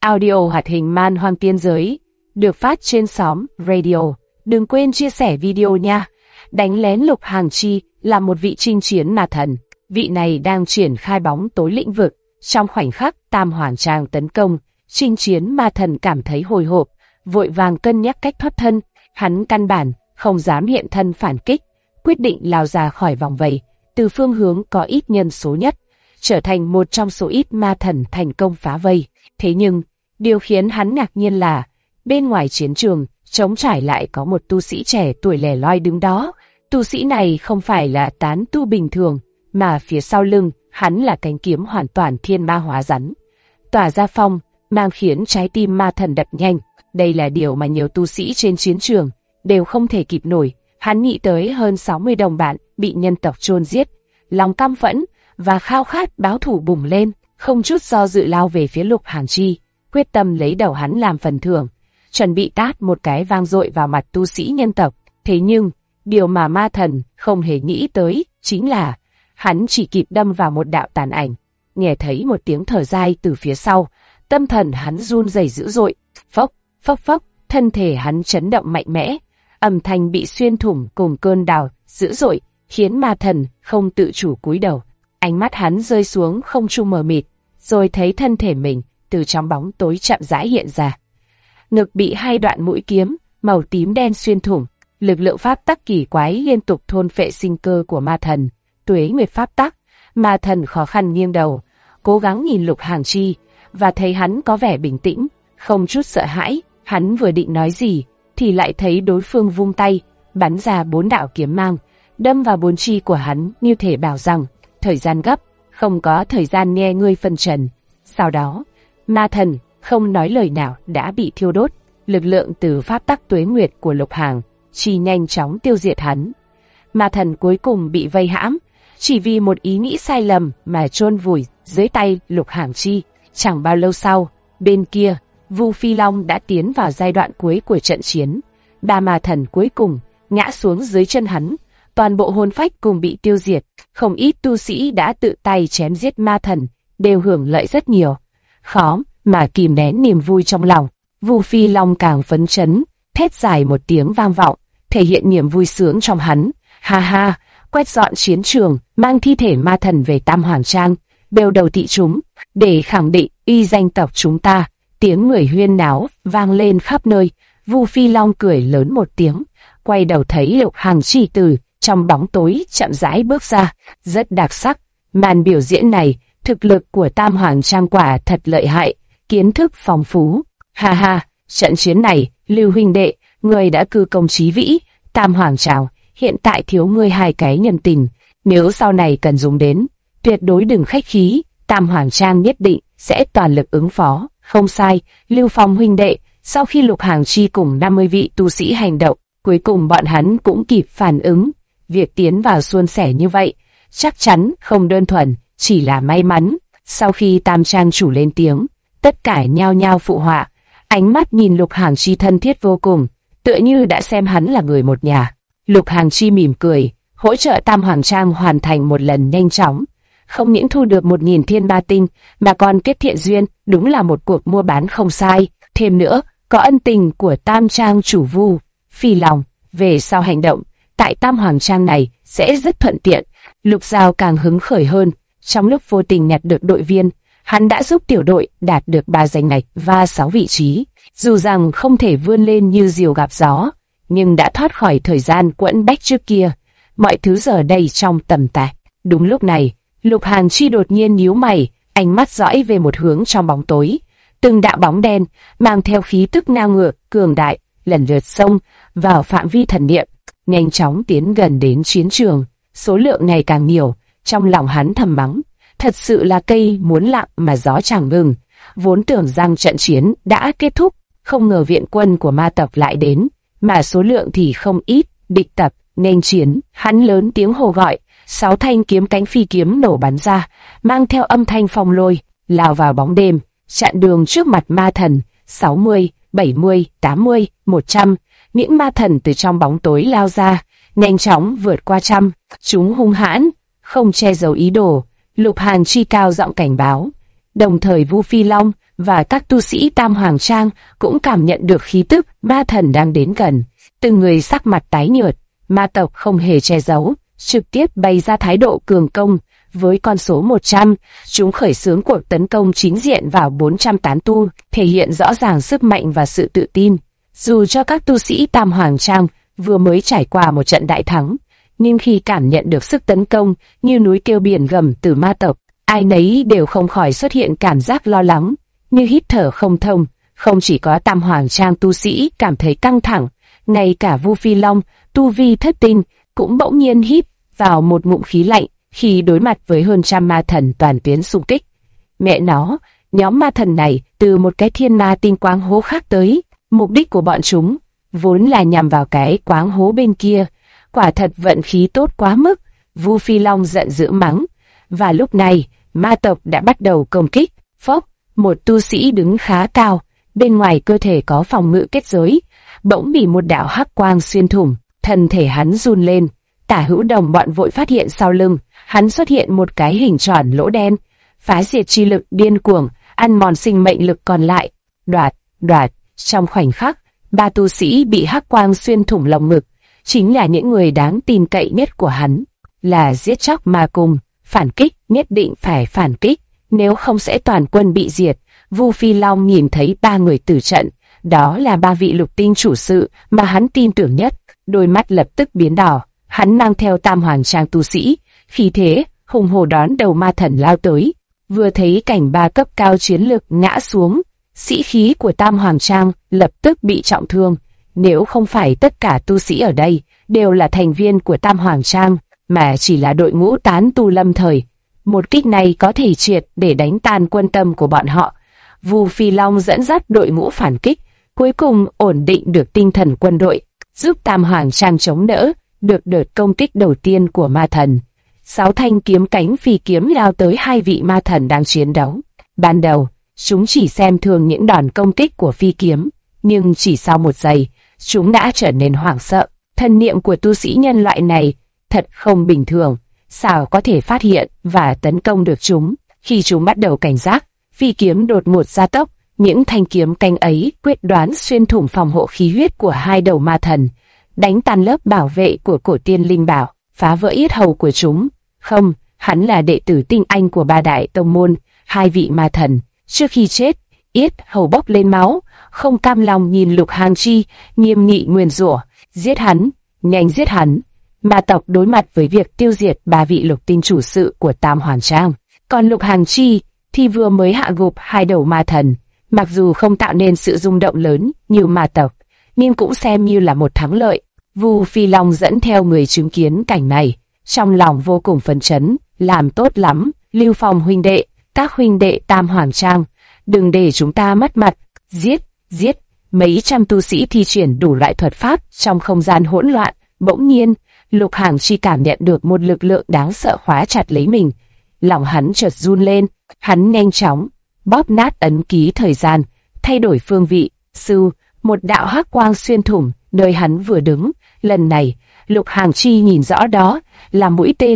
audio hoạt hình Man Hoang Tiên Giới, được phát trên Xóm Radio. Đừng quên chia sẻ video nha. Đánh lén Lục Hàng Chi là một vị chinh chiến ma thần. Vị này đang triển khai bóng tối lĩnh vực. Trong khoảnh khắc Tam Hoàng Trang tấn công, chinh chiến ma thần cảm thấy hồi hộp, vội vàng cân nhắc cách thoát thân. Hắn căn bản không dám hiện thân phản kích, quyết định lao ra khỏi vòng vây, từ phương hướng có ít nhân số nhất, trở thành một trong số ít ma thần thành công phá vây. Thế nhưng, điều khiến hắn ngạc nhiên là, bên ngoài chiến trường, trống trải lại có một tu sĩ trẻ tuổi lẻ loi đứng đó. Tu sĩ này không phải là tán tu bình thường, mà phía sau lưng, hắn là cánh kiếm hoàn toàn thiên ma hóa rắn. Tỏa ra phong, mang khiến trái tim ma thần đập nhanh. Đây là điều mà nhiều tu sĩ trên chiến trường đều không thể kịp nổi. Hắn nghĩ tới hơn 60 đồng bạn bị nhân tộc chôn giết, lòng căm phẫn và khao khát báo thù bùng lên, không chút do dự lao về phía Lục Hàng Chi, quyết tâm lấy đầu hắn làm phần thưởng, chuẩn bị tát một cái vang dội vào mặt tu sĩ nhân tộc. Thế nhưng, điều mà ma thần không hề nghĩ tới chính là hắn chỉ kịp đâm vào một đạo tàn ảnh, nghe thấy một tiếng thở dài từ phía sau, tâm thần hắn run rẩy dữ dội, phốc, phốc phốc, thân thể hắn chấn động mạnh mẽ, âm thanh bị xuyên thủng cùng cơn đau dữ dội, khiến ma thần không tự chủ cúi đầu. Ánh mắt hắn rơi xuống không trung mờ mịt, rồi thấy thân thể mình từ trong bóng tối chậm rãi hiện ra. Ngực bị 2 đoạn mũi kiếm màu tím đen xuyên thủng, lực lượng pháp tắc kỳ quái liên tục thôn phệ sinh cơ của ma thần. Tuế nguyệt pháp tắc, ma thần khó khăn nghiêng đầu, cố gắng nhìn Lục Hàng Chi, và thấy hắn có vẻ bình tĩnh, không chút sợ hãi. Hắn vừa định nói gì, thì lại thấy đối phương vung tay, bắn ra 4 đạo kiếm mang, đâm vào 4 chi của hắn, như thể bảo rằng, thời gian gấp, không có thời gian nghe ngươi phân trần. Sau đó, ma thần không nói lời nào đã bị thiêu đốt, lực lượng từ pháp tắc tuế nguyệt của Lục Hàng Chi nhanh chóng tiêu diệt hắn. Ma thần cuối cùng bị vây hãm, chỉ vì một ý nghĩ sai lầm mà chôn vùi dưới tay Lục Hàng Chi. Chẳng bao lâu sau, bên kia, Vu Phi Long đã tiến vào giai đoạn cuối của trận chiến. 3 ma thần cuối cùng ngã xuống dưới chân hắn, toàn bộ hồn phách cùng bị tiêu diệt. Không ít tu sĩ đã tự tay chém giết ma thần, đều hưởng lợi rất nhiều. Khó mà kìm nén niềm vui trong lòng, Vu Phi Long càng phấn chấn, thét dài một tiếng vang vọng, thể hiện niềm vui sướng trong hắn. Ha ha, quét dọn chiến trường, mang thi thể ma thần về Tam Hoàng Trang, bêu đầu thị chúng, để khẳng định uy danh tộc chúng ta. Tiếng người huyên náo vang lên khắp nơi. Vu Phi Long cười lớn một tiếng, quay đầu thấy Lục Hàng Chi từ trong bóng tối chậm rãi bước ra, rất đặc sắc. Màn biểu diễn này, thực lực của Tam Hoàng Trang quả thật lợi hại, kiến thức phong phú. Ha ha, trận chiến này, Lưu huynh đệ, người đã cư công chí vĩ, Tam Hoàng Trang hiện tại thiếu ngươi 2 cái nhân tình, nếu sau này cần dùng đến, tuyệt đối đừng khách khí, Tam Hoàng Trang nhất định sẽ toàn lực ứng phó. Không sai, Lưu Phong huynh đệ. Sau khi Lục Hàng Chi cùng 50 vị tu sĩ hành động, cuối cùng bọn hắn cũng kịp phản ứng. Việc tiến vào suôn sẻ như vậy, chắc chắn không đơn thuần, chỉ là may mắn. Sau khi Tam Trang chủ lên tiếng, tất cả nhao nhao phụ họa, ánh mắt nhìn Lục Hàng Chi thân thiết vô cùng, tựa như đã xem hắn là người một nhà. Lục Hàng Chi mỉm cười, hỗ trợ Tam Hoàng Trang hoàn thành một lần nhanh chóng. Không những thu được 1000 thiên ma tinh, mà còn kết thiện duyên, đúng là một cuộc mua bán không sai. Thêm nữa, có ân tình của Tam Trang chủ Vu Phi Long, về sau hành động tại Tam Hoàng Trang này sẽ rất thuận tiện. Lục Giao càng hứng khởi hơn, trong lúc vô tình nhặt được đội viên, hắn đã giúp tiểu đội đạt được 3 danh ngạch và 6 vị trí. Dù rằng không thể vươn lên như diều gặp gió, nhưng đã thoát khỏi thời gian quẫn bách trước kia, mọi thứ giờ đây trong tầm tay. Đúng lúc này, Lục Hàng Chi đột nhiên nhíu mày, ánh mắt dõi về một hướng trong bóng tối. Từng đạo bóng đen mang theo khí tức nao ngược cường đại, lần lượt xông vào phạm vi thần niệm, nhanh chóng tiến gần đến chiến trường. Số lượng ngày càng nhiều, trong lòng hắn thầm mắng, thật sự là cây muốn lặng mà gió chẳng ngừng. Vốn tưởng rằng trận chiến đã kết thúc, không ngờ viện quân của ma tộc lại đến, mà số lượng thì không ít. Địch tập nên chiến, hắn lớn tiếng hô gọi. 6 thanh kiếm cánh phi kiếm nổ bắn ra, mang theo âm thanh phong lôi, lao vào bóng đêm, chặn đường trước mặt ma thần. 60, 70, 80, 100, những ma thần từ trong bóng tối lao ra, nhanh chóng vượt qua trăm. Chúng hung hãn, không che giấu ý đồ. Lục Hàng Chi cao giọng cảnh báo, đồng thời Vu Phi Long và các tu sĩ Tam Hoàng Trang cũng cảm nhận được khí tức ma thần đang đến gần. Từng người sắc mặt tái nhợt, ma tộc không hề che giấu, trực tiếp bày ra thái độ cường công. Với con số 100, chúng khởi xướng cuộc tấn công chính diện vào 400 tán tu, thể hiện rõ ràng sức mạnh và sự tự tin. Dù cho các tu sĩ Tam Hoàng Trang vừa mới trải qua một trận đại thắng, nhưng khi cảm nhận được sức tấn công như núi kêu biển gầm từ ma tộc, ai nấy đều không khỏi xuất hiện cảm giác lo lắng, như hít thở không thông. Không chỉ có Tam Hoàng Trang tu sĩ cảm thấy căng thẳng, ngay cả Vu Phi Long, tu vi thất tinh, cũng bỗng nhiên hít vào một ngụm khí lạnh khi đối mặt với hơn trăm ma thần toàn tuyến xung kích. Mẹ nó, nhóm ma thần này từ một cái thiên ma tinh quáng hố khác tới, mục đích của bọn chúng vốn là nhằm vào cái quáng hố bên kia. Quả thật vận khí tốt quá mức, Vu Phi Long giận dữ mắng. Và lúc này, ma tộc đã bắt đầu công kích. Phốc, một tu sĩ đứng khá cao, bên ngoài cơ thể có phòng ngự kết giới, bỗng bị một đạo hắc quang xuyên thủng, thân thể hắn run lên. Tả Hữu Đồng bọn vội phát hiện sau lưng, hắn xuất hiện một cái hình tròn lỗ đen, phá diệt chi lực điên cuồng, ăn mòn sinh mệnh lực còn lại. Đoạt, trong khoảnh khắc, ba tu sĩ bị hắc quang xuyên thủng lồng ngực, chính là những người đáng tin cậy nhất của hắn, là giết chóc ma cung. Phản kích, nhất định phải phản kích, nếu không sẽ toàn quân bị diệt. Vu Phi Long nhìn thấy ba người tử trận, đó là ba vị lục tinh chủ sự mà hắn tin tưởng nhất, đôi mắt lập tức biến đỏ. Hắn mang theo Tam Hoàng Trang tu sĩ, khi thế hùng hổ đón đầu ma thần lao tới. Vừa thấy cảnh ba cấp cao chiến lực ngã xuống, sĩ khí của Tam Hoàng Trang lập tức bị trọng thương. Nếu không phải tất cả tu sĩ ở đây đều là thành viên của Tam Hoàng Trang, mà chỉ là đội ngũ tán tu lâm thời, một kích này có thể triệt để đánh tan quân tâm của bọn họ. Vu Phi Long dẫn dắt đội ngũ phản kích, cuối cùng ổn định được tinh thần quân đội, giúp Tam Hoàng Trang chống đỡ được đợt công kích đầu tiên của ma thần. 6 thanh kiếm cánh phi kiếm lao tới hai vị ma thần đang chiến đấu. Ban đầu, chúng chỉ xem thường những đòn công kích của phi kiếm, nhưng chỉ sau một giây, chúng đã trở nên hoảng sợ. Thần niệm của tu sĩ nhân loại này thật không bình thường, sao có thể phát hiện và tấn công được chúng. Khi chúng bắt đầu cảnh giác, phi kiếm đột ngột gia tốc, những thanh kiếm canh ấy quyết đoán xuyên thủng phòng hộ khí huyết của hai đầu ma thần, đánh tan lớp bảo vệ của cổ tiên linh bảo, phá vỡ yết hầu của chúng. Không, hắn là đệ tử tinh anh của ba đại tông môn. Hai vị ma thần trước khi chết, yết hầu bốc lên máu, không cam lòng nhìn Lục Hàng Chi, nghiêm nghị nguyền rủa: giết hắn, nhanh giết hắn. Ma tộc đối mặt với việc tiêu diệt ba vị lục tinh chủ sự của Tam Hoàng Trang, còn Lục Hàng Chi thì vừa mới hạ gục hai đầu ma thần. Mặc dù không tạo nên sự rung động lớn như ma tộc, nhưng cũng xem như là một thắng lợi. Vu Phi Long dẫn theo người chứng kiến cảnh này, trong lòng vô cùng phấn chấn. Làm tốt lắm, Lưu Phong huynh đệ, các huynh đệ Tam Hoàng Trang, đừng để chúng ta mất mặt. Giết. Mấy trăm tu sĩ thi triển đủ loại thuật pháp trong không gian hỗn loạn. Bỗng nhiên, Lục Hàng Chi cảm nhận được một lực lượng đáng sợ khóa chặt lấy mình. Lòng hắn chợt run lên, hắn nhanh chóng bóp nát ấn ký thời gian, thay đổi phương vị. Một đạo hắc quang xuyên thủng nơi hắn vừa đứng. Lần này, Lục Hàng Chi nhìn rõ đó là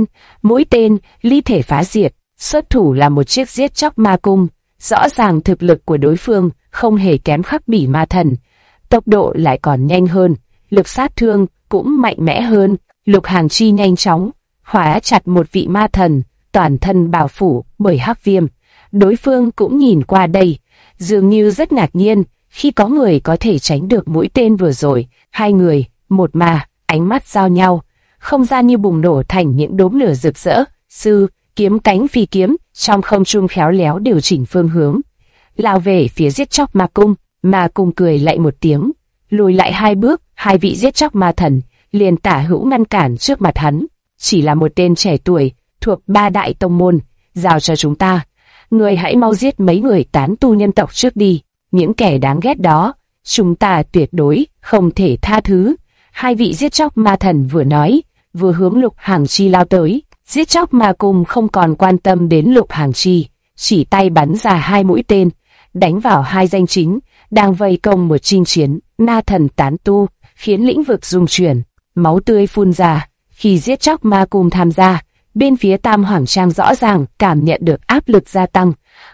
mũi tên ly thể phá diệt. Xuất thủ là một chiếc giết chóc ma cung. Rõ ràng thực lực của đối phương không hề kém Khắc Bỉ ma thần, tốc độ lại còn nhanh hơn, lực sát thương cũng mạnh mẽ hơn. Lục Hàng Chi nhanh chóng khóa chặt một vị ma thần, toàn thân bao phủ bởi hắc viêm. Đối phương cũng nhìn qua đây, dường như rất ngạc nhiên khi có người có thể tránh được mũi tên vừa rồi. Hai người, một ma, ánh mắt giao nhau, không gian như bùng nổ thành những đốm lửa rực rỡ. Kiếm cánh phi kiếm trong không trung khéo léo điều chỉnh phương hướng, lao về phía giết chóc ma cung. Ma cung cười lạnh một tiếng, lùi lại 2 bước. Hai vị giết chóc ma thần liền tả hữu ngăn cản trước mặt hắn. Chỉ là một tên trẻ tuổi thuộc ba đại tông môn, giao cho chúng ta. Người hãy mau giết mấy người tán tu nhân tộc trước đi, những kẻ đáng ghét đó chúng ta tuyệt đối không thể tha thứ. Hai vị giết chóc ma thần vừa nói vừa hướng Lục Hàng Chi lao tới. Giết chóc ma cung không còn quan tâm đến Lục Hàng Chi, chỉ tay bắn ra 2 mũi tên, đánh vào 2 danh chính đang vây công một chinh chiến na thần tán tu, khiến lĩnh vực rung chuyển, máu tươi phun ra. Khi giết chóc ma cung tham gia, bên phía Tam Hoàng Trang rõ ràng cảm nhận được áp lực gia tăng,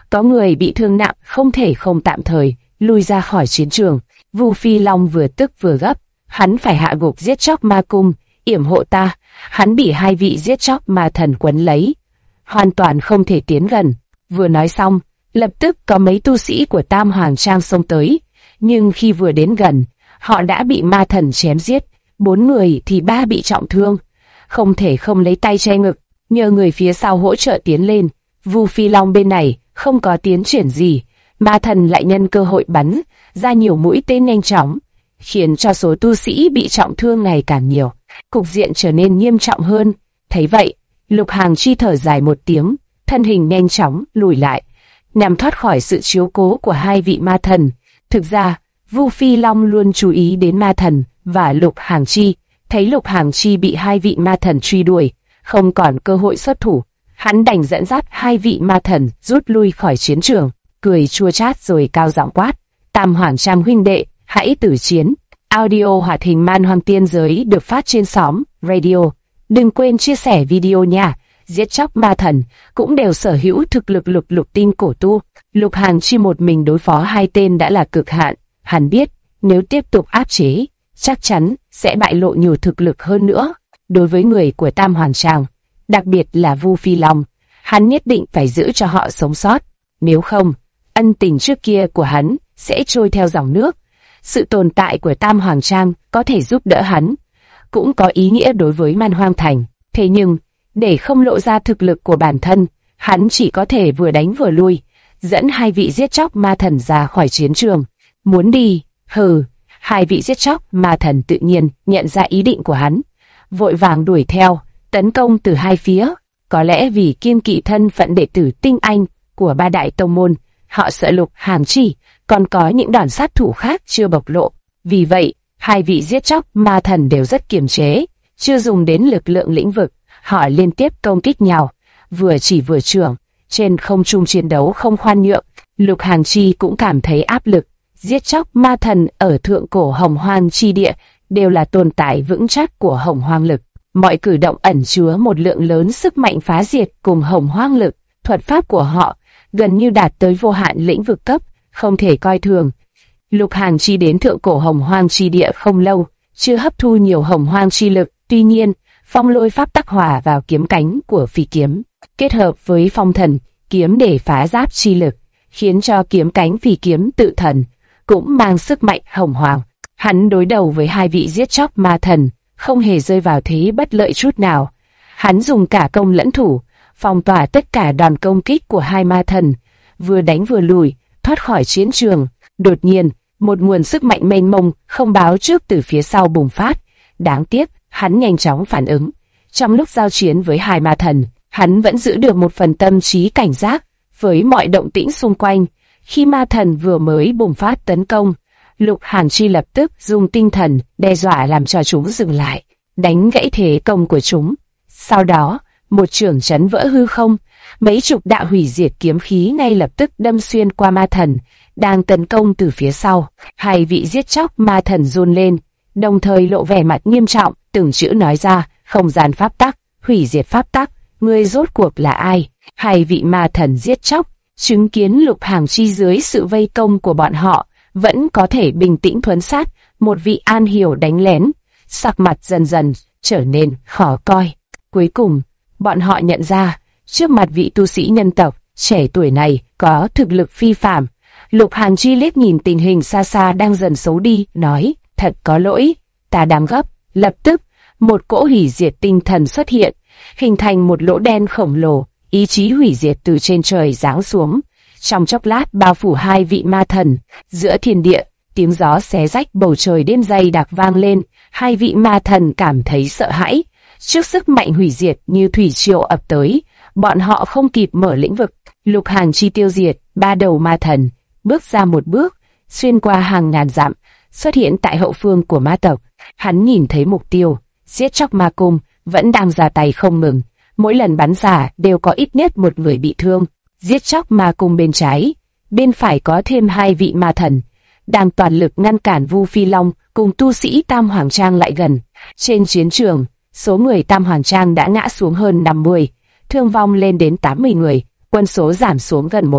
Có người bị thương nặng không thể không tạm thời lui ra khỏi chiến trường. Vu Phi Long vừa tức vừa gấp, hắn phải hạ gục giết chóc ma cung, yểm hộ ta. Hắn bị hai vị giết chóc ma thần quấn lấy, hoàn toàn không thể tiến gần. Vừa nói xong, lập tức có mấy tu sĩ của Tam Hoàng Trang xông tới, nhưng khi vừa đến gần, họ đã bị ma thần chém giết. 4 người thì 3 bị trọng thương, không thể không lấy tay che ngực, nhờ người phía sau hỗ trợ tiến lên. Vu Phi Long bên này không có tiến triển gì, ma thần lại nhân cơ hội bắn ra nhiều mũi tên nhanh chóng, khiến cho số tu sĩ bị trọng thương ngày càng nhiều. Cục diện trở nên nghiêm trọng hơn. Thấy vậy, Lục Hàng Chi thở dài một tiếng, thân hình nhanh chóng lùi lại, nhằm thoát khỏi sự chiếu cố của hai vị ma thần. Thực ra, Vu Phi Long luôn chú ý đến ma thần và Lục Hàng Chi. Thấy Lục Hàng Chi bị hai vị ma thần truy đuổi, không còn cơ hội xuất thủ, hắn đành dẫn dắt hai vị ma thần rút lui khỏi chiến trường, cười chua chát rồi cao giọng quát: Tam Hoàng Trang huynh đệ, hãy tử chiến! Audio hoạt hình Man Hoang Tiên Giới được phát trên xóm Radio. Đừng quên chia sẻ video nha. Giết chóc ma thần cũng đều sở hữu thực lực lục tinh cổ tu. Lục Hàng Chi một mình đối phó hai tên đã là cực hạn. Hắn biết nếu tiếp tục áp chế, chắc chắn sẽ bại lộ nhiều thực lực hơn nữa. Đối với người của Tam Hoàng Trang, đặc biệt là Vu Phi Long, hắn nhất định phải giữ cho họ sống sót. Nếu không, ân tình trước kia của hắn sẽ trôi theo dòng nước. Sự tồn tại của Tam Hoàng Trang có thể giúp đỡ hắn, cũng có ý nghĩa đối với Man Hoang Thành. Thế nhưng, để không lộ ra thực lực của bản thân, hắn chỉ có thể vừa đánh vừa lui, dẫn hai vị giết chóc ma thần ra khỏi chiến trường. Muốn đi? Hừ. Hai vị giết chóc ma thần tự nhiên nhận ra ý định của hắn, vội vàng đuổi theo, tấn công từ hai phía. Có lẽ vì kiêng kỵ thân phận đệ tử tinh anh của ba đại tông môn, họ sợ Lục Hàng Chi còn có những đòn sát thủ khác chưa bộc lộ. Vì vậy, hai vị giết chóc ma thần đều rất kiềm chế, chưa dùng đến lực lượng lĩnh vực. Họ liên tiếp công kích nhau, vừa chỉ vừa chưởng, trên không trung chiến đấu không khoan nhượng. Lục Hàng Chi cũng cảm thấy áp lực. Giết chóc ma thần ở thượng cổ Hồng Hoang chi địa đều là tồn tại vững chắc của Hồng Hoang lực. Mọi cử động ẩn chứa một lượng lớn sức mạnh phá diệt cùng Hồng Hoang lực. Thuật pháp của họ gần như đạt tới vô hạn lĩnh vực cấp, không thể coi thường. Lục Hàng Chi đến thượng cổ Hồng Hoang chi địa không lâu, chưa hấp thu nhiều Hồng Hoang chi lực. Tuy nhiên, phong lôi pháp tắc hòa vào kiếm cánh của phi kiếm, kết hợp với phong thần kiếm để phá giáp chi lực, khiến cho kiếm cánh phi kiếm tự thần cũng mang sức mạnh hồng hoàng. Hắn đối đầu với hai vị giết chóc ma thần, không hề rơi vào thế bất lợi chút nào. Hắn dùng cả công lẫn thủ, phong tỏa tất cả đòn công kích của hai ma thần, vừa đánh vừa lùi, thoát khỏi chiến trường. Đột nhiên, một nguồn sức mạnh mênh mông không báo trước từ phía sau bùng phát. Đáng tiếc, hắn nhanh chóng phản ứng. Trong lúc giao chiến với hai ma thần, hắn vẫn giữ được một phần tâm trí cảnh giác với mọi động tĩnh xung quanh. Khi ma thần vừa mới bùng phát tấn công, Lục Hàng Chi lập tức dùng tinh thần đe dọa làm cho chúng dừng lại, đánh gãy thế công của chúng. Sau đó, một chưởng chấn vỡ hư không, mấy chục đạo hủy diệt kiếm khí ngay lập tức đâm xuyên qua ma thần đang tấn công từ phía sau. Hai vị giết chóc ma thần run lên, đồng thời lộ vẻ mặt nghiêm trọng, từng chữ nói ra: không gian pháp tắc, hủy diệt pháp tắc, ngươi rốt cuộc là ai? Hai vị ma thần giết chóc chứng kiến Lục Hàng Chi dưới sự vây công của bọn họ vẫn có thể bình tĩnh thuấn sát một vị an hiểu đánh lén, sắc mặt dần dần trở nên khó coi. Cuối cùng, bọn họ nhận ra trước mặt vị tu sĩ nhân tộc trẻ tuổi này có thực lực phi phàm. Lục Hàng Chi liếc nhìn tình hình xa xa đang dần xấu đi, nói: thật có lỗi, ta đang gấp. Lập tức, một cỗ hủy diệt tinh thần xuất hiện, hình thành một lỗ đen khổng lồ, ý chí hủy diệt từ trên trời giáng xuống. Trong chốc lát bao phủ hai vị ma thần. Giữa thiên địa, tiếng gió xé rách bầu trời đêm dày đặc vang lên. Hai vị ma thần cảm thấy sợ hãi trước sức mạnh hủy diệt như thủy triều ập tới. Bọn họ không kịp mở lĩnh vực. Lục Hàng Chi tiêu diệt ba đầu ma thần, bước ra một bước, xuyên qua hàng ngàn dặm, xuất hiện tại hậu phương của ma tộc. Hắn nhìn thấy mục tiêu, giết chóc ma cung, vẫn đang ra tay không ngừng. Mỗi lần bắn ra đều có ít nhất một người bị thương. Giết chóc ma cung bên trái, bên phải có thêm hai vị ma thần, đang toàn lực ngăn cản Vu Phi Long cùng tu sĩ Tam Hoàng Trang lại gần. Trên chiến trường, số người Tam Hoàng Trang đã ngã xuống hơn 50, thương vong lên đến 80 người, quân số giảm xuống gần 1.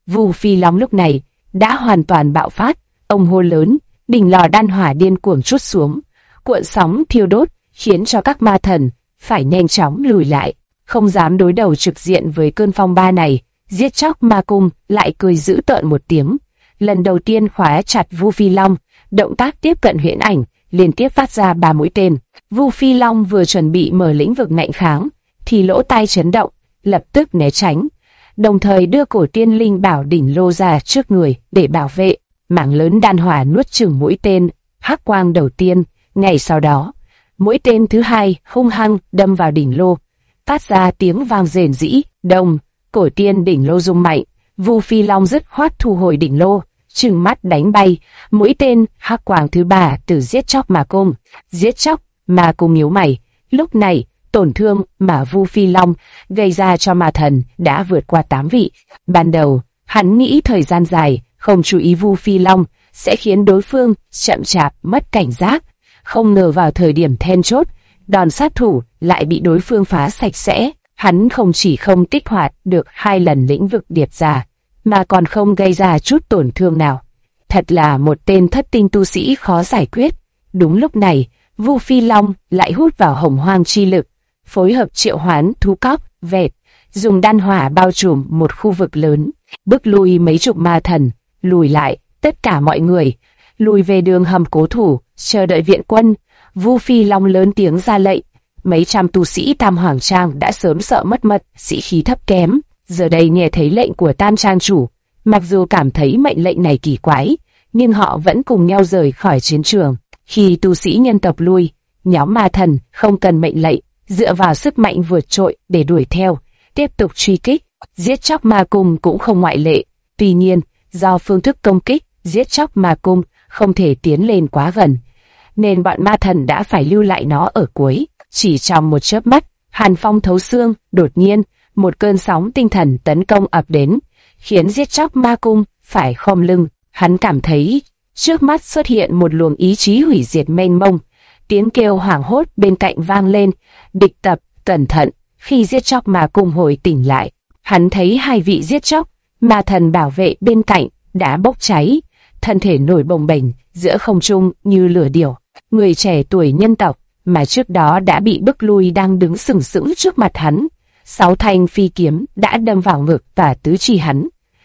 Vu Phi Long lúc này đã hoàn toàn bạo phát, ông hô lớn, đỉnh lò đan hỏa điên cuồng trút xuống, cuộn sóng thiêu đốt, khiến cho các ma thần phải nhanh chóng lùi lại, không dám đối đầu trực diện với cơn phong ba này. Giết chóc ma cung lại cười dữ tợn một tiếng, lần đầu tiên khóa chặt Vu Phi Long, động tác tiếp cận huyễn ảnh, liên tiếp phát ra 3 mũi tên. Vu Phi Long vừa chuẩn bị mở lĩnh vực ngạnh kháng, thì lỗ tai chấn động, lập tức né tránh, đồng thời đưa cổ tiên linh bảo đỉnh lô ra trước người để bảo vệ. Mảng lớn đan hỏa nuốt chửng mũi tên hắc quang đầu tiên, ngay sau đó, mũi tên thứ hai hung hăng đâm vào đỉnh lô, phát ra tiếng vang rền rĩ, đông, cổ tiên đỉnh lô rung mạnh. Vu Phi Long dứt khoát thu hồi đỉnh lô, trừng mắt đánh bay mũi tên hắc quang thứ ba từ giết chóc ma cung. Giết chóc ma cung nhíu mày, lúc này tổn thương mà Vu Phi Long gây ra cho ma thần đã vượt qua 8 vị. Ban đầu, hắn nghĩ thời gian dài không chú ý Vu Phi Long sẽ khiến đối phương chậm chạp mất cảnh giác, không ngờ vào thời điểm then chốt, đòn sát thủ lại bị đối phương phá sạch sẽ. Hắn không chỉ không kích hoạt được 2 lần lĩnh vực điệp ra, mà còn không gây ra chút tổn thương nào. Thật là một tên thất tinh tu sĩ khó giải quyết. Đúng lúc này, Vu Phi Long lại hút vào hồng hoang chi lực, phối hợp triệu hoán thú cóc, vẹt, dùng đan hỏa bao trùm một khu vực lớn, bước lui mấy chục ma thần, lùi lại, tất cả mọi người, lùi về đường hầm cố thủ, chờ đợi viện quân. Vu Phi Long lớn tiếng ra lệnh, mấy trăm tu sĩ Tam Hoàng Trang đã sớm sợ mất mật, sĩ khí thấp kém, giờ đây nghe thấy lệnh của Tam Trang chủ, mặc dù cảm thấy mệnh lệnh này kỳ quái, nhưng họ vẫn cùng nhau rời khỏi chiến trường. Khi tu sĩ nhân tộc lui, nhóm ma thần không cần mệnh lệnh, dựa vào sức mạnh vượt trội để đuổi theo, tiếp tục truy kích. Giết chóc ma cung cũng không ngoại lệ. Tuy nhiên, do phương thức công kích, giết chóc ma cung không thể tiến lên quá gần, nên bọn ma thần đã phải lưu lại nó ở cuối. Chỉ trong một chớp mắt, hàn phong thấu xương, đột nhiên, một cơn sóng tinh thần tấn công ập đến, khiến giết chóc ma cung phải khom lưng. Hắn cảm thấy trước mắt xuất hiện một luồng ý chí hủy diệt mênh mông. Tiếng kêu hoảng hốt bên cạnh vang lên, địch tập, cẩn thận. Khi giết chóc ma cung hồi tỉnh lại, hắn thấy 2 vị giết chóc ma thần bảo vệ bên cạnh đã bốc cháy, thân thể nổi bồng bềnh giữa không trung như lửa điểu. Người trẻ tuổi nhân tộc mà trước đó đã bị bức lui đang đứng sừng sững trước mặt hắn. 6 thanh phi kiếm đã đâm vào ngực và tứ chi hắn.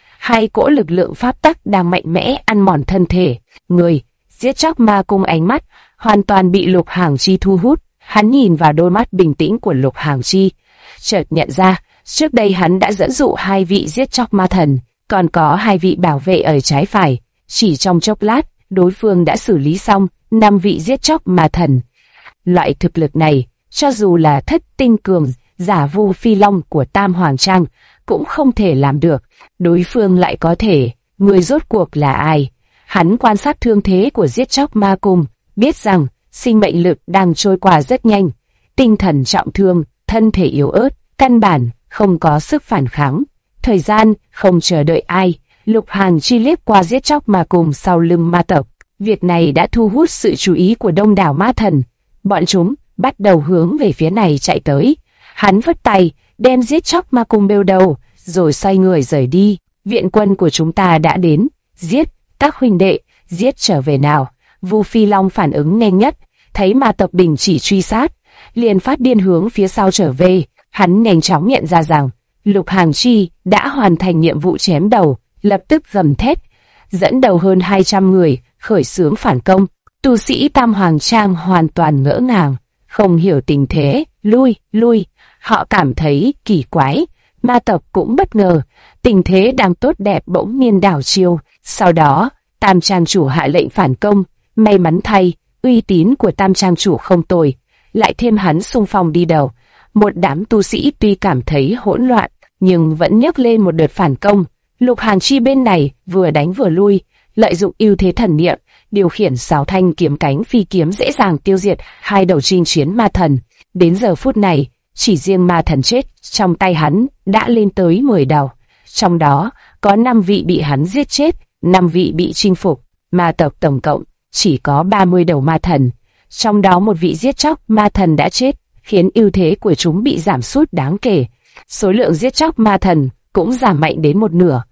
2 cỗ lực lượng pháp tắc đang mạnh mẽ ăn mòn thân thể. Người giết chóc ma cung ánh mắt hoàn toàn bị Lục Hàng Chi thu hút. Hắn nhìn vào đôi mắt bình tĩnh của Lục Hàng Chi, chợt nhận ra trước đây hắn đã dẫn dụ 2 vị giết chóc ma thần, còn có 2 vị bảo vệ ở trái phải. Chỉ trong chốc lát, đối phương đã xử lý xong 5 vị giết chóc ma thần. Loại thực lực này, cho dù là thất tinh cường giả Vu Phi Long của Tam Hoàng Trang cũng không thể làm được. Đối phương lại có thể. Người rốt cuộc là ai? Hắn quan sát thương thế của giết chóc ma cung, biết rằng sinh mệnh lực đang trôi qua rất nhanh, tinh thần trọng thương, thân thể yếu ớt, căn bản không có sức phản kháng. Thời gian không chờ đợi ai, Lục Hàng Chi liếc qua giết chóc ma cung sau lưng ma tộc. Việc này đã thu hút sự chú ý của đông đảo ma thần. Bọn chúng bắt đầu hướng về phía này chạy tới. Hắn vất tay, đem giết chóc ma cung bêu đầu, rồi xoay người rời đi. Viện quân của chúng ta đã đến. Giết, các huynh đệ, giết trở về nào. Vu Phi Long phản ứng nhanh nhất, thấy ma tộc đình chỉ truy sát, liền phát điên hướng phía sau trở về. Hắn nhanh chóng nhận ra rằng Lục Hàng Chi đã hoàn thành nhiệm vụ chém đầu, lập tức gầm thét, dẫn đầu hơn 200 người khởi xướng phản công. Tu sĩ Tam Hoàng Trang hoàn toàn ngỡ ngàng, không hiểu tình thế, lui. Họ cảm thấy kỳ quái, ma tộc cũng bất ngờ, tình thế đang tốt đẹp bỗng nhiên đảo chiều. Sau đó, Tam Trang chủ hạ lệnh phản công, may mắn thay, uy tín của Tam Trang chủ không tồi, lại thêm hắn xung phong đi đầu. Một đám tu sĩ tuy cảm thấy hỗn loạn, nhưng vẫn nhấc lên một đợt phản công. Lục Hàng Chi bên này vừa đánh vừa lui, lợi dụng ưu thế thần niệm, điều khiển 6 thanh kiếm cánh phi kiếm dễ dàng tiêu diệt 2 đầu chinh chiến ma thần. Đến giờ phút này, chỉ riêng ma thần chết trong tay hắn đã lên tới 10 đầu, trong đó có 5 vị bị hắn giết chết, 5 vị bị chinh phục. Ma tộc tổng cộng chỉ có 30 đầu ma thần, trong đó 1 vị giết chóc ma thần đã chết, khiến ưu thế của chúng bị giảm sút đáng kể. Số lượng giết chóc ma thần cũng giảm mạnh đến 1/2.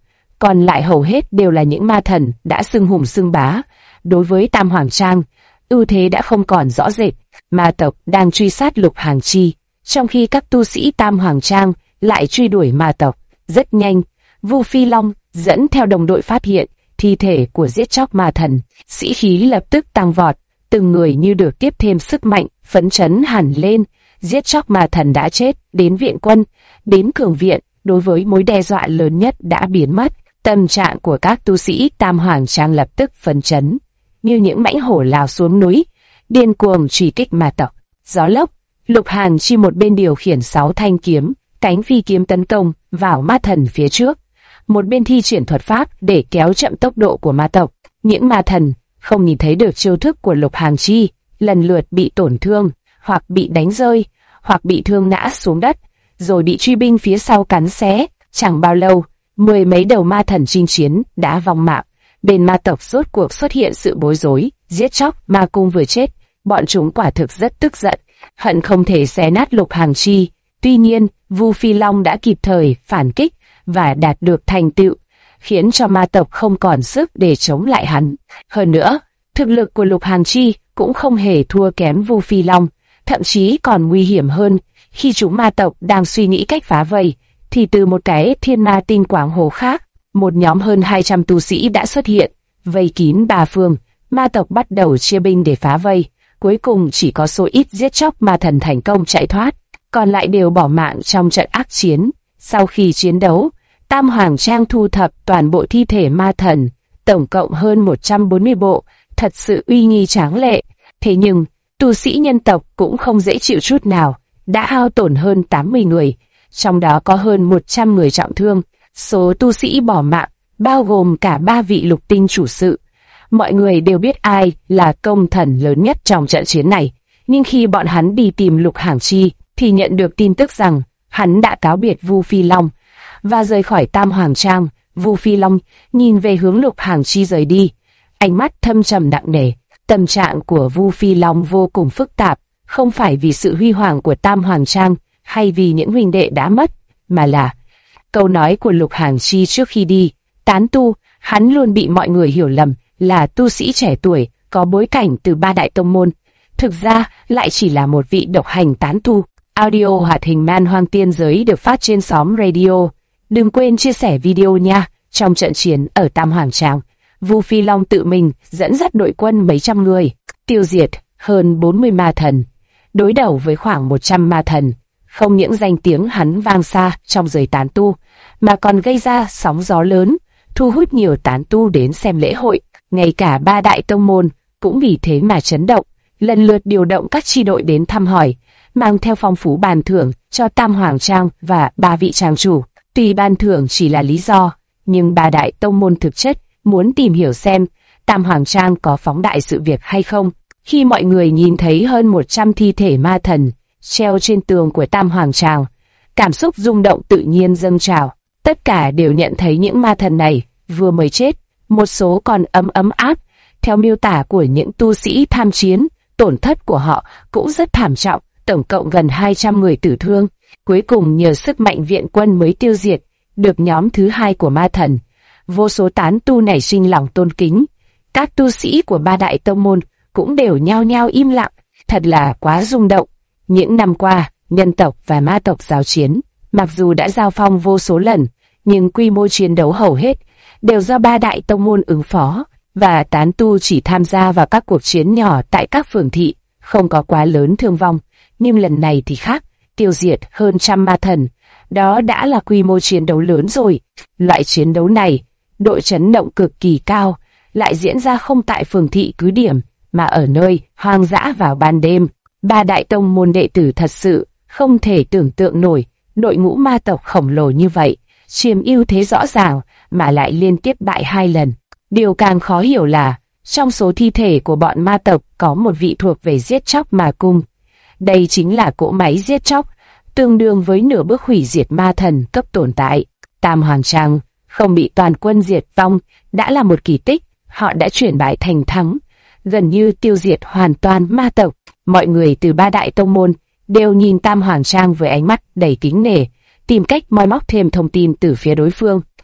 còn lại hầu hết đều là những ma thần đã xưng hùng xưng bá. Đối với Tam Hoàng Trang, ưu thế đã không còn rõ rệt, ma tộc đang truy sát Lục Hàng Chi, trong khi các tu sĩ Tam Hoàng Trang lại truy đuổi ma tộc. Rất nhanh, Vu Phi Long dẫn theo đồng đội phát hiện thi thể của giết chóc ma thần, sĩ khí lập tức tăng vọt, từng người như được tiếp thêm sức mạnh, phấn chấn hẳn lên. Giết chóc ma thần đã chết, đến viện quân, đến cường viện, đối với mối đe dọa lớn nhất đã biến mất. Tâm trạng của các tu sĩ Tam Hoàng Trang lập tức phấn chấn, như những mãnh hổ lao xuống núi, điên cuồng truy kích ma tộc. Gió lốc, Lục Hàng Chi một bên điều khiển 6 thanh kiếm, cánh phi kiếm tấn công vào ma thần phía trước, một bên thi triển thuật pháp để kéo chậm tốc độ của ma tộc. Những ma thần không nhìn thấy được chiêu thức của Lục Hàng Chi, lần lượt bị tổn thương, hoặc bị đánh rơi, hoặc bị thương ngã xuống đất, rồi bị truy binh phía sau cắn xé. Chẳng bao lâu, 10 mấy đầu ma thần chinh chiến đã vong mạng. Bên ma tộc rốt cuộc xuất hiện sự bối rối, giết chóc ma cung vừa chết, bọn chúng quả thực rất tức giận, hận không thể xé nát Lục Hàng Chi. Tuy nhiên, Vu Phi Long đã kịp thời phản kích và đạt được thành tựu, khiến cho ma tộc không còn sức để chống lại hắn. Hơn nữa, thực lực của Lục Hàng Chi cũng không hề thua kém Vu Phi Long, thậm chí còn nguy hiểm hơn. Khi chúng ma tộc đang suy nghĩ cách phá vây, thì từ một cái thiên ma tinh quảng hồ khác, một nhóm hơn 200 tu sĩ đã xuất hiện, vây kín ba phương. Ma tộc bắt đầu chia binh để phá vây, cuối cùng chỉ có số ít giết chóc ma thần thành công chạy thoát, còn lại đều bỏ mạng trong trận ác chiến. Sau khi chiến đấu, Tam Hoàng Trang thu thập toàn bộ thi thể ma thần, tổng cộng hơn 140 bộ, thật sự uy nghi tráng lệ. Thế nhưng, tu sĩ nhân tộc cũng không dễ chịu chút nào, đã hao tổn hơn 80 người, trong đó có hơn 100 người trọng thương. Số tu sĩ bỏ mạng, bao gồm cả 3 vị lục tinh chủ sự. Mọi người đều biết ai là công thần lớn nhất trong trận chiến này, nhưng khi bọn hắn đi tìm Lục Hàng Chi, thì nhận được tin tức rằng hắn đã cáo biệt Vu Phi Long và rời khỏi Tam Hoàng Trang. Vu Phi Long nhìn về hướng Lục Hàng Chi rời đi, ánh mắt thâm trầm nặng nề. Tâm trạng của Vu Phi Long vô cùng phức tạp, không phải vì sự huy hoàng của Tam Hoàng Trang hay vì những huynh đệ đã mất, mà là câu nói của Lục Hàng Chi trước khi đi. Tán tu, hắn luôn bị mọi người hiểu lầm là tu sĩ trẻ tuổi có bối cảnh từ 3 đại tông môn, thực ra lại chỉ là một vị độc hành tán tu. Audio hoạt hình Man Hoang Tiên Giới được phát trên xóm radio. Đừng quên chia sẻ video nha. Trong trận chiến ở Tam Hoàng Trang, Vu Phi Long tự mình dẫn dắt đội quân mấy trăm người, tiêu diệt hơn 40 ma thần, đối đầu với khoảng 100 ma thần. Không những danh tiếng hắn vang xa trong giới tán tu, mà còn gây ra sóng gió lớn, thu hút nhiều tán tu đến xem lễ hội. Ngay cả 3 đại tông môn cũng vì thế mà chấn động, lần lượt điều động các chi đội đến thăm hỏi, mang theo phong phú ban thưởng cho Tam Hoàng Trang và 3 vị trang chủ. Tuy ban thưởng chỉ là lý do, nhưng 3 đại tông môn thực chất muốn tìm hiểu xem Tam Hoàng Trang có phóng đại sự việc hay không. Khi mọi người nhìn thấy hơn 100 thi thể ma thần treo trên tường của Tam Hoàng Trang, cảm xúc rung động tự nhiên dâng trào. Tất cả đều nhận thấy những ma thần này vừa mới chết, một số còn ấm áp. Theo miêu tả của những tu sĩ tham chiến, tổn thất của họ cũng rất thảm trọng, tổng cộng gần 200 người tử thương. Cuối cùng nhờ sức mạnh viện quân mới tiêu diệt được nhóm thứ 2 của ma thần. Vô số tán tu nảy sinh lòng tôn kính. Các tu sĩ của 3 đại tông môn cũng đều nhao nhao im lặng, thật là quá rung động. Những năm qua, nhân tộc và ma tộc giao chiến, mặc dù đã giao phong vô số lần, nhưng quy mô chiến đấu hầu hết đều do 3 đại tông môn ứng phó, và tán tu chỉ tham gia vào các cuộc chiến nhỏ tại các phường thị, không có quá lớn thương vong. Nhưng lần này thì khác, tiêu diệt hơn 100 ma thần, đó đã là quy mô chiến đấu lớn rồi. Loại chiến đấu này, độ chấn động cực kỳ cao, lại diễn ra không tại phường thị cứ điểm, mà ở nơi hoang dã vào ban đêm. 3 đại tông môn đệ tử thật sự không thể tưởng tượng nổi đội ngũ ma tộc khổng lồ như vậy, chiếm ưu thế rõ ràng mà lại liên tiếp bại 2 lần. Điều càng khó hiểu là trong số thi thể của bọn ma tộc có một vị thuộc về giết chóc ma cung. Đây chính là cỗ máy giết chóc, tương đương với nửa bước hủy diệt ma thần cấp tồn tại. Tam Hoàng Trang không bị toàn quân diệt vong đã là một kỳ tích, họ đã chuyển bại thành thắng, gần như tiêu diệt hoàn toàn ma tộc. Mọi người từ 3 đại tông môn đều nhìn Tam Hoàng Trang với ánh mắt đầy kính nể, tìm cách moi móc thêm thông tin từ phía đối phương.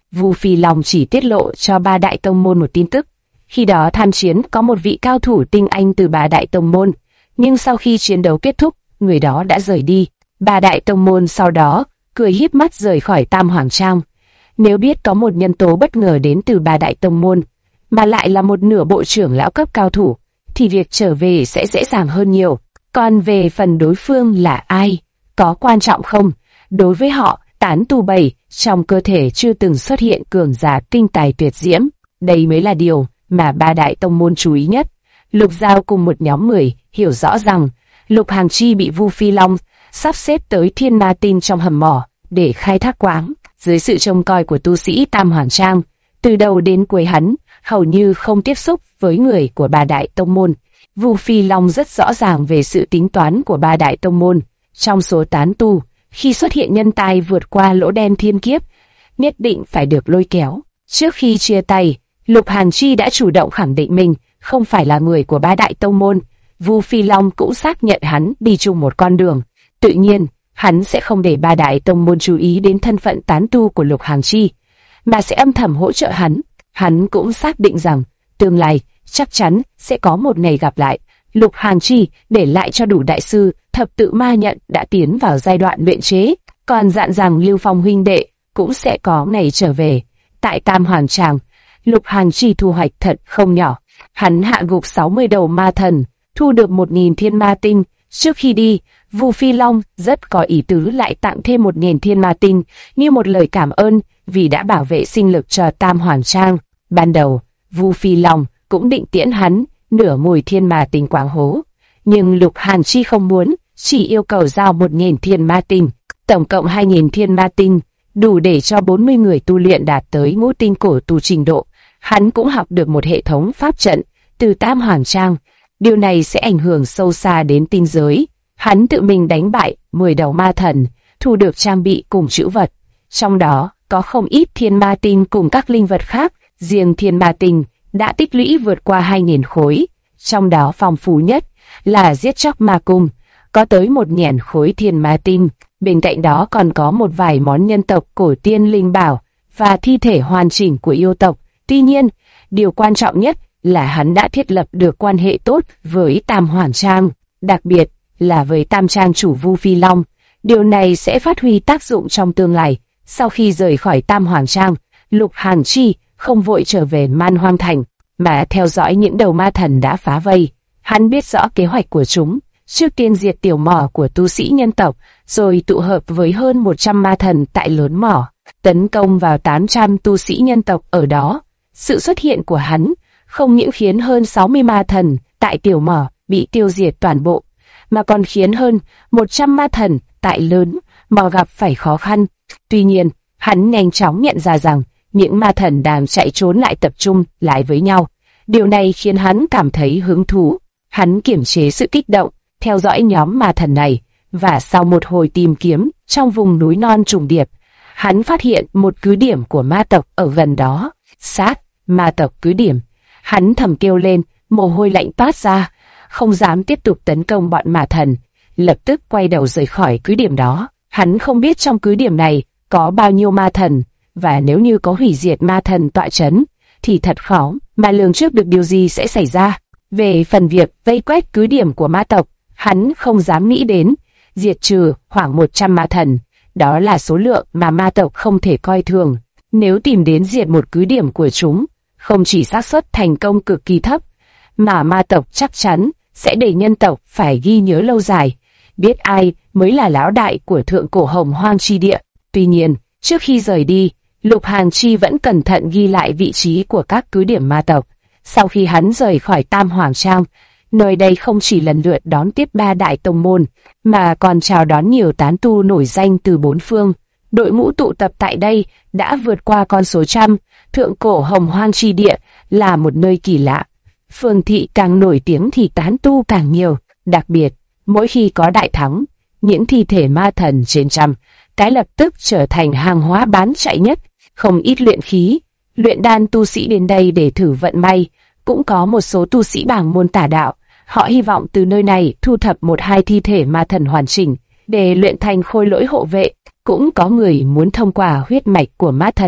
Vu Phi Long chỉ tiết lộ cho ba đại tông môn một tin tức. Khi đó tham chiến có một vị cao thủ tinh anh từ ba đại tông môn, nhưng sau khi chiến đấu kết thúc, người đó đã rời đi. Ba đại tông môn sau đó cười híp mắt rời khỏi Tam Hoàng Trang. Nếu biết có một nhân tố bất ngờ đến từ ba đại tông môn, mà lại là một nửa bộ trưởng lão cấp cao thủ, thì việc trở về sẽ dễ dàng hơn nhiều. Còn về phần đối phương là ai, có quan trọng không? Đối với họ, tán tu 7 trong cơ thể chưa từng xuất hiện cường giả kinh tài tuyệt diễm. Đây mới là điều mà ba đại tông môn chú ý nhất. Lục Giao cùng một nhóm người hiểu rõ rằng Lục Hàng Chi bị Vu Phi Long sắp xếp tới Thiên Ma Tinh trong hầm mỏ để khai thác quáng. Dưới sự trông coi của tu sĩ Tam Hoàng Trang, từ đầu đến cuối hắn hầu như không tiếp xúc với người của ba đại tông môn. Vu Phi Long rất rõ ràng về sự tính toán của ba đại tông môn. Trong số tán tu, khi xuất hiện nhân tài vượt qua lỗ đen thiên kiếp, nhất định phải được lôi kéo. Trước khi chia tay, Lục Hàn Chi đã chủ động khẳng định mình không phải là người của ba đại tông môn. Vu Phi Long cũng xác nhận hắn đi chung một con đường. Tự nhiên, hắn sẽ không để ba đại tông môn chú ý đến thân phận tán tu của Lục Hàn Chi, mà sẽ âm thầm hỗ trợ hắn. Hắn cũng xác định rằng tương lai chắc chắn sẽ có một ngày gặp lại. Lục Hàn Chi để lại cho đủ đại sư thập tự ma nhận đã tiến vào giai đoạn luyện chế, còn dặn rằng Lưu Phong huynh đệ cũng sẽ có ngày trở về. Tại Tam Hoàng Tràng, Lục Hàn Chi thu hoạch thật không nhỏ. Hắn hạ gục 60 đầu ma thần, thu được 1000 thiên ma tinh. Trước khi đi, Vu Phi Long rất có ý tứ lại tặng thêm 1000 thiên ma tinh như một lời cảm ơn vì đã bảo vệ sinh lực cho Tam Hoàng Trang. Ban đầu, Vu Phi Long cũng định tiễn hắn nửa mùi thiên ma tinh quáng hố, nhưng Lục Hàn Chi không muốn, chỉ yêu cầu giao 1000 thiên ma tinh, tổng cộng 2000 thiên ma tinh, đủ để cho 40 người tu luyện đạt tới ngũ tinh cổ tu trình độ. Hắn cũng học được một hệ thống pháp trận từ Tam Hoàng Trang, điều này sẽ ảnh hưởng sâu xa đến tinh giới. Hắn tự mình đánh bại 10 đầu ma thần, thu được trang bị cùng trữ vật, trong đó có không ít thiên ma tinh cùng các linh vật khác. Riêng thiên ma tinh đã tích lũy vượt qua 2000 khối, trong đó phong phú nhất là giết chóc ma cung, có tới 1000 khối thiên ma tinh. Bên cạnh đó còn có một vài món nhân tộc cổ tiên linh bảo và thi thể hoàn chỉnh của yêu tộc. Tuy nhiên, điều quan trọng nhất là hắn đã thiết lập được quan hệ tốt với Tam Hoàng Trang, đặc biệt là với Tam Trang chủ Vu Phi Long. Điều này sẽ phát huy tác dụng trong tương lai. Sau khi rời khỏi Tam Hoàng Trang, Lục Hàn Chi không vội trở về Man Hoang Thành, mà theo dõi những đầu ma thần đã phá vây. Hắn biết rõ kế hoạch của chúng, trước tiên diệt tiểu mỏ của tu sĩ nhân tộc, rồi tụ hợp với hơn 100 ma thần tại lớn mỏ, tấn công vào 800 tu sĩ nhân tộc ở đó. Sự xuất hiện của hắn không những khiến hơn 60 ma thần tại tiểu mỏ bị tiêu diệt toàn bộ, mà còn khiến hơn 100 ma thần tại lớn mỏ gặp phải khó khăn. Tuy nhiên, hắn nhanh chóng nhận ra rằng những ma thần đang chạy trốn lại tập trung lại với nhau. Điều này khiến hắn cảm thấy hứng thú. Hắn kiềm chế sự kích động, theo dõi nhóm ma thần này, và sau một hồi tìm kiếm trong vùng núi non trùng điệp, hắn phát hiện một cứ điểm của ma tộc ở gần đó. Sát, ma tộc cứ điểm. Hắn thầm kêu lên, mồ hôi lạnh toát ra, không dám tiếp tục tấn công bọn ma thần, lập tức quay đầu rời khỏi cứ điểm đó. Hắn không biết trong cứ điểm này có bao nhiêu ma thần, và nếu như có hủy diệt ma thần tọa chấn, thì thật khó mà lường trước được điều gì sẽ xảy ra. Về phần việc vây quét cứ điểm của ma tộc, hắn không dám nghĩ đến. Diệt trừ khoảng 100 ma thần, đó là số lượng mà ma tộc không thể coi thường. Nếu tìm đến diệt một cứ điểm của chúng, không chỉ xác suất thành công cực kỳ thấp, mà ma tộc chắc chắn sẽ để nhân tộc phải ghi nhớ lâu dài, biết ai mới là lão đại của thượng cổ Hồng Hoang chi địa. Tuy nhiên, trước khi rời đi, Lục Hàn Chi vẫn cẩn thận ghi lại vị trí của các cứ điểm ma tộc. Sau khi hắn rời khỏi Tam Hoàng Trang, nơi đây không chỉ lần lượt đón tiếp 3 đại tông môn, mà còn chào đón nhiều tán tu nổi danh từ 4 phương. Đội ngũ tụ tập tại đây đã vượt qua con số trăm. Thượng cổ Hồng Hoang chi địa là một nơi kỳ lạ. Phường thị càng nổi tiếng thì tán tu càng nhiều. Đặc biệt, mỗi khi có đại thắng, những thi thể ma thần trên trăm cái lập tức trở thành hàng hóa bán chạy nhất. Không ít luyện khí, luyện đan tu sĩ đến đây để thử vận may. Cũng có một số tu sĩ bảng môn tà đạo, họ hy vọng từ nơi này thu thập 1-2 thi thể ma thần hoàn chỉnh để luyện thành khôi lỗi hộ vệ. Cũng có người muốn thông qua huyết mạch của ma thần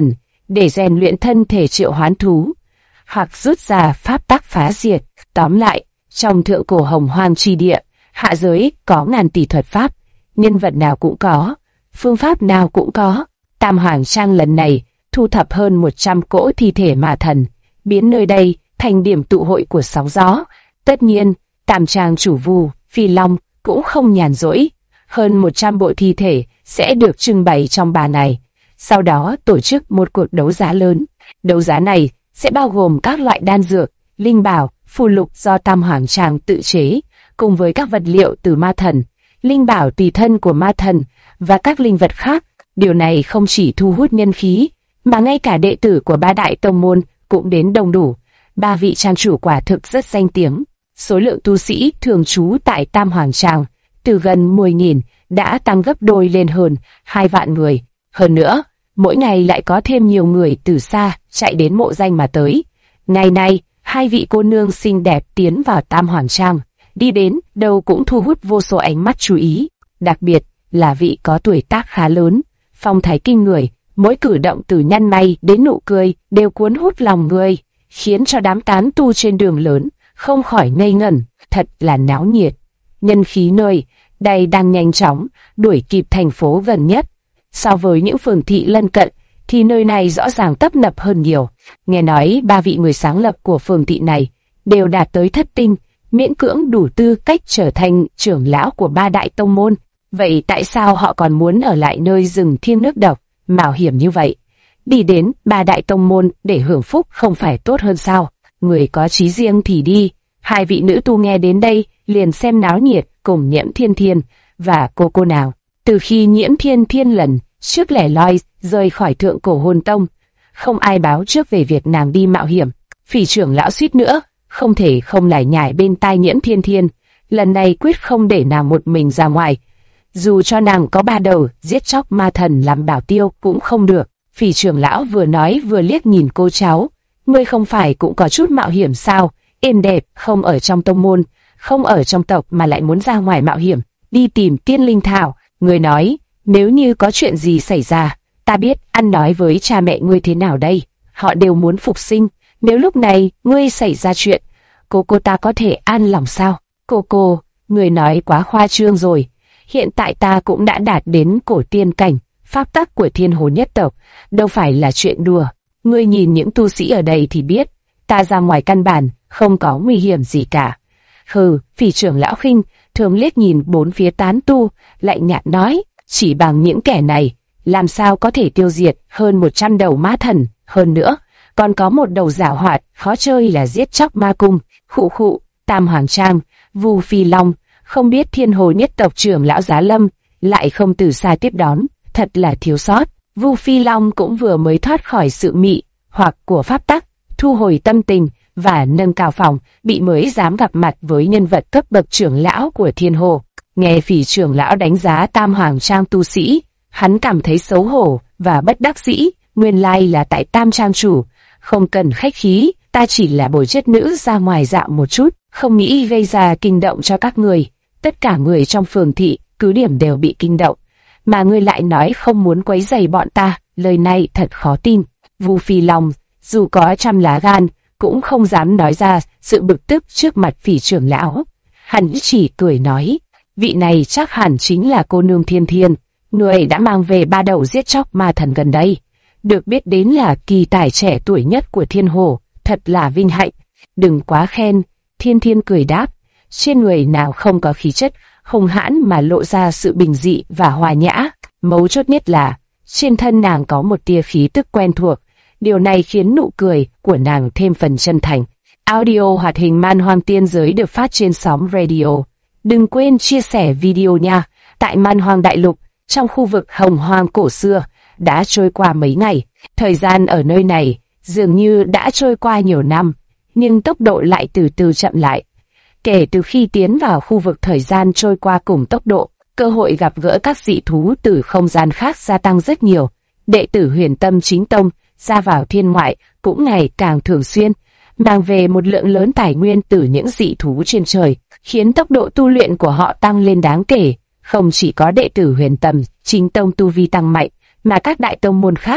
để rèn luyện thân thể triệu hoán thú, hoặc rút ra pháp tắc phá diệt. Tóm lại, trong thượng cổ hồng hoang chi địa, hạ giới có ngàn tỷ thuật pháp, nhân vật nào cũng có, phương pháp nào cũng có. Tam Hoàng Trang lần này thu thập hơn 100 cỗ thi thể ma thần, biến nơi đây thành điểm tụ hội của sóng gió. Tất nhiên, Tam Trang chủ Vu Phi Long cũng không nhàn rỗi, hơn 100 bộ thi thể sẽ được trưng bày trong bà này. Sau đó tổ chức một cuộc đấu giá lớn. Đấu giá này sẽ bao gồm các loại đan dược, linh bảo, phù lục do Tam Hoàng Trang tự chế, cùng với các vật liệu từ ma thần, linh bảo tùy thân của ma thần và các linh vật khác. Điều này không chỉ thu hút nhân khí, mà ngay cả đệ tử của ba đại tông môn cũng đến đông đủ. Ba vị trang chủ quả thực rất danh tiếng. Số lượng tu sĩ thường trú tại Tam Hoàng Trang từ gần 10.000 đã tăng gấp đôi lên hơn 2 vạn người. Hơn nữa, mỗi ngày lại có thêm nhiều người từ xa chạy đến mộ danh mà tới. Ngày nay, hai vị cô nương xinh đẹp tiến vào Tam Hoàng Trang, đi đến đâu cũng thu hút vô số ánh mắt chú ý. Đặc biệt là vị có tuổi tác khá lớn, phong thái kinh người, mỗi cử động từ nhăn mày đến nụ cười đều cuốn hút lòng người, khiến cho đám tán tu trên đường lớn không khỏi ngây ngẩn. Thật là náo nhiệt. Nhân khí nơi đây đang nhanh chóng đuổi kịp thành phố gần nhất. So với những phường thị lân cận thì nơi này rõ ràng tấp nập hơn nhiều. Nghe nói ba vị người sáng lập của phường thị này đều đạt tới thất tinh, miễn cưỡng đủ tư cách trở thành trưởng lão của ba đại tông môn. Vậy tại sao họ còn muốn ở lại nơi rừng thiên nước độc, mạo hiểm như vậy? Đi đến ba đại tông môn để hưởng phúc không phải tốt hơn sao? Người có chí riêng thì đi. Hai vị nữ tu nghe đến đây liền xem náo nhiệt cùng Nhiễm Thiên Thiên và cô nào. Từ khi Nhiễm Thiên Thiên lần trước lẻ loi rời khỏi thượng cổ hồn tông, không ai báo trước về việc nàng đi mạo hiểm. Phỉ trưởng lão suýt nữa không thể không lải nhải bên tai Nhiễm Thiên Thiên, lần này quyết không để nàng một mình ra ngoài. Dù cho nàng có ba đầu giết chóc ma thần làm bảo tiêu cũng không được. Phỉ trưởng lão vừa nói vừa liếc nhìn cô cháu. Ngươi không phải cũng có chút mạo hiểm sao? Êm đẹp, không ở trong tông môn, không ở trong tộc mà lại muốn ra ngoài mạo hiểm, đi tìm tiên linh thảo. Ngươi nói, nếu như có chuyện gì xảy ra, ta biết ăn nói với cha mẹ ngươi thế nào đây? Họ đều muốn phục sinh. Nếu lúc này ngươi xảy ra chuyện, cô ta có thể an lòng sao? Cô, ngươi nói quá khoa trương rồi. Hiện tại ta cũng đã đạt đến cổ tiên cảnh, pháp tắc của thiên hồ nhất tộc, đâu phải là chuyện đùa. Ngươi nhìn những tu sĩ ở đây thì biết, ta ra ngoài căn bản, không có nguy hiểm gì cả. Hừ, Phỉ trưởng lão khinh, thường liếc nhìn bốn phía tán tu, lại nhạt nói, chỉ bằng những kẻ này, làm sao có thể tiêu diệt hơn 100 đầu ma thần, hơn nữa, còn có một đầu giảo hoạt, khó chơi là giết chóc ma cung. Khụ, Tam Hoàng Trang, Vu Phi Long, không biết thiên hồ nhất tộc trưởng lão Giá Lâm lại không từ xa tiếp đón, thật là thiếu sót. Vu Phi Long cũng vừa mới thoát khỏi sự mị hoặc của pháp tắc, thu hồi tâm tình và nâng cao phòng, bị mới dám gặp mặt với nhân vật cấp bậc trưởng lão của thiên hồ. Nghe Phỉ trưởng lão đánh giá Tam Hoàng Trang tu sĩ, hắn cảm thấy xấu hổ và bất đắc dĩ. Nguyên lai là tại Tam Trang chủ, không cần khách khí, ta chỉ là bồi chất nữ ra ngoài dạo một chút, không nghĩ gây ra kinh động cho các người. Tất cả người trong phường thị cứ điểm đều bị kinh động, mà ngươi lại nói không muốn quấy rầy bọn ta, lời này thật khó tin. Vu Phi Long dù có trăm lá gan cũng không dám nói ra sự bực tức trước mặt Phỉ trưởng lão. Hắn chỉ cười nói, vị này chắc hẳn chính là cô nương Thiên Thiên, người đã mang về ba đầu giết chóc ma thần gần đây. Được biết đến là kỳ tài trẻ tuổi nhất của thiên hồ, thật là vinh hạnh. Đừng quá khen, Thiên Thiên cười đáp, trên người nào không có khí chất hung hãn mà lộ ra sự bình dị và hòa nhã. Mấu chốt nhất là, trên thân nàng có một tia khí tức quen thuộc, điều này khiến nụ cười của nàng thêm phần chân thành. Audio hoạt hình Man Hoang Tiên Giới được phát trên sóng radio. Đừng quên chia sẻ video nha. Tại Man Hoang Đại Lục, trong khu vực Hồng Hoang cổ xưa, đã trôi qua mấy ngày. Thời gian ở nơi này dường như đã trôi qua nhiều năm, nhưng tốc độ lại từ từ chậm lại. Kể từ khi tiến vào khu vực thời gian trôi qua cùng tốc độ, cơ hội gặp gỡ các dị thú từ không gian khác gia tăng rất nhiều. Đệ tử Huyền Tâm Chính Tông ra vào thiên ngoại cũng ngày càng thường xuyên, mang về một lượng lớn tài nguyên từ những dị thú trên trời, khiến tốc độ tu luyện của họ tăng lên đáng kể. Không chỉ có đệ tử Huyền Tâm Chính Tông tu vi tăng mạnh, mà các đại tông môn khác,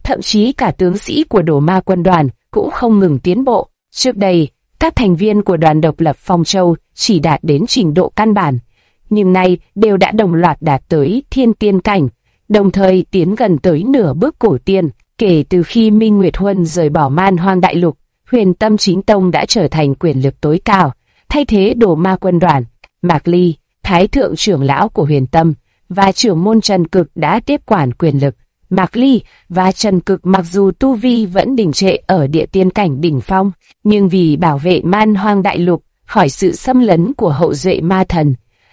thậm chí cả tướng sĩ của Đồ Ma quân đoàn cũng không ngừng tiến bộ. Trước đây, các thành viên của đoàn độc lập Phong Châu chỉ đạt đến trình độ căn bản, nhưng nay đều đã đồng loạt đạt tới thiên tiên cảnh, đồng thời tiến gần tới nửa bước cổ tiên. Kể từ khi Minh Nguyệt Huân rời bỏ Man Hoang Đại Lục, Huyền Tâm Chính Tông đã trở thành quyền lực tối cao, thay thế Đồ Ma quân đoàn. Mạc Ly, Thái thượng trưởng lão của Huyền Tâm, và trưởng môn Trần Cực đã tiếp quản quyền lực. Mạc Ly và Trần Cực mặc dù tu vi vẫn đình trệ ở địa tiên cảnh đỉnh phong, nhưng vì bảo vệ Man Hoang Đại Lục khỏi sự xâm lấn của hậu duệ ma thần,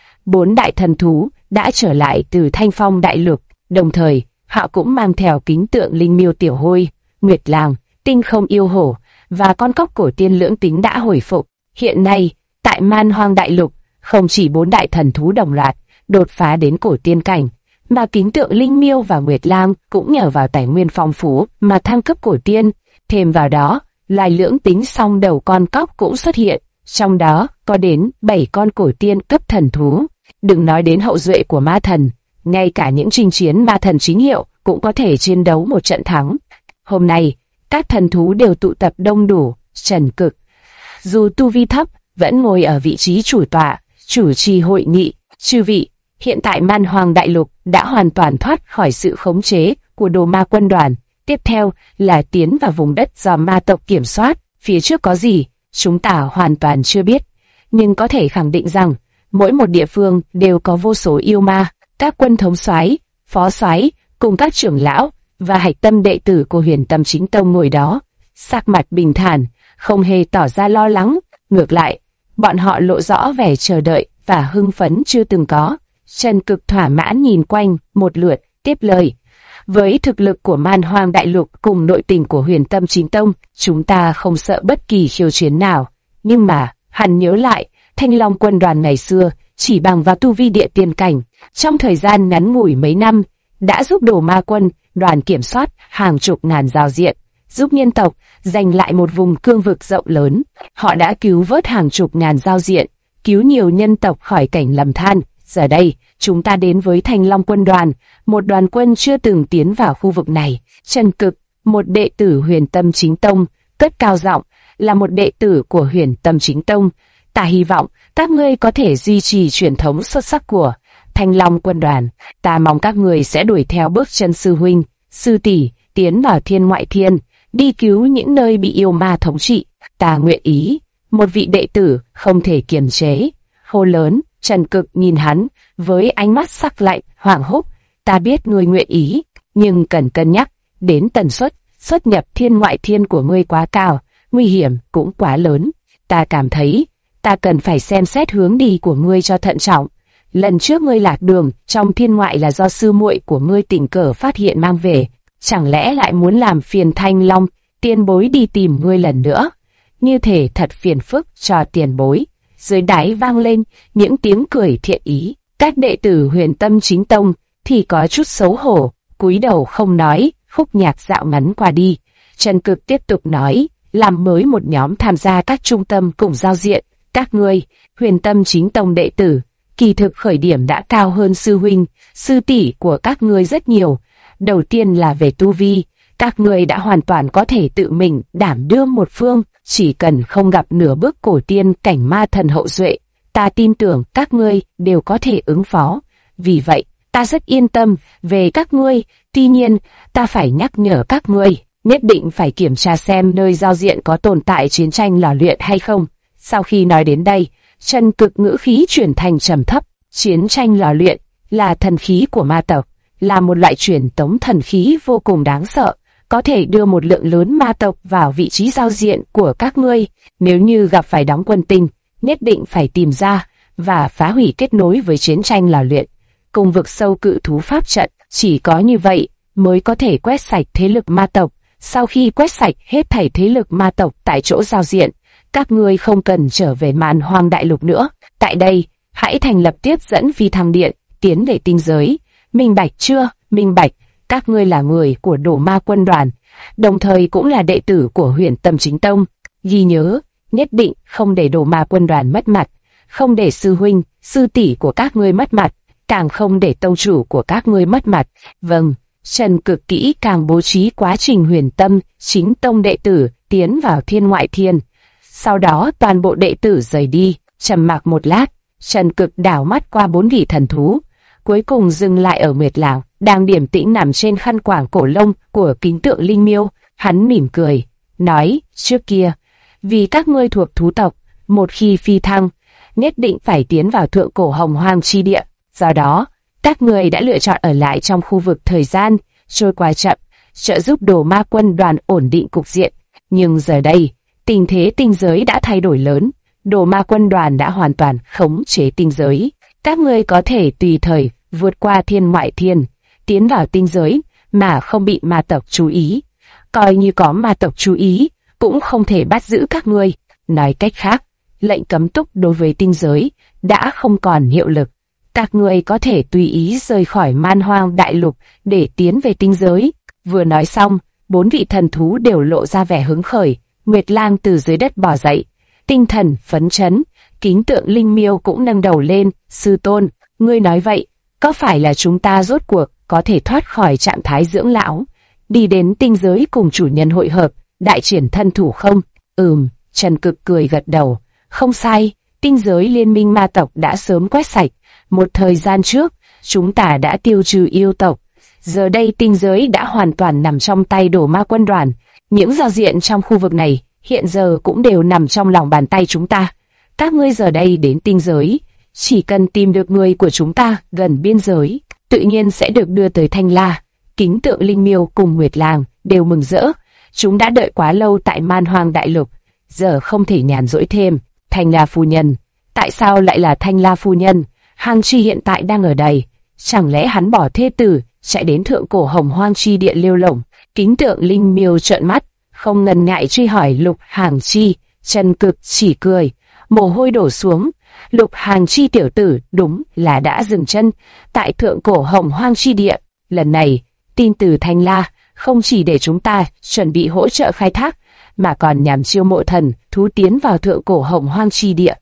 4 đại thần thú đã trở lại từ Thanh Phong Đại Lục, đồng thời họ cũng mang theo kính tượng linh miêu Tiểu Hôi, Nguyệt Lang, Tinh Không Yêu Hổ và con cóc cổ tiên lưỡng tính đã hồi phục. Hiện nay, tại Man Hoang Đại Lục, không chỉ 4 đại thần thú đồng loạt đột phá đến cổ tiên cảnh, mà kính tượng linh miêu và Nguyệt Lang cũng nhờ vào tài nguyên phong phú mà thăng cấp cổ tiên. Thêm vào đó, loài lưỡng tính song đầu con cóc cũng xuất hiện, trong đó có đến 7 con cổ tiên cấp thần thú. Đừng nói đến hậu duệ của ma thần, ngay cả những chinh chiến ma thần chính hiệu cũng có thể chiến đấu một trận thắng. Hôm nay, các thần thú đều tụ tập đông đủ. Trần Cực, dù tu vi thấp, vẫn ngồi ở vị trí chủ tọa, chủ trì hội nghị. Chư vị, hiện tại Man Hoang Đại Lục đã hoàn toàn thoát khỏi sự khống chế của Đồ Ma quân đoàn. Tiếp theo là tiến vào vùng đất do ma tộc kiểm soát. Phía trước có gì, chúng ta hoàn toàn chưa biết. Nhưng có thể khẳng định rằng, mỗi một địa phương đều có vô số yêu ma. Các quân thống soái, phó soái cùng các trưởng lão và hạch tâm đệ tử của Huyền Tâm Chính Tông ngồi đó, sắc mặt bình thản, không hề tỏ ra lo lắng. Ngược lại, bọn họ lộ rõ vẻ chờ đợi và hưng phấn chưa từng có. Trần Cực thỏa mãn nhìn quanh một lượt, tiếp lời: với thực lực của Man Hoang Đại Lục cùng nội tình của Huyền Tâm Chính Tông, chúng ta không sợ bất kỳ khiêu chiến nào. Nhưng mà, hắn nhớ lại, Thanh Long quân đoàn ngày xưa chỉ bằng vào tu vi địa tiên cảnh, trong thời gian ngắn ngủi mấy năm, đã giúp Đồ Ma quân đoàn kiểm soát hàng chục ngàn giao diện, giúp nhân tộc giành lại một vùng cương vực rộng lớn. Họ đã cứu vớt hàng chục ngàn giao diện, cứu nhiều nhân tộc khỏi cảnh lầm than. Giờ đây, chúng ta đến với Thanh Long quân đoàn, một đoàn quân chưa từng tiến vào khu vực này. Trần Cực, một đệ tử Huyền Tâm Chính Tông, cất cao giọng: là một đệ tử của Huyền Tâm Chính Tông, ta hy vọng các ngươi có thể duy trì truyền thống xuất sắc của Thanh Long quân đoàn. Ta mong các ngươi sẽ đuổi theo bước chân sư huynh, sư tỷ, tiến vào thiên ngoại thiên, đi cứu những nơi bị yêu ma thống trị. Ta nguyện ý. Một vị đệ tử không thể kiềm chế hô lớn. Trần Cực nhìn hắn với ánh mắt sắc lạnh, hoảng hốt. Ta biết ngươi nguyện ý, nhưng cần cân nhắc đến tần suất xuất nhập thiên ngoại thiên của ngươi quá cao, nguy hiểm cũng quá lớn. Ta cảm thấy ta cần phải xem xét hướng đi của ngươi cho thận trọng. Lần trước ngươi lạc đường trong thiên ngoại là do sư muội của ngươi tình cờ phát hiện mang về, chẳng lẽ lại muốn làm phiền Thanh Long tiền bối đi tìm ngươi lần nữa? Như thể thật phiền phức cho tiền bối. Dưới đáy vang lên những tiếng cười thiện ý. Các đệ tử Huyền Tâm Chính Tông thì có chút xấu hổ, cúi đầu không nói. Khúc nhạc dạo ngắn qua đi, Trần Cực tiếp tục nói: làm mới một nhóm tham gia các trung tâm cùng giao diện. Các ngươi, Huyền Tâm Chính Tông đệ tử, kỳ thực khởi điểm đã cao hơn sư huynh, sư tỷ của các ngươi rất nhiều. Đầu tiên là về tu vi, các ngươi đã hoàn toàn có thể tự mình đảm đương một phương, chỉ cần không gặp nửa bước cổ tiên cảnh ma thần hậu duệ, ta tin tưởng các ngươi đều có thể ứng phó. Vì vậy, ta rất yên tâm về các ngươi. Tuy nhiên, ta phải nhắc nhở các ngươi, nhất định phải kiểm tra xem nơi giao diện có tồn tại chiến tranh lò luyện hay không. Sau khi nói đến đây, Trần Cực ngữ khí chuyển thành trầm thấp. Chiến tranh lò luyện là thần khí của ma tộc, là một loại truyền tống thần khí vô cùng đáng sợ, có thể đưa một lượng lớn ma tộc vào vị trí giao diện của các ngươi. Nếu như gặp phải đóng quân tinh, nhất định phải tìm ra và phá hủy kết nối với chiến tranh lò luyện. Cùng vực sâu cự thú pháp trận, chỉ có như vậy mới có thể quét sạch thế lực ma tộc. Sau khi quét sạch hết thảy thế lực ma tộc tại chỗ giao diện, các ngươi không cần trở về Man Hoang Đại Lục nữa. Tại đây, hãy thành lập tiếp dẫn phi thăng điện, tiến về tinh giới. Minh bạch chưa? Minh bạch. Các ngươi là người của Đồ Ma quân đoàn, đồng thời cũng là đệ tử của Huyền Tâm Chính Tông. Ghi nhớ, nhất định không để Đồ Ma quân đoàn mất mặt, không để sư huynh, sư tỷ của các ngươi mất mặt, càng không để tông chủ của các ngươi mất mặt. Vâng, Trần Cực kỹ càng bố trí quá trình Huyền Tâm chính tông đệ tử tiến vào thiên ngoại thiên. Sau đó toàn bộ đệ tử rời đi, trầm mặc một lát, Trần Cực đảo mắt qua 4 vị thần thú, cuối cùng dừng lại ở Nguyệt Lang, đang điềm tĩnh nằm trên khăn quàng cổ lông của Kính Tượng Linh Miêu. Hắn mỉm cười, nói, trước kia, vì các ngươi thuộc thú tộc, một khi phi thăng, nhất định phải tiến vào thượng cổ hồng hoang chi địa. Do đó, các ngươi đã lựa chọn ở lại trong khu vực thời gian trôi qua chậm, trợ giúp Đồ Ma Quân đoàn ổn định cục diện. Nhưng giờ đây, tình thế tinh giới đã thay đổi lớn, Đồ Ma Quân đoàn đã hoàn toàn khống chế tinh giới. Các ngươi có thể tùy thời vượt qua thiên ngoại thiên, tiến vào tinh giới mà không bị ma tộc chú ý. Coi như có ma tộc chú ý, cũng không thể bắt giữ các ngươi. Nói cách khác, lệnh cấm túc đối với tinh giới đã không còn hiệu lực. Các ngươi có thể tùy ý rời khỏi Man Hoang đại lục để tiến về tinh giới. Vừa nói xong, 4 vị thần thú đều lộ ra vẻ hứng khởi. Nguyệt Lang từ dưới đất bò dậy, tinh thần phấn chấn. Kính Tượng Linh Miêu cũng nâng đầu lên, sư tôn, ngươi nói vậy, có phải là chúng ta rốt cuộc có thể thoát khỏi trạng thái dưỡng lão, đi đến tinh giới cùng chủ nhân hội hợp, đại triển thân thủ không? Trần Cực cười gật đầu, không sai, tinh giới liên minh ma tộc đã sớm quét sạch, một thời gian trước, chúng ta đã tiêu trừ yêu tộc, giờ đây tinh giới đã hoàn toàn nằm trong tay Đồ Ma Quân đoàn, những giao diện trong khu vực này hiện giờ cũng đều nằm trong lòng bàn tay chúng ta. Các ngươi giờ đây đến tinh giới, chỉ cần tìm được người của chúng ta gần biên giới, tự nhiên sẽ được đưa tới Thanh La. Kính Tượng Linh Miêu cùng Nguyệt Lang đều mừng rỡ, chúng đã đợi quá lâu tại Man Hoang đại lục, giờ không thể nhàn rỗi thêm. Thanh La phu nhân, tại sao lại là Thanh La phu nhân? Hàng Chi hiện tại đang ở đây, chẳng lẽ hắn bỏ thê tử chạy đến thượng cổ hồng hoang chi địa lêu lổng? Kính Tượng Linh Miêu trợn mắt, không ngần ngại truy hỏi Lục Hàng Chi. Trần Cực chỉ cười, mồ hôi đổ xuống. Lục Hàng Chi tiểu tử đúng là đã dừng chân tại thượng cổ hồng hoang chi địa. Lần này, tin từ Thanh La không chỉ để chúng ta chuẩn bị hỗ trợ khai thác, mà còn nhằm chiêu mộ thần thú tiến vào thượng cổ hồng hoang chi địa.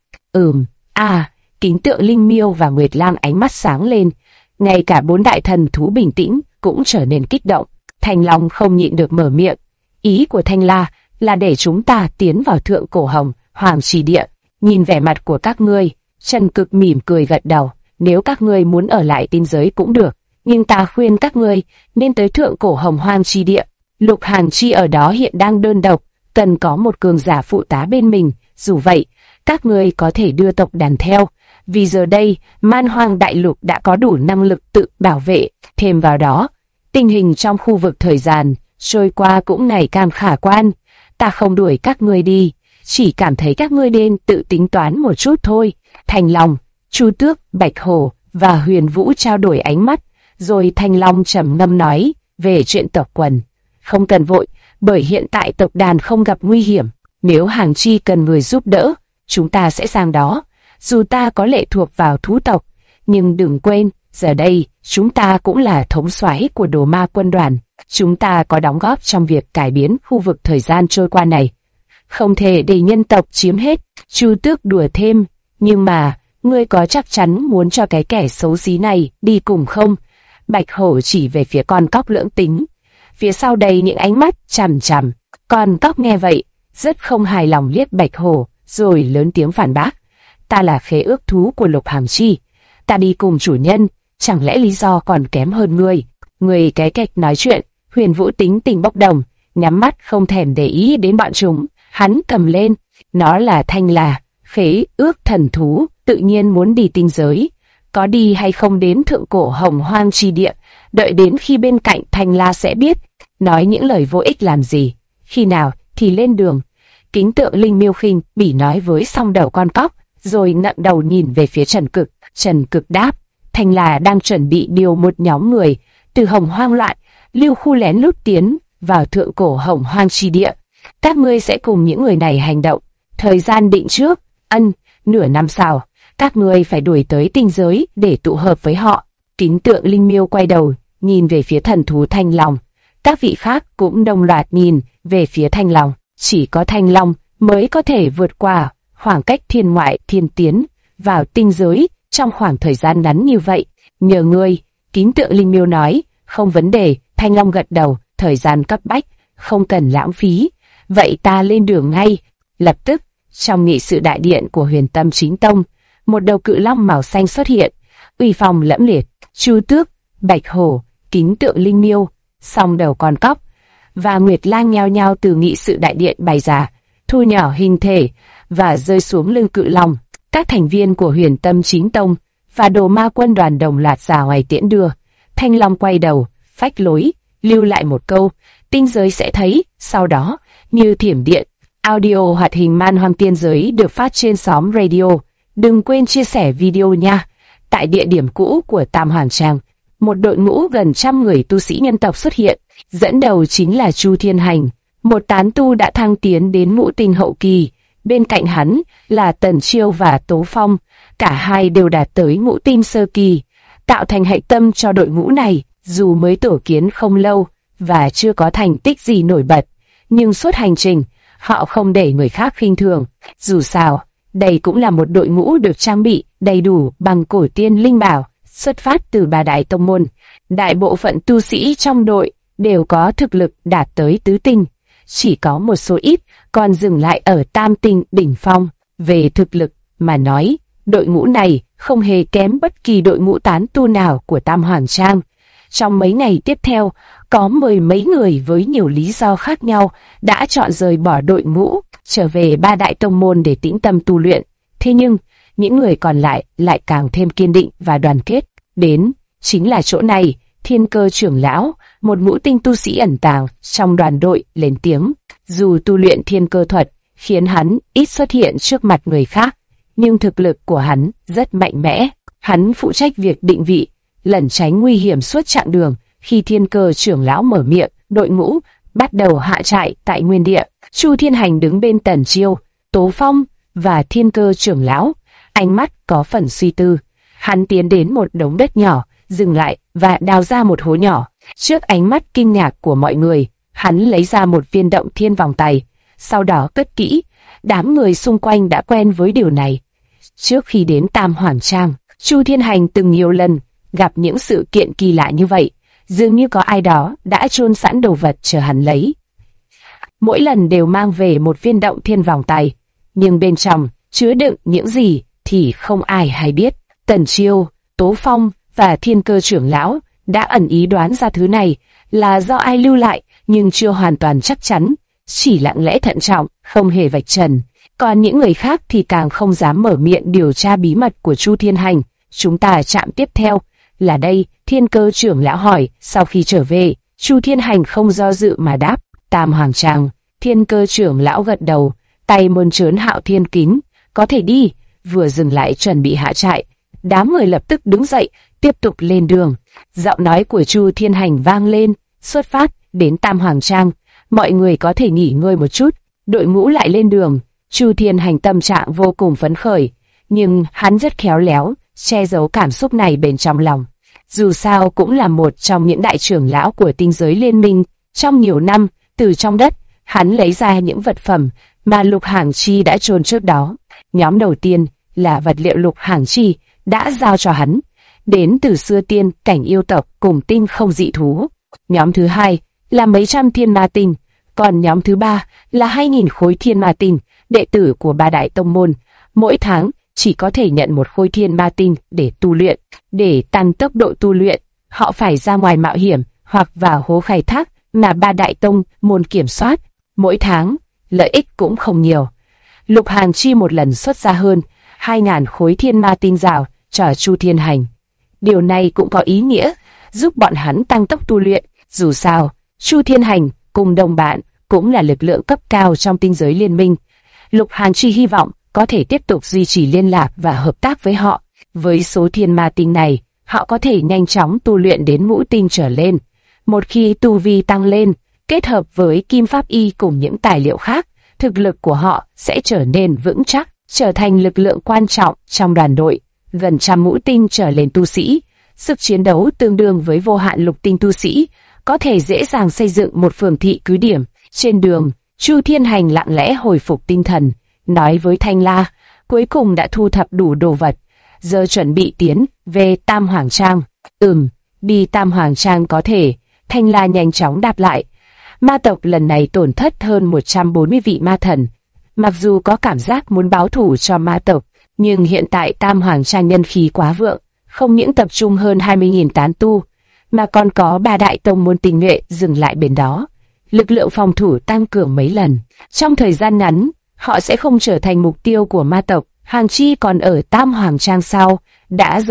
Kính Tượng Linh Miêu và Nguyệt Lang ánh mắt sáng lên, ngay cả 4 đại thần thú bình tĩnh cũng trở nên kích động. Thanh Long không nhịn được mở miệng, ý của Thanh La là để chúng ta tiến vào thượng cổ hồng hoang chi địa. Nhìn vẻ mặt của các ngươi, Trần Cực mỉm cười gật đầu, nếu các ngươi muốn ở lại tinh giới cũng được, nhưng ta khuyên các ngươi nên tới thượng cổ hồng hoang chi địa. Lục Hàng Chi ở đó hiện đang đơn độc, cần có một cường giả phụ tá bên mình. Dù vậy, các ngươi có thể đưa tộc đàn theo, vì giờ đây Man Hoang đại lục đã có đủ năng lực tự bảo vệ. Thêm vào đó, tình hình trong khu vực thời gian trôi qua cũng ngày càng khả quan. Ta không đuổi các ngươi đi, chỉ cảm thấy các ngươi nên tự tính toán một chút thôi. Thanh Long, Chu Tước, Bạch Hổ và Huyền Vũ trao đổi ánh mắt, rồi Thanh Long trầm ngâm nói về chuyện tộc quần. Không cần vội, bởi hiện tại tộc đàn không gặp nguy hiểm. Nếu Hàng Chi cần người giúp đỡ, chúng ta sẽ sang đó. Dù ta có lệ thuộc vào thú tộc, nhưng đừng quên, giờ đây chúng ta cũng là thống soái của Đồ Ma Quân đoàn. Chúng ta có đóng góp trong việc cải biến khu vực thời gian trôi qua này. Không thể để nhân tộc chiếm hết. Chu Tước đùa thêm, nhưng mà ngươi có chắc chắn muốn cho cái kẻ xấu xí này đi cùng không? Bạch Hổ chỉ về phía con cóc lưỡng tính. Phía sau đầy những ánh mắt chằm chằm. Con cóc nghe vậy, rất không hài lòng liếc Bạch Hổ, rồi lớn tiếng phản bác. Ta là khế ước thú của Lục Hàng Chi. Ta đi cùng chủ nhân, chẳng lẽ lý do còn kém hơn ngươi? Ngươi cái kệch nói chuyện. Huyền Vũ tính tình bốc đồng, nhắm mắt không thèm để ý đến bọn chúng. Hắn cầm lên, nó là Thanh La, khế ước thần thú, tự nhiên muốn đi tinh giới. Có đi hay không đến thượng cổ hồng hoang chi địa, đợi đến khi bên cạnh Thanh La sẽ biết. Nói những lời vô ích làm gì, khi nào thì lên đường. Kính Tượng Linh Miêu khinh bỉ nói với song đầu con cóc, rồi ngẩng đầu nhìn về phía Trần Cực. Trần Cực đáp, Thanh La đang chuẩn bị điều một nhóm người từ hồng hoang loạn lưu khu lén lút tiến vào thượng cổ hồng hoang chi địa. Các ngươi sẽ cùng những người này hành động. Thời gian định trước, nửa năm sau, các ngươi phải đuổi tới tinh giới để tụ hợp với họ. Kính Tượng Linh Miêu quay đầu, nhìn về phía thần thú Thanh Long. Các vị khác cũng đồng loạt nhìn về phía Thanh Long. Chỉ có Thanh Long mới có thể vượt qua khoảng cách thiên ngoại thiên tiến vào tinh giới trong khoảng thời gian ngắn như vậy. Nhờ ngươi, Kính Tượng Linh Miêu nói, không vấn đề. Thanh Long gật đầu, thời gian cấp bách, không cần lãng phí. Vậy ta lên đường ngay. Lập tức, trong nghị sự đại điện của Huyền Tâm Chính Tông, một đầu cự long màu xanh xuất hiện, uy phong lẫm liệt. Chu Tước, Bạch Hổ, Kính Tượng Linh Miêu, song đầu con cóc và Nguyệt Lang nhao nhao từ nghị sự đại điện bày ra, thu nhỏ hình thể và rơi xuống lưng cự long. Các thành viên của Huyền Tâm Chính Tông và Đồ Ma Quân đoàn đồng loạt ra ngoài tiễn đưa. Thanh Long quay đầu, phách lối, lưu lại một câu: tinh giới sẽ thấy. Sau đó, như thiểm điện, audio hoạt hình Man Hoang Tiên Giới được phát trên xóm radio. Đừng quên chia sẻ video nha. Tại địa điểm cũ của Tam Hoàng Trang, một đội ngũ gần 100 người tu sĩ nhân tộc xuất hiện, dẫn đầu chính là Chu Thiên Hành, một tán tu đã thăng tiến đến ngũ tinh hậu kỳ. Bên cạnh hắn là Tần Chiêu và Tố Phong, cả hai đều đạt tới ngũ tinh sơ kỳ, tạo thành hạch tâm cho đội ngũ này. Dù mới tổ kiến không lâu và chưa có thành tích gì nổi bật, nhưng suốt hành trình, họ không để người khác khinh thường. Dù sao, đây cũng là một đội ngũ được trang bị đầy đủ bằng cổ tiên linh bảo, xuất phát từ ba đại tông môn. Đại bộ phận tu sĩ trong đội đều có thực lực đạt tới tứ tinh, chỉ có một số ít còn dừng lại ở tam tinh đỉnh phong. Về thực lực mà nói, đội ngũ này không hề kém bất kỳ đội ngũ tán tu nào của Tam Hoàng Trang. Trong mấy ngày tiếp theo, có mười mấy người với nhiều lý do khác nhau đã chọn rời bỏ đội ngũ, trở về ba đại tông môn để tĩnh tâm tu luyện. Thế nhưng, những người còn lại càng thêm kiên định và đoàn kết. Đến, chính là chỗ này, Thiên Cơ trưởng lão, một ngũ tinh tu sĩ ẩn tàng trong đoàn đội, lên tiếng. Dù tu luyện thiên cơ thuật khiến hắn ít xuất hiện trước mặt người khác, nhưng thực lực của hắn rất mạnh mẽ. Hắn phụ trách việc định vị, lẩn tránh nguy hiểm suốt chặng đường. Khi Thiên Cơ trưởng lão mở miệng, đội ngũ bắt đầu hạ trại tại nguyên địa. Chu Thiên Hành đứng bên Tần Chiêu, Tố Phong và Thiên Cơ trưởng lão, ánh mắt có phần suy tư. Hắn tiến đến một đống đất nhỏ, dừng lại và đào ra một hố nhỏ. Trước ánh mắt kinh ngạc của mọi người, hắn lấy ra một viên động thiên vòng tay, sau đó cất kỹ. Đám người xung quanh đã quen với điều này. Trước khi đến Tam Hoàng Trang, Chu Thiên Hành từng nhiều lần gặp những sự kiện kỳ lạ như vậy, dường như có ai đó đã chôn sẵn đồ vật chờ hắn lấy. Mỗi lần đều mang về một viên động thiên vòng tay, nhưng bên trong chứa đựng những gì thì không ai hay biết. Tần Chiêu, Tố Phong và Thiên Cơ trưởng lão đã ẩn ý đoán ra thứ này là do ai lưu lại, nhưng chưa hoàn toàn chắc chắn, chỉ lặng lẽ thận trọng, không hề vạch trần. Còn những người khác thì càng không dám mở miệng điều tra bí mật của Chu Thiên Hành. Chúng ta chạm tiếp theo là đây, Thiên Cơ trưởng lão hỏi. Sau khi trở về, Chu Thiên Hành không do dự mà đáp, Tam Hoàng Trang. Thiên Cơ trưởng lão gật đầu, tay mơn trớn Hạo Thiên Kính, có thể đi. Vừa dừng lại chuẩn bị hạ trại, đám người lập tức đứng dậy, tiếp tục lên đường. Giọng nói của Chu Thiên Hành vang lên, xuất phát đến Tam Hoàng Trang, mọi người có thể nghỉ ngơi một chút. Đội ngũ lại lên đường. Chu Thiên Hành tâm trạng vô cùng phấn khởi, nhưng hắn rất khéo léo che giấu cảm xúc này bên trong lòng. Dù sao cũng là một trong những đại trưởng lão của tinh giới liên minh. Trong nhiều năm, từ trong đất, hắn lấy ra những vật phẩm mà Lục Hàng Chi đã chôn trước đó. Nhóm đầu tiên là vật liệu Lục Hàng Chi đã giao cho hắn, đến từ xưa tiên cảnh yêu tộc cùng tinh không dị thú. Nhóm thứ hai là mấy trăm thiên ma tinh, còn nhóm thứ ba là 2.000 khối thiên ma tinh. Đệ tử của ba đại tông môn mỗi tháng chỉ có thể nhận một khối thiên ma tinh để tu luyện. Để tăng tốc độ tu luyện, họ phải ra ngoài mạo hiểm hoặc vào hố khai thác mà ba đại tông môn kiểm soát. Mỗi tháng, lợi ích cũng không nhiều. Lục Hàng Chi một lần xuất ra hơn 2.000 khối thiên ma tinh rào cho Chu Thiên Hành. Điều này cũng có ý nghĩa giúp bọn hắn tăng tốc tu luyện. Dù sao, Chu Thiên Hành cùng đồng bạn cũng là lực lượng cấp cao trong tinh giới liên minh. Lục Hàng Chi hy vọng có thể tiếp tục duy trì liên lạc và hợp tác với họ. Với số thiên ma tinh này, họ có thể nhanh chóng tu luyện đến ngũ tinh trở lên. Một khi tu vi tăng lên, kết hợp với kim pháp y cùng những tài liệu khác, thực lực của họ sẽ trở nên vững chắc, trở thành lực lượng quan trọng trong đoàn đội. Gần 100 ngũ tinh trở lên tu sĩ, sức chiến đấu tương đương với vô hạn lục tinh tu sĩ, có thể dễ dàng xây dựng một phường thị cứ điểm. Trên đường, Chu Thiên Hành lặng lẽ hồi phục tinh thần, nói với Thanh La, cuối cùng đã thu thập đủ đồ vật, giờ chuẩn bị tiến về Tam Hoàng Trang. Đi Tam Hoàng Trang có thể. Thanh La nhanh chóng đáp lại. Ma tộc lần này tổn thất hơn 140 vị ma thần. Mặc dù có cảm giác muốn báo thù cho ma tộc, nhưng hiện tại Tam Hoàng Trang nhân khí quá vượng, không những tập trung hơn 20.000 tán tu, mà còn có 3 đại tông môn tinh nhuệ dừng lại bên đó. Lực lượng phòng thủ tăng cường mấy lần. Trong thời gian ngắn, họ sẽ không trở thành mục tiêu của ma tộc. Hàng Chi còn ở Tam Hoàng Trang sao? Đã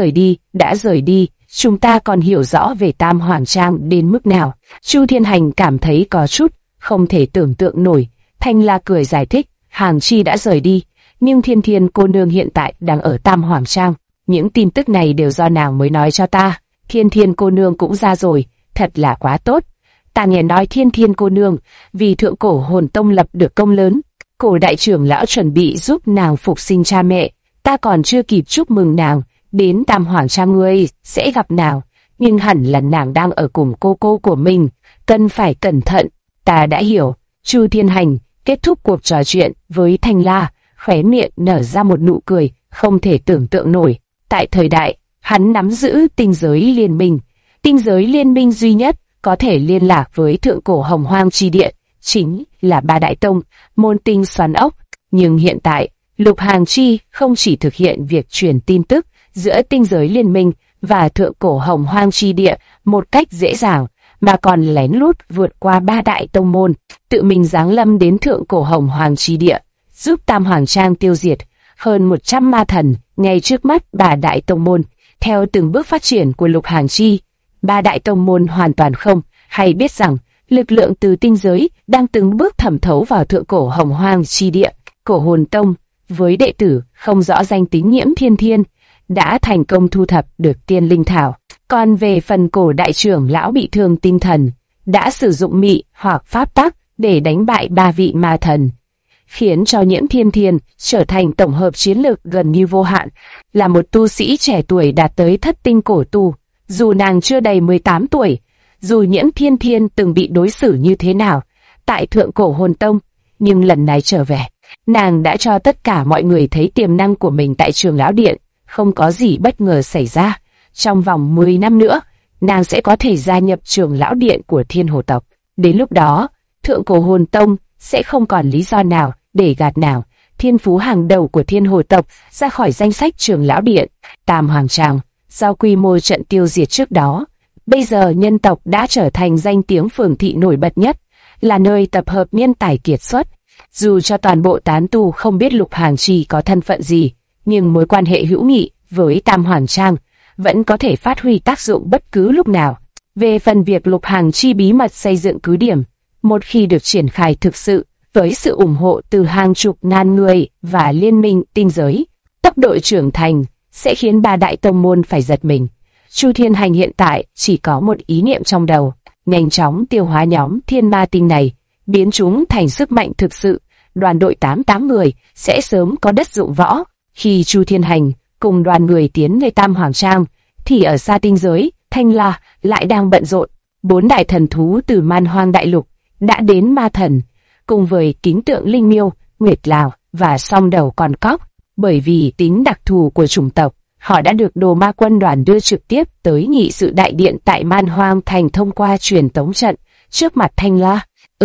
rời đi. Chúng ta còn hiểu rõ về Tam Hoàng Trang đến mức nào? Chu Thiên Hành cảm thấy có chút không thể tưởng tượng nổi. Thanh La cười giải thích, Hàng Chi đã rời đi, nhưng Thiên Thiên cô nương hiện tại đang ở Tam Hoàng Trang. Những tin tức này đều do nàng mới nói cho ta. Thiên Thiên cô nương cũng ra rồi, thật là quá tốt. Ta nghe nói Thiên Thiên cô nương vì Thượng Cổ Hồn Tông lập được công lớn. Cổ đại trưởng lão chuẩn bị giúp nàng phục sinh cha mẹ. Ta còn chưa kịp chúc mừng nàng, đến Tam Hoàng Trang ngươi sẽ gặp nàng, nhưng hẳn là nàng đang ở cùng cô của mình, cần phải cẩn thận. Ta đã hiểu. Chu Thiên Hành kết thúc cuộc trò chuyện với Thanh La, khóe miệng nở ra một nụ cười không thể tưởng tượng nổi. Tại thời đại, hắn nắm giữ tinh giới liên minh. Tinh giới liên minh duy nhất có thể liên lạc với Thượng Cổ Hồng Hoang chi địa chính là 3 đại tông, môn tinh xoắn ốc. Nhưng hiện tại, Lục Hàng Chi không chỉ thực hiện việc truyền tin tức giữa tinh giới liên minh và Thượng Cổ Hồng Hoang chi địa một cách dễ dàng, mà còn lén lút vượt qua 3 đại tông môn, tự mình giáng lâm đến Thượng Cổ Hồng Hoang chi địa, giúp Tam Hoàng Trang tiêu diệt hơn 100 ma thần ngay trước mắt 3 đại tông môn. Theo từng bước phát triển của Lục Hàng Chi, 3 đại tông môn hoàn toàn không hay biết rằng lực lượng từ tinh giới đang từng bước thẩm thấu vào Thượng Cổ Hồng Hoang chi địa. Cổ Hồn Tông với đệ tử không rõ danh tính Nhiễm Thiên Thiên đã thành công thu thập được tiên linh thảo. Còn về phần cổ đại trưởng lão bị thương tinh thần, đã sử dụng mị hoặc pháp tắc để đánh bại 3 vị ma thần, khiến cho Nhiễm Thiên Thiên trở thành tổng hợp chiến lược gần như vô hạn, là một tu sĩ trẻ tuổi đạt tới thất tinh cổ tu. Dù nàng chưa đầy 18 tuổi, dù Nhiễm Thiên Thiên từng bị đối xử như thế nào tại Thượng Cổ Hồn Tông, nhưng lần này trở về, nàng đã cho tất cả mọi người thấy tiềm năng của mình tại Trường Lão Điện. Không có gì bất ngờ xảy ra, trong vòng 10 năm nữa, nàng sẽ có thể gia nhập Trường Lão Điện của Thiên Hồ tộc. Đến lúc đó, Thượng Cổ Hồn Tông sẽ không còn lý do nào để gạt nàng, thiên phú hàng đầu của Thiên Hồ tộc, ra khỏi danh sách Trường Lão Điện. Tam Hoàng Trang, do quy mô trận tiêu diệt trước đó, bây giờ nhân tộc đã trở thành danh tiếng phường thị nổi bật nhất, là nơi tập hợp nhân tài kiệt xuất. Dù cho toàn bộ tán tu không biết Lục Hàng Chi có thân phận gì, nhưng mối quan hệ hữu nghị với Tam Hoàng Trang vẫn có thể phát huy tác dụng bất cứ lúc nào. Về phần việc Lục Hàng Chi bí mật xây dựng cứ điểm, một khi được triển khai thực sự, với sự ủng hộ từ hàng chục ngàn người và liên minh tinh giới, tốc độ trưởng thành sẽ khiến 3 đại tông môn phải giật mình. Chu Thiên Hành hiện tại chỉ có một ý niệm trong đầu, nhanh chóng tiêu hóa nhóm thiên ma tinh này, biến chúng thành sức mạnh thực sự. Đoàn đội 88 người sẽ sớm có đất dụng võ. Khi Chu Thiên Hành cùng đoàn người tiến về Tam Hoàng Trang, thì ở xa tinh giới, Thanh La lại đang bận rộn. 4 đại thần thú từ Man Hoang Đại Lục đã đến ma thần, cùng với Kính Tượng Linh Miêu, Nguyệt Lào và Song Đầu Con Cóc. Bởi vì tính đặc thù của chủng tộc, họ đã được Đồ Ma Quân đoàn đưa trực tiếp tới nghị sự đại điện tại Man Hoang Thành thông qua truyền tống trận. Trước mặt Thanh La,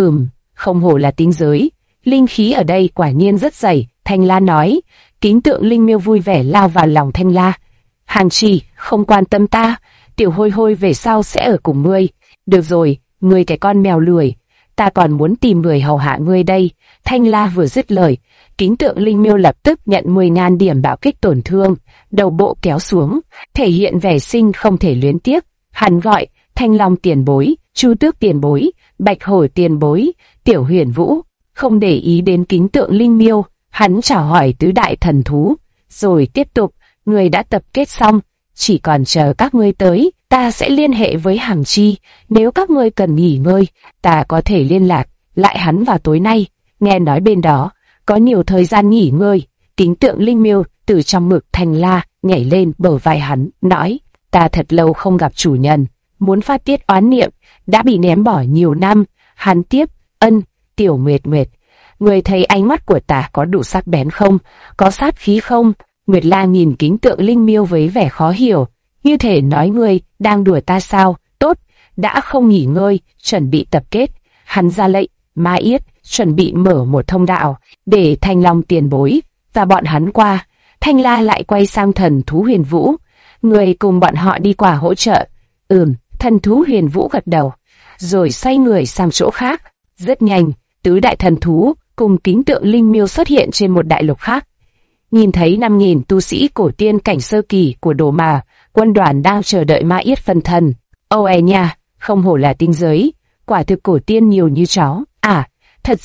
không hổ là tinh giới, linh khí ở đây quả nhiên rất dày, Thanh La nói. Kính Tượng Linh Miêu vui vẻ lao vào lòng Thanh La. Hàng Chi, không quan tâm ta, tiểu hôi hôi về sau sẽ ở cùng ngươi. Được rồi, ngươi cái con mèo lười, ta còn muốn tìm người hầu hạ ngươi đây. Thanh La vừa dứt lời, Kính Tượng Linh Miêu lập tức nhận 10.000 điểm bạo kích tổn thương, đầu bộ kéo xuống, thể hiện vẻ sinh không thể luyến tiếc. Hắn gọi Thanh Long tiền bối, Chu Tước tiền bối, Bạch Hổ tiền bối, Tiểu Huyền Vũ, không để ý đến Kính Tượng Linh Miêu. Hắn chào hỏi tứ đại thần thú, rồi tiếp tục, người đã tập kết xong, chỉ còn chờ các ngươi tới, ta sẽ liên hệ với Hàng Chi, nếu các ngươi cần nghỉ ngơi, ta có thể liên lạc lại hắn vào tối nay. Nghe nói bên đó có nhiều thời gian nghỉ ngơi, Kính Tượng Linh Miêu từ trong ngực Thanh La nhảy lên bờ vai hắn, nói, ta thật lâu không gặp chủ nhân, muốn phát tiết oán niệm, đã bị ném bỏ nhiều năm. Hắn tiếp, Tiểu Nguyệt Nguyệt, người thấy ánh mắt của ta có đủ sắc bén không, có sát khí không? Nguyệt La nhìn Kính Tượng Linh Miêu với vẻ khó hiểu, như thể nói ngươi đang đùa ta sao? Tốt, đã không nghỉ ngơi, chuẩn bị tập kết. Hắn ra lệnh, Ma Yết chuẩn bị mở một thông đạo để Thanh Long tiền bối và bọn hắn qua. Thanh La lại quay sang thần thú Huyền Vũ, người cùng bọn họ đi qua hỗ trợ. Thần thú Huyền Vũ gật đầu, rồi xoay người sang chỗ khác. Rất nhanh, tứ đại thần thú cùng kính tượng linh miêu xuất hiện trên một đại lục khác. Nhìn thấy 5.000 tu sĩ cổ tiên cảnh sơ kỳ của Đồ Ma quân đoàn đang chờ đợi Ma Yết phân thân. Ôi nha, không hổ là tinh giới, quả thực cổ tiên nhiều như chó. Thật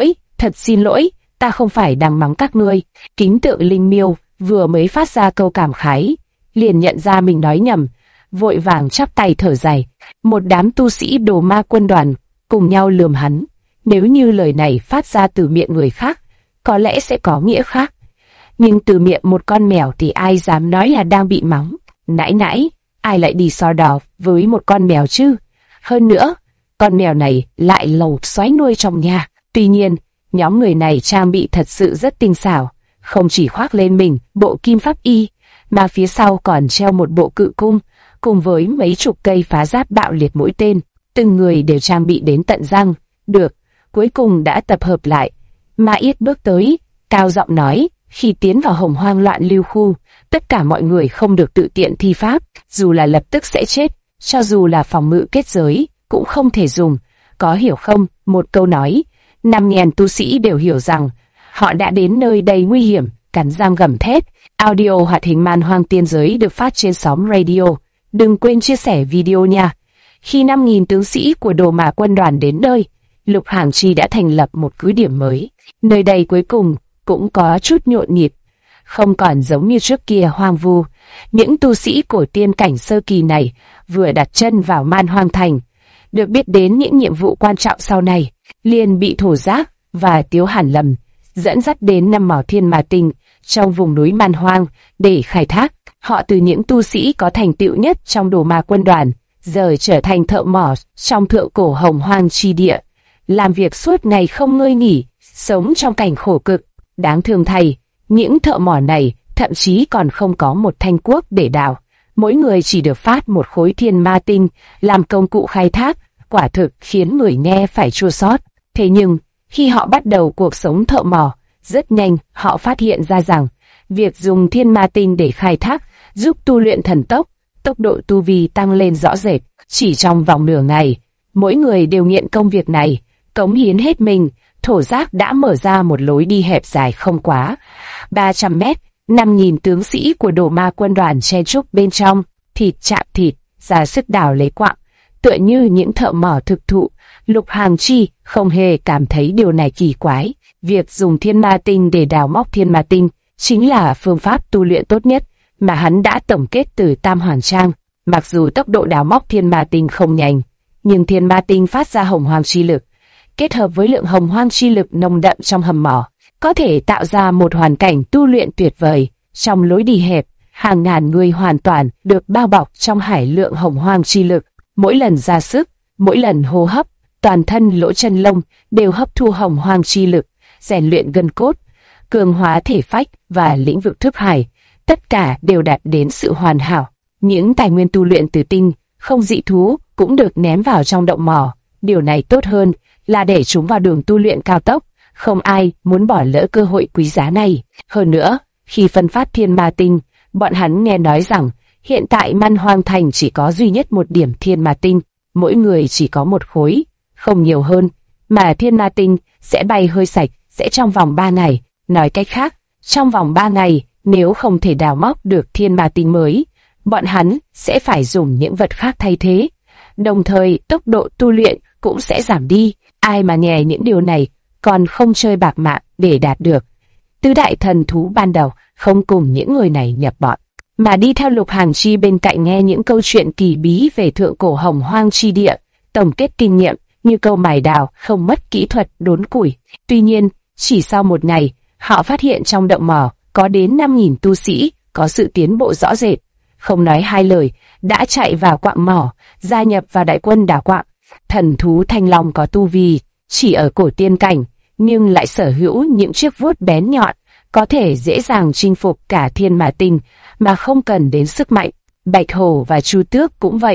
xin lỗi, ta không phải đang mắng các ngươi. Kính tượng linh miêu vừa mới phát ra câu cảm khái, liền nhận ra mình nói nhầm, vội vàng chắp tay thở dài. Một đám tu sĩ Đồ Ma quân đoàn cùng nhau lườm hắn. Nếu như lời này phát ra từ miệng người khác, có lẽ sẽ có nghĩa khác. Nhưng từ miệng một con mèo thì ai dám nói là đang bị mắng. Nãy, ai lại đi so đo với một con mèo chứ? Hơn nữa, con mèo này lại lầu xoáy nuôi trong nhà. Tuy nhiên, nhóm người này trang bị thật sự rất tinh xảo, không chỉ khoác lên mình bộ kim pháp y, mà phía sau còn treo một bộ cự cung, cùng với mấy chục cây phá giáp bạo liệt mũi tên. Từng người đều trang bị đến tận răng. Được, cuối cùng đã tập hợp lại. Ma Yết bước tới, cao giọng nói, khi tiến vào Hồng Hoang loạn lưu khu, tất cả mọi người không được tự tiện thi pháp, dù là lập tức sẽ chết, cho dù là phòng ngự kết giới, cũng không thể dùng. Có hiểu không? Một câu nói, 5.000 tu sĩ đều hiểu rằng họ đã đến nơi đầy nguy hiểm, cắn răng gầm thét. Audio hoạt hình Man Hoang Tiên Giới được phát trên sóng radio. Đừng quên chia sẻ video nha. Khi 5.000 tướng sĩ của Đồ Ma quân đoàn đến nơi, Lục Hàng Chi đã thành lập một cứ điểm mới. Nơi đây cuối cùng cũng có chút nhộn nhịp, không còn giống như trước kia hoang vu. Những tu sĩ cổ tiên cảnh sơ kỳ này vừa đặt chân vào Man Hoang Thành, được biết đến những nhiệm vụ quan trọng sau này, liền bị Thổ Giác và Tiếu Hàn Lâm dẫn dắt đến 5 mỏ thiên ma tinh trong vùng núi Man Hoang để khai thác. Họ từ những tu sĩ có thành tựu nhất trong Đồ Ma quân đoàn, giờ trở thành thợ mỏ trong thượng cổ Hồng Hoang chi địa, làm việc suốt ngày không ngơi nghỉ, sống trong cảnh khổ cực. Đáng thương thay, những thợ mỏ này thậm chí còn không có một thanh cuốc để đào, mỗi người chỉ được phát một khối thiên ma tinh làm công cụ khai thác, quả thực khiến người nghe phải chua xót. Thế nhưng, khi họ bắt đầu cuộc sống thợ mỏ, rất nhanh họ phát hiện ra rằng việc dùng thiên ma tinh để khai thác giúp tu luyện thần tốc, tốc độ tu vi tăng lên rõ rệt. Chỉ trong vòng nửa ngày, mỗi người đều nghiện công việc này, cống hiến hết mình. Thổ Giác đã mở ra một lối đi hẹp dài không quá 300 mét, 5.000 tướng sĩ của Đồ Ma quân đoàn chen chúc bên trong, thịt chạm thịt, ra sức đào lấy quặng, tựa như những thợ mỏ thực thụ. Lục Hàng Chi không hề cảm thấy điều này kỳ quái. Việc dùng thiên ma tinh để đào móc thiên ma tinh chính là phương pháp tu luyện tốt nhất mà hắn đã tổng kết từ Tam Hoàn Trang. Mặc dù tốc độ đào móc thiên ma tinh không nhanh, nhưng thiên ma tinh phát ra hồng hoang chi lực, kết hợp với lượng hồng hoang chi lực nồng đậm trong hầm mỏ, có thể tạo ra một hoàn cảnh tu luyện tuyệt vời. Trong lối đi hẹp, hàng ngàn người hoàn toàn được bao bọc trong hải lượng hồng hoang chi lực. Mỗi lần ra sức, mỗi lần hô hấp, toàn thân lỗ chân lông đều hấp thu hồng hoang chi lực, rèn luyện gân cốt, cường hóa thể phách và lĩnh vực thức hải. Tất cả đều đạt đến sự hoàn hảo. Những tài nguyên tu luyện từ tinh, không dị thú cũng được ném vào trong động mỏ. Điều này tốt hơn là để chúng vào đường tu luyện cao tốc. Không ai muốn bỏ lỡ cơ hội quý giá này. Hơn nữa, khi phân phát thiên ma tinh, bọn hắn nghe nói rằng hiện tại Man Hoang Thành chỉ có duy nhất một điểm thiên ma tinh, mỗi người chỉ có một khối, không nhiều hơn, mà thiên ma tinh sẽ bay hơi sạch, sẽ trong vòng 3 ngày. Nói cách khác, trong vòng 3 ngày, nếu không thể đào móc được thiên ma tinh mới, bọn hắn sẽ phải dùng những vật khác thay thế. Đồng thời, tốc độ tu luyện cũng sẽ giảm đi. Ai mà nghe những điều này còn không chơi bạc mạng để đạt được. Tứ đại thần thú ban đầu không cùng những người này nhập bọn, mà đi theo Lục Hàng Chi bên cạnh nghe những câu chuyện kỳ bí về thượng cổ hồng hoang chi địa, tổng kết kinh nghiệm như câu mài đào không mất kỹ thuật đốn củi. Tuy nhiên, chỉ sau một ngày, họ phát hiện trong động mỏ có đến 5.000 tu sĩ, có sự tiến bộ rõ rệt. Không nói hai lời, đã chạy vào quặng mỏ, gia nhập vào đại quân đào quặng. Thần thú Thanh Long có tu vi chỉ ở cổ tiên cảnh, nhưng lại sở hữu những chiếc vuốt bén nhọn, có thể dễ dàng chinh phục cả thiên ma tinh mà không cần đến sức mạnh. Bạch Hổ và Chu Tước cũng vậy.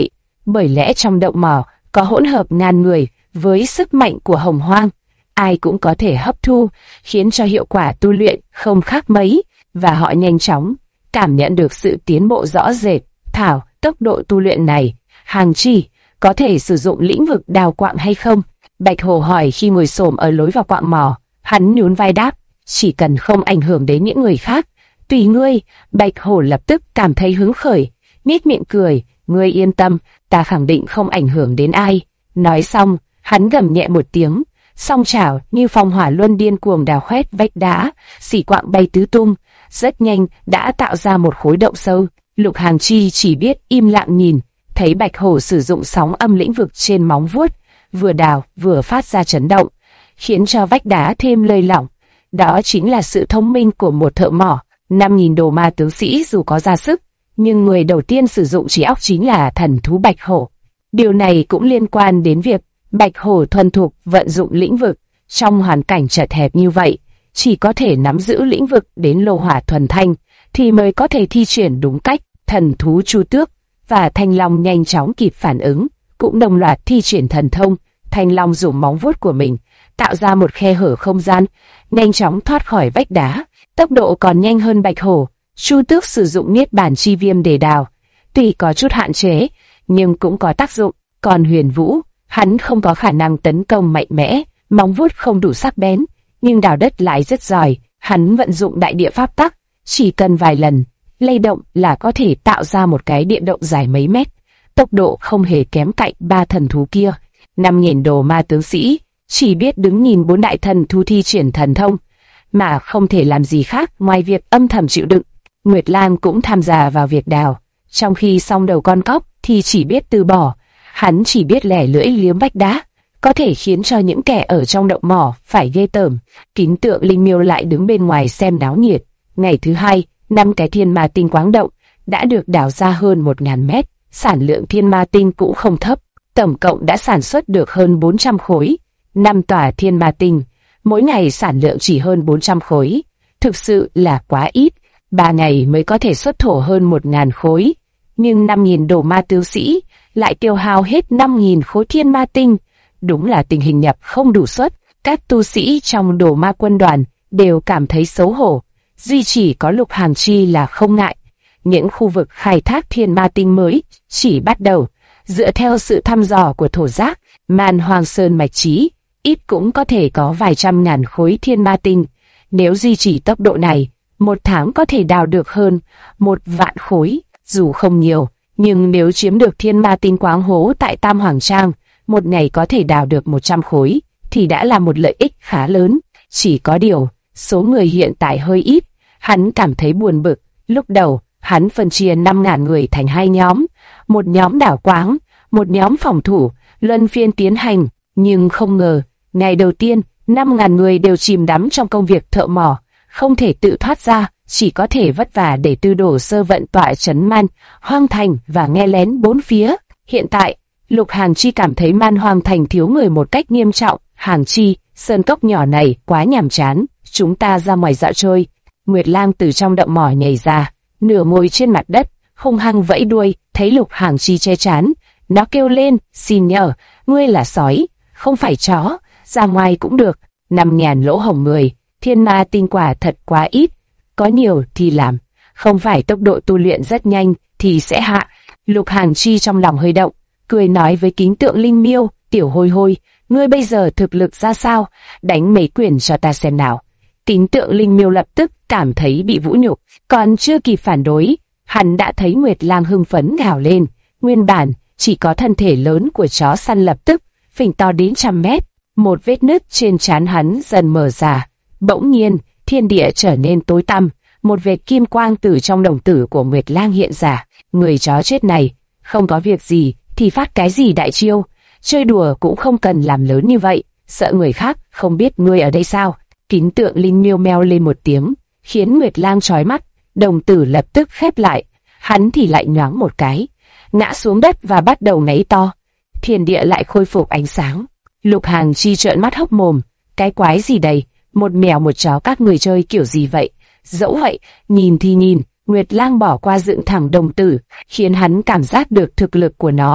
bởi lẽ trong động mỏ có hỗn hợp ngàn người với sức mạnh của hồng hoang, ai cũng có thể hấp thu, khiến cho hiệu quả tu luyện không khác mấy, và họ nhanh chóng cảm nhận được sự tiến bộ rõ rệt. Thảo, tốc độ tu luyện này, Hàng Chi, có thể sử dụng lĩnh vực đào quạng hay không? Bạch Hổ hỏi khi ngồi xổm ở lối vào quạng mỏ. Hắn nhún vai đáp, chỉ cần không ảnh hưởng đến những người khác. Tùy ngươi. Bạch Hổ lập tức cảm thấy hứng khởi, nhếch miệng cười, ngươi yên tâm, ta khẳng định không ảnh hưởng đến ai. Nói xong, hắn gầm nhẹ một tiếng, song chảo như phong hỏa luân điên cuồng đào khoét vách đá, xỉ quạng bay tứ tung, rất nhanh đã tạo ra một khối động sâu. Lục Hàng Chi chỉ biết im lặng nhìn, thấy Bạch Hổ sử dụng sóng âm lĩnh vực trên móng vuốt, vừa đào vừa phát ra chấn động, khiến cho vách đá thêm lơi lỏng. Đó chính là sự thông minh của một thợ mỏ. 5.000 đồ ma tướng sĩ dù có ra sức, nhưng người đầu tiên sử dụng trí óc chính là thần thú Bạch Hổ. Điều này cũng liên quan đến việc Bạch Hổ thuần thục vận dụng lĩnh vực. Trong hoàn cảnh chật hẹp như vậy, chỉ có thể nắm giữ lĩnh vực đến lô hỏa thuần thanh thì mới có thể thi triển đúng cách. Thần thú Chu Tước và Thanh Long nhanh chóng kịp phản ứng, cũng đồng loạt thi triển thần thông. Thanh Long dùng móng vuốt của mình tạo ra một khe hở không gian, nhanh chóng thoát khỏi vách đá, tốc độ còn nhanh hơn Bạch Hổ. Chu Tước sử dụng Niết Bàn Chi Viêm để đào, tuy có chút hạn chế, nhưng cũng có tác dụng. Còn Huyền Vũ, hắn không có khả năng tấn công mạnh mẽ, móng vuốt không đủ sắc bén, nhưng đào đất lại rất giỏi. Hắn vận dụng đại địa pháp tắc, chỉ cần vài lần lay động là có thể tạo ra một cái địa động dài mấy mét, tốc độ không hề kém cạnh ba thần thú kia. 5.000 đồ ma tướng sĩ chỉ biết đứng nhìn bốn đại thần thú thi triển thần thông, mà không thể làm gì khác ngoài việc âm thầm chịu đựng. Nguyệt Lang cũng tham gia vào việc đào, trong khi song đầu con cóc thì chỉ biết từ bỏ. Hắn chỉ biết lẻ lưỡi liếm vách đá, có thể khiến cho những kẻ ở trong động mỏ phải ghê tởm. Kính Tượng Linh Miêu lại đứng bên ngoài xem náo nhiệt. Ngày thứ hai, 5 cái thiên ma tinh quáng động đã được đào ra hơn 1.000 mét, sản lượng thiên ma tinh cũng không thấp, tổng cộng đã sản xuất được hơn 400 khối. 5 tòa thiên ma tinh, mỗi ngày sản lượng chỉ hơn 400 khối, thực sự là quá ít. 3 ngày mới có thể xuất thổ hơn 1.000 khối, nhưng 5.000 đồ ma tướng sĩ lại tiêu hao hết 5.000 khối thiên ma tinh. Đúng là tình hình nhập không đủ suất. Các tu sĩ trong đồ ma quân đoàn đều cảm thấy xấu hổ, duy chỉ có Lục Hàng Chi là không ngại. Những khu vực khai thác thiên ma tinh mới chỉ bắt đầu. Dựa theo sự thăm dò của thổ giác, Man Hoang Sơn mạch trí, ít cũng có thể có vài trăm ngàn khối thiên ma tinh. Nếu duy trì tốc độ này, một tháng có thể đào được hơn 1.000.000 khối, dù không nhiều, nhưng nếu chiếm được thiên ma tinh quáng hố tại Tam Hoàng Trang, một ngày có thể đào được 100 khối, thì đã là một lợi ích khá lớn. Chỉ có điều, số người hiện tại hơi ít, hắn cảm thấy buồn bực. Lúc đầu, hắn phân chia 5.000 người thành 2 nhóm, một nhóm đào quáng, một nhóm phòng thủ, luân phiên tiến hành. Nhưng không ngờ, ngày đầu tiên, 5.000 người đều chìm đắm trong công việc thợ mỏ, không thể tự thoát ra, chỉ có thể vất vả để Tư Đồ Sơ vận tọa trấn Man Hoang Thành và nghe lén bốn phía. Hiện tại, Lục Hàng Chi cảm thấy Man Hoang Thành thiếu người một cách nghiêm trọng. Hàng Chi, sơn cốc nhỏ này quá nhàm chán, chúng ta ra ngoài dạo chơi. Nguyệt Lang từ trong động mỏ nhảy ra, nửa ngồi trên mặt đất, hung hăng vẫy đuôi. Thấy Lục Hàng Chi che chắn, nó kêu lên, xin nhờ, ngươi là sói, không phải chó, ra ngoài cũng được. 5.000 lỗ hổng người, thiên ma tinh quả thật quá ít, có nhiều thì làm, không phải tốc độ tu luyện rất nhanh thì sẽ hạ. Lục Hàng Chi trong lòng hơi động, cười nói với Kính Tượng Linh Miêu, tiểu hôi hôi, ngươi bây giờ thực lực ra sao, đánh mấy quyền cho ta xem nào. Kính Tượng Linh Miêu lập tức cảm thấy bị vũ nhục, còn chưa kịp phản đối, hắn đã thấy Nguyệt Lang hưng phấn gào lên. Nguyên bản chỉ có thân thể lớn của chó săn lập tức phình to đến 100 mét, một vết nứt trên trán hắn dần mở ra. Bỗng nhiên, thiên địa trở nên tối tăm, một vệt kim quang từ trong đồng tử của Nguyệt Lang hiện ra. Người chó chết này, không có việc gì thì phát cái gì đại chiêu, chơi đùa cũng không cần làm lớn như vậy, sợ người khác không biết ngươi ở đây sao. Kính Tượng Linh Miêu meo lên một tiếng, khiến Nguyệt Lang chói mắt, đồng tử lập tức khép lại, hắn thì lại nhoáng một cái, ngã xuống đất và bắt đầu ngáy to. Thiên địa lại khôi phục ánh sáng. Lục Hàng Chi trợn mắt hốc mồm, cái quái gì đây, một mèo một chó các người chơi kiểu gì vậy? Dẫu vậy, nhìn thì nhìn, Nguyệt Lang bỏ qua dựng thẳng đồng tử, khiến hắn cảm giác được thực lực của nó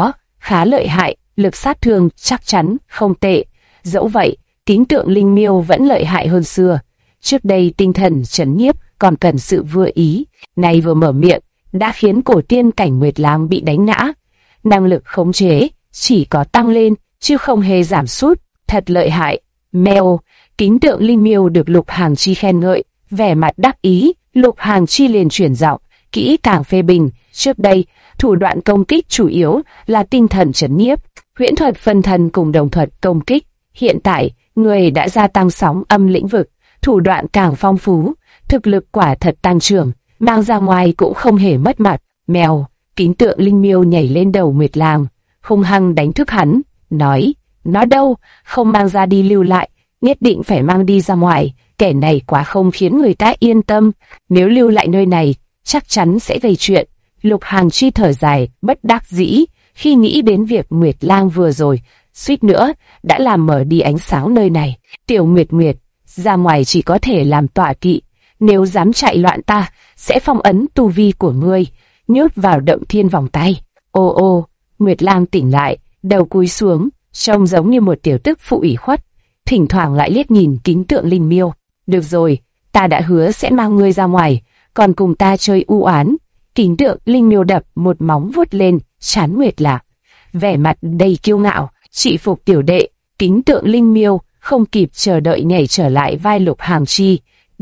khá lợi hại, lực sát thương chắc chắn không tệ. Dẫu vậy, kính tượng linh miêu vẫn lợi hại hơn xưa. Trước đây tinh thần trấn nhiếp còn cần sự vừa ý, nay vừa mở miệng đã khiến cổ tiên cảnh Nguyệt Lang bị đánh ngã. Năng lực khống chế chỉ có tăng lên chứ không hề giảm sút, thật lợi hại. Mèo, kính tượng linh miêu được Lục Hàng Chi khen ngợi, vẻ mặt đắc ý. Lục Hàng Chi liền chuyển giọng, kỹ càng phê bình. Trước đây, thủ đoạn công kích chủ yếu là tinh thần trấn nhiếp, huyễn thuật phân thân cùng đồng thuật công kích. Hiện tại, người đã gia tăng sóng âm lĩnh vực, thủ đoạn càng phong phú, thực lực quả thật tăng trưởng, mang ra ngoài cũng không hề mất mặt. Mèo, kính tượng linh miêu nhảy lên đầu Nguyệt Lang, hung hăng đánh thức hắn, nói, nó đâu, không mang ra đi lưu lại, nhất định phải mang đi ra ngoài, kẻ này quá không khiến người ta yên tâm, nếu lưu lại nơi này, chắc chắn sẽ gây chuyện. Lục Hàng Chi thở dài, bất đắc dĩ, khi nghĩ đến việc Nguyệt Lang vừa rồi, suýt nữa, đã làm mở đi ánh sáng nơi này. Tiểu Nguyệt Nguyệt, ra ngoài chỉ có thể làm tọa kỵ, nếu dám chạy loạn ta, sẽ phong ấn tu vi của ngươi, nhốt vào động thiên vòng tay. Ô ô, Nguyệt Lang tỉnh lại, đầu cúi xuống, trông giống như một tiểu tức phụ ủy khuất, thỉnh thoảng lại liếc nhìn kính tượng linh miêu. Được rồi, ta đã hứa sẽ mang ngươi ra ngoài, còn cùng ta chơi u oán. Kính tượng linh miêu đập một móng vuốt lên trán Nguyệt Lang, vẻ mặt đầy kiêu ngạo. Chị phục tiểu đệ. Kính tượng linh miêu không kịp chờ đợi nhảy trở lại vai Lục Hàng Chi.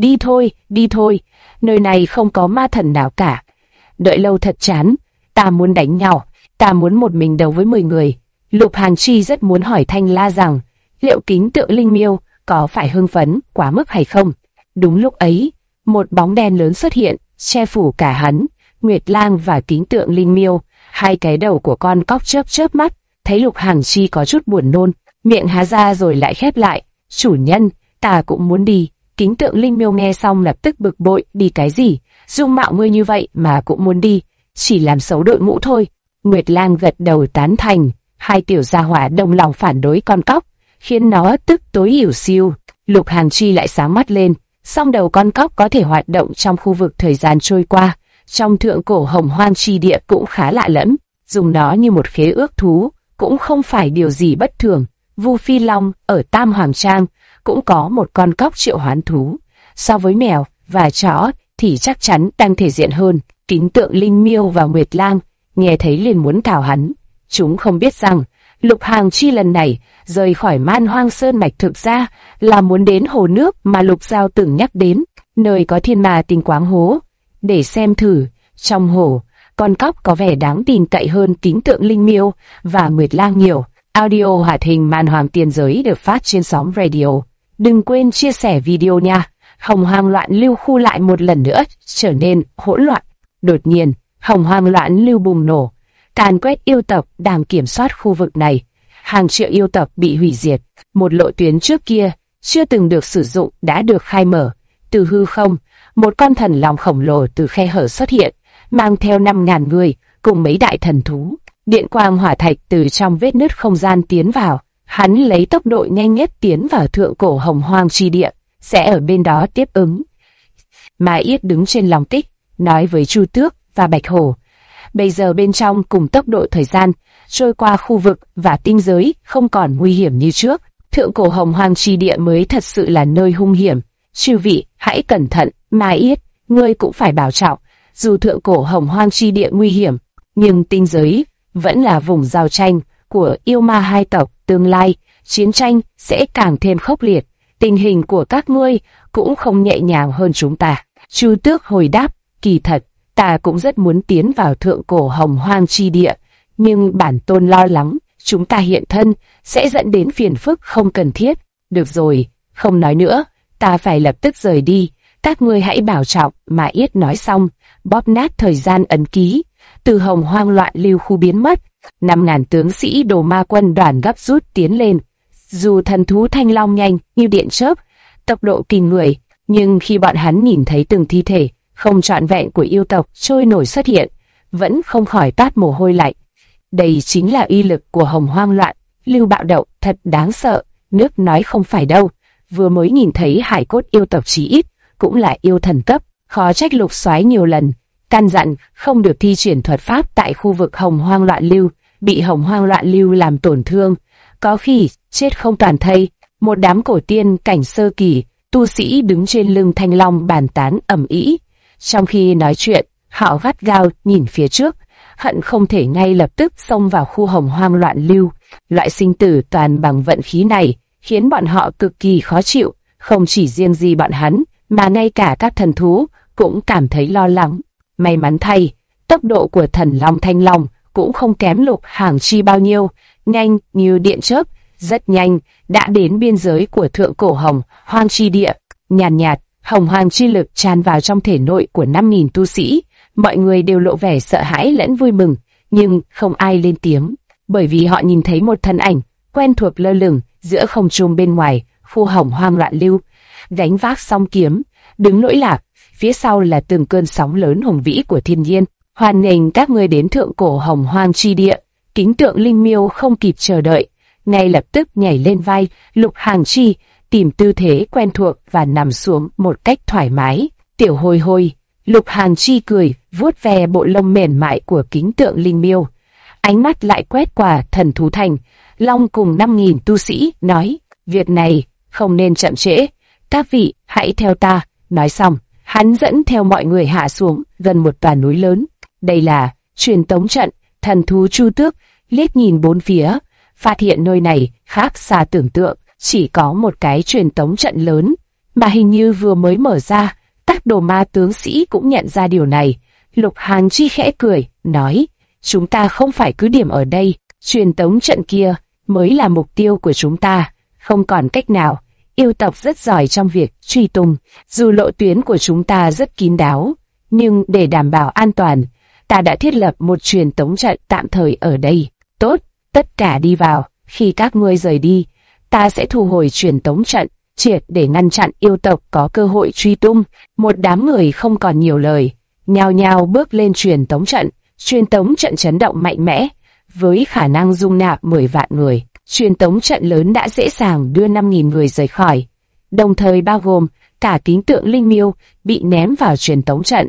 Đi thôi, nơi này không có ma thần nào cả. Đợi lâu thật chán, ta muốn đánh nhau, ta muốn một mình đấu với 10 người. Lục Hàng Chi rất muốn hỏi Thanh La rằng, liệu kính tượng linh miêu có phải hưng phấn quá mức hay không? Đúng lúc ấy, một bóng đen lớn xuất hiện, che phủ cả hắn. Nguyệt Lang và kính tượng linh miêu, hai cái đầu của con cóc chớp chớp mắt, thấy Lục Hàng Chi có chút buồn nôn, miệng há ra rồi lại khép lại. Chủ nhân, ta cũng muốn đi. Kính tượng linh miêu nghe xong lập tức bực bội, đi cái gì? Dung mạo ngươi như vậy mà cũng muốn đi, chỉ làm xấu đội ngũ thôi. Nguyệt Lang gật đầu tán thành, hai tiểu gia hỏa đồng lòng phản đối con cóc, khiến nó tức tối hiểu siêu. Lục Hàng Chi lại sáng mắt lên, song đầu con cóc có thể hoạt động trong khu vực thời gian trôi qua, trong thượng cổ Hồng Hoang chi địa cũng khá lạ lẫm, dùng nó như một khế ước thú cũng không phải điều gì bất thường. Vu Phi Long ở Tam Hoàng Trang cũng có một con cóc triệu hoán thú, so với mèo và chó thì chắc chắn đang thể diện hơn. Kính tượng linh miêu và Nguyệt Lang nghe thấy liền muốn cào hắn. Chúng không biết rằng Lục Hàng Chi lần này rời khỏi Man Hoang Sơn mạch thực ra là muốn đến hồ nước mà Lục Giao từng nhắc đến, nơi có thiên ma tinh quáng hố, để xem thử trong hồ con cóc có vẻ đáng tin cậy hơn kính tượng linh miêu và Nguyệt Lang nhiều. Audio hoạt hình Man Hoang Tiên Giới được phát trên sóng radio. Đừng quên chia sẻ video nha. Hồng Hoang Loạn Lưu khu lại một lần nữa trở nên hỗn loạn. Đột nhiên, Hồng Hoang Loạn Lưu bùng nổ, càn quét yêu tộc đang kiểm soát khu vực này. Hàng triệu yêu tộc bị hủy diệt. Một lộ tuyến trước kia chưa từng được sử dụng đã được khai mở. Từ hư không, một con thần long khổng lồ từ khe hở xuất hiện, mang theo 5.000 người cùng mấy đại thần thú. Điện quang hỏa thạch từ trong vết nứt không gian tiến vào, hắn lấy tốc độ nhanh nhất tiến vào thượng cổ Hồng Hoang chi địa, sẽ ở bên đó tiếp ứng. Mà Yết đứng trên lòng tích, nói với Chu Tước và Bạch Hổ, bây giờ bên trong cùng tốc độ thời gian trôi qua khu vực và tinh giới không còn nguy hiểm như trước, thượng cổ Hồng Hoang chi địa mới thật sự là nơi hung hiểm. Chư vị hãy cẩn thận. Mà Yết, ngươi cũng phải bảo trọng. Dù thượng cổ Hồng Hoang chi địa nguy hiểm, nhưng tinh giới vẫn là vùng giao tranh của yêu ma hai tộc, tương lai chiến tranh sẽ càng thêm khốc liệt. Tình hình của các ngươi cũng không nhẹ nhàng hơn chúng ta. Chu Tước hồi đáp, kỳ thật, ta cũng rất muốn tiến vào thượng cổ Hồng Hoang chi địa, nhưng bản tôn lo lắng, chúng ta hiện thân sẽ dẫn đến phiền phức không cần thiết. Được rồi, không nói nữa, ta phải lập tức rời đi, các ngươi hãy bảo trọng. Mà Yết nói xong, bóp nát thời gian ấn ký, từ Hồng Hoang Loạn Lưu khu biến mất. 5.000 tướng sĩ Đồ Ma quân đoàn gấp rút tiến lên. Dù thần thú Thanh Long nhanh như điện chớp, tốc độ kinh người, nhưng khi bọn hắn nhìn thấy từng thi thể không trọn vẹn của yêu tộc trôi nổi xuất hiện, vẫn không khỏi toát mồ hôi lạnh. Đây chính là uy lực của Hồng Hoang Loạn Lưu bạo động, thật đáng sợ. Nước nói không phải đâu, vừa mới nhìn thấy hải cốt yêu tộc chí ít cũng là yêu thần cấp, khó trách Lục Soái nhiều lần căn dặn không được thi triển thuật pháp tại khu vực Hồng Hoang Loạn Lưu. bị hồng hoang loạn lưu làm tổn thương, có khi chết không toàn thây. Một đám cổ tiên cảnh sơ kỳ, tu sĩ đứng trên lưng thanh long bàn tán ầm ĩ. Trong khi nói chuyện, họ gắt gao nhìn phía trước, hận không thể ngay lập tức xông vào khu hồng hoang loạn lưu. Loại sinh tử toàn bằng vận khí này khiến bọn họ cực kỳ khó chịu, không chỉ riêng gì bọn hắn, mà ngay cả các thần thú cũng cảm thấy lo lắng. May mắn thay, tốc độ của thần long thanh long cũng không kém Lục Hàng Chi bao nhiêu, nhanh như điện chớp, rất nhanh đã đến biên giới của thượng cổ hồng hoang chi địa. Nhàn nhạt, hồng hoang chi lực tràn vào trong thể nội của 5.000 tu sĩ, mọi người đều lộ vẻ sợ hãi lẫn vui mừng, nhưng không ai lên tiếng, bởi vì họ nhìn thấy một thân ảnh quen thuộc lơ lửng giữa không trung bên ngoài khu hồng hoang loạn lưu, gánh vác song kiếm, đứng lỗi lạc, phía sau là từng cơn sóng lớn hùng vĩ của thiên nhiên. Hoan nghênh các ngươi đến thượng cổ hồng hoang chi địa. Kính tượng Linh Miêu không kịp chờ đợi, ngay lập tức nhảy lên vai Lục Hàng Chi, tìm tư thế quen thuộc và nằm xuống một cách thoải mái. Tiểu Hôi Hôi, Lục Hàng Chi cười, vuốt ve bộ lông mềm mại của kính tượng Linh Miêu. Ánh mắt lại quét qua thần thú thành, Long cùng 5.000 tu sĩ, nói, việc này không nên chậm trễ, các vị hãy theo ta. Nói xong, hắn dẫn theo mọi người hạ xuống gần một tòa núi lớn. Đây là truyền tống trận. Thần thú Chu Tước liếc nhìn bốn phía, phát hiện nơi này khác xa tưởng tượng, chỉ có một cái truyền tống trận lớn, mà hình như vừa mới mở ra. Các đồ ma tướng sĩ cũng nhận ra điều này. Lục Hàng Chi khẽ cười, nói, chúng ta không phải cứ điểm ở đây, truyền tống trận kia mới là mục tiêu của chúng ta. Không còn cách nào, yêu tộc rất giỏi trong việc truy tung, dù lộ tuyến của chúng ta rất kín đáo, nhưng để đảm bảo an toàn, ta đã thiết lập một truyền tống trận tạm thời ở đây. Tốt, tất cả đi vào, khi các ngươi rời đi, ta sẽ thu hồi truyền tống trận, triệt để ngăn chặn yêu tộc có cơ hội truy tung. Một đám người không còn nhiều lời, nhao nhao bước lên truyền tống trận. Truyền tống trận chấn động mạnh mẽ, với khả năng dung nạp 10 vạn người. Truyền tống trận lớn đã dễ dàng đưa 5.000 người rời khỏi, đồng thời bao gồm cả kính tượng Linh Miêu bị ném vào truyền tống trận.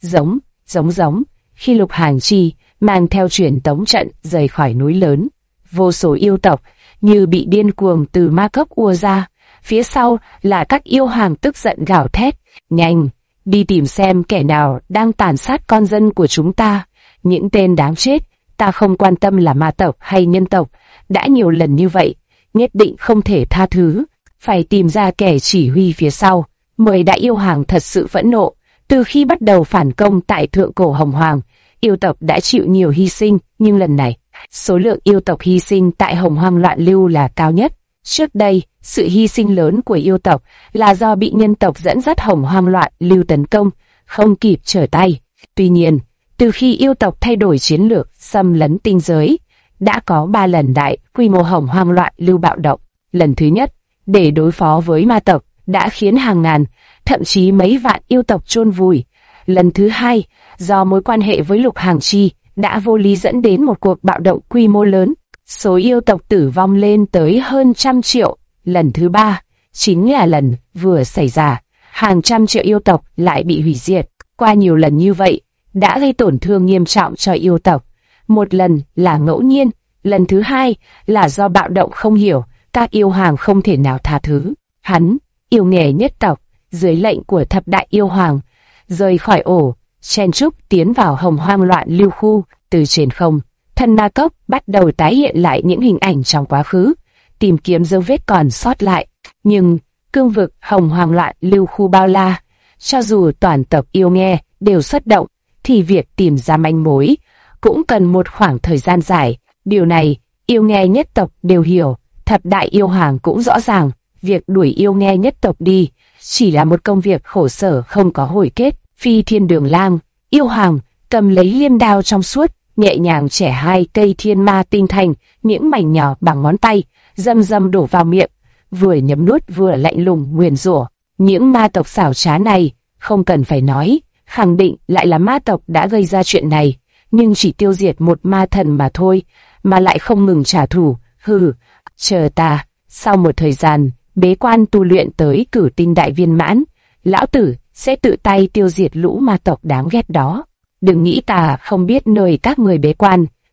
Giống. Khi Lục Hàng Chi mang theo truyền tống trận rời khỏi núi lớn, vô số yêu tộc như bị điên cuồng từ ma cốc ùa ra. Phía sau là các yêu hoàng tức giận gào thét, nhanh, đi tìm xem kẻ nào đang tàn sát con dân của chúng ta. Những tên đáng chết, ta không quan tâm là ma tộc hay nhân tộc, đã nhiều lần như vậy, nhất định không thể tha thứ, phải tìm ra kẻ chỉ huy phía sau. 10 đại yêu hoàng thật sự phẫn nộ. Từ khi bắt đầu phản công tại thượng cổ hồng hoàng, yêu tộc đã chịu nhiều hy sinh, nhưng lần này, số lượng yêu tộc hy sinh tại hồng hoang loạn lưu là cao nhất. Trước đây, sự hy sinh lớn của yêu tộc là do bị nhân tộc dẫn dắt hồng hoang loạn lưu tấn công, không kịp trở tay. Tuy nhiên, từ khi yêu tộc thay đổi chiến lược xâm lấn tinh giới, đã có 3 lần đại quy mô hồng hoang loạn lưu bạo động. Lần thứ nhất, để đối phó với ma tộc, đã khiến hàng ngàn, thậm chí mấy vạn yêu tộc chôn vùi. Lần thứ hai, do mối quan hệ với Lục Hàng Chi, đã vô lý dẫn đến một cuộc bạo động quy mô lớn. Số yêu tộc tử vong lên tới hơn 100 triệu. Lần thứ ba, chính là lần vừa xảy ra, hàng trăm triệu yêu tộc lại bị hủy diệt. Qua nhiều lần như vậy, đã gây tổn thương nghiêm trọng cho yêu tộc. Một lần là ngẫu nhiên, lần thứ hai là do bạo động không hiểu, các yêu hoàng không thể nào tha thứ. Hắn, yêu nghề nhất tộc, dưới lệnh của thập đại yêu hoàng, rời khỏi ổ, chen trúc tiến vào hồng hoang loạn lưu khu. Từ trên không, thần ma cốc bắt đầu tái hiện lại những hình ảnh trong quá khứ, tìm kiếm dấu vết còn sót lại. Nhưng cương vực hồng hoang loạn lưu khu bao la, cho dù toàn tộc yêu nghe đều xuất động, thì việc tìm ra manh mối cũng cần một khoảng thời gian dài. Điều này, yêu nghe nhất tộc đều hiểu, thập đại yêu hoàng cũng rõ ràng, việc đuổi yêu nghe nhất tộc đi chỉ là một công việc khổ sở không có hồi kết. Phi Thiên Đường Lang, yêu hoàng, cầm lấy liêm đao trong suốt, nhẹ nhàng chẻ 2 cây thiên ma tinh thành, những mảnh nhỏ bằng ngón tay, rầm rầm đổ vào miệng, vừa nhấm nuốt vừa lạnh lùng nguyền rủa. Những ma tộc xảo trá này, không cần phải nói, khẳng định lại là ma tộc đã gây ra chuyện này, nhưng chỉ tiêu diệt một ma thần mà thôi, mà lại không ngừng trả thù. Hừ, chờ ta, sau một thời gian bế quan tu luyện tới cửu tinh đại viên mãn, lão tử sẽ tự tay tiêu diệt lũ ma tộc đáng ghét đó. Đừng nghĩ ta không biết nơi các người bế quan,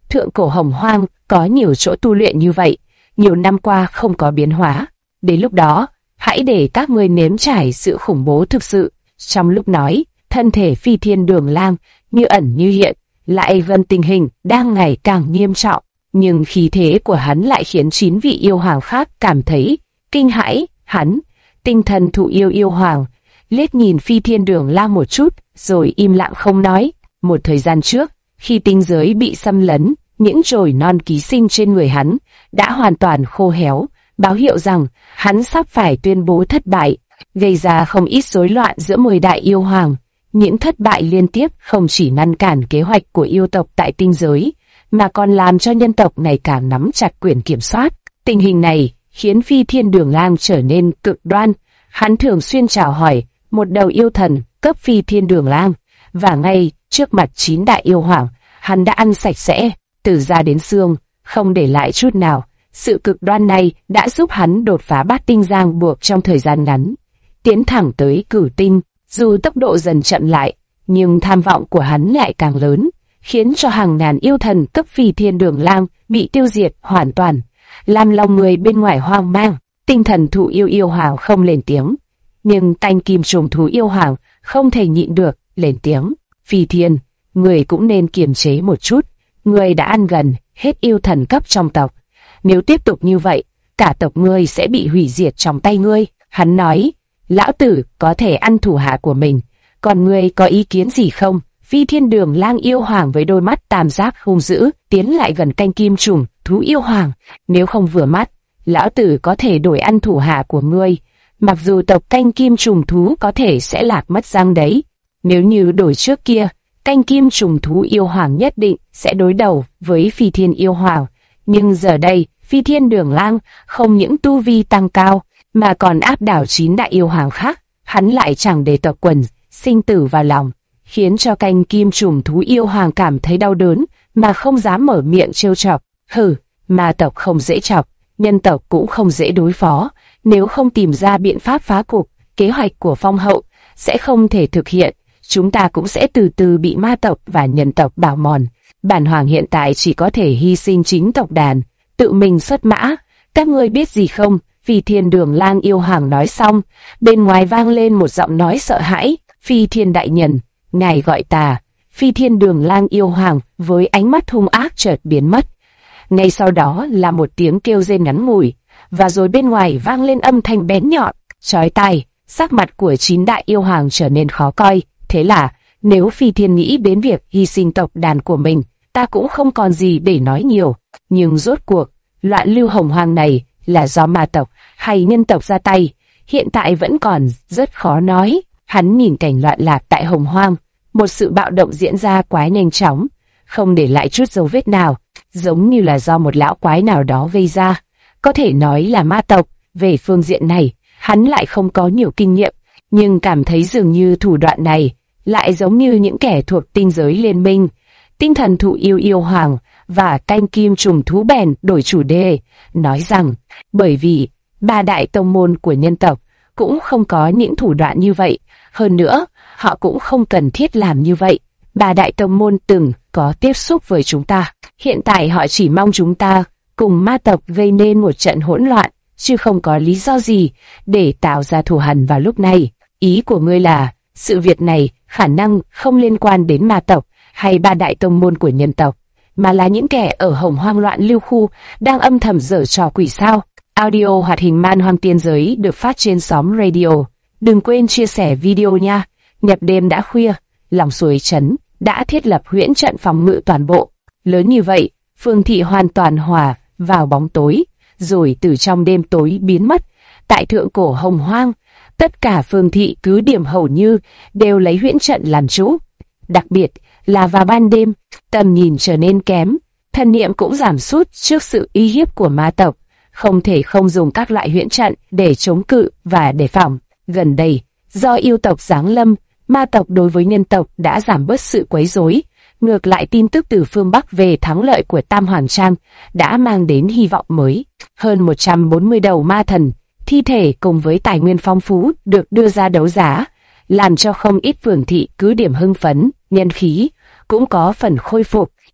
thượng cổ Hồng Hoang có nhiều chỗ tu luyện như vậy, nhiều năm qua không có biến hóa. Đến lúc đó, hãy để các ngươi nếm trải sự khủng bố thực sự. Trong lúc nói, thân thể Phi Thiên Đường Lang như ẩn như hiện, lại gần tình hình đang ngày càng nghiêm trọng, nhưng khí thế của hắn lại khiến 9 vị yêu hoàng khác cảm thấy kinh hãi. Hắn, tinh thần thụ yêu hoàng, liếc nhìn Phi Thiên Đường Lang một chút, rồi im lặng không nói. Một thời gian trước, khi tinh giới bị xâm lấn, những chồi non ký sinh trên người hắn đã hoàn toàn khô héo, báo hiệu rằng hắn sắp phải tuyên bố thất bại, gây ra không ít rối loạn giữa 10 đại yêu hoàng. Những thất bại liên tiếp không chỉ ngăn cản kế hoạch của yêu tộc tại tinh giới, mà còn làm cho nhân tộc ngày càng nắm chặt quyền kiểm soát. Tình hình này khiến Phi Thiên Đường Lang trở nên cực đoan. Hắn thường xuyên chào hỏi một đầu yêu thần cấp Phi Thiên Đường Lang, và ngay trước mặt 9 đại yêu hoàng, hắn đã ăn sạch sẽ, từ da đến xương, không để lại chút nào. Sự cực đoan này đã giúp hắn đột phá bát tinh ràng buộc trong thời gian ngắn, tiến thẳng tới cửu tinh. Dù tốc độ dần chậm lại, nhưng tham vọng của hắn lại càng lớn, khiến cho hàng ngàn yêu thần cấp Phi Thiên Đường Lang bị tiêu diệt hoàn toàn, làm lòng người bên ngoài hoang mang. Tinh thần thụ yêu hoàng không lên tiếng, nhưng Canh Kim Trùng Thú yêu hoàng không thể nhịn được, lên tiếng. Phi Thiên, người cũng nên kiềm chế một chút, người đã ăn gần hết yêu thần cấp trong tộc. Nếu tiếp tục như vậy, cả tộc ngươi sẽ bị hủy diệt trong tay ngươi. Hắn nói, lão tử có thể ăn thủ hạ của mình, còn ngươi có ý kiến gì không? Phi Thiên Đường Lang yêu hoàng với đôi mắt tam giác hung dữ tiến lại gần Canh Kim Trùng Thú yêu hoàng. Nếu không vừa mắt, lão tử có thể đổi ăn thủ hạ của ngươi. Mặc dù tộc Canh Kim Trùng Thú có thể sẽ lạc mất răng đấy. Nếu như đổi trước kia, Canh Kim Trùng Thú yêu hoàng nhất định sẽ đối đầu với Phi Thiên yêu hoàng. Nhưng giờ đây, Phi Thiên Đường Lang không những tu vi tăng cao, mà còn áp đảo 9 đại yêu hoàng khác. Hắn lại chẳng để tộc quần sinh tử vào lòng, khiến cho Canh Kim Trùng Thú yêu hoàng cảm thấy đau đớn, mà không dám mở miệng trêu chọc. Hừ, ma tộc không dễ chọc, nhân tộc cũng không dễ đối phó. Nếu không tìm ra biện pháp phá cục, kế hoạch của Phong hậu sẽ không thể thực hiện. Chúng ta cũng sẽ từ từ bị ma tộc và nhân tộc bào mòn. Bản hoàng hiện tại chỉ có thể hy sinh chính tộc đàn, tự mình xuất mã. Các ngươi biết gì không? Phi Thiên Đường Lang yêu hoàng nói xong, bên ngoài vang lên một giọng nói sợ hãi. Phi Thiên đại nhân, ngài gọi ta. Phi Thiên Đường Lang yêu hoàng với ánh mắt hung ác chợt biến mất. Ngay sau đó là một tiếng kêu rên ngắn ngủi, và rồi bên ngoài vang lên âm thanh bén nhọn, chói tai. Sắc mặt của 9 đại yêu hoàng trở nên khó coi. Thế là, nếu Phi Thiên nghĩ đến việc hy sinh tộc đàn của mình, ta cũng không còn gì để nói nhiều. Nhưng rốt cuộc, loạn lưu Hồng Hoang này là do ma tộc hay nhân tộc ra tay, hiện tại vẫn còn rất khó nói. Hắn nhìn cảnh loạn lạc tại Hồng Hoang, một sự bạo động diễn ra quá nhanh chóng, không để lại chút dấu vết nào, giống như là do một lão quái nào đó gây ra. Có thể nói là ma tộc. Về phương diện này, hắn lại không có nhiều kinh nghiệm, nhưng cảm thấy dường như thủ đoạn này lại giống như những kẻ thuộc tinh giới liên minh. Tinh thần thụ yêu hoàng và Canh Kim Trùng Thú bèn đổi chủ đề, nói rằng bởi vì 3 đại tông môn của nhân tộc cũng không có những thủ đoạn như vậy, hơn nữa họ cũng không cần thiết làm như vậy. 3 đại tông môn từng có tiếp xúc với chúng ta, hiện tại họ chỉ mong chúng ta cùng ma tộc gây nên một trận hỗn loạn, chứ không có lý do gì để tạo ra thù hằn vào lúc này. Ý của ngươi là sự việc này khả năng không liên quan đến ma tộc hay 3 đại tông môn của nhân tộc, mà là những kẻ ở Hồng Hoang loạn lưu khu đang âm thầm giở trò quỷ sao? Audio hoạt hình Man Hoang Tiên Giới được phát trên xóm radio. Đừng quên chia sẻ video nha. Nhập đêm đã khuya, lòng suối trấn đã thiết lập huyễn trận phòng ngự toàn bộ. Lớn như vậy, phương thị hoàn toàn hòa vào bóng tối, rồi từ trong đêm tối biến mất. Tại thượng cổ Hồng Hoang, tất cả phương thị cứ điểm hầu như đều lấy huyễn trận làm chủ. Đặc biệt là vào ban đêm, tầm nhìn trở nên kém, thần niệm cũng giảm sút trước sự uy hiếp của ma tộc, không thể không dùng các loại huyễn trận để chống cự và đề phòng. Gần đây, do yêu tộc giáng lâm, ma tộc đối với nhân tộc đã giảm bớt sự quấy rối. Ngược lại, tin tức từ phương Bắc về thắng lợi của Tam Hoàng Trang đã mang đến hy vọng mới. Hơn 140 đầu ma thần, thi thể cùng với tài nguyên phong phú được đưa ra đấu giá, làm cho không ít phường thị cứ điểm hưng phấn, nhân khí cũng có phần khôi phục.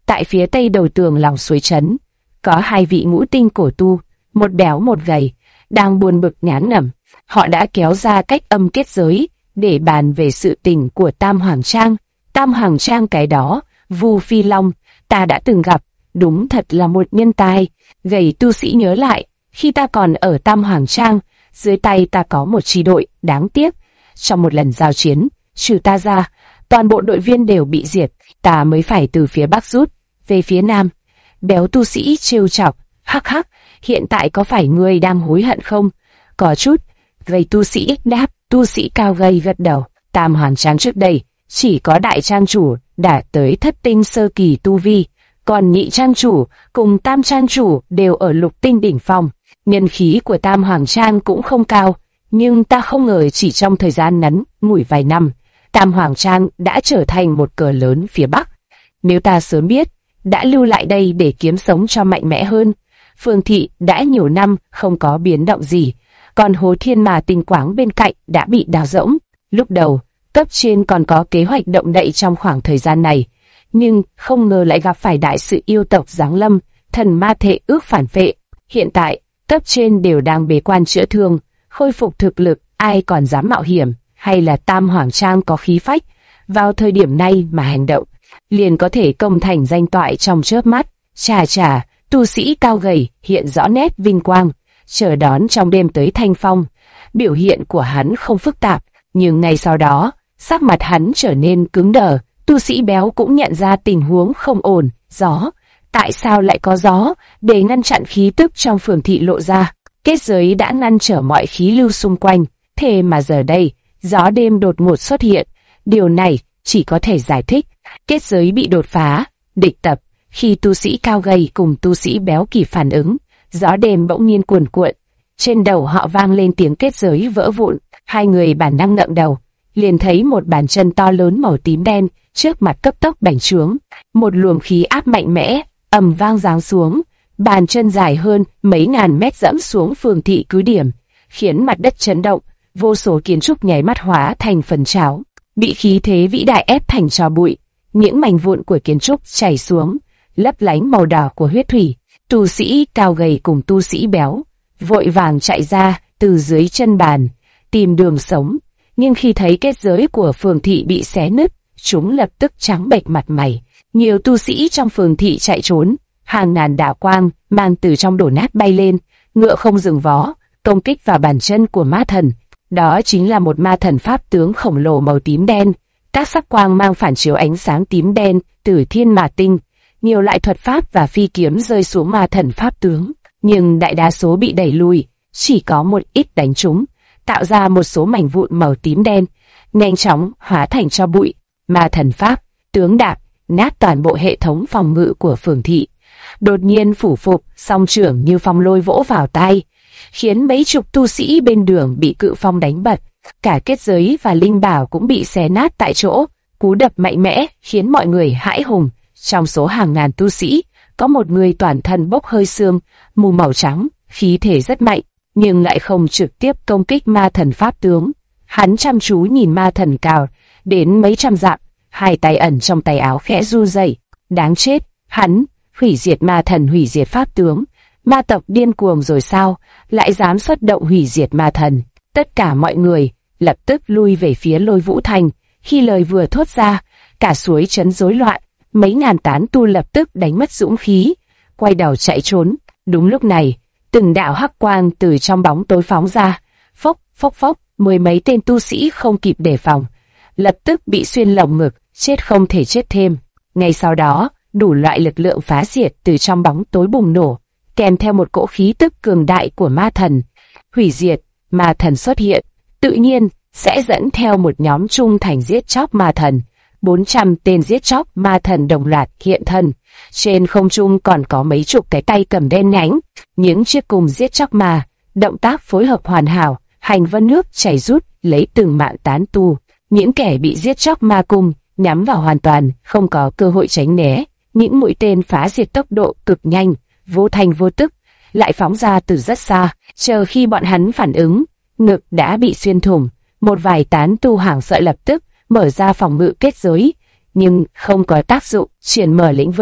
Tại phía tây đầu tường lòng suối trấn, có hai vị ngũ tinh cổ tu, một béo một gầy, đang buồn bực ngán ngẩm. Họ đã kéo ra cách âm kết giới để bàn về sự tình của Tam Hoàng Trang. Tam Hoàng Trang cái đó, Vu Phi Long, ta đã từng gặp, đúng thật là một nhân tài. Gầy tu sĩ nhớ lại, khi ta còn ở Tam Hoàng Trang, dưới tay ta có một chi đội, đáng tiếc. Trong một lần giao chiến, trừ ta ra, toàn bộ đội viên đều bị diệt, ta mới phải từ phía bắc rút về phía nam. Béo tu sĩ trêu chọc, hắc hắc, hiện tại có phải ngươi đang hối hận không? Có chút. Gầy tu sĩ đáp. Tu sĩ cao gầy gật đầu. Tam Hoàng Trang trước đây chỉ có đại trang chủ đã tới thất tinh sơ kỳ tu vi, còn nhị trang chủ cùng tam trang chủ đều ở lục tinh đỉnh phong. Nhân khí của Tam Hoàng Trang cũng không cao, nhưng ta không ngờ chỉ trong thời gian ngắn ngủi vài năm, Tam Hoàng Trang đã trở thành một cờ lớn phía Bắc. Nếu ta sớm biết, đã lưu lại đây để kiếm sống cho mạnh mẽ hơn. Phương thị đã nhiều năm không có biến động gì, còn Hồ Thiên Mà Tinh Quáng bên cạnh đã bị đào rỗng. Lúc đầu, cấp trên còn có kế hoạch động đậy trong khoảng thời gian này, nhưng không ngờ lại gặp phải đại sự yêu tộc giáng lâm, thần ma thể ước phản vệ. Hiện tại, cấp trên đều đang bế quan chữa thương, khôi phục thực lực, ai còn dám mạo hiểm, hay là Tam Hoàng Trang có khí phách, vào thời điểm này mà hành động, liền có thể công thành danh toại trong chớp mắt. Chà chà, tu sĩ cao gầy hiện rõ nét vinh quang, chờ đón trong đêm tới thanh phong. Biểu hiện của hắn không phức tạp, nhưng ngay sau đó, sắc mặt hắn trở nên cứng đờ. Tu sĩ béo cũng nhận ra tình huống không ổn. Gió, tại sao lại có gió? Để ngăn chặn khí tức trong phường thị lộ ra, kết giới đã ngăn trở mọi khí lưu xung quanh. Thế mà giờ đây, gió đêm đột ngột xuất hiện. Điều này chỉ có thể giải thích kết giới bị đột phá. Địch tập, khi tu sĩ cao gầy cùng tu sĩ béo kịp phản ứng, gió đêm bỗng nhiên cuồn cuộn, trên đầu họ vang lên tiếng kết giới vỡ vụn. Hai người bản năng ngậm đầu, liền thấy một bàn chân to lớn màu tím đen trước mặt cấp tốc bành trướng, một luồng khí áp mạnh mẽ ầm vang giáng xuống. Bàn chân dài hơn mấy ngàn mét dẫm xuống phường thị cứ điểm, khiến mặt đất chấn động, vô số kiến trúc nhảy mắt hóa thành phần cháo, bị khí thế vĩ đại ép thành tro bụi. Những mảnh vụn của kiến trúc chảy xuống, lấp lánh màu đỏ của huyết thủy. Tu sĩ cao gầy cùng tu sĩ béo vội vàng chạy ra từ dưới chân bàn, tìm đường sống. Nhưng khi thấy kết giới của phường thị bị xé nứt, chúng lập tức trắng bệch mặt mày. Nhiều tu sĩ trong phường thị chạy trốn, hàng ngàn đạo quang mang từ trong đổ nát bay lên, ngựa không dừng vó, công kích vào bàn chân của ma thần. Đó chính là một ma thần pháp tướng khổng lồ màu tím đen. Các sắc quang mang phản chiếu ánh sáng tím đen từ thiên mà tinh. Nhiều loại thuật pháp và phi kiếm rơi xuống ma thần pháp tướng, nhưng đại đa số bị đẩy lùi, chỉ có một ít đánh trúng, tạo ra một số mảnh vụn màu tím đen, nhanh chóng hóa thành tro bụi. Ma thần pháp tướng đạp nát toàn bộ hệ thống phòng ngự của phường thị. Đột nhiên phủ phục, song trưởng như phong lôi vỗ vào tai, khiến mấy chục tu sĩ bên đường bị cự phong đánh bật. Cả kết giới và linh bảo cũng bị xé nát tại chỗ. Cú đập mạnh mẽ khiến mọi người hãi hùng. Trong số hàng ngàn tu sĩ, có một người toàn thân bốc hơi xương, mù màu trắng, khí thể rất mạnh, nhưng lại không trực tiếp công kích ma thần pháp tướng. Hắn chăm chú nhìn ma thần cao đến mấy trăm dặm, hai tay ẩn trong tay áo khẽ run rẩy. Đáng chết, hắn hủy diệt ma thần, hủy diệt pháp tướng. Ma tộc điên cuồng rồi sao, lại dám xuất động hủy diệt ma thần? Tất cả mọi người lập tức lui về phía Lôi Vũ Thành. Khi lời vừa thốt ra, cả suối trấn rối loạn, mấy ngàn tán tu lập tức đánh mất dũng khí, quay đầu chạy trốn. Đúng lúc này, từng đạo hắc quang từ trong bóng tối phóng ra, phốc phốc phốc, mười mấy tên tu sĩ không kịp đề phòng, lập tức bị xuyên lồng ngực, chết không thể chết thêm. Ngay sau đó, đủ loại lực lượng phá diệt từ trong bóng tối bùng nổ, kèm theo một cỗ khí tức cường đại của ma thần. Hủy diệt, ma thần xuất hiện, tự nhiên sẽ dẫn theo một nhóm trung thành giết chóc ma thần. 400 tên giết chóc ma thần đồng loạt hiện thân. Trên không trung còn có mấy chục cái tay cầm đen nhánh, những chiếc cung giết chóc ma, động tác phối hợp hoàn hảo, hành vân nước chảy rút lấy từng mạng tán tu. Những kẻ bị giết chóc ma cung nhắm vào hoàn toàn không có cơ hội tránh né. Những mũi tên phá diệt tốc độ cực nhanh, vô thành vô tức, lại phóng ra từ rất xa. Chờ khi bọn hắn phản ứng, ngực đã bị xuyên thủng. Một vài tán tu hoảng sợ lập tức mở ra phòng ngự kết giới, nhưng không có tác dụng. Triển mở lĩnh vực,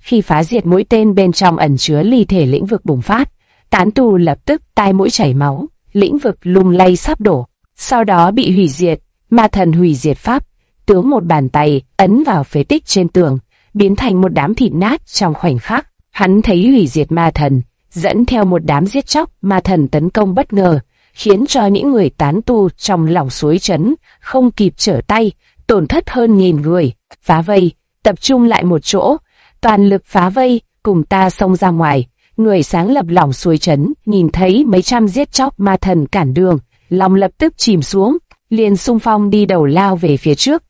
Khi phá diệt mũi tên bên trong ẩn chứa ly thể lĩnh vực bùng phát, tán tu lập tức tai mũi chảy máu, lĩnh vực lung lay sắp đổ. Sau đó bị hủy diệt, ma thần hủy diệt pháp, tướng một bàn tay ấn vào phế tích trên tường, biến thành một đám thịt nát trong khoảnh khắc. Hắn thấy hủy diệt ma thần, dẫn theo một đám giết chóc ma thần tấn công bất ngờ, khiến cho những người tán tu trong lòng suối trấn không kịp trở tay, tổn thất hơn 1000 người. Phá vây, tập trung lại một chỗ, toàn lực phá vây, cùng ta xông ra ngoài. Người sáng lập lòng suối trấn nhìn thấy mấy trăm giết chóc ma thần cản đường, lòng lập tức chìm xuống, liền xung phong đi đầu lao về phía trước.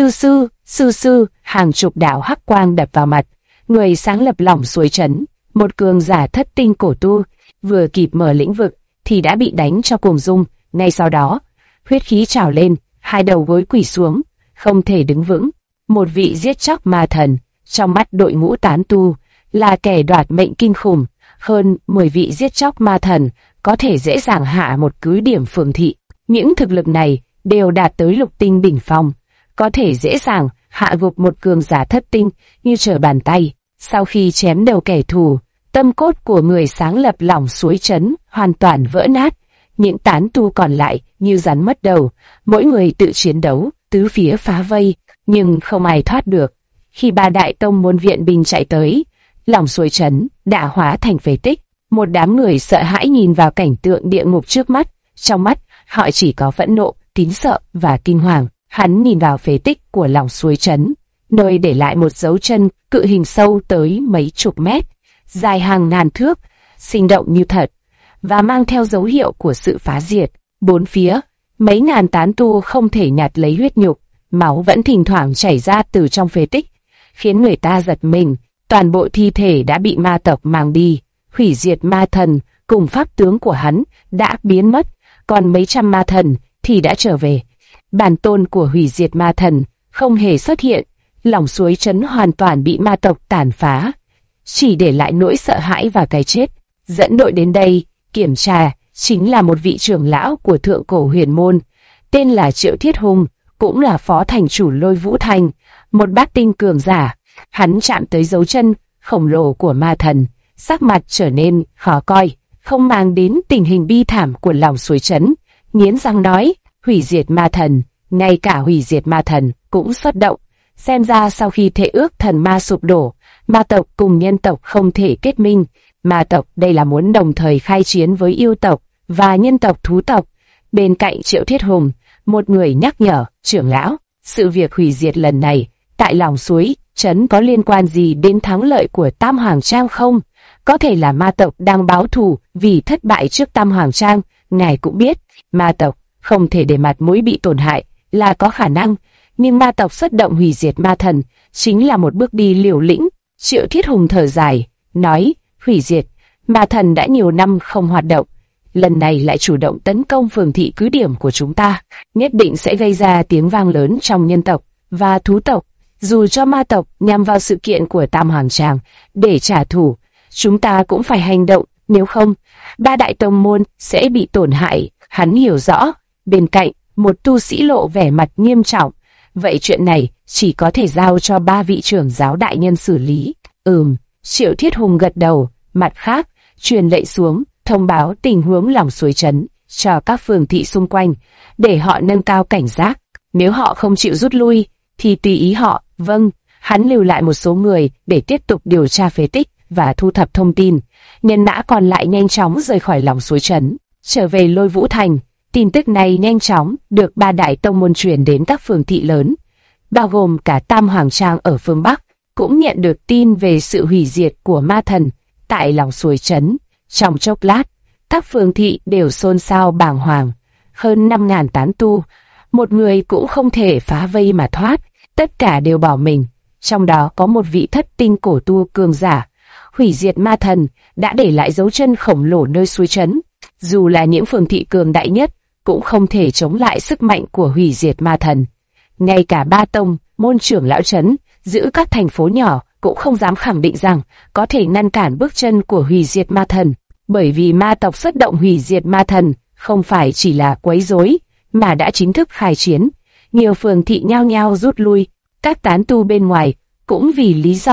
Sư sư, hàng chục đạo hắc quang đập vào mặt. Người sáng lập lòng suối trấn, một cường giả thất tinh cổ tu, vừa kịp mở lĩnh vực thì đã bị đánh cho cuồng rung. Ngay sau đó, huyết khí trào lên, hai đầu gối quỳ xuống, không thể đứng vững. Một vị giết chóc ma thần, trong mắt đội ngũ tán tu, là kẻ đoạt mệnh kinh khủng. Hơn 10 vị giết chóc ma thần có thể dễ dàng hạ một cứ điểm phường thị. Những thực lực này đều đạt tới lục tinh đỉnh phong, có thể dễ dàng hạ gục một cường giả thất tinh như trở bàn tay. Sau khi chém đầu kẻ thù, tâm cốt của người sáng lập lòng suối trấn hoàn toàn vỡ nát. Những tán tu còn lại như rắn mất đầu, mỗi người tự chiến đấu, tứ phía phá vây, nhưng không ai thoát được. Khi ba đại tông môn viện binh chạy tới, lòng suối trấn đã hóa thành phế tích. Một đám người sợ hãi nhìn vào cảnh tượng địa ngục trước mắt, trong mắt họ chỉ có phẫn nộ, kính sợ và kinh hoàng. Hắn nhìn vào phế tích của lòng suối trấn, nơi để lại một dấu chân cự hình sâu tới mấy chục mét, dài hàng ngàn thước, sinh động như thật, và mang theo dấu hiệu của sự phá diệt. Bốn phía, mấy ngàn tán tu không thể nhặt lấy huyết nhục, máu vẫn thỉnh thoảng chảy ra từ trong phế tích, khiến người ta giật mình. Toàn bộ thi thể đã bị ma tộc mang đi, hủy diệt ma thần cùng pháp tướng của hắn đã biến mất, còn mấy trăm ma thần thì đã trở về. Bản tôn của hủy diệt ma thần không hề xuất hiện, lòng suối trấn hoàn toàn bị ma tộc tàn phá, chỉ để lại nỗi sợ hãi và cái chết. Dẫn đội đến đây kiểm tra chính là một vị trưởng lão của thượng cổ huyền môn, tên là Triệu Thiết Hùng, cũng là phó thành chủ Lôi Vũ Thành, một bát tinh cường giả. Hắn chạm tới dấu chân khổng lồ của ma thần, sắc mặt trở nên khó coi, không mang đến tình hình bi thảm của lòng suối trấn, nghiến răng nói: hủy diệt ma thần, ngay cả hủy diệt ma thần cũng xuất động. Xem ra sau khi thệ ước thần ma sụp đổ, ma tộc cùng nhân tộc không thể kết minh. Ma tộc đây là muốn đồng thời khai chiến với yêu tộc và nhân tộc thú tộc. Bên cạnh Triệu Thiết Hùng, một người nhắc nhở: trưởng lão, sự việc hủy diệt lần này tại lòng suối trấn có liên quan gì đến thắng lợi của Tam Hoàng Trang không? Có thể là ma tộc đang báo thù vì thất bại trước Tam Hoàng Trang. Ngài cũng biết, ma tộc không thể để mặt mũi bị tổn hại là có khả năng, nhưng ma tộc xuất động hủy diệt ma thần chính là một bước đi liều lĩnh. Triệu Thiết Hùng thở dài, nói: hủy diệt ma thần đã nhiều năm không hoạt động, lần này lại chủ động tấn công phường thị cứ điểm của chúng ta, nhất định sẽ gây ra tiếng vang lớn trong nhân tộc và thú tộc. Dù cho ma tộc nhằm vào sự kiện của Tam Hoàng Tràng để trả thù, chúng ta cũng phải hành động, nếu không, ba đại tông môn sẽ bị tổn hại. Hắn hiểu rõ. Bên cạnh, một tu sĩ lộ vẻ mặt nghiêm trọng: vậy chuyện này chỉ có thể giao cho ba vị trưởng giáo đại nhân xử lý. Triệu Thiết Hùng gật đầu. Mặt khác, truyền lệnh xuống, thông báo tình huống lòng suối trấn cho các phường thị xung quanh, để họ nâng cao cảnh giác. Nếu họ không chịu rút lui, thì tùy ý họ. Vâng. Hắn lưu lại một số người để tiếp tục điều tra phế tích và thu thập thông tin. Nhân mã còn lại nhanh chóng rời khỏi lòng suối trấn, trở về Lôi Vũ Thành. Tin tức này nhanh chóng được ba đại tông môn truyền đến các phường thị lớn, bao gồm cả Tam Hoàng Trang ở phương Bắc, cũng nhận được tin về sự hủy diệt của ma thần tại lòng suối trấn. Trong chốc lát, các phường thị đều xôn xao bàng hoàng. Hơn 5.000 tán tu, một người cũng không thể phá vây mà thoát, tất cả đều bỏ mình. Trong đó có một vị thất tinh cổ tu cường giả. Hủy diệt ma thần đã để lại dấu chân khổng lồ nơi suối trấn. Dù là những phường thị cường đại nhất, cũng không thể chống lại sức mạnh của hủy diệt ma thần. Ngay cả ba tông môn trưởng lão trấn giữ các thành phố nhỏ cũng không dám khẳng định rằng có thể ngăn cản bước chân của hủy diệt ma thần, bởi vì ma tộc xuất động hủy diệt ma thần không phải chỉ là quấy rối, mà đã chính thức khai chiến. Nhiều phường thị nhao nhao rút lui, các tán tu bên ngoài cũng vì lý do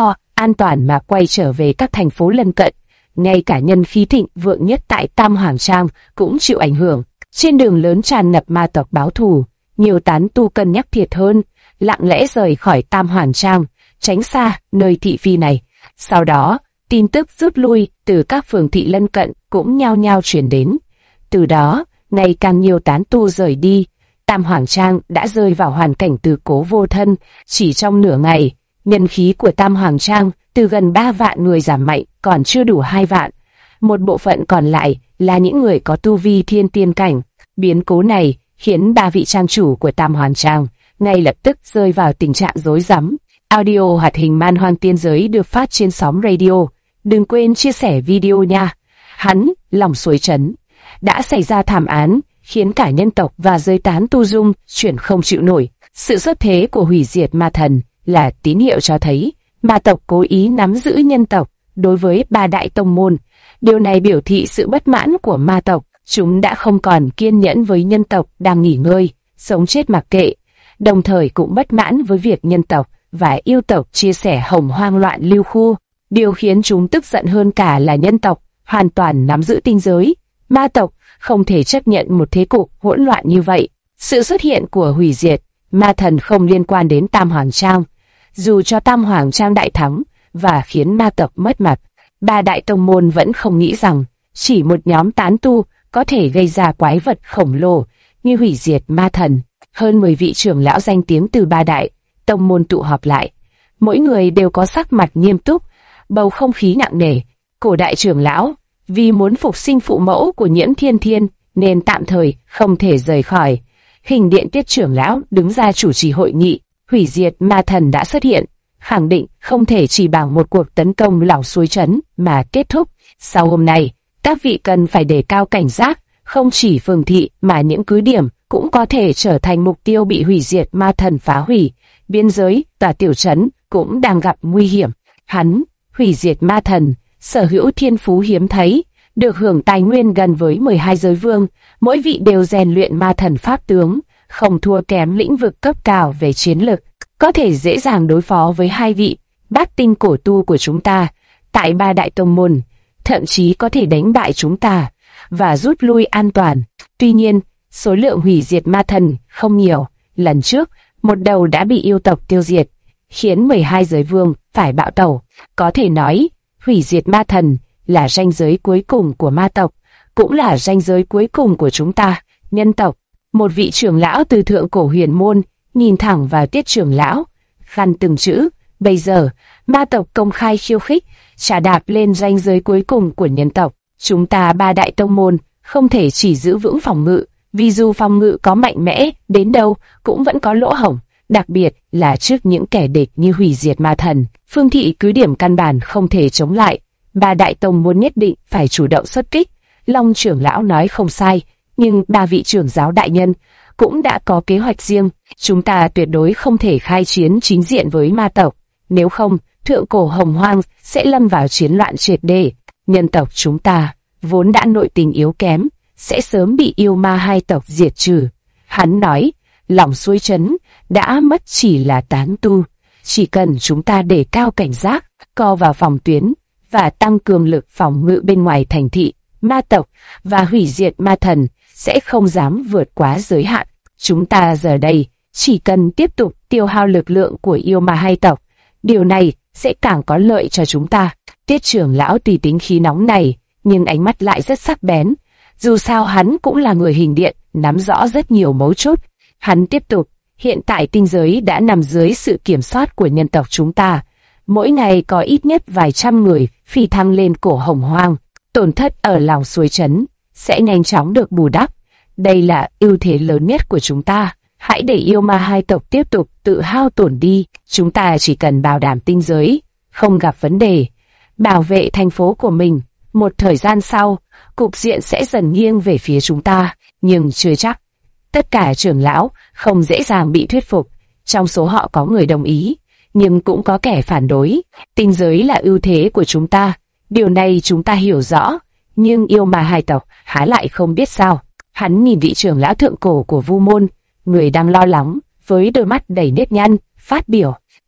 an toàn mà quay trở về các thành phố lân cận. Ngay cả nhân khí thịnh vượng nhất tại Tam Hoàng Trang cũng chịu ảnh hưởng. Trên đường lớn tràn ngập ma tộc báo thù, nhiều tán tu cân nhắc thiệt hơn, lặng lẽ rời khỏi Tam Hoàng Trang, tránh xa nơi thị phi này. Sau đó, tin tức rút lui từ các phường thị lân cận cũng nhao nhao truyền đến. Từ đó, ngày càng nhiều tán tu rời đi. Tam Hoàng Trang đã rơi vào hoàn cảnh từ cố vô thân. Chỉ trong nửa ngày, nhân khí của Tam Hoàng Trang từ gần 3 vạn người giảm mạnh còn chưa đủ 2 vạn. Một bộ phận còn lại là những người có tu vi thiên tiên cảnh. Biến cố này khiến 3 vị trang chủ của Tam Hoàng Trang ngay lập tức rơi vào tình trạng rối rắm. Audio hoạt hình Man Hoang Tiên Giới được phát trên sóng radio. Đừng quên chia sẻ video nha. Hắn, lòng suối trấn. Đã xảy ra thảm án, khiến cả nhân tộc và giới tán tu dung chuyển không chịu nổi. Sự xuất thế của hủy diệt ma thần là tín hiệu cho thấy ma tộc cố ý nắm giữ nhân tộc đối với 3 đại tông môn. Điều này biểu thị sự bất mãn của ma tộc. Chúng đã không còn kiên nhẫn với nhân tộc đang nghỉ ngơi, sống chết mặc kệ. Đồng thời cũng bất mãn với việc nhân tộc và yêu tộc chia sẻ hồng hoang loạn lưu khu. Điều khiến chúng tức giận hơn cả là nhân tộc hoàn toàn nắm giữ tinh giới. Ma tộc không thể chấp nhận một thế cục hỗn loạn như vậy. Sự xuất hiện của hủy diệt ma thần không liên quan đến Tam Hoàng Trang. Dù cho Tam Hoàng Trang đại thắng và khiến ma tộc mất mặt, 3 đại tông môn vẫn không nghĩ rằng chỉ một nhóm tán tu có thể gây ra quái vật khổng lồ như hủy diệt ma thần. Hơn 10 vị trưởng lão danh tiếng từ 3 đại tông môn tụ họp lại. Mỗi người đều có sắc mặt nghiêm túc, bầu không khí nặng nề. Cổ đại trưởng lão, vì muốn phục sinh phụ mẫu của Nhiễm Thiên Thiên nên tạm thời không thể rời khỏi. Hình Điện Tiết trưởng lão đứng ra chủ trì hội nghị. Hủy diệt ma thần đã xuất hiện, khẳng định không thể chỉ bằng một cuộc tấn công lão suối trấn mà kết thúc. Sau hôm nay, các vị cần phải đề cao cảnh giác, không chỉ phường thị mà những cứ điểm cũng có thể trở thành mục tiêu bị hủy diệt ma thần phá hủy. Biên giới và tiểu trấn cũng đang gặp nguy hiểm. Hắn, hủy diệt ma thần, sở hữu thiên phú hiếm thấy, được hưởng tài nguyên gần với 12 giới vương, mỗi vị đều rèn luyện ma thần pháp tướng, không thua kém lĩnh vực cấp cao về chiến lực, có thể dễ dàng đối phó với 2 vị bát tinh cổ tu của chúng ta tại 3 đại tông môn, thậm chí có thể đánh bại chúng ta và rút lui an toàn. Tuy nhiên, số lượng hủy diệt ma thần không nhiều. Lần trước, một đầu đã bị yêu tộc tiêu diệt, khiến 12 giới vương phải bạo tẩu. Có thể nói, hủy diệt ma thần là ranh giới cuối cùng của ma tộc, cũng là ranh giới cuối cùng của chúng ta, nhân tộc. Một vị trưởng lão từ thượng cổ huyền môn nhìn thẳng vào Tiết trưởng lão, gằn từng chữ. Bây giờ, ma tộc công khai khiêu khích, trà đạp lên ranh giới cuối cùng của nhân tộc. Chúng ta 3 đại tông môn không thể chỉ giữ vững phòng ngự, vì dù phòng ngự có mạnh mẽ đến đâu cũng vẫn có lỗ hổng, đặc biệt là trước những kẻ địch như hủy diệt ma thần. Phương thị cứ điểm căn bản không thể chống lại, 3 đại tông môn nhất định phải chủ động xuất kích. Long trưởng lão nói không sai, nhưng 3 vị trưởng giáo đại nhân cũng đã có kế hoạch riêng. Chúng ta tuyệt đối không thể khai chiến chính diện với ma tộc, nếu không, thượng cổ hồng hoang sẽ lâm vào chiến loạn triệt để. Nhân tộc chúng ta, vốn đã nội tình yếu kém, sẽ sớm bị yêu ma hai tộc diệt trừ. Hắn nói, lòng suối trấn đã mất chỉ là tán tu. Chỉ cần chúng ta đề cao cảnh giác, co vào phòng tuyến và tăng cường lực phòng ngự bên ngoài thành thị, ma tộc và hủy diệt ma thần sẽ không dám vượt quá giới hạn. Chúng ta giờ đây chỉ cần tiếp tục tiêu hao lực lượng của yêu ma hai tộc, điều này sẽ càng có lợi cho chúng ta. Tiết trưởng lão tùy tính khí nóng này, nhưng ánh mắt lại rất sắc bén. Dù sao hắn cũng là người hình điện, nắm rõ rất nhiều mấu chốt. Hắn tiếp tục, hiện tại tinh giới đã nằm dưới sự kiểm soát của nhân tộc chúng ta. Mỗi ngày có ít nhất vài trăm người phi thăng lên cổ hồng hoang. Tổn thất ở lòng suối trấn sẽ nhanh chóng được bù đắp. Đây là ưu thế lớn nhất của chúng ta. Hãy để yêu ma hai tộc tiếp tục tự hao tổn đi. Chúng ta chỉ cần bảo đảm tinh giới không gặp vấn đề, bảo vệ thành phố của mình. Một thời gian sau, cục diện sẽ dần nghiêng về phía chúng ta, nhưng chưa chắc. Tất cả trưởng lão không dễ dàng bị thuyết phục. Trong số họ có người đồng ý, nhưng cũng có kẻ phản đối. Tinh giới là ưu thế của chúng ta, điều này chúng ta hiểu rõ. Nhưng yêu ma hai tộc há lại không biết sao. Hắn nhìn vị trưởng lão thượng cổ của Vu môn, người đang lo lắng, với đôi mắt đầy nếp nhăn, phát biểu.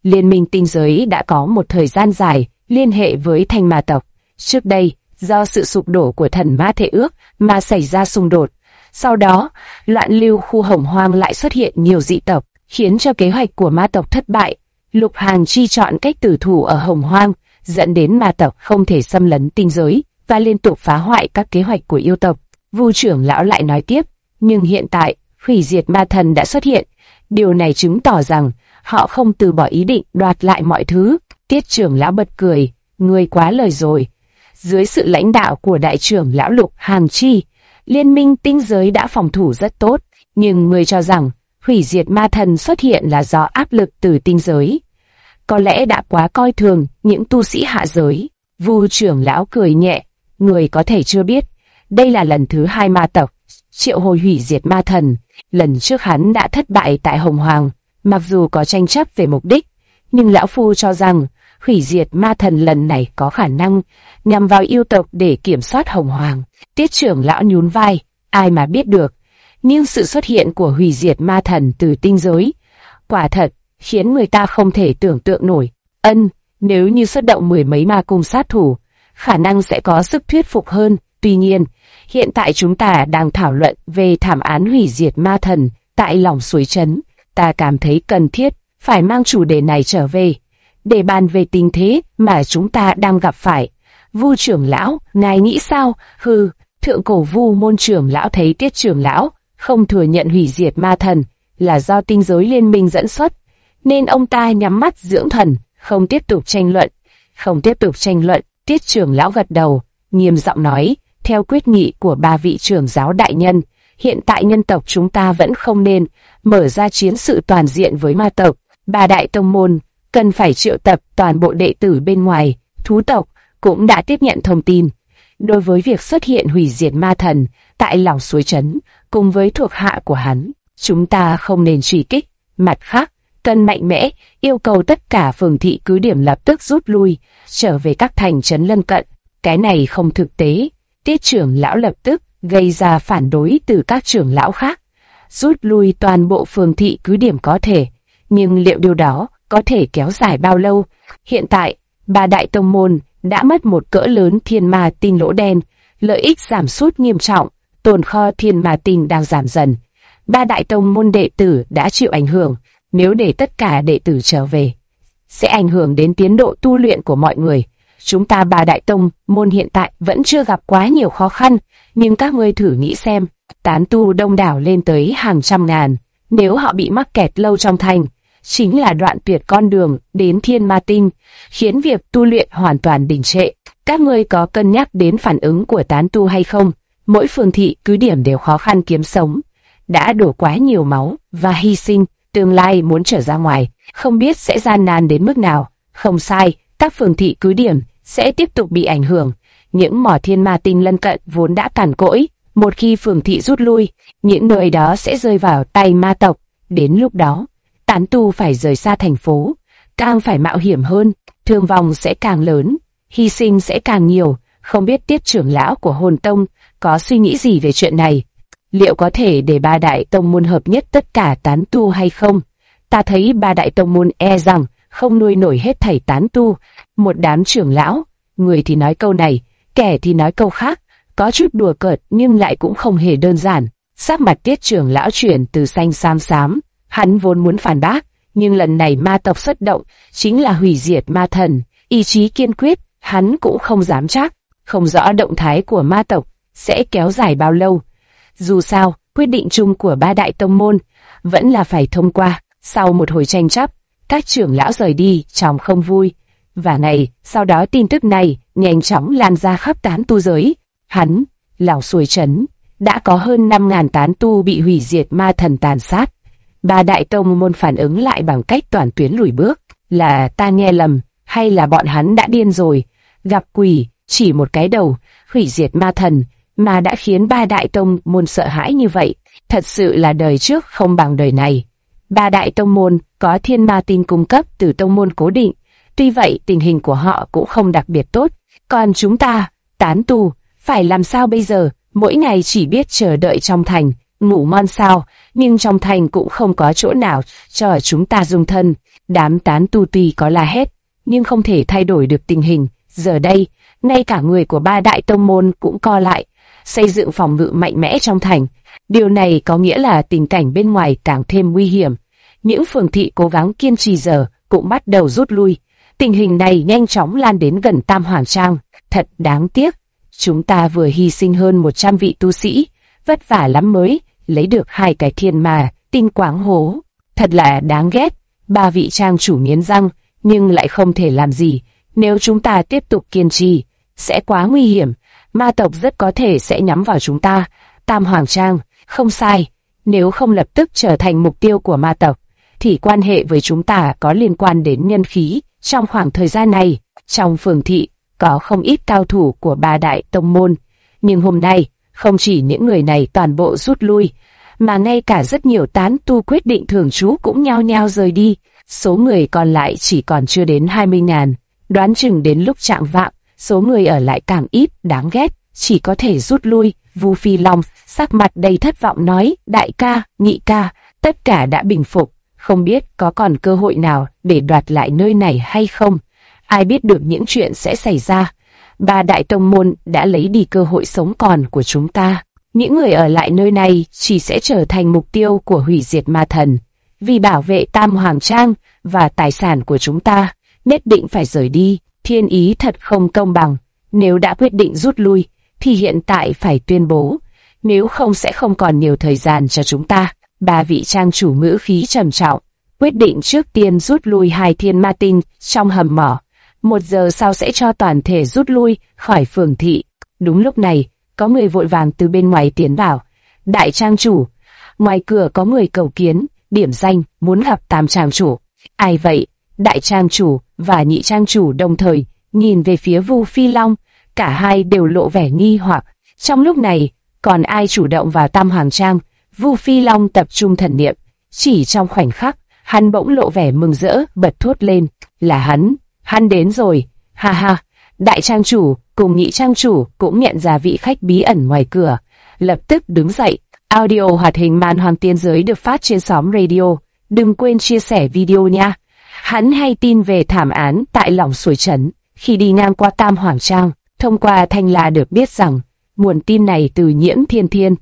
Liên minh tinh giới đã có một thời gian dài liên hệ với Thanh Ma tộc. Trước đây, do sự sụp đổ của thần ma thể ước mà xảy ra xung đột. Sau đó, loạn lưu khu Hồng Hoang lại xuất hiện nhiều dị tộc, khiến cho kế hoạch của ma tộc thất bại. Lục Hàng Chi chọn cách tử thủ ở Hồng Hoang, dẫn đến ma tộc không thể xâm lấn tinh giới và liên tục phá hoại các kế hoạch của yêu tộc. Vu trưởng lão lại nói tiếp, nhưng hiện tại, hủy diệt ma thần đã xuất hiện. Điều này chứng tỏ rằng họ không từ bỏ ý định đoạt lại mọi thứ. Tiết trưởng lão bật cười, ngươi quá lời rồi. Dưới sự lãnh đạo của đại trưởng lão Lục Hàng Chi, liên minh tinh giới đã phòng thủ rất tốt, nhưng ngươi cho rằng hủy diệt ma thần xuất hiện là do áp lực từ tinh giới. Có lẽ đã quá coi thường những tu sĩ hạ giới. Vu trưởng lão cười nhẹ, người có thể chưa biết, đây là lần thứ 2 ma tộc triệu hồi hủy diệt ma thần. Lần trước hắn đã thất bại tại Hồng Hoàng, mặc dù có tranh chấp về mục đích, nhưng lão phu cho rằng hủy diệt ma thần lần này có khả năng nhằm vào yêu tộc để kiểm soát Hồng Hoàng. Tiết trưởng lão nhún vai, ai mà biết được, nhưng sự xuất hiện của hủy diệt ma thần từ tinh giới quả thật khiến người ta không thể tưởng tượng nổi. Nếu như xuất động 10 mấy ma cung sát thủ, khả năng sẽ có sức thuyết phục hơn. Tuy nhiên, hiện tại chúng ta đang thảo luận về thảm án hủy diệt ma thần tại lòng suối trấn. Ta cảm thấy cần thiết phải mang chủ đề này trở về, để bàn về tình thế mà chúng ta đang gặp phải. Vu trưởng lão, ngài nghĩ sao? Thượng cổ Vu môn trưởng lão thấy Tiết trưởng lão không thừa nhận hủy diệt ma thần là do tinh giới liên minh dẫn xuất, nên ông ta nhắm mắt dưỡng thần, không tiếp tục tranh luận. Tiết trưởng lão gật đầu, nghiêm giọng nói, theo quyết nghị của 3 vị trưởng giáo đại nhân, hiện tại nhân tộc chúng ta vẫn không nên mở ra chiến sự toàn diện với ma tộc. 3 đại tông môn cần phải triệu tập toàn bộ đệ tử bên ngoài. Thú tộc cũng đã tiếp nhận thông tin. Đối với việc xuất hiện hủy diệt ma thần tại lòng suối trấn cùng với thuộc hạ của hắn, chúng ta không nên truy kích. Mặt khác, cần mạnh mẽ yêu cầu tất cả phường thị cứ điểm lập tức rút lui, trở về các thành trấn lân cận. Cái này không thực tế. Tiết trưởng lão lập tức gây ra phản đối từ các trưởng lão khác. Rút lui toàn bộ phường thị cứ điểm có thể, nhưng liệu điều đó có thể kéo dài bao lâu? Hiện tại, 3 đại tông môn đã mất một cỡ lớn thiên ma tinh lỗ đen, lợi ích giảm sút nghiêm trọng, tồn kho thiên ma tinh đang giảm dần. 3 đại tông môn đệ tử đã chịu ảnh hưởng, nếu để tất cả đệ tử trở về, sẽ ảnh hưởng đến tiến độ tu luyện của mọi người. Chúng ta 3 đại tông môn hiện tại vẫn chưa gặp quá nhiều khó khăn, nhưng các ngươi thử nghĩ xem, tán tu đông đảo lên tới hàng trăm ngàn, nếu họ bị mắc kẹt lâu trong thành, chính là đoạn tuyệt con đường đến thiên ma tinh, khiến việc tu luyện hoàn toàn đình trệ. Các ngươi có cân nhắc đến phản ứng của tán tu hay không? Mỗi phường thị cứ điểm đều khó khăn kiếm sống, đã đổ quá nhiều máu và hy sinh, tương lai muốn trở ra ngoài, không biết sẽ gian nan đến mức nào. Không sai, các phường thị cứ điểm sẽ tiếp tục bị ảnh hưởng. Những mỏ thiên ma tinh lân cận vốn đã cằn cỗi, một khi phường thị rút lui, những nơi đó sẽ rơi vào tay ma tộc. Đến lúc đó, tán tu phải rời xa thành phố, càng phải mạo hiểm hơn, thương vong sẽ càng lớn, hy sinh sẽ càng nhiều. Không biết Tiết trưởng lão của Hồn Tông có suy nghĩ gì về chuyện này? Liệu có thể để 3 đại tông môn hợp nhất tất cả tán tu hay không? Ta thấy 3 đại tông môn e rằng không nuôi nổi hết thảy tán tu. Một đám trưởng lão, người thì nói câu này, kẻ thì nói câu khác, có chút đùa cợt nhưng lại cũng không hề đơn giản. Sắc mặt Tiết trưởng lão chuyển từ xanh sam xám, hắn vốn muốn phản bác, nhưng lần này ma tộc xuất động chính là hủy diệt ma thần, ý chí kiên quyết, hắn cũng không dám chắc, không rõ động thái của ma tộc sẽ kéo dài bao lâu. Dù sao, quyết định chung của 3 đại tông môn vẫn là phải thông qua. Sau một hồi tranh chấp, các trưởng lão rời đi trong không vui. Và sau đó tin tức này nhanh chóng lan ra khắp tán tu giới. Lão Xuôi Trấn đã có hơn 5.000 tán tu bị hủy diệt ma thần tàn sát. 3 đại tông môn phản ứng lại bằng cách toàn tuyến lùi bước. Là ta nghe lầm, hay là bọn hắn đã điên rồi? Gặp quỷ, chỉ một cái đầu, hủy diệt ma thần, mà đã khiến 3 đại tông môn sợ hãi như vậy. Thật sự là đời trước không bằng đời này. 3 đại tông môn có thiên ma tinh cung cấp từ tông môn cố định, tuy vậy tình hình của họ cũng không đặc biệt tốt. Còn chúng ta, tán tu, phải làm sao bây giờ? Mỗi ngày chỉ biết chờ đợi trong thành, ngủ ngon sao, nhưng trong thành cũng không có chỗ nào cho chúng ta dung thân. Đám tán tu tuy có la hét, nhưng không thể thay đổi được tình hình. Giờ đây, ngay cả người của ba đại tông môn cũng co lại, xây dựng phòng ngự mạnh mẽ trong thành. Điều này có nghĩa là tình cảnh bên ngoài càng thêm nguy hiểm. Những phường thị cố gắng kiên trì giờ cũng bắt đầu rút lui. Tình hình này nhanh chóng lan đến gần Tam Hoàng Trang. Thật đáng tiếc, chúng ta vừa hy sinh hơn 100 vị tu sĩ, vất vả lắm mới lấy được 2 cái thiên ma, tinh quáng hố. Thật là đáng ghét. 3 vị trang chủ nghiến răng, nhưng lại không thể làm gì. Nếu chúng ta tiếp tục kiên trì, sẽ quá nguy hiểm. Ma tộc rất có thể sẽ nhắm vào chúng ta. Tam Hoàng Trang, không sai. Nếu không lập tức trở thành mục tiêu của ma tộc, thì quan hệ với chúng ta có liên quan đến nhân khí. Trong khoảng thời gian này, trong phường thị, có không ít cao thủ của ba đại tông môn. Nhưng hôm nay, không chỉ những người này toàn bộ rút lui, mà ngay cả rất nhiều tán tu quyết định thường trú cũng nhao nhao rời đi. Số người còn lại chỉ còn chưa đến 20.000. Đoán chừng đến lúc chạng vạng, số người ở lại càng ít, đáng ghét, chỉ có thể rút lui. Vu Phi Long sắc mặt đầy thất vọng nói, đại ca, nhị ca, tất cả đã bình phục, không biết có còn cơ hội nào để đoạt lại nơi này hay không. Ai biết được những chuyện sẽ xảy ra. Ba đại tông môn đã lấy đi cơ hội sống còn của chúng ta. Những người ở lại nơi này chỉ sẽ trở thành mục tiêu của hủy diệt ma thần. Vì bảo vệ Tam Hoàng Trang và tài sản của chúng ta, nhất định phải rời đi. Thiên ý thật không công bằng. Nếu đã quyết định rút lui, thì hiện tại phải tuyên bố. Nếu không sẽ không còn nhiều thời gian cho chúng ta. 3 vị trang chủ ngữ khí trầm trọng, quyết định trước tiên rút lui 2 thiên ma tinh trong hầm mỏ. 1 giờ sau sẽ cho toàn thể rút lui khỏi phường thị. Đúng lúc này, có người vội vàng từ bên ngoài tiến vào. Đại trang chủ, ngoài cửa có người cầu kiến, điểm danh, muốn gặp Tam trang chủ. Ai vậy? Đại trang chủ và nhị trang chủ đồng thời nhìn về phía Vu Phi Long, cả hai đều lộ vẻ nghi hoặc. Trong lúc này, còn ai chủ động vào Tam Hoàng Trang? Vu Phi Long tập trung thần niệm, chỉ trong khoảnh khắc, hắn bỗng lộ vẻ mừng rỡ, bật thốt lên, là hắn đến rồi, ha ha. Đại trang chủ cùng nhị trang chủ cũng nhận ra vị khách bí ẩn ngoài cửa, lập tức đứng dậy. Audio hoạt hình Man Hoang Tiên Giới được phát trên xóm radio, đừng quên chia sẻ video nha. Hắn hay tin về thảm án tại Lỏng Suối Trấn, khi đi ngang qua Tam Hoàng Trang, thông qua Thanh La được biết rằng, nguồn tin này từ Nhiễm Thiên Thiên.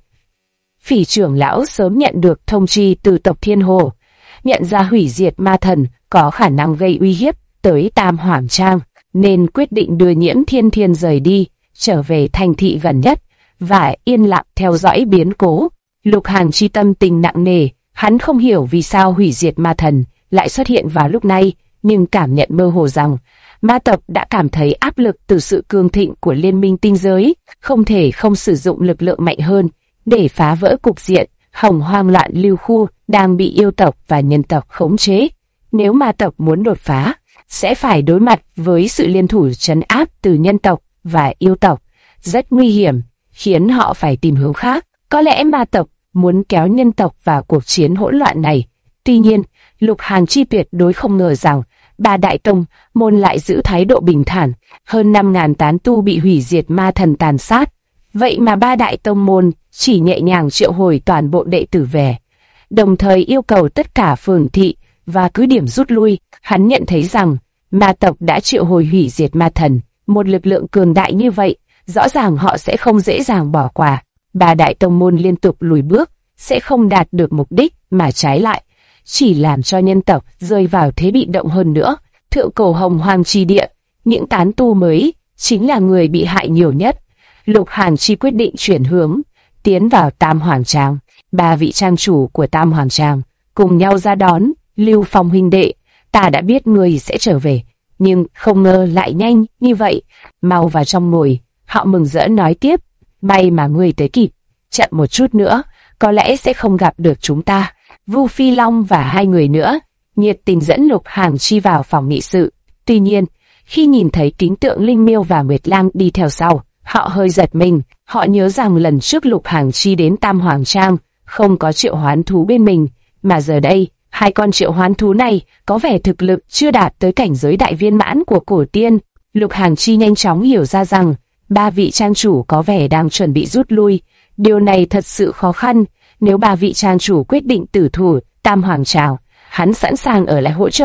Phỉ trưởng lão sớm nhận được thông chi từ tộc Thiên Hồ, nhận ra hủy diệt ma thần có khả năng gây uy hiếp tới Tam Hoàng Trang, nên quyết định đưa Nhiễm Thiên Thiên rời đi, trở về thành thị gần nhất, và yên lặng theo dõi biến cố. Lục Hàng Chi tâm tình nặng nề, hắn không hiểu vì sao hủy diệt ma thần lại xuất hiện vào lúc này, nhưng cảm nhận mơ hồ rằng, ma tộc đã cảm thấy áp lực từ sự cường thịnh của liên minh tinh giới, không thể không sử dụng lực lượng mạnh hơn để phá vỡ cục diện hồng hoang loạn lưu khu đang bị yêu tộc và nhân tộc khống chế. Nếu ma tộc muốn đột phá, sẽ phải đối mặt với sự liên thủ trấn áp từ nhân tộc và yêu tộc, rất nguy hiểm, khiến họ phải tìm hướng khác. Có lẽ ma tộc muốn kéo nhân tộc vào cuộc chiến hỗn loạn này. Tuy nhiên, Lục Hàng Chi tuyệt đối không ngờ rằng ba đại tông môn lại giữ thái độ bình thản. Hơn 5.000 tán tu bị hủy diệt ma thần tàn sát, vậy mà ba đại tông môn chỉ nhẹ nhàng triệu hồi toàn bộ đệ tử về, đồng thời yêu cầu tất cả phường thị và cứ điểm rút lui. Hắn nhận thấy rằng ma tộc đã triệu hồi hủy diệt ma thần, một lực lượng cường đại như vậy, rõ ràng họ sẽ không dễ dàng bỏ qua. Ba đại tông môn liên tục lùi bước, sẽ không đạt được mục đích, mà trái lại chỉ làm cho nhân tộc rơi vào thế bị động hơn nữa. Thượng cổ hồng hoang chi địa, những tán tu mới chính là người bị hại nhiều nhất. Lục Hàn Chi quyết định chuyển hướng, tiến vào Tam Hoàng Trang. 3 vị trang chủ của Tam Hoàng Trang cùng nhau ra đón. Lưu Phong huynh đệ, ta đã biết người sẽ trở về, nhưng không ngờ lại nhanh như vậy. Mau vào trong ngồi. Họ mừng rỡ nói tiếp, may mà người tới kịp, chậm một chút nữa, có lẽ sẽ không gặp được chúng ta. Vu Phi Long và 2 người nữa nhiệt tình dẫn Lục Hàn Chi vào phòng nghị sự. Tuy nhiên, khi nhìn thấy kính tượng Linh Miêu và Nguyệt Lang đi theo sau, họ hơi giật mình. Họ nhớ rằng lần trước Lục Hàn Chi đến Tam Hoàng Trang không có triệu hoán thú bên mình, mà giờ đây 2 con triệu hoán thú này có vẻ thực lực chưa đạt tới cảnh giới đại viên mãn của cổ tiên. Lục Hàn Chi nhanh chóng hiểu ra rằng 3 vị trang chủ có vẻ đang chuẩn bị rút lui. Điều này thật sự khó khăn. Nếu 3 vị trang chủ quyết định tử thủ Tam Hoàng Trang, hắn sẵn sàng ở lại hỗ trợ.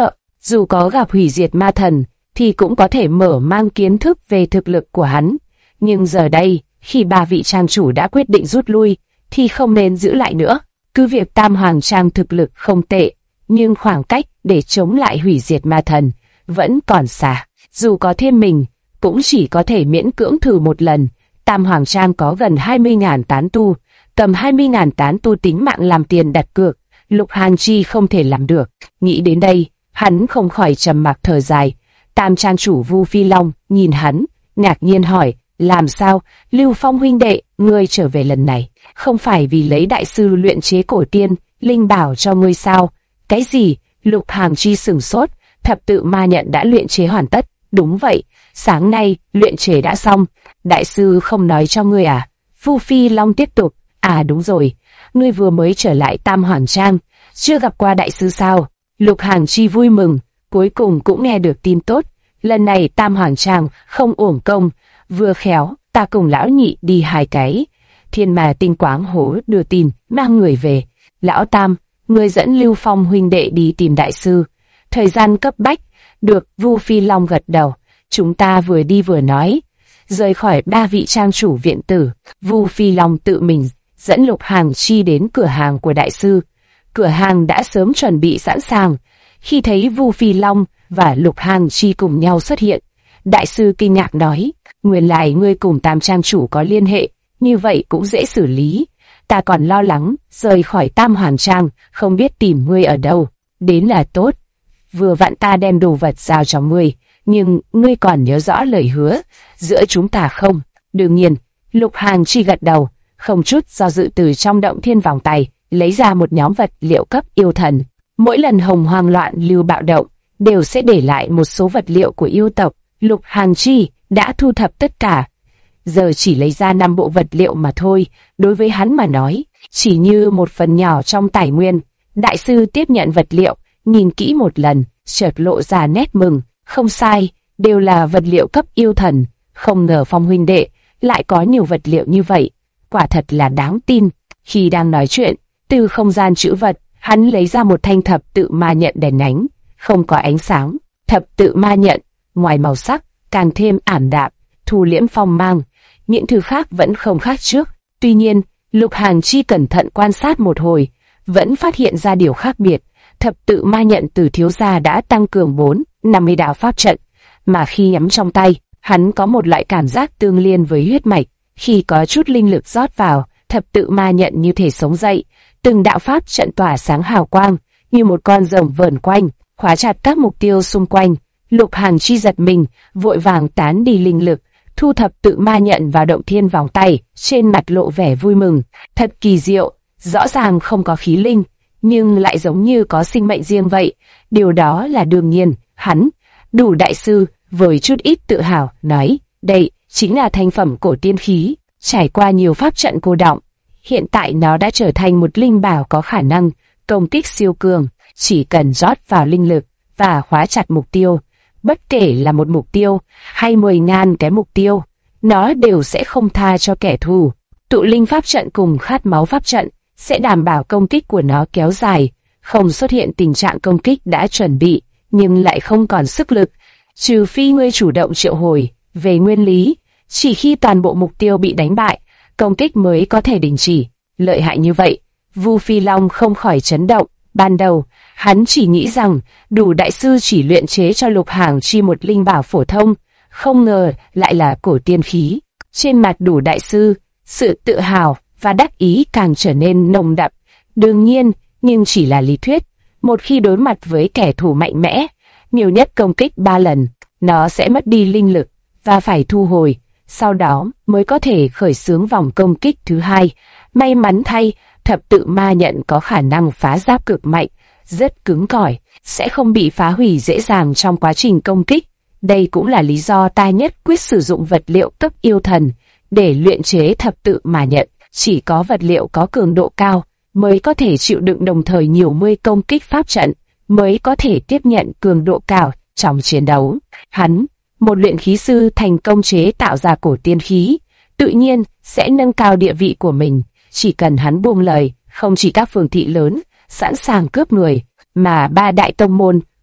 dù có gặp hủy diệt ma thần, thì cũng có thể mở mang kiến thức về thực lực của hắn. Nhưng giờ đây, khi ba vị trang chủ đã quyết định rút lui, thì không nên giữ lại nữa. Cứ việc Tam Hoàng Trang thực lực không tệ, nhưng khoảng cách để chống lại hủy diệt ma thần vẫn còn xa. Dù có thêm mình, cũng chỉ có thể miễn cưỡng thử một lần. Tam Hoàng Trang có gần 20.000 tán tu, cầm 20.000 tán tu tính mạng làm tiền đặt cược, Lục Hàn Chi không thể làm được. Nghĩ đến đây, hắn không khỏi trầm mặc thở dài. Tam Trang chủ Vu Phi Long nhìn hắn, ngạc nhiên hỏi, làm sao, Lưu Phong huynh đệ, ngươi trở về lần này, không phải vì lấy đại sư luyện chế cổ tiên, linh bảo cho ngươi sao? Cái gì? Lục Hàn Chi sửng sốt, thập tự ma nhận đã luyện chế hoàn tất. Đúng vậy, sáng nay, luyện chế đã xong. Đại sư không nói cho ngươi à? Vu Phi Long tiếp tục, à đúng rồi, ngươi vừa mới trở lại Tam Hoàng Trang, chưa gặp qua đại sư sao? Lục Hàn Chi vui mừng, cuối cùng cũng nghe được tin tốt. Lần này Tam Hoàng Trang không uổng công, vừa khéo, ta cùng lão nhị đi 2 cái. Thiên Mà Tinh Quáng Hố đưa tin, mang người về. Lão Tam, ngươi dẫn Lưu Phong huynh đệ đi tìm đại sư. Thời gian cấp bách, được. Vu Phi Long gật đầu. Chúng ta vừa đi vừa nói. Rời khỏi 3 vị trang chủ viện tử, Vu Phi Long tự mình dẫn Lục Hàn Chi đến cửa hàng của đại sư. Cửa hàng đã sớm chuẩn bị sẵn sàng. Khi thấy Vu Phi Long và Lục Hàn Chi cùng nhau xuất hiện, đại sư kinh ngạc nói, nguyên lai ngươi cùng Tam Trang chủ có liên hệ, như vậy cũng dễ xử lý. Ta còn lo lắng, rời khỏi Tam Hoàng Trang, không biết tìm ngươi ở đâu. Đến là tốt. Vừa vặn ta đem đồ vật giao cho ngươi, nhưng ngươi còn nhớ rõ lời hứa giữa chúng ta không? Đương nhiên. Lục Hàn Chi gật đầu, không chút do dự từ trong động thiên vòng tay lấy ra một nhóm vật liệu cấp yêu thần. Mỗi lần Hồng Hoang loạn lưu bạo động, đều sẽ để lại một số vật liệu của yêu tộc. Lục Hàn Chi đã thu thập tất cả, giờ chỉ lấy ra 5 bộ vật liệu mà thôi. Đối với hắn mà nói, chỉ như một phần nhỏ trong tài nguyên. Đại sư tiếp nhận vật liệu, nhìn kỹ một lần, chợt lộ ra nét mừng. Không sai, đều là vật liệu cấp yêu thần. Không ngờ Phong huynh đệ lại có nhiều vật liệu như vậy, quả thật là đáng tin. Khi đang nói chuyện, từ không gian trữ vật, hắn lấy ra một thanh thập tự ma nhận đèn ánh, không có ánh sáng. Thập tự ma nhận, ngoài màu sắc, càng thêm ảm đạm, thu liễm phong mang. Những thứ khác vẫn không khác trước. Tuy nhiên, Lục Hàn Chi cẩn thận quan sát một hồi, vẫn phát hiện ra điều khác biệt. Thập tự ma nhận từ thiếu gia đã tăng cường 4-50 đạo pháp trận, mà khi nhắm trong tay, hắn có một loại cảm giác tương liên với huyết mạch. Khi có chút linh lực rót vào, thập tự ma nhận như thể sống dậy, từng đạo pháp trận tỏa sáng hào quang, như một con rồng vờn quanh, khóa chặt các mục tiêu xung quanh. Lục Hàn Chi giật mình, vội vàng tán đi linh lực, thu thập tự ma nhận vào động thiên vòng tay, trên mặt lộ vẻ vui mừng. Thật kỳ diệu, rõ ràng không có khí linh, nhưng lại giống như có sinh mệnh riêng vậy. Điều đó là đương nhiên. Hắn, Đủ đại sư, với chút ít tự hào, nói, đây chính là thành phẩm cổ tiên khí, trải qua nhiều pháp trận cô đọng. Hiện tại nó đã trở thành một linh bảo có khả năng công kích siêu cường, chỉ cần rót vào linh lực và khóa chặt mục tiêu. Bất kể là một mục tiêu hay 10.000 cái mục tiêu, nó đều sẽ không tha cho kẻ thù. Tụ linh pháp trận cùng khát máu pháp trận sẽ đảm bảo công kích của nó kéo dài, không xuất hiện tình trạng công kích đã chuẩn bị nhưng lại không còn sức lực, trừ phi ngươi chủ động triệu hồi. Về nguyên lý, chỉ khi toàn bộ mục tiêu bị đánh bại, công kích mới có thể đình chỉ. Lợi hại như vậy, Vu Phi Long không khỏi chấn động. Ban đầu, hắn chỉ nghĩ rằng Đủ đại sư chỉ luyện chế cho Lục Hàn Chi một linh bảo phổ thông, không ngờ lại là cổ tiên khí. Trên mặt Đủ đại sư, sự tự hào và đắc ý càng trở nên nồng đậm. Đương nhiên, nhưng chỉ là lý thuyết. Một khi đối mặt với kẻ thù mạnh mẽ, nhiều nhất công kích 3 lần, nó sẽ mất đi linh lực và phải thu hồi, sau đó mới có thể khởi xướng vòng công kích thứ hai. May mắn thay, thập tự ma nhận có khả năng phá giáp cực mạnh, rất cứng cỏi, sẽ không bị phá hủy dễ dàng trong quá trình công kích. Đây cũng là lý do ta nhất quyết sử dụng vật liệu cấp yêu thần để luyện chế thập tự ma nhận. Chỉ có vật liệu có cường độ cao mới có thể chịu đựng đồng thời nhiều mươi công kích pháp trận, mới có thể tiếp nhận cường độ cao trong chiến đấu. Hắn, một luyện khí sư thành công chế tạo ra cổ tiên khí, tự nhiên sẽ nâng cao địa vị của mình. Chỉ cần hắn buông lời, không chỉ các phường thị lớn sẵn sàng cướp người, mà 3 đại tông môn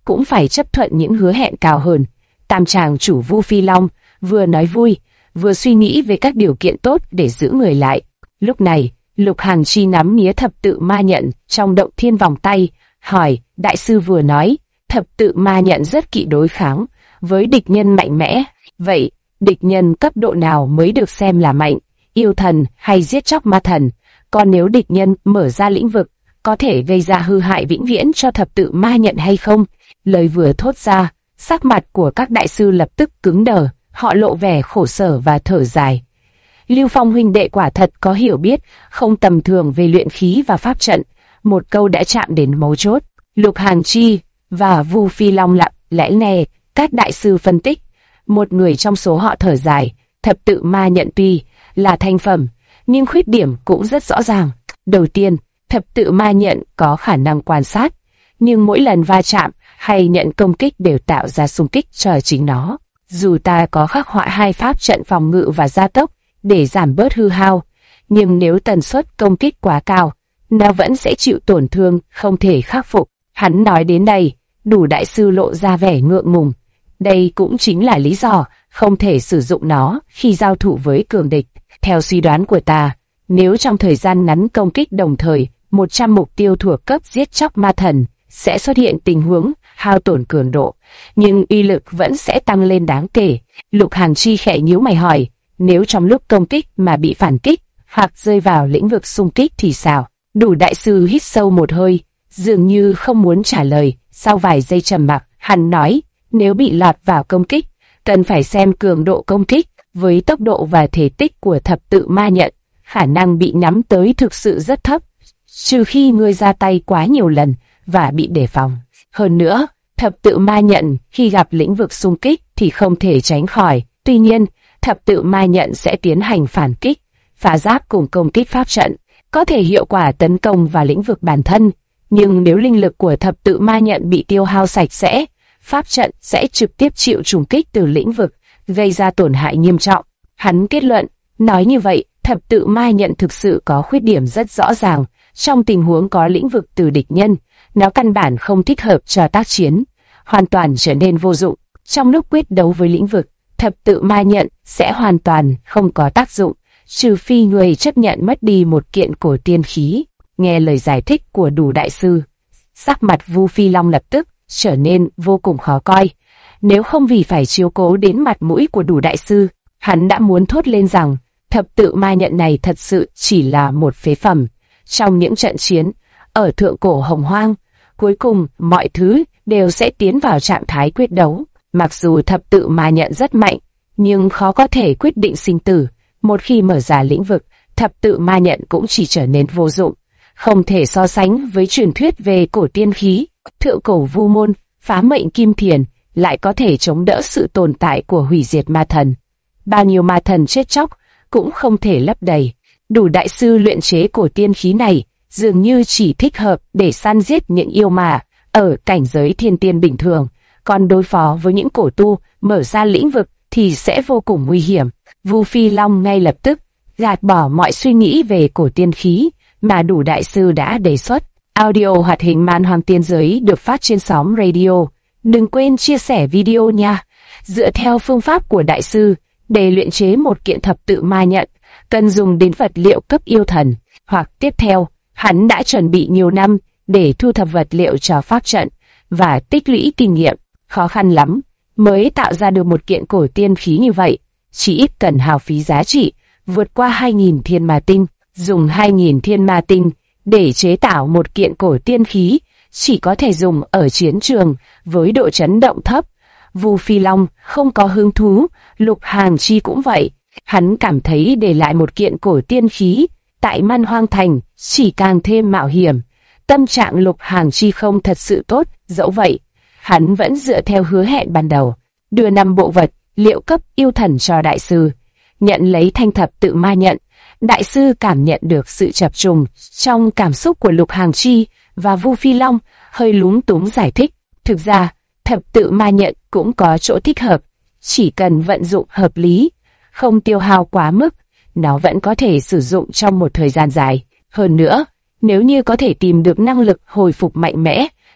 cũng phải chấp thuận những hứa hẹn cao hơn. Tam tràng chủ Vu Phi Long vừa nói vui, vừa suy nghĩ về các điều kiện tốt để giữ người lại. Lúc này, Lục Hằng Chi nắm mía thập tự ma nhận trong động thiên vòng tay, hỏi, đại sư vừa nói, thập tự ma nhận rất kỵ đối kháng với địch nhân mạnh mẽ. Vậy, địch nhân cấp độ nào mới được xem là mạnh, yêu thần hay giết chóc ma thần? Còn nếu địch nhân mở ra lĩnh vực, có thể gây ra hư hại vĩnh viễn cho thập tự ma nhận hay không? Lời vừa thốt ra, sắc mặt của các đại sư lập tức cứng đờ, họ lộ vẻ khổ sở và thở dài. Lưu Phong huynh đệ quả thật có hiểu biết, không tầm thường về luyện khí và pháp trận. Một câu đã chạm đến mấu chốt. Lục Hằng Chi và Vu Phi Long lặng lẽ nghe các đại sư phân tích. Một người trong số họ thở dài, thập tự ma nhận tuy là thành phẩm, nhưng khuyết điểm cũng rất rõ ràng. Đầu tiên, thập tự ma nhận có khả năng quan sát, nhưng mỗi lần va chạm hay nhận công kích đều tạo ra xung kích cho chính nó. Dù ta có khắc họa hai pháp trận phòng ngự và gia tốc để giảm bớt hư hao, nhưng nếu tần suất công kích quá cao, nó vẫn sẽ chịu tổn thương không thể khắc phục. Hắn nói đến đây, Đủ đại sư lộ ra vẻ ngượng ngùng. Đây cũng chính là lý do không thể sử dụng nó khi giao thủ với cường địch. Theo suy đoán của ta, nếu trong thời gian ngắn công kích đồng thời 100 mục tiêu thuộc cấp giết chóc ma thần, sẽ xuất hiện tình huống hao tổn cường độ, nhưng uy lực vẫn sẽ tăng lên đáng kể. Lục Hằng Chi khẽ nhíu mày hỏi, nếu trong lúc công kích mà bị phản kích hoặc rơi vào lĩnh vực xung kích thì sao? Đủ đại sư hít sâu một hơi, dường như không muốn trả lời. Sau vài giây trầm mặc, hắn nói, nếu bị lọt vào công kích, cần phải xem cường độ công kích. Với tốc độ và thể tích của thập tự ma nhận, khả năng bị nắm tới thực sự rất thấp, trừ khi ngươi ra tay quá nhiều lần và bị đề phòng. Hơn nữa, thập tự ma nhận khi gặp lĩnh vực xung kích thì không thể tránh khỏi. Tuy nhiên, thập tự ma nhận sẽ tiến hành phản kích, phá giáp cùng công kích pháp trận, có thể hiệu quả tấn công vào lĩnh vực bản thân. Nhưng nếu linh lực của thập tự ma nhận bị tiêu hao sạch sẽ, pháp trận sẽ trực tiếp chịu trùng kích từ lĩnh vực, gây ra tổn hại nghiêm trọng. Hắn kết luận, nói như vậy, thập tự ma nhận thực sự có khuyết điểm rất rõ ràng. Trong tình huống có lĩnh vực từ địch nhân, nó căn bản không thích hợp cho tác chiến, hoàn toàn trở nên vô dụng. Trong lúc quyết đấu với lĩnh vực, thập tự ma nhận sẽ hoàn toàn không có tác dụng, trừ phi người chấp nhận mất đi một kiện cổ tiên khí. Nghe lời giải thích của Đủ đại sư, sắc mặt Vu Phi Long lập tức trở nên vô cùng khó coi. Nếu không vì phải chiếu cố đến mặt mũi của Đủ đại sư, hắn đã muốn thốt lên rằng thập tự ma nhận này thật sự chỉ là một phế phẩm. Trong những trận chiến ở thượng cổ Hồng Hoang, cuối cùng mọi thứ đều sẽ tiến vào trạng thái quyết đấu. Mặc dù thập tự ma nhận rất mạnh, nhưng khó có thể quyết định sinh tử. Một khi mở ra lĩnh vực, thập tự ma nhận cũng chỉ trở nên vô dụng, không thể so sánh với truyền thuyết về cổ tiên khí. Thượng cổ Vu môn, phá mệnh kim thiền lại có thể chống đỡ sự tồn tại của hủy diệt ma thần. Bao nhiêu ma thần chết chóc cũng không thể lấp đầy. Đủ đại sư luyện chế cổ tiên khí này dường như chỉ thích hợp để săn giết những yêu ma ở cảnh giới thiên tiên bình thường, còn đối phó với những cổ tu mở ra lĩnh vực thì sẽ vô cùng nguy hiểm. Vu Phi Long ngay lập tức gạt bỏ mọi suy nghĩ về cổ tiên khí mà Đủ đại sư đã đề xuất. Audio hoạt hình Man Hoang Tiên Giới được phát trên Xóm Radio. Đừng quên chia sẻ video nha. Dựa theo phương pháp của đại sư, để luyện chế một kiện thập tự ma nhận, cần dùng đến vật liệu cấp yêu thần. Hoặc tiếp theo, hắn đã chuẩn bị nhiều năm để thu thập vật liệu cho pháp trận và tích lũy kinh nghiệm. Khó khăn lắm mới tạo ra được một kiện cổ tiên khí như vậy. Chỉ ít cần hao phí giá trị vượt qua 2.000 thiên ma tinh. Dùng 2.000 thiên ma tinh để chế tạo một kiện cổ tiên khí chỉ có thể dùng ở chiến trường với độ chấn động thấp. Vu Phi Long không có hứng thú, Lục Hằng Chi cũng vậy. Hắn cảm thấy để lại một kiện cổ tiên khí tại Man Hoang Thành chỉ càng thêm mạo hiểm. Tâm trạng Lục Hằng Chi không thật sự tốt, dẫu vậy, hắn vẫn dựa theo hứa hẹn ban đầu, đưa 5 bộ vật liệu cấp yêu thần cho đại sư. Nhận lấy thanh thập tự ma nhận, đại sư cảm nhận được sự chập trùng trong cảm xúc của Lục Hằng Chi và Vu Phi Long, hơi lúng túng giải thích. Thực ra, thập tự ma nhận cũng có chỗ thích hợp, chỉ cần vận dụng hợp lý, không tiêu hao quá mức, nó vẫn có thể sử dụng trong một thời gian dài. Hơn nữa, nếu như có thể tìm được năng lực hồi phục mạnh mẽ,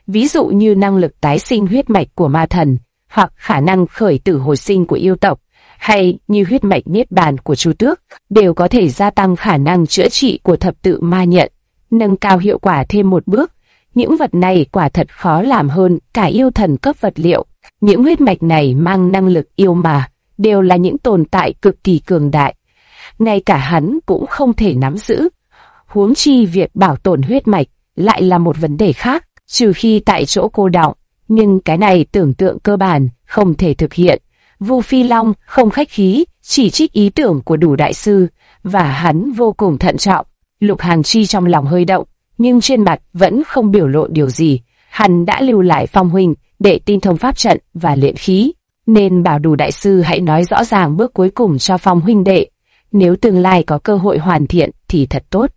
ví dụ như năng lực tái sinh huyết mạch của ma thần, hoặc khả năng khởi tử hồi sinh của yêu tộc, hay như huyết mạch niết bàn của Chu Tước, đều có thể gia tăng khả năng chữa trị của thập tự ma nhận, nâng cao hiệu quả thêm một bước. Những vật này quả thật khó làm hơn cả yêu thần cấp vật liệu. Những huyết mạch này mang năng lực yêu mà, đều là những tồn tại cực kỳ cường đại. Ngay cả hắn cũng không thể nắm giữ. Huống chi việc bảo tồn huyết mạch lại là một vấn đề khác, trừ khi tại chỗ cô đọng. Nhưng cái này tưởng tượng cơ bản, không thể thực hiện. Vu Phi Long không khách khí, chỉ trích ý tưởng của Đủ đại sư, và hắn vô cùng thận trọng. Lục Hằng Chi trong lòng hơi động, nhưng trên mặt vẫn không biểu lộ điều gì. Hắn đã lưu lại Phong huynh để tin thông pháp trận và luyện khí, nên bảo Đủ đại sư hãy nói rõ ràng bước cuối cùng cho Phong huynh đệ. Nếu tương lai có cơ hội hoàn thiện thì thật tốt.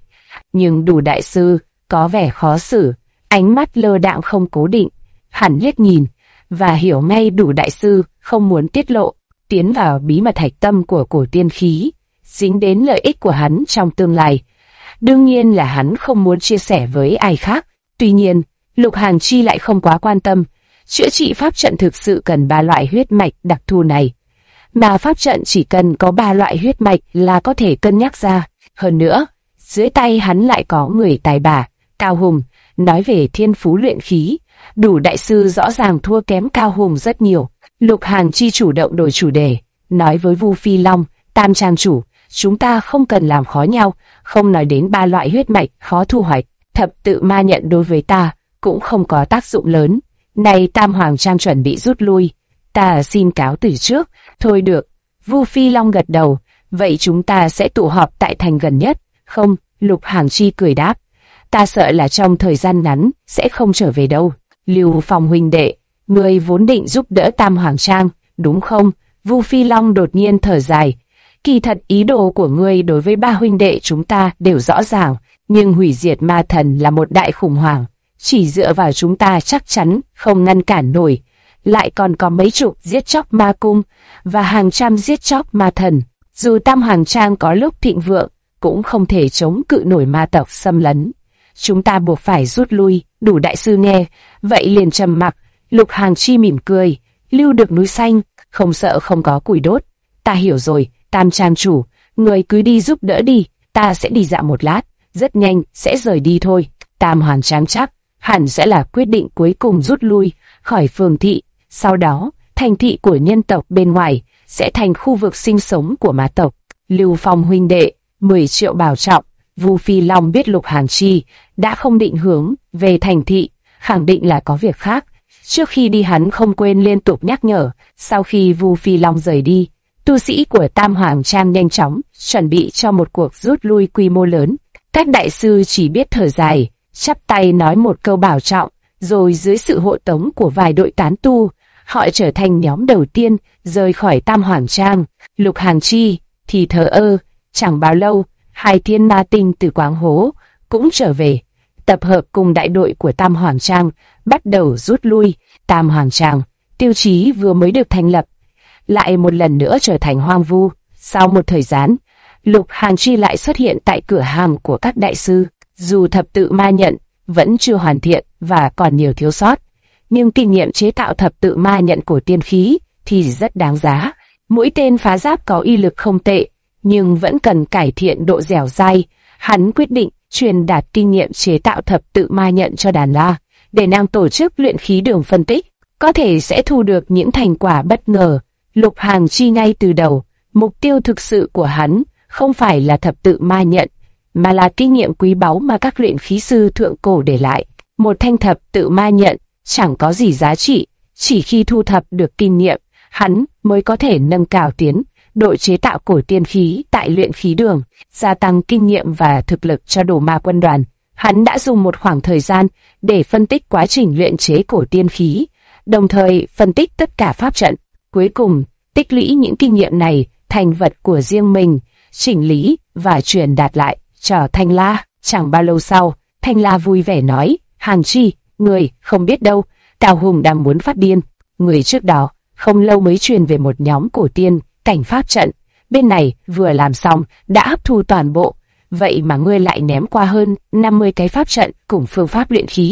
Nhưng Đủ đại sư có vẻ khó xử, ánh mắt lơ đãng không cố định. Hắn liếc nhìn và hiểu ngay Đủ đại sư không muốn tiết lộ, tiến vào bí mật hạch tâm của cổ tiên khí, dính đến lợi ích của hắn trong tương lai. Đương nhiên là hắn không muốn chia sẻ với ai khác. Tuy nhiên, Lục Hằng Chi lại không quá quan tâm. Chữa trị pháp trận thực sự cần 3 loại huyết mạch đặc thù này, mà pháp trận chỉ cần có 3 loại huyết mạch là có thể cân nhắc ra. Hơn nữa, dưới tay hắn lại có người tài ba, Cao Hùng. Nói về thiên phú luyện khí, Đủ đại sư rõ ràng thua kém Cao Hùng rất nhiều. Lục Hằng Chi chủ động đổi chủ đề, nói với Vu Phi Long, Tam trang chủ, chúng ta không cần làm khó nhau, không nói đến 3 loại huyết mạch khó thu hoạch, thập tự ma nhận đối với ta cũng không có tác dụng lớn. Này Tam Hoàng Trang chuẩn bị rút lui, ta xin cáo từ trước. Thôi được, Vu Phi Long gật đầu, vậy chúng ta sẽ tụ họp tại thành gần nhất. Không, Lục Hằng Chi cười đáp, ta sợ là trong thời gian ngắn sẽ không trở về đâu. Lưu Phong huynh đệ, ngươi vốn định giúp đỡ Tam Hoàng Trang, đúng không? Vu Phi Long đột nhiên thở dài. Kỳ thật ý đồ của ngươi đối với 3 huynh đệ chúng ta đều rõ ràng, nhưng hủy diệt ma thần là một đại khủng hoảng, chỉ dựa vào chúng ta chắc chắn không ngăn cản nổi. Lại còn có mấy chục giết chóc ma cung và hàng trăm giết chóc ma thần. Dù Tam Hoàng Trang có lúc thịnh vượng, cũng không thể chống cự nổi ma tộc xâm lấn. Chúng ta buộc phải rút lui. Đủ đại sư nghe vậy liền trầm mặc. Lục Hằng Chi mỉm cười, lưu được núi xanh, không sợ không có củi đốt. Ta hiểu rồi, Tam trang chủ, người cứ đi giúp đỡ đi, ta sẽ đi dạo một lát, rất nhanh sẽ rời đi thôi. Tam Hoàng Trang chắc hẳn sẽ là quyết định cuối cùng rút lui khỏi phường thị. Sau đó, thành thị của nhân tộc bên ngoài sẽ thành khu vực sinh sống của ma tộc. Lưu Phong huynh đệ, 10 triệu bảo trọng. Vu Phi Long biết Lục Hằng Chi đã không định hướng về thành thị, khẳng định là có việc khác. Trước khi đi hắn không quên liên tục nhắc nhở. Sau khi Vu Phi Long rời đi, tu sĩ của Tam Hoàng Trang nhanh chóng chuẩn bị cho một cuộc rút lui quy mô lớn. Các đại sư chỉ biết thở dài, chắp tay nói một câu bảo trọng, rồi dưới sự hộ tống của vài đội tán tu, họ trở thành nhóm đầu tiên rời khỏi Tam Hoàng Trang. Lục Hằng Chi thì thờ ơ. Chẳng bao lâu, 2 thiên ma tinh từ Quáng Hố cũng trở về, tập hợp cùng đại đội của Tam Hoàng Trang, bắt đầu rút lui. Tam Hoàng Trang, tiêu chí vừa mới được thành lập, lại một lần nữa trở thành hoang vu. Sau một thời gian, Lục Hằng Chi lại xuất hiện tại cửa hàng của các đại sư. Dù thập tự ma nhận vẫn chưa hoàn thiện và còn nhiều thiếu sót, nhưng kinh nghiệm chế tạo thập tự ma nhận của tiên khí thì rất đáng giá. Mũi tên phá giáp có uy lực không tệ, nhưng vẫn cần cải thiện độ dẻo dai. Hắn quyết định truyền đạt kinh nghiệm chế tạo thập tự ma nhận cho Đàn La, để nàng tổ chức luyện khí đường phân tích, có thể sẽ thu được những thành quả bất ngờ. Lục Hằng Chi ngay từ đầu, mục tiêu thực sự của hắn không phải là thập tự ma nhận, mà là kinh nghiệm quý báu mà các luyện khí sư thượng cổ để lại. Một thanh thập tự ma nhận chẳng có gì giá trị, chỉ khi thu thập được kinh nghiệm, hắn mới có thể nâng cao tiến đội chế tạo cổ tiên khí tại luyện khí đường, gia tăng kinh nghiệm và thực lực cho Đồ Ma quân đoàn. Hắn đã dùng một khoảng thời gian để phân tích quá trình luyện chế cổ tiên khí, đồng thời phân tích tất cả pháp trận. Cuối cùng, tích lũy những kinh nghiệm này thành vật của riêng mình, chỉnh lý và truyền đạt lại cho Thanh La. Chẳng bao lâu sau, Thanh La vui vẻ nói, Hằng Chi, người không biết đâu, Cao Hùng đang muốn phát điên. Người trước đó không lâu mới truyền về một nhóm cổ tiên cảnh pháp trận, bên này vừa làm xong đã hấp thu toàn bộ, vậy mà ngươi lại ném qua hơn 50 cái pháp trận cùng phương pháp luyện khí.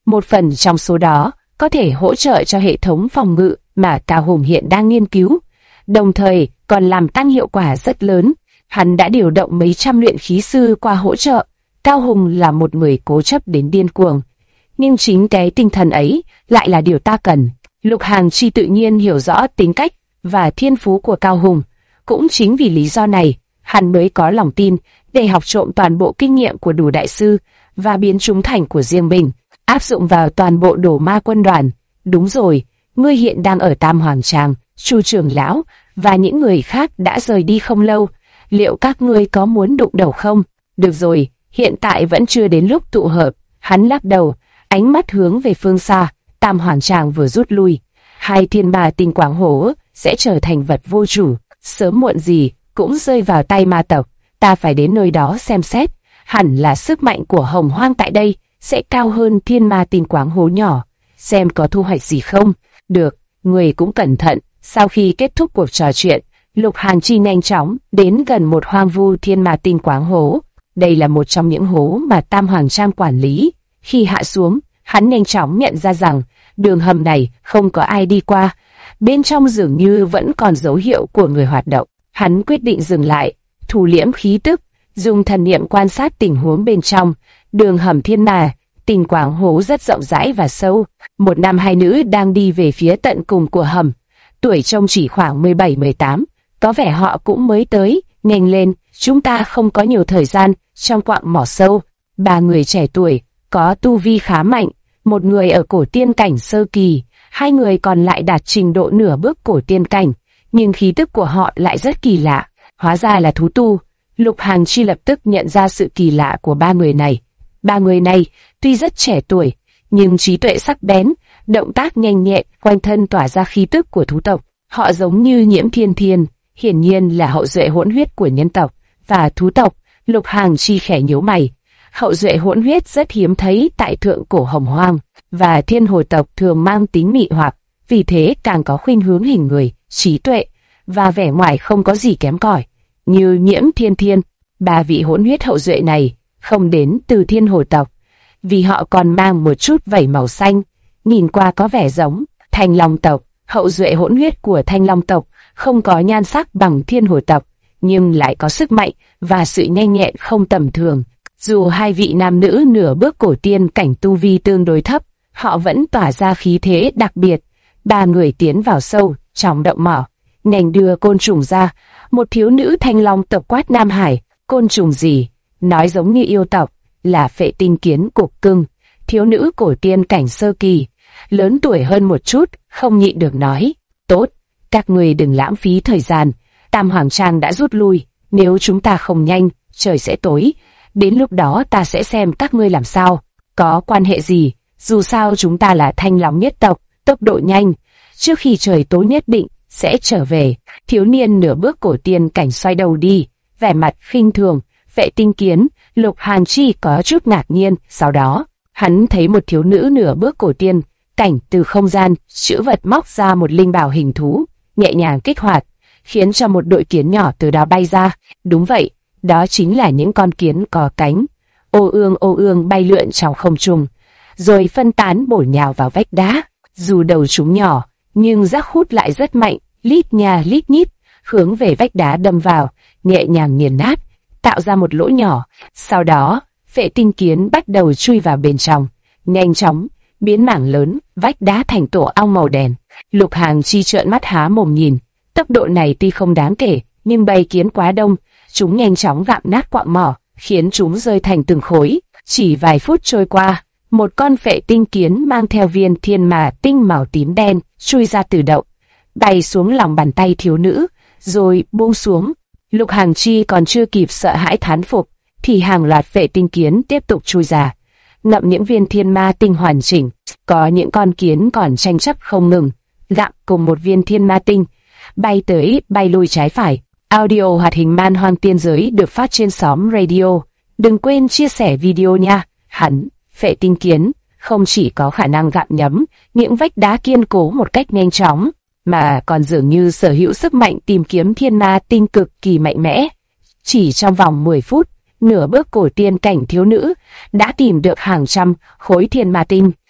Một phần trong số đó có thể hỗ trợ cho hệ thống phòng ngự mà Cao Hùng hiện đang nghiên cứu, đồng thời còn làm tăng hiệu quả rất lớn. Hắn đã điều động mấy trăm luyện khí sư qua hỗ trợ. Cao Hùng là một người cố chấp đến điên cuồng, nhưng chính cái tinh thần ấy lại là điều ta cần. Lục Hàn Chi tự nhiên hiểu rõ tính cách và thiên phú của Cao Hùng. Cũng chính vì lý do này, hắn mới có lòng tin để học trộm toàn bộ kinh nghiệm của đủ đại sư và biến chúng thành của riêng mình, áp dụng vào toàn bộ Đổ Ma quân đoàn. Đúng rồi, ngươi hiện đang ở Tam Hoàng Tràng, Chu trưởng lão và những người khác đã rời đi không lâu. Liệu các ngươi có muốn đụng đầu không? Được rồi, hiện tại vẫn chưa đến lúc tụ hợp. Hắn lắc đầu, ánh mắt hướng về phương xa. Tam Hoàng Tràng vừa rút lui, hai thiên ma tinh quáng hổ sẽ trở thành vật vô chủ, sớm muộn gì cũng rơi vào tay ma tộc. Ta phải đến nơi đó xem xét. Hẳn là sức mạnh của Hồng Hoang tại đây sẽ cao hơn thiên ma tinh quáng hố nhỏ, xem có thu hoạch gì không. Được, người cũng cẩn thận. Sau khi kết thúc cuộc trò chuyện, Lục Hàn Chi nhanh chóng đến gần một hoang vu thiên ma tinh quáng hố. Đây là một trong những hố mà Tam Hoàng Trang quản lý. Khi hạ xuống, hắn nhanh chóng nhận ra rằng đường hầm này không có ai đi qua. Bên trong dường như vẫn còn dấu hiệu của người hoạt động. Hắn quyết định dừng lại, thu liễm khí tức, dùng thần niệm quan sát tình huống bên trong. Đường hầm thiên ma tinh quáng hố rất rộng rãi và sâu. Một nam hai nữ đang đi về phía tận cùng của hầm. Tuổi trông chỉ khoảng 17-18, có vẻ họ cũng mới tới. Nhanh lên, chúng ta không có nhiều thời gian trong quặng mỏ sâu. Ba người trẻ tuổi có tu vi khá mạnh, một người ở cổ tiên cảnh sơ kỳ, hai người còn lại đạt trình độ nửa bước cổ tiên cảnh, nhưng khí tức của họ lại rất kỳ lạ, hóa ra là thú tu. Lục Hàn Chi lập tức nhận ra sự kỳ lạ của ba người này. Ba người này tuy rất trẻ tuổi, nhưng trí tuệ sắc bén, động tác nhanh nhẹn, quanh thân tỏa ra khí tức của thú tộc. Họ giống như Nhiễm Thiên Thiên, hiển nhiên là hậu duệ hỗn huyết của nhân tộc và thú tộc. Lục Hàn Chi khẽ nhíu mày. Hậu duệ hỗn huyết rất hiếm thấy tại thượng cổ Hồng Hoang, và thiên hồ tộc thường mang tính mị hoặc, vì thế càng có khuynh hướng hình người, trí tuệ và vẻ ngoài không có gì kém cỏi. Như Nhiễm Thiên Thiên, ba vị hỗn huyết hậu duệ này không đến từ thiên hồ tộc, vì họ còn mang một chút vảy màu xanh, nhìn qua có vẻ giống Thanh Long tộc. Hậu duệ hỗn huyết của Thanh Long tộc không có nhan sắc bằng thiên hồ tộc, nhưng lại có sức mạnh và sự nhanh nhẹn không tầm thường. Dù hai vị nam nữ nửa bước cổ tiên cảnh tu vi tương đối thấp, họ vẫn tỏa ra khí thế đặc biệt. Ba người tiến vào sâu trong động mỏ, nhanh đưa côn trùng ra. Một thiếu nữ Thanh Long tộc quát Nam Hải, côn trùng gì? Nói giống như yêu tộc, là phệ tinh kiến cục cưng. Thiếu nữ cổ tiên cảnh sơ kỳ, lớn tuổi hơn một chút, không nhịn được nói, tốt, các người đừng lãng phí thời gian. Tam Hoàng Trang đã rút lui, nếu chúng ta không nhanh, trời sẽ tối. Đến lúc đó ta sẽ xem các ngươi làm sao. Có quan hệ gì, dù sao chúng ta là Thanh Long nhất tộc, tốc độ nhanh. Trước khi trời tối nhất định sẽ trở về. Thiếu niên nửa bước cổ tiên cảnh xoay đầu đi, vẻ mặt khinh thường. Vệ tinh kiến, Lục Hàn Chi có chút ngạc nhiên. Sau đó, hắn thấy một thiếu nữ nửa bước cổ tiên cảnh từ không gian trữ vật móc ra một linh bảo hình thú, nhẹ nhàng kích hoạt, khiến cho một đội kiến nhỏ từ đó bay ra. Đúng vậy, đó chính là những con kiến có cánh, ô ương bay lượn trong không trung, rồi phân tán bổ nhào vào vách đá. Dù đầu chúng nhỏ, nhưng giác hút lại rất mạnh, lít nha lít nhít, hướng về vách đá đâm vào, nhẹ nhàng nghiền nát, tạo ra một lỗ nhỏ. Sau đó, vệ tinh kiến bắt đầu chui vào bên trong, nhanh chóng biến mảng lớn vách đá thành tổ ong màu đen. Lục Hàn Chi trợn mắt há mồm nhìn, tốc độ này tuy không đáng kể, nhưng bầy kiến quá đông, chúng nhanh chóng gặm nát quặng mỏ, khiến chúng rơi thành từng khối. Chỉ vài phút trôi qua, một con phệ tinh kiến mang theo viên thiên ma tinh màu tím đen chui ra từ động, bay xuống lòng bàn tay thiếu nữ, rồi buông xuống. Lục Hàn Chi còn chưa kịp sợ hãi thán phục, thì hàng loạt phệ tinh kiến tiếp tục chui ra, ngậm những viên thiên ma tinh hoàn chỉnh. Có những con kiến còn tranh chấp không ngừng, gặm cùng một viên thiên ma tinh, bay tới bay lui trái phải. Audio hoạt hình Man Hoang Tiên Giới được phát trên xóm radio. Đừng quên chia sẻ video nha. Hắn, phệ tinh kiến, không chỉ có khả năng gặm nhấm những vách đá kiên cố một cách nhanh chóng, mà còn dường như sở hữu sức mạnh tìm kiếm thiên ma tinh cực kỳ mạnh mẽ. Chỉ trong vòng 10 phút, nửa bước cổ tiên cảnh thiếu nữ đã tìm được hàng trăm khối thiên ma tinh.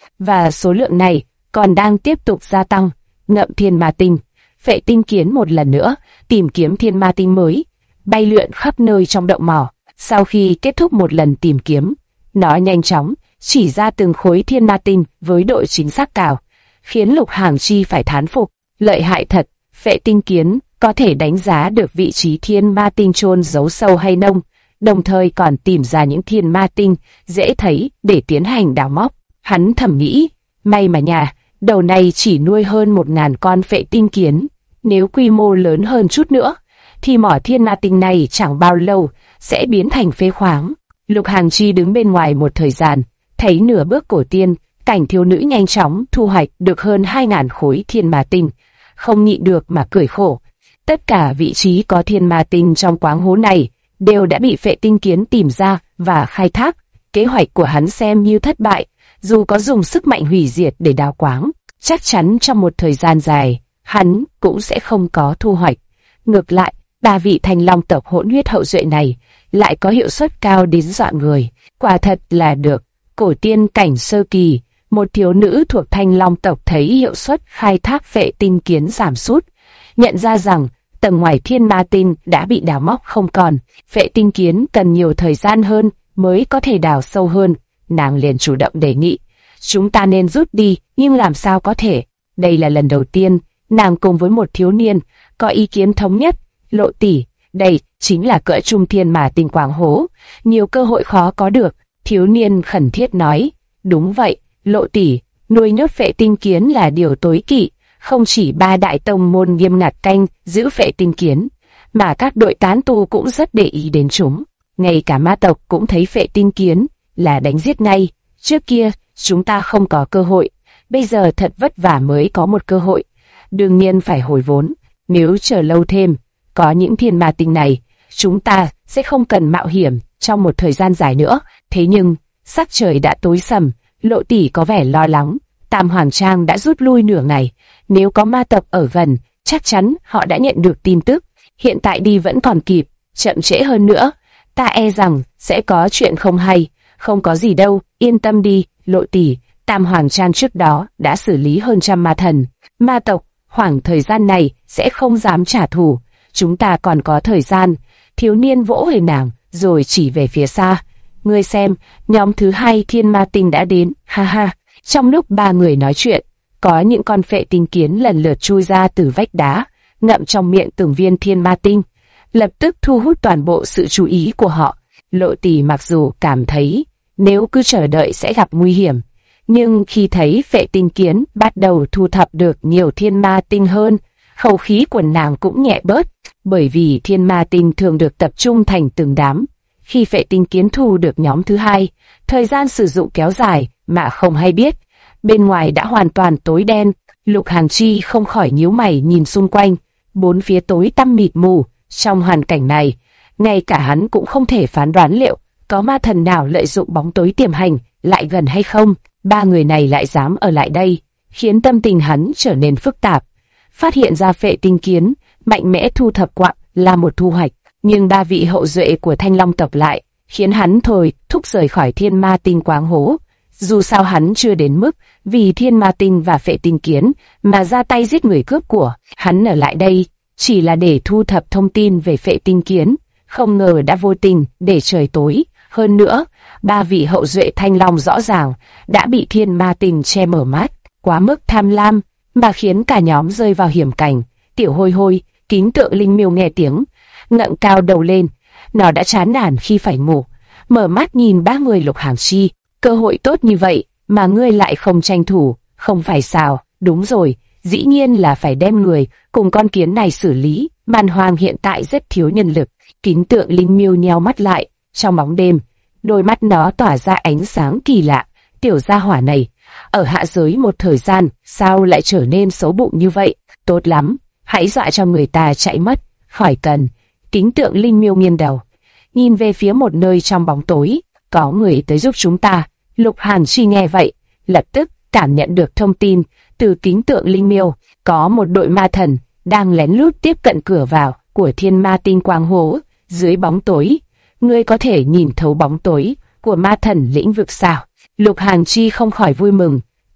và số lượng này còn đang tiếp tục gia tăng. Ngậm thiên ma tinh, Phệ Tinh Kiến một lần nữa tìm kiếm thiên ma tinh mới, bay lượn khắp nơi trong động mỏ. Sau khi kết thúc một lần tìm kiếm, nó nhanh chóng chỉ ra từng khối thiên ma tinh với độ chính xác cao, khiến Lục Hàng Chi phải thán phục. Lợi hại thật, Phệ Tinh Kiến có thể đánh giá được vị trí thiên ma tinh chôn giấu sâu hay nông, đồng thời còn tìm ra những thiên ma tinh dễ thấy để tiến hành đào móc. Hắn thầm nghĩ, may mà nhà đầu này chỉ nuôi hơn 1000 con Phệ Tinh Kiến, nếu quy mô lớn hơn chút nữa, thì mỏ thiên ma tinh này chẳng bao lâu sẽ biến thành phế khoáng. Lục Hàng Chi đứng bên ngoài một thời gian, thấy nửa bước cổ tiên, cảnh thiếu nữ nhanh chóng thu hoạch được hơn 2000 khối thiên ma tinh, không nhịn được mà cười khổ. Tất cả vị trí có thiên ma tinh trong quáng hố này đều đã bị Phệ Tinh Kiến tìm ra và khai thác. Kế hoạch của hắn xem như thất bại, dù có dùng sức mạnh hủy diệt để đào quáng, chắc chắn trong một thời gian dài, hắn cũng sẽ không có thu hoạch. Ngược lại, 3 vị Thanh Long tộc hỗn huyết hậu duệ này lại có hiệu suất cao đến dọa người. Quả thật là được cổ tiên cảnh sơ kỳ, một thiếu nữ thuộc Thanh Long tộc thấy hiệu suất khai thác Phệ Tinh Kiến giảm sút, nhận ra rằng tầng ngoài thiên ma tinh đã bị đào móc không còn. Phệ Tinh Kiến cần nhiều thời gian hơn mới có thể đào sâu hơn. Nàng liền chủ động đề nghị, chúng ta nên rút đi, nhưng làm sao có thể? Đây là lần đầu tiên nàng cùng với một thiếu niên có ý kiến thống nhất. Lộ tỷ, đây chính là cỡ trung thiên ma tinh quáng hố, nhiều cơ hội khó có được. Thiếu niên khẩn thiết nói, đúng vậy, Lộ tỷ, nuôi nhốt Phệ Tinh Kiến là điều tối kỵ. Không chỉ 3 đại tông môn nghiêm ngặt canh giữ Phệ Tinh Kiến, mà các đội tán tu cũng rất để ý đến chúng. Ngay cả ma tộc cũng thấy Phệ Tinh Kiến là đánh giết ngay. Trước kia, chúng ta không có cơ hội, bây giờ thật vất vả mới có một cơ hội. Đương nhiên phải hồi vốn, nếu chờ lâu thêm, có những thiên ma tinh này, chúng ta sẽ không cần mạo hiểm trong một thời gian dài nữa. Thế nhưng, sắc trời đã tối sầm, Lộ tỷ có vẻ lo lắng. Tam Hoàng Trang đã rút lui nửa ngày, nếu có ma tộc ở gần, chắc chắn họ đã nhận được tin tức. Hiện tại đi vẫn còn kịp, chậm trễ hơn nữa, ta e rằng sẽ có chuyện không hay. Không có gì đâu, yên tâm đi, Lộ tỷ, Tam Hoàng Trang trước đó đã xử lý hơn 100 ma thần. Ma tộc, khoảng thời gian này sẽ không dám trả thù, chúng ta còn có thời gian. Thiếu niên vỗ về nàng, rồi chỉ về phía xa. Ngươi xem, nhóm thứ 2 thiên ma tinh đã đến, ha ha. Trong lúc 3 người nói chuyện, có những con Phệ Tinh Kiến lần lượt chui ra từ vách đá, ngậm trong miệng từng viên thiên ma tinh, lập tức thu hút toàn bộ sự chú ý của họ. Lộ tỷ mặc dù cảm thấy nếu cứ chờ đợi sẽ gặp nguy hiểm, nhưng khi thấy Phệ Tinh Kiến bắt đầu thu thập được nhiều thiên ma tinh hơn, khẩu khí của nàng cũng nhẹ bớt, bởi vì thiên ma tinh thường được tập trung thành từng đám. Khi Phệ Tinh Kiến thu được nhóm thứ 2, thời gian sử dụng kéo dài mà không hay biết. Bên ngoài đã hoàn toàn tối đen, Lục Hàng Chi không khỏi nhíu mày nhìn xung quanh, bốn phía tối tăm mịt mù. Trong hoàn cảnh này, ngay cả hắn cũng không thể phán đoán liệu có ma thần nào lợi dụng bóng tối tiềm hành lại gần hay không. 3 người này lại dám ở lại đây, khiến tâm tình hắn trở nên phức tạp. Phát hiện ra Phệ Tinh Kiến mạnh mẽ thu thập quặng là một thu hoạch, nhưng 3 vị hậu duệ của Thanh Long tộc lại khiến hắn thôi thúc rời khỏi thiên ma tinh quáng hố. Dù sao hắn chưa đến mức vì thiên ma tinh và Phệ Tinh Kiến mà ra tay giết người cướp của. Hắn ở lại đây chỉ là để thu thập thông tin về Phệ Tinh Kiến, không ngờ đã vô tình để trời tối. Hơn nữa, 3 vị hậu duệ Thanh Long rõ ràng đã bị thiên ma tinh che mở mắt, quá mức tham lam mà khiến cả nhóm rơi vào hiểm cảnh. Tiểu Hôi Hôi, Kính Tượng Linh Miêu nghe tiếng, ngẩng cao đầu lên. Nó đã chán nản khi phải ngủ, mở mắt nhìn 3 người Lục Hàng Chi. Cơ hội tốt như vậy mà ngươi lại không tranh thủ, không phải sao? Đúng rồi, dĩ nhiên là phải đem người cùng con kiến này xử lý. Man Hoang hiện tại rất thiếu nhân lực. Kính Tượng Linh Miêu nheo mắt lại, trong bóng đêm, đôi mắt nó tỏa ra ánh sáng kỳ lạ. Tiểu gia hỏa này, ở hạ giới một thời gian, sao lại trở nên xấu bụng như vậy? Tốt lắm, hãy dọa cho người ta chạy mất, khỏi cần. Kính Tượng Linh Miêu nghiêng đầu, nhìn về phía một nơi trong bóng tối. Có người tới giúp chúng ta. Lục Hàn Chi nghe vậy, lập tức cảm nhận được thông tin từ Kính Tượng Linh Miêu. Có một đội ma thần đang lén lút tiếp cận cửa vào của thiên ma tinh quang hố. Dưới bóng tối, ngươi có thể nhìn thấu bóng tối của ma thần lĩnh vực sao? Lục Hàn Chi không khỏi vui mừng,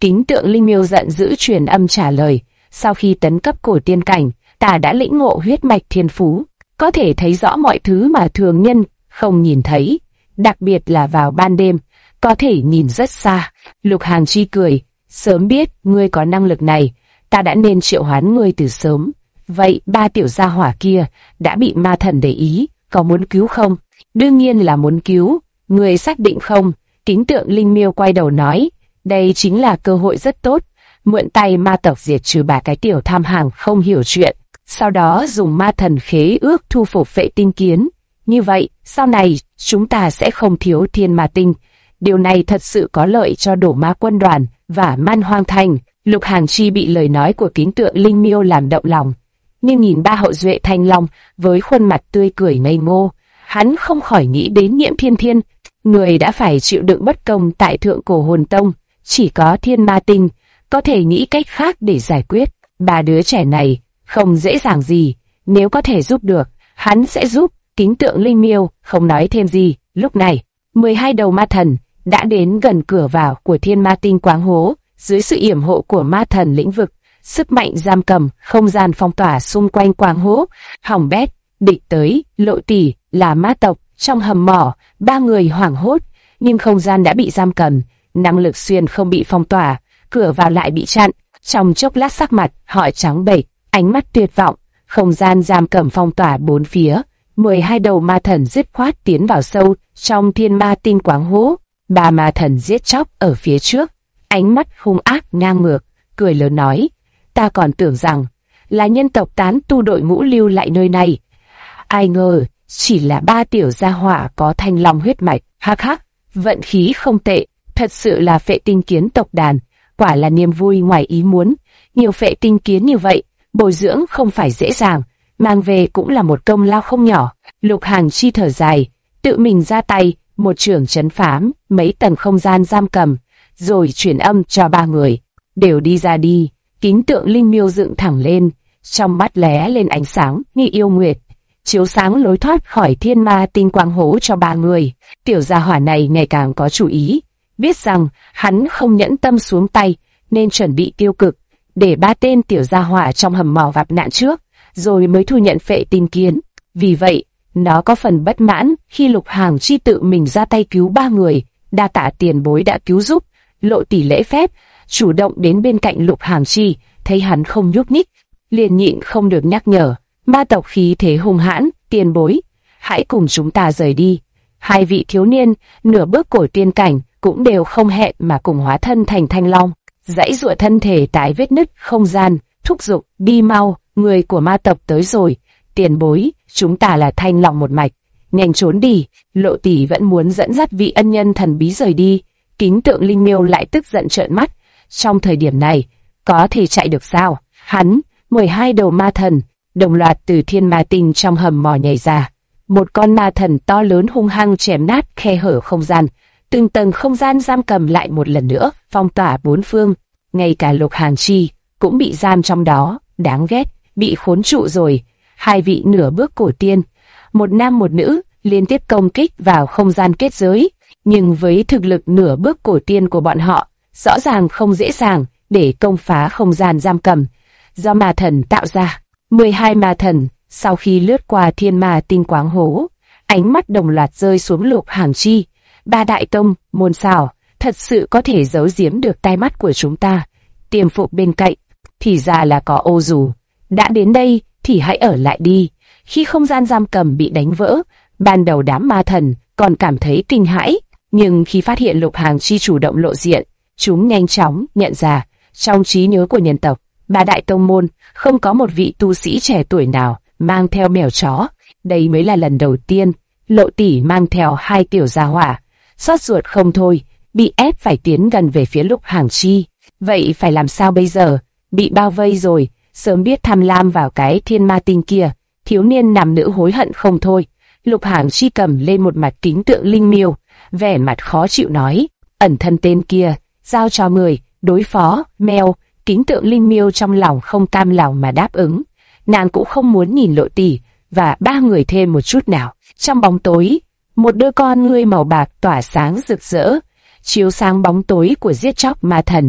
Kính tượng linh miêu giận dữ truyền âm trả lời. Sau khi tấn cấp cổ tiên cảnh, ta đã lĩnh ngộ huyết mạch thiên phú, có thể thấy rõ mọi thứ mà thường nhân không nhìn thấy, đặc biệt là vào ban đêm, có thể nhìn rất xa. Lục Hàng Chi cười, sớm biết ngươi có năng lực này, ta đã nên triệu hoán ngươi từ sớm. Vậy ba tiểu gia hỏa kia đã bị ma thần để ý, có muốn cứu không? Đương nhiên là muốn cứu, ngươi xác định không? Kính tượng linh miêu quay đầu nói, đây chính là cơ hội rất tốt, mượn tay ma tộc diệt trừ ba cái tiểu tham hàng không hiểu chuyện, sau đó dùng ma thần khế ước thu phục vệ tinh kiến. Như vậy, sau này, chúng ta sẽ không thiếu thiên ma tinh. Điều này thật sự có lợi cho đổ ma quân đoàn và Man Hoang Thành. Lục Hàng Chi bị lời nói của kính tượng linh miêu làm động lòng. Nhưng nhìn ba hậu duệ thanh long với khuôn mặt tươi cười ngây ngô, hắn không khỏi nghĩ đến Nhiễm Thiên Thiên, người đã phải chịu đựng bất công tại Thượng Cổ Hồn Tông. Chỉ có thiên ma tinh có thể nghĩ cách khác để giải quyết. Ba đứa trẻ này không dễ dàng gì, nếu có thể giúp được, hắn sẽ giúp. Kính tượng linh miêu không nói thêm gì. Lúc này, 12 đầu ma thần đã đến gần cửa vào của thiên ma tinh quáng hố. Dưới sự yểm hộ của ma thần lĩnh vực, sức mạnh giam cầm không gian phong tỏa xung quanh quáng hố. Hỏng bét, địch tới. Lộ Tỷ là ma tộc trong hầm mỏ. Ba người hoảng hốt, nhưng không gian đã bị giam cầm, năng lực xuyên không bị phong tỏa, cửa vào lại bị chặn. Trong chốc lát sắc mặt họ trắng bệch, ánh mắt tuyệt vọng. Không gian giam cầm phong tỏa bốn phía. 12 đầu ma thần dứt khoát tiến vào sâu trong thiên ma tinh quáng hố. Ba ma thần giết chóc ở phía trước, ánh mắt hung ác ngang ngược, cười lớn nói, ta còn tưởng rằng là nhân tộc tán tu đội ngũ lưu lại nơi này, ai ngờ chỉ là ba tiểu gia hỏa có thanh long huyết mạch. Hắc hắc, vận khí không tệ, thật sự là phệ tinh kiến tộc đàn, quả là niềm vui ngoài ý muốn. Nhiều phệ tinh kiến như vậy, bồi dưỡng không phải dễ dàng, mang về cũng là một công lao không nhỏ. Lục Hàng Chi thở dài, tự mình ra tay, một chưởng trấn phám mấy tầng không gian giam cầm, rồi truyền âm cho ba người, đều đi ra đi. Kính tượng linh miêu dựng thẳng lên, trong mắt lóe lên ánh sáng như yêu nguyệt, chiếu sáng lối thoát khỏi thiên ma tinh quang hố cho ba người. Tiểu gia hỏa này ngày càng có chủ ý, biết rằng hắn không nhẫn tâm xuống tay, nên chuẩn bị tiêu cực, để ba tên tiểu gia hỏa trong hầm mỏ gặp nạn trước, rồi mới thu nhận phệ tinh kiến. Vì vậy, nó có phần bất mãn khi Lục Hàng Chi tự mình ra tay cứu ba người, đa tạ tiền bối đã cứu giúp. Lộ Tỷ lễ phép, chủ động đến bên cạnh Lục Hàng Chi, thấy hắn không nhúc nhích, liền nhịn không được nhắc nhở, ma tộc khí thế hung hãn, tiền bối, hãy cùng chúng ta rời đi. Hai vị thiếu niên, nửa bước cổ tiên cảnh, cũng đều không hẹn mà cùng hóa thân thành thanh long, dãy giụa thân thể tại vết nứt không gian, thúc giục, đi mau, người của ma tộc tới rồi. Tiền bối, chúng ta là thanh long một mạch, nhanh trốn đi. Lộ Tỷ vẫn muốn dẫn dắt vị ân nhân thần bí rời đi. Kính tượng linh miêu lại tức giận trợn mắt, trong thời điểm này, có thể chạy được sao? Hắn, 12 đầu ma thần, đồng loạt từ thiên ma tinh trong hầm mỏ nhảy ra. Một con ma thần to lớn hung hăng chém nát khe hở không gian, từng tầng không gian giam cầm lại một lần nữa, phong tỏa bốn phương. Ngay cả Lục Hàng Chi cũng bị giam trong đó, đáng ghét, bị khốn trụ rồi. Hai vị nửa bước cổ tiên, một nam một nữ, liên tiếp công kích vào không gian kết giới. Nhưng với thực lực nửa bước cổ tiên của bọn họ, rõ ràng không dễ dàng để công phá không gian giam cầm do ma thần tạo ra. 12 ma thần, sau khi lướt qua thiên ma tinh quáng hố, ánh mắt đồng loạt rơi xuống Lục Hàng Chi. Ba đại tông, môn sao, thật sự có thể giấu giếm được tai mắt của chúng ta. Tiềm phục bên cạnh, thì ra là có ô dù. Đã đến đây, thì hãy ở lại đi. Khi không gian giam cầm bị đánh vỡ, ban đầu đám ma thần còn cảm thấy kinh hãi, nhưng khi phát hiện Lục Hàng Chi chủ động lộ diện, chúng nhanh chóng nhận ra, trong trí nhớ của nhân tộc, ba đại tông môn không có một vị tu sĩ trẻ tuổi nào mang theo mèo chó. Đây mới là lần đầu tiên Lộ Tỷ mang theo hai tiểu gia hỏa, xót ruột không thôi, bị ép phải tiến gần về phía Lục Hàng Chi. Vậy phải làm sao bây giờ? Bị bao vây rồi, sớm biết tham lam vào cái thiên ma tinh kia. Thiếu niên nam nữ hối hận không thôi. Lục Hàng Chi cầm lên một mặt kính tượng linh miêu, vẻ mặt khó chịu nói, ẩn thân tên kia, giao cho người, đối phó, mèo. Kính tượng linh miêu trong lòng không cam lòng mà đáp ứng. Nàng cũng không muốn nhìn Lộ Tỷ và ba người thêm một chút nào. Trong bóng tối, một đôi con ngươi màu bạc tỏa sáng rực rỡ, chiếu sáng bóng tối của giết chóc ma thần.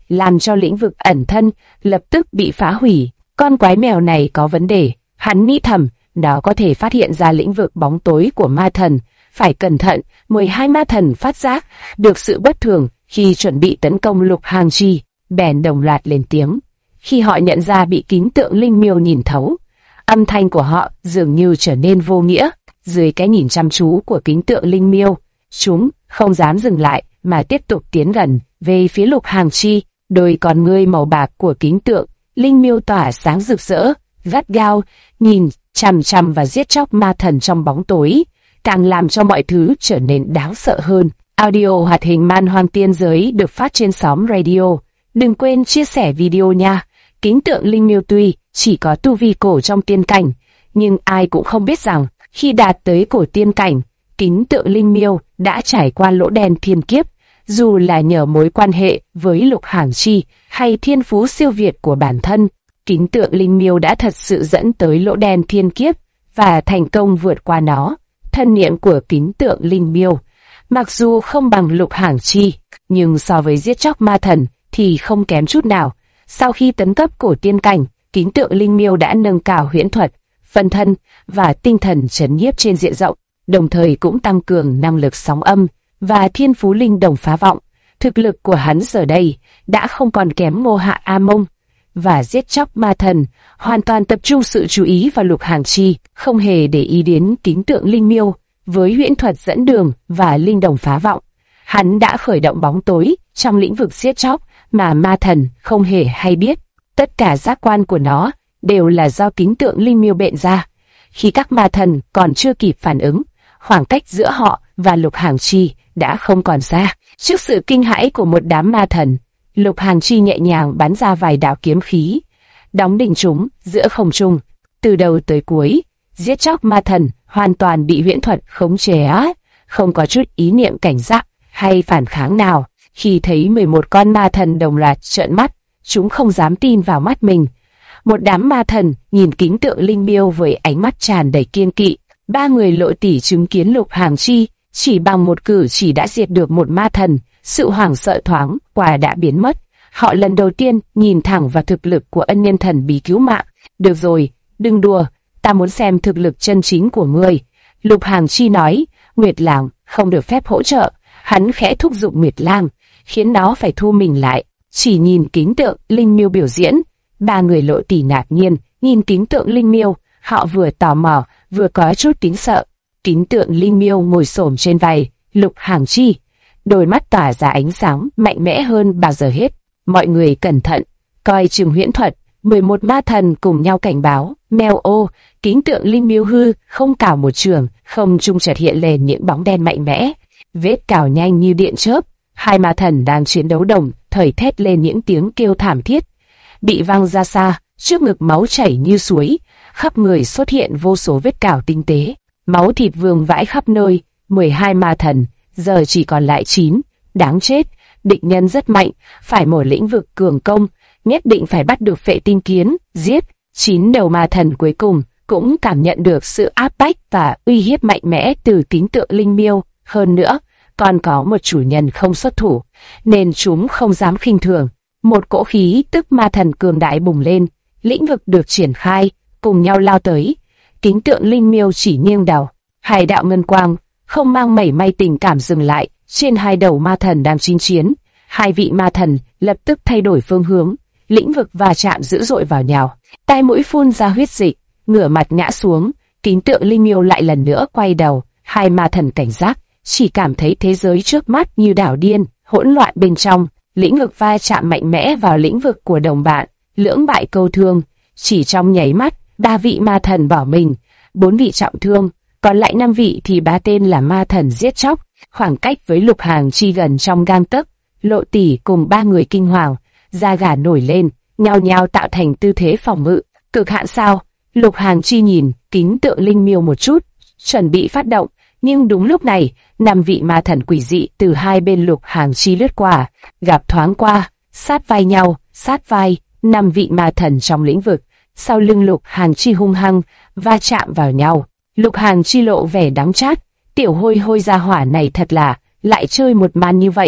làm cho lĩnh vực ẩn thân lập tức bị phá hủy. Con quái mèo này có vấn đề, hắn nghĩ thầm, nó có thể phát hiện ra lĩnh vực bóng tối của ma thần. Phải cẩn thận. 12 ma thần phát giác được sự bất thường khi chuẩn bị tấn công Lục Hàng Chi, bèn đồng loạt lên tiếng. Khi họ nhận ra bị kính tượng linh miêu nhìn thấu, âm thanh của họ dường như trở nên vô nghĩa. Dưới cái nhìn chăm chú của kính tượng linh miêu, chúng không dám dừng lại mà tiếp tục tiến gần về phía Lục Hàng Chi. Đôi con ngươi màu bạc của kính tượng linh miêu tỏa sáng rực rỡ, gắt gao nhìn chằm chằm và giết chóc ma thần trong bóng tối, càng làm cho mọi thứ trở nên đáng sợ hơn. Audio hoạt hình Man Hoang Tiên Giới được phát trên xóm radio. Đừng quên chia sẻ video nha. Kính tượng linh miêu tuy chỉ có tu vi cổ trong tiên cảnh, nhưng ai cũng không biết rằng khi đạt tới cổ tiên cảnh, kính tượng linh miêu đã trải qua lỗ đen thiên kiếp. Dù là nhờ mối quan hệ với Lục Hàng Chi hay thiên phú siêu việt của bản thân, kính tượng linh miêu đã thật sự dẫn tới lỗ đen thiên kiếp và thành công vượt qua nó. Thân niệm của kính tượng linh miêu mặc dù không bằng Lục Hàng Chi, nhưng so với giết chóc ma thần thì không kém chút nào. Sau khi tấn cấp cổ tiên cảnh, kính tượng linh miêu đã nâng cao huyễn thuật, phân thân và tinh thần trấn nhiếp trên diện rộng, đồng thời cũng tăng cường năng lực sóng âm và thiên phú linh đồng phá vọng. Thực lực của hắn giờ đây đã không còn kém Ngô Hạ A Mông, và giết chóc ma thần hoàn toàn tập trung sự chú ý vào Lục Hàng Chi, không hề để ý đến kính tượng linh miêu. Với huyễn thuật dẫn đường và linh đồng phá vọng, hắn đã khởi động bóng tối trong lĩnh vực giết chóc mà ma thần không hề hay biết. Tất cả giác quan của nó đều là do kính tượng linh miêu bện ra. Khi các ma thần còn chưa kịp phản ứng, khoảng cách giữa họ và Lục Hàng Chi đã không còn xa. Trước sự kinh hãi của một đám ma thần, Lục Hàng Chi nhẹ nhàng bắn ra vài đạo kiếm khí, đóng đinh chúng giữa không trung. Từ đầu tới cuối, giết chóc ma thần hoàn toàn bị huyễn thuật khống chế, không có chút ý niệm cảnh giác hay phản kháng nào. Khi thấy 11 con ma thần đồng loạt trợn mắt, chúng không dám tin vào mắt mình. Một đám ma thần nhìn kính tượng linh miêu với ánh mắt tràn đầy kiêng kỵ. Ba người Lộ Tỷ chứng kiến Lục Hàng Chi chỉ bằng một cử chỉ đã diệt được một ma thần, sự hoảng sợ thoáng qua đã biến mất. Họ lần đầu tiên nhìn thẳng vào thực lực của ân nhân thần bí cứu mạng. Được rồi, đừng đùa, ta muốn xem thực lực chân chính của ngươi. Lục Hàng Chi nói. Nguyệt Lang không được phép hỗ trợ. Hắn khẽ thúc giục Nguyệt Lang, khiến nó phải thu mình lại. Chỉ nhìn kính tượng linh miêu biểu diễn, ba người Lộ Tỷ ngạc nhiên nhìn kính tượng linh miêu. Họ vừa tò mò vừa có chút kính sợ. Kính tượng linh miêu ngồi xổm trên vai Lục Hàng Chi, đôi mắt tỏa ra ánh sáng mạnh mẽ hơn bao giờ hết. Mọi người cẩn thận, coi chừng huyễn thuật. 11 ma thần cùng nhau cảnh báo. Mèo ô, kính tượng linh miêu hư không cào một trường, không trung chợt hiện lên những bóng đen mạnh mẽ, vết cào nhanh như điện chớp. Hai ma thần đang chiến đấu đồng thời thét lên những tiếng kêu thảm thiết, bị văng ra xa, trước ngực máu chảy như suối, khắp người xuất hiện vô số vết cào tinh tế, máu thịt vương vãi khắp nơi. 12 ma thần giờ chỉ còn lại 9. Đáng chết, địch nhân rất mạnh, phải một lĩnh vực cường công, nhất định phải bắt được Phệ Tinh Kiến, giết. 9 đầu ma thần cuối cùng cũng cảm nhận được sự áp bách và uy hiếp mạnh mẽ từ kính tượng linh miêu. Hơn nữa, còn có một chủ nhân không xuất thủ, nên chúng không dám khinh thường. Một cỗ khí tức ma thần cường đại bùng lên, lĩnh vực được triển khai, cùng nhau lao tới. Kính tượng linh miêu chỉ nghiêng đầu, hai đạo ngân quang không mang mảy may tình cảm dừng lại trên hai đầu ma thần đang chinh chiến. Hai vị ma thần lập tức thay đổi phương hướng, lĩnh vực va chạm dữ dội vào nhau. Tai mũi phun ra huyết dịch, ngửa mặt ngã xuống. Kính tượng linh miêu lại lần nữa quay đầu. Hai ma thần cảnh giác, chỉ cảm thấy thế giới trước mắt như đảo điên, hỗn loạn bên trong. Lĩnh vực va chạm mạnh mẽ vào lĩnh vực của đồng bạn, lưỡng bại câu thương. Chỉ trong nháy mắt, 3 vị ma thần bỏ mình, 4 vị trọng thương, còn lại 5 vị thì 3 tên là ma thần giết chóc. Khoảng cách với Lục Hàng Chi gần trong gang tấc. Lộ Tỷ cùng 3 người kinh hoàng, da gà nổi lên, nhao nhao tạo thành tư thế phòng ngự. Cực hạn sao? Lục Hàng Chi nhìn kính tượng linh miêu một chút, chuẩn bị phát động, nhưng đúng lúc này, 5 vị ma thần quỷ dị từ hai bên Lục Hàng Chi lướt qua, gặp thoáng qua, sát vai nhau, sát vai. 5 vị ma thần trong lĩnh vực, sau lưng Lục Hàng Chi hung hăng va chạm vào nhau. Lục Hàng Chi lộ vẻ đắng chát, tiểu hôi hôi gia hỏa này thật là lại chơi một màn như vậy.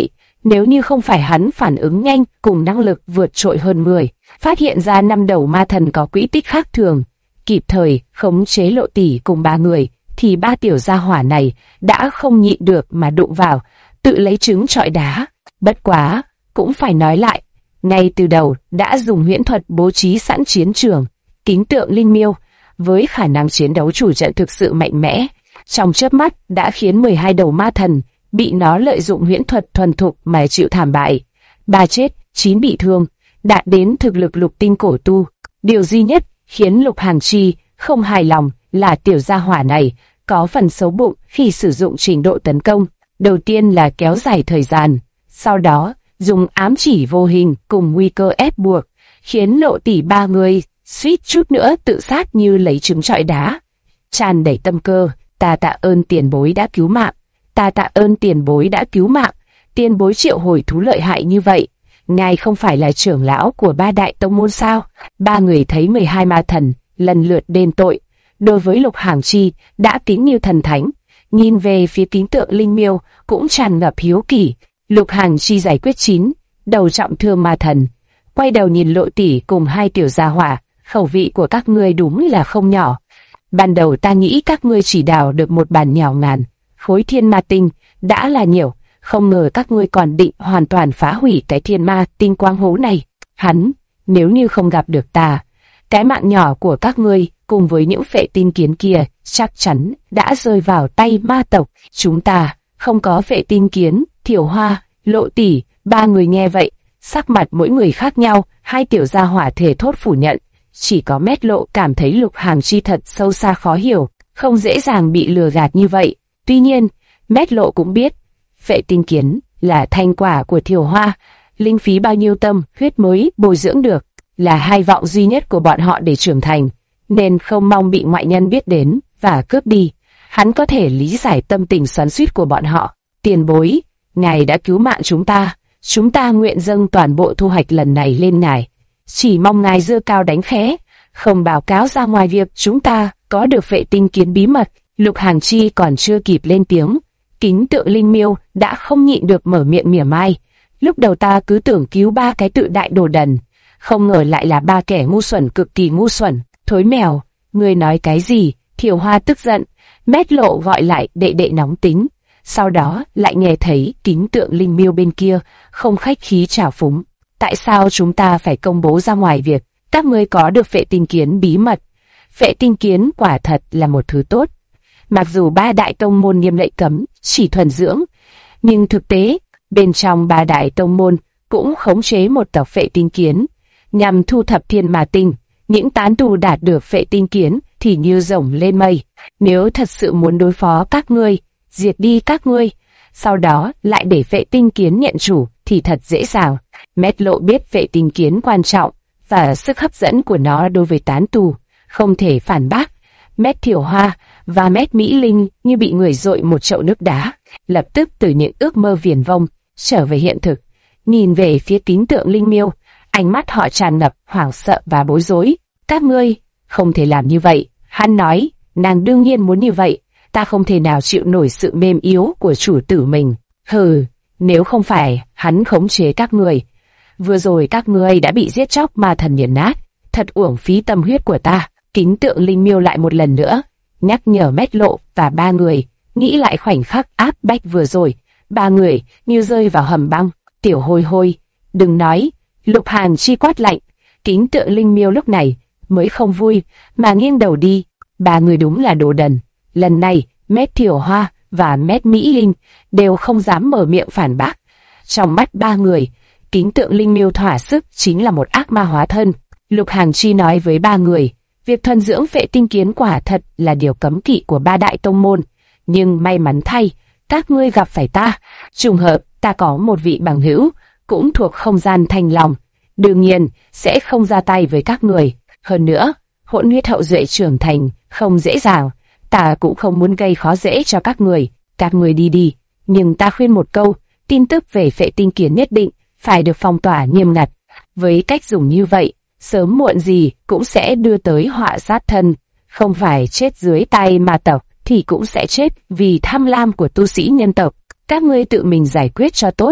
Nếu như không phải hắn phản ứng nhanh cùng năng lực vượt trội hơn người, phát hiện ra 5 đầu ma thần có quỹ tích khác thường, kịp thời khống chế Lộ tỷ cùng 3 người, thì 3 tiểu gia hỏa này đã không nhịn được mà đụng vào, tự lấy trứng trọi đá. Bất quá, cũng phải nói lại, ngay từ đầu đã dùng huyễn thuật bố trí sẵn chiến trường, kính tượng linh miêu với khả năng chiến đấu chủ trận thực sự mạnh mẽ, trong chớp mắt đã khiến 12 đầu ma thần bị nó lợi dụng huyễn thuật thuần thục mà chịu thảm bại. 3 chết, 9 bị thương, đạt đến thực lực lục tinh cổ tu. Điều duy nhất khiến Lục Hàn Chi không hài lòng là tiểu gia hỏa này có phần xấu bụng khi sử dụng trình độ tấn công. Đầu tiên là kéo dài thời gian, sau đó dùng ám chỉ vô hình cùng nguy cơ ép buộc, khiến Lộ tỷ 3 người suýt chút nữa tự sát như lấy trứng trọi đá. Tràn đầy tâm cơ, ta tạ ơn tiền bối đã cứu mạng, ta tạ ơn tiền bối đã cứu mạng, tiền bối triệu hồi thú lợi hại như vậy. Ngài không phải là trưởng lão của 3 đại tông môn sao? 3 người thấy 12 ma thần lần lượt đền tội, đối với Lục Hàn Chi đã kính như thần thánh, nhìn về phía kính tượng linh miêu cũng tràn ngập hiếu kỳ. Lục Hàn Chi giải quyết 9 đầu trọng thương ma thần, quay đầu nhìn Lộ tỷ cùng 2 tiểu gia hỏa, khẩu vị của các ngươi đúng là không nhỏ. Ban đầu ta nghĩ các ngươi chỉ đào được một bàn nhỏ ngàn khối thiên ma tinh đã là nhiều, không ngờ các ngươi còn định hoàn toàn phá hủy cái thiên ma tinh quang hố này. Hắn, nếu như không gặp được ta, cái mạng nhỏ của các ngươi cùng với những phệ tinh kiến kia chắc chắn đã rơi vào tay ma tộc. Chúng ta không có phệ tinh kiến. Thiểu Hoa, Lộ tỷ, 3 người nghe vậy, sắc mặt mỗi người khác nhau. 2 tiểu gia hỏa thể thốt phủ nhận, chỉ có Mét Lộ cảm thấy Lục Hàn Chi thật sâu xa khó hiểu, không dễ dàng bị lừa gạt như vậy. Tuy nhiên, Mét Lộ cũng biết, phệ tinh kiến là thành quả của Thiểu Hoa, linh phí bao nhiêu tâm huyết mới bồi dưỡng được, là hy vọng duy nhất của bọn họ để trưởng thành, nên không mong bị ngoại nhân biết đến và cướp đi. Hắn có thể lý giải tâm tình xoắn xuýt của bọn họ. Tiền bối, ngài đã cứu mạng chúng ta nguyện dâng toàn bộ thu hoạch lần này lên ngài. Chỉ mong ngài giơ cao đánh khẽ, không báo cáo ra ngoài việc chúng ta có được phệ tinh kiến bí mật. Lục Hàn Chi còn chưa kịp lên tiếng, kính tượng linh miêu đã không nhịn được mở miệng mỉa mai. Lúc đầu ta cứ tưởng cứu 3 cái tự đại đồ đần, không ngờ lại là 3 kẻ ngu xuẩn cực kỳ ngu xuẩn. Thối mèo, ngươi nói cái gì? Thiểu Hoa tức giận, Mét Lộ gọi lại đệ đệ nóng tính. Sau đó lại nghe thấy kính tượng linh miêu bên kia không khách khí trào phúng. Tại sao chúng ta phải công bố ra ngoài việc các ngươi có được phệ tinh kiến bí mật? Phệ tinh kiến quả thật là một thứ tốt. Mặc dù 3 đại tông môn nghiêm lệnh cấm chỉ thuần dưỡng, nhưng thực tế bên trong 3 đại tông môn cũng khống chế một tộc phệ tinh kiến nhằm thu thập thiên ma tinh. Những tán tu đạt được phệ tinh kiến thì như rồng lên mây. Nếu thật sự muốn đối phó các ngươi, diệt đi các ngươi, sau đó lại để phệ tinh kiến nhận chủ thì thật dễ dàng. Mét Lộ biết phệ tinh kiến quan trọng và sức hấp dẫn của nó đối với tán tu, không thể phản bác. Mét Thiểu Hoa và Mét Mỹ Linh như bị người dội một chậu nước đá, lập tức từ những ước mơ viển vông trở về hiện thực, nhìn về phía kính tượng linh miêu, ánh mắt họ tràn ngập hoảng sợ và bối rối. Các ngươi không thể làm như vậy, hắn nói, nàng đương nhiên muốn như vậy, ta không thể nào chịu nổi sự mềm yếu của chủ tử mình. Hừ, nếu không phải hắn khống chế các người, vừa rồi các ngươi đã bị giết chóc ma thần nghiền nát, thật uổng phí tâm huyết của ta. Kính tượng linh miêu lại một lần nữa nhắc nhở Mét Lộ và 3 người, nghĩ lại khoảnh khắc áp bách vừa rồi, 3 người như rơi vào hầm băng. Tiểu Hôi Hôi, đừng nói. Lục Hàn Chi quát lạnh. Kính tượng linh miêu lúc này mới không vui mà nghiêng đầu đi. 3 người đúng là đồ đần. Lần này Mét Thiểu Hoa và Mét Mỹ Linh đều không dám mở miệng phản bác. Trong mắt 3 người, kính tượng linh miêu thỏa sức chính là một ác ma hóa thân. Lục Hàn Chi nói với 3 người, việc thuần dưỡng phệ tinh kiến quả thật là điều cấm kỵ của 3 đại tông môn, nhưng may mắn thay, các ngươi gặp phải ta. Trùng hợp, ta có một vị bằng hữu cũng thuộc không gian thanh lòng, đương nhiên sẽ không ra tay với các người. Hơn nữa, hỗn huyết hậu duệ trưởng thành không dễ dàng, ta cũng không muốn gây khó dễ cho các người. Các người đi đi, nhưng ta khuyên một câu, tin tức về phệ tinh kiến nhất định phải được phong tỏa nghiêm ngặt. Với cách dùng như vậy, sớm muộn gì cũng sẽ đưa tới họa sát thân, không phải chết dưới tay ma tộc thì cũng sẽ chết vì tham lam của tu sĩ nhân tộc. Các ngươi tự mình giải quyết cho tốt,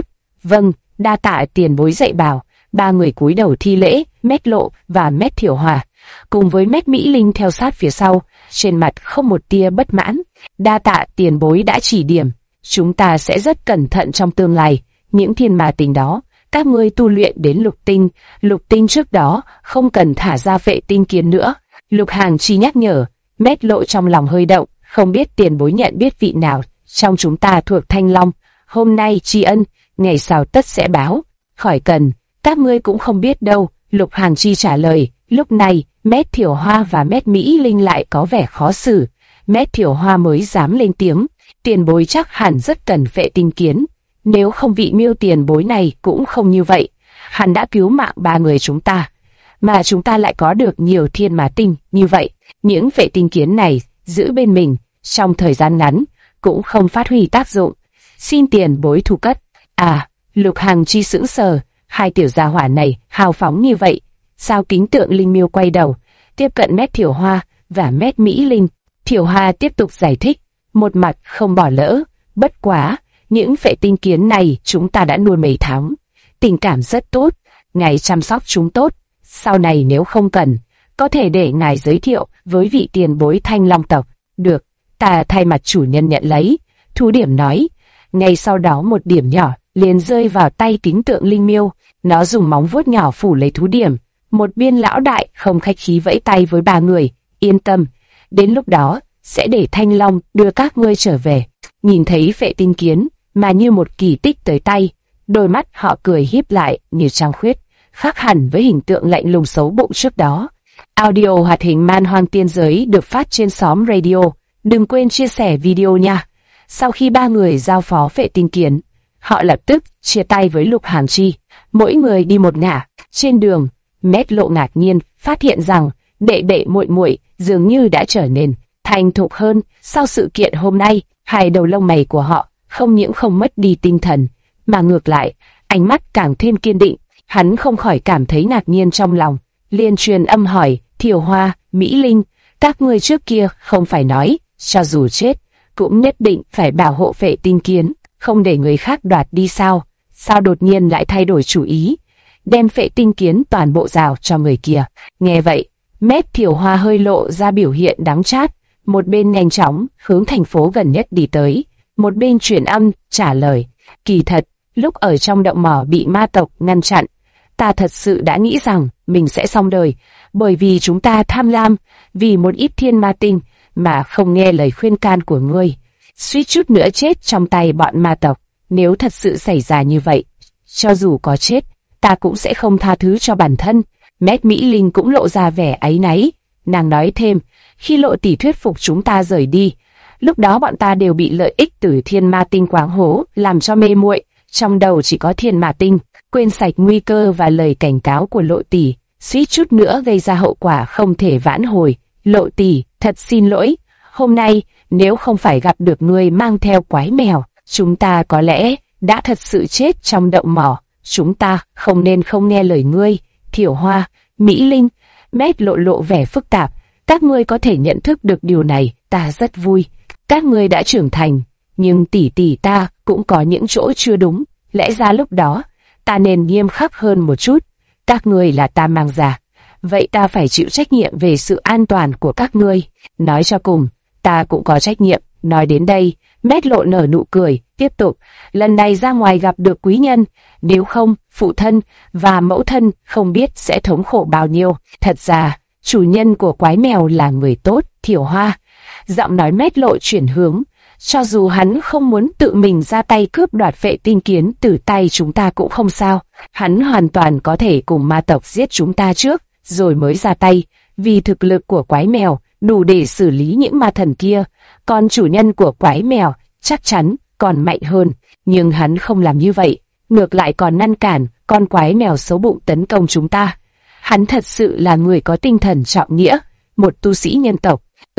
Vâng, đa tạ tiền bối dạy bảo. Ba người cúi đầu thi lễ, Mét Lộ và Mét Thiểu Hòa, cùng với Mét Mỹ Linh theo sát phía sau, trên mặt không một tia bất mãn. Đa tạ tiền bối đã chỉ điểm, chúng ta sẽ rất cẩn thận trong tương lai. Những thiên ma tinh đó, các ngươi tu luyện đến lục tinh trước đó, không cần thả ra vệ tinh kiến nữa. Lục Hàng Chi nhắc nhở. Mét Lộ trong lòng hơi động, không biết tiền bối nhận biết vị nào trong chúng ta thuộc Thanh Long. Hôm nay tri ân, ngày sau tất sẽ báo. Khỏi cần, các ngươi cũng không biết đâu. Lục Hàng Chi trả lời. Lúc này, Mét Thiểu Hoa và Mét Mỹ Linh lại có vẻ khó xử. Mét Thiểu Hoa mới dám lên tiếng. Tiền bối chắc hẳn rất cần vệ tinh kiến. Nếu không vị Miêu tiền bối này cũng không như vậy. Hắn đã cứu mạng ba người chúng ta, mà chúng ta lại có được nhiều thiên ma tinh như vậy. Những vệ tinh kiến này giữ bên mình trong thời gian ngắn cũng không phát huy tác dụng. Xin tiền bối thu cất. À, Lục Hàng Chi sững sờ, hai tiểu gia hỏa này hào phóng như vậy. Sao Kính Tượng Linh Miêu quay đầu, tiếp cận Mét Thiểu Hoa và Mét Mỹ Linh. Thiểu Hoa tiếp tục giải thích, một mặt không bỏ lỡ. Bất quá, những vệ tinh kiến này chúng ta đã nuôi mấy tháng, tình cảm rất tốt, ngài chăm sóc chúng tốt. Sau này nếu không cần, có thể để ngài giới thiệu với vị tiền bối Thanh Long tộc. Được, ta thay mặt chủ nhân nhận lấy. Thú Điểm nói. Ngay sau đó một điểm nhỏ liền rơi vào tay Kính Tượng Linh Miêu. Nó dùng móng vuốt nhỏ phủ lấy Thú Điểm. Một Biên lão đại không khách khí vẫy tay với ba người. Yên tâm, đến lúc đó sẽ để Thanh Long đưa các ngươi trở về. Nhìn thấy vệ tinh kiến mà như một kỳ tích tới tay, đôi mắt họ cười híp lại như trăng khuyết, khác hẳn với hình tượng lạnh lùng xấu bụng trước đó. Audio hoạt hình Man Hoang Tiên Giới được phát trên xóm radio. Đừng quên chia sẻ video nha. Sau khi ba người giao phó vệ tinh kiến, họ lập tức chia tay với Lục Hàng Chi, mỗi người đi một ngả. Trên đường, Mét Lộ ngạc nhiên phát hiện rằng đệ đệ muội muội dường như đã trở nên thành thục hơn sau sự kiện hôm nay. Hai đầu lông mày của họ không những không mất đi tinh thần, mà ngược lại, ánh mắt càng thêm kiên định. Hắn không khỏi cảm thấy ngạc nhiên trong lòng, liền truyền âm hỏi, Thiểu Hoa, Mỹ Linh, các ngươi trước kia không phải nói, cho dù chết, cũng nhất định phải bảo hộ vệ tinh kiến, không để người khác đoạt đi sao? Sao đột nhiên lại thay đổi chủ ý, đem vệ tinh kiến toàn bộ rào cho người kia? Nghe vậy, Mét Thiểu Hoa hơi lộ ra biểu hiện đắng chát, một bên nhanh chóng hướng thành phố gần nhất đi tới, một bên truyền âm trả lời, kỳ thật, lúc ở trong động mỏ bị ma tộc ngăn chặn, ta thật sự đã nghĩ rằng mình sẽ xong đời, bởi vì chúng ta tham lam, vì một ít thiên ma tinh mà không nghe lời khuyên can của ngươi, suýt chút nữa chết trong tay bọn ma tộc. Nếu thật sự xảy ra như vậy, cho dù có chết, ta cũng sẽ không tha thứ cho bản thân. Mét Mỹ Linh cũng lộ ra vẻ áy náy, nàng nói thêm, khi Lộ tỷ thuyết phục chúng ta rời đi, lúc đó bọn ta đều bị lợi ích từ thiên ma tinh quáng hố làm cho mê muội, trong đầu chỉ có thiên ma tinh, quên sạch nguy cơ và lời cảnh cáo của Lộ tỷ, suýt chút nữa gây ra hậu quả không thể vãn hồi. Lộ tỷ, thật xin lỗi, hôm nay nếu không phải gặp được ngươi mang theo quái mèo, chúng ta có lẽ đã thật sự chết trong động mỏ. Chúng ta không nên không nghe lời ngươi. Thiểu Hoa, Mỹ Linh, Mét lộ vẻ phức tạp. Các ngươi có thể nhận thức được điều này, ta rất vui. Các ngươi đã trưởng thành, nhưng tỷ tỷ ta cũng có những chỗ chưa đúng. Lẽ ra lúc đó, ta nên nghiêm khắc hơn một chút. Các ngươi là ta mang già, vậy ta phải chịu trách nhiệm về sự an toàn của các ngươi. Nói cho cùng, ta cũng có trách nhiệm. Nói đến đây, Mét Lộ nở nụ cười, tiếp tục, lần này ra ngoài gặp được quý nhân, nếu không, phụ thân và mẫu thân không biết sẽ thống khổ bao nhiêu. Thật ra, chủ nhân của quái mèo là người tốt. Thiểu Hoa, giọng nói Mét Lộ chuyển hướng, cho dù hắn không muốn tự mình ra tay cướp đoạt vệ tinh kiến từ tay chúng ta cũng không sao, hắn hoàn toàn có thể cùng ma tộc giết chúng ta trước, rồi mới ra tay, vì thực lực của quái mèo đủ để xử lý những ma thần kia, còn chủ nhân của quái mèo chắc chắn còn mạnh hơn, nhưng hắn không làm như vậy, ngược lại còn ngăn cản con quái mèo xấu bụng tấn công chúng ta. Hắn thật sự là người có tinh thần trọng nghĩa, một tu sĩ nhân tộc.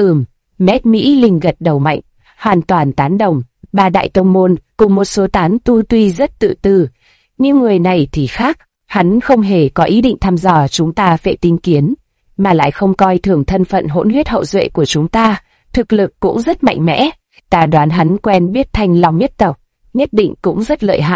Mét Mỹ Linh gật đầu mạnh, hoàn toàn tán đồng. Ba đại tông môn cùng một số tán tu tuy rất tự tư, nhưng người này thì khác, hắn không hề có ý định thăm dò chúng ta vệ tinh kiến, mà lại không coi thường thân phận hỗn huyết hậu duệ của chúng ta, thực lực cũng rất mạnh mẽ. Ta đoán hắn quen biết Thanh Long nhất tộc, nhất định cũng rất lợi hại,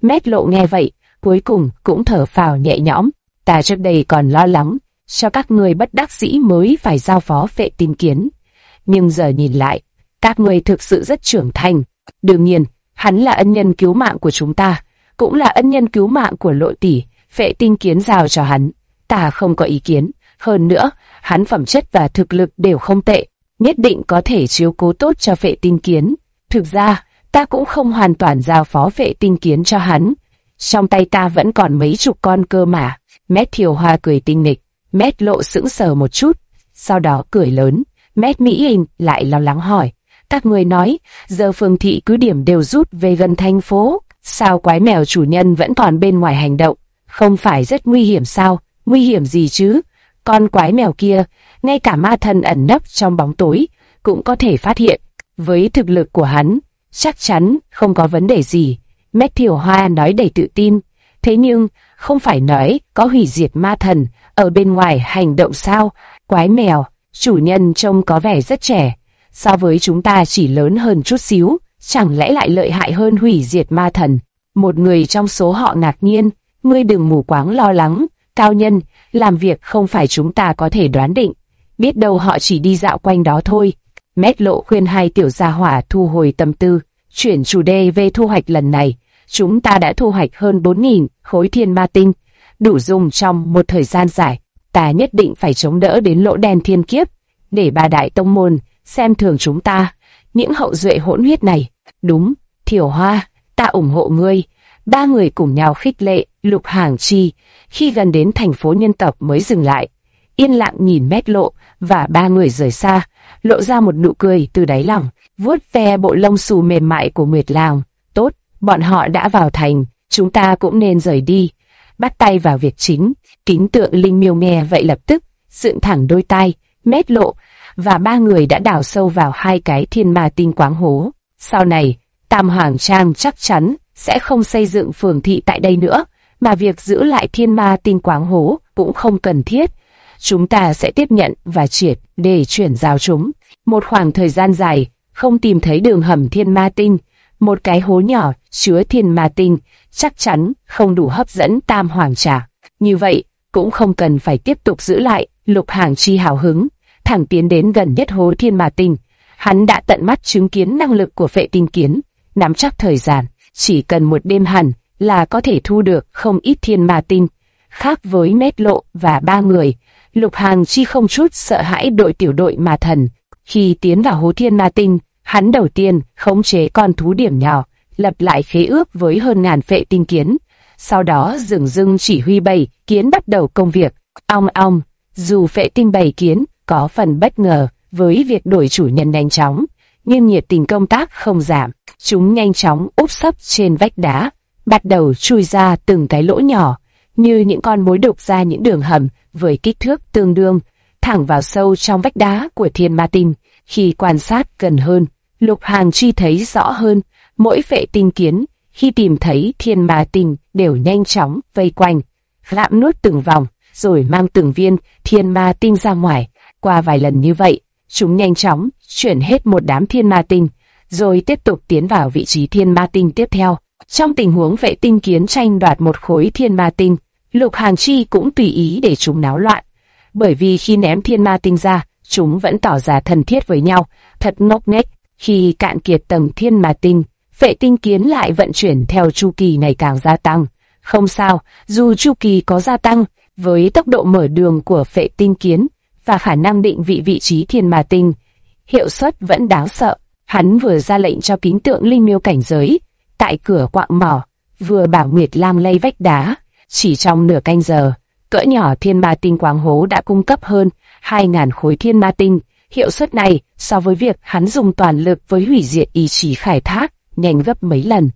Mét Lộ nghe vậy, cuối cùng cũng thở phào nhẹ nhõm. Ta trước đây còn lo lắng cho các ngươi bất đắc dĩ mới phải giao phó Vệ Tinh Kiến, nhưng giờ nhìn lại, các ngươi thực sự rất trưởng thành. Đương nhiên, hắn là ân nhân cứu mạng của chúng ta, cũng là ân nhân cứu mạng của Lộ tỷ. Vệ Tinh Kiến giao cho hắn, ta không có ý kiến. Hơn nữa, hắn phẩm chất và thực lực đều không tệ, nhất định có thể chiếu cố tốt cho Vệ Tinh Kiến. Thực ra, ta cũng không hoàn toàn giao phó Vệ Tinh Kiến cho hắn. Trong tay ta vẫn còn mấy chục con cơ mà. Mét Thiều Hoa cười tinh nghịch. Mét Lộ sững sờ một chút, sau đó cười lớn. Mét Mỹ Hình lại lo lắng hỏi, các người nói, giờ phường thị cứ điểm đều rút về gần thành phố, sao quái mèo chủ nhân vẫn còn bên ngoài hành động? Không phải rất nguy hiểm sao? Nguy hiểm gì chứ? Con quái mèo kia, ngay cả ma thần ẩn nấp trong bóng tối, cũng có thể phát hiện. Với thực lực của hắn, chắc chắn không có vấn đề gì. Mét Thiều Hoa nói đầy tự tin. Thế nhưng, không phải nói có hủy diệt ma thần ở bên ngoài hành động sao? Quái mèo, chủ nhân trông có vẻ rất trẻ, so với chúng ta chỉ lớn hơn chút xíu, chẳng lẽ lại lợi hại hơn hủy diệt ma thần? Một người trong số họ ngạc nhiên, ngươi đừng mù quáng lo lắng, cao nhân, làm việc không phải chúng ta có thể đoán định, biết đâu họ chỉ đi dạo quanh đó thôi. Mét Lộ khuyên hai tiểu gia hỏa thu hồi tâm tư, chuyển chủ đề về thu hoạch lần này. Chúng ta đã thu hoạch hơn 4.000 khối thiên ma tinh, đủ dùng trong một thời gian dài. Ta nhất định phải chống đỡ đến lỗ đen thiên kiếp, để ba đại tông môn xem thường chúng ta, những hậu duệ hỗn huyết này. Đúng, Thiều Hoa, ta ủng hộ ngươi. Ba người cùng nhau khích lệ. Lục Hàng Chi khi gần đến thành phố nhân tộc mới dừng lại, yên lặng nhìn Mét Lộ và ba người rời xa, lộ ra một nụ cười từ đáy lòng, vuốt ve bộ lông xù mềm mại của Nguyệt Lang. Tốt, bọn họ đã vào thành, chúng ta cũng nên rời đi. Bắt tay vào việc chính. Kính Tượng Linh Miêu nghe vậy lập tức dựng thẳng đôi tai. Mét Lộ và ba người đã đào sâu vào hai cái thiên ma tinh quáng hố. Sau này, Tam Hoàng Trang chắc chắn sẽ không xây dựng phường thị tại đây nữa, mà việc giữ lại thiên ma tinh quáng hố cũng không cần thiết. Chúng ta sẽ tiếp nhận và triệt để chuyển giao chúng. Một khoảng thời gian dài không tìm thấy đường hầm thiên ma tinh, một cái hố nhỏ chứa thiên ma tinh chắc chắn không đủ hấp dẫn Tam Hoàng Trang. Như vậy cũng không cần phải tiếp tục giữ lại. Lục Hàng Chi hào hứng, thẳng tiến đến gần nhất hố thiên ma tinh. Hắn đã tận mắt chứng kiến năng lực của Vệ Tinh Kiến, nắm chắc thời gian, chỉ cần một đêm hẳn là có thể thu được không ít thiên ma tinh. Khác với Mét Lộ và ba người, Lục Hàng Chi không chút sợ hãi tiểu đội ma thần. Khi tiến vào hố thiên ma tinh, hắn đầu tiên khống chế con thú điểm nhỏ, lập lại khế ước với hơn ngàn Vệ Tinh Kiến. Sau đó dửng dưng chỉ huy bầy kiến bắt đầu công việc. Ong ong, dù Vệ Tinh bầy kiến có phần bất ngờ với việc đổi chủ nhân nhanh chóng, nhưng nhiệt tình công tác không giảm. Chúng nhanh chóng úp sấp trên vách đá, bắt đầu chui ra từng cái lỗ nhỏ, như những con mối đục ra những đường hầm với kích thước tương đương, thẳng vào sâu trong vách đá của thiên ma tinh. Khi quan sát gần hơn, Lục Hàng Chi thấy rõ hơn, mỗi Vệ Tinh Kiến khi tìm thấy thiên ma tinh đều nhanh chóng vây quanh, gặm nuốt từng vòng, rồi mang từng viên thiên ma tinh ra ngoài. Qua vài lần như vậy, chúng nhanh chóng chuyển hết một đám thiên ma tinh, rồi tiếp tục tiến vào vị trí thiên ma tinh tiếp theo. Trong tình huống Vệ Tinh Kiến tranh đoạt một khối thiên ma tinh, Lục Hàng Chi cũng tùy ý để chúng náo loạn, bởi vì khi ném thiên ma tinh ra, chúng vẫn tỏ ra thân thiết với nhau, thật ngốc nghếch. Khi cạn kiệt tầng thiên ma tinh, Vệ Tinh Kiến lại vận chuyển theo chu kỳ ngày càng gia tăng. Không sao, dù chu kỳ có gia tăng, với tốc độ mở đường của Vệ Tinh Kiến và khả năng định vị trí thiên ma tinh, hiệu suất vẫn đáng sợ. Hắn vừa ra lệnh cho Kính Tượng Linh Miêu cảnh giới tại cửa quạng mỏ, vừa bảo Nguyệt Lang lay vách đá. Chỉ trong nửa canh giờ, cỡ nhỏ thiên ma tinh quáng hố đã cung cấp hơn 2.000 khối thiên ma tinh. Hiệu suất này so với việc hắn dùng toàn lực với hủy diệt ý chí khai thác nhanh gấp mấy lần.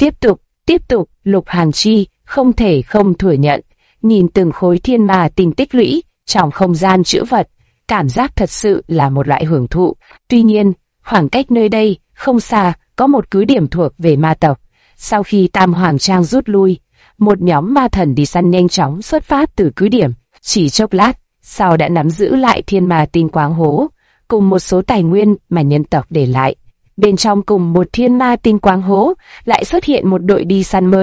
Tiếp tục, Lục Hàng Chi không thể không thừa nhận, nhìn từng khối thiên ma tinh tích lũy trong không gian trữ vật, cảm giác thật sự là một loại hưởng thụ. Tuy nhiên, khoảng cách nơi đây không xa có một cứ điểm thuộc về ma tộc. Sau khi Tam Hoàng Trang rút lui, một nhóm ma thần đi săn nhanh chóng xuất phát từ cứ điểm. Chỉ chốc lát sau đã nắm giữ lại thiên ma tinh quáng hố cùng một số tài nguyên mà nhân tộc để lại. Bên trong cùng một thiên ma tinh quáng hố lại xuất hiện một đội đi săn mới.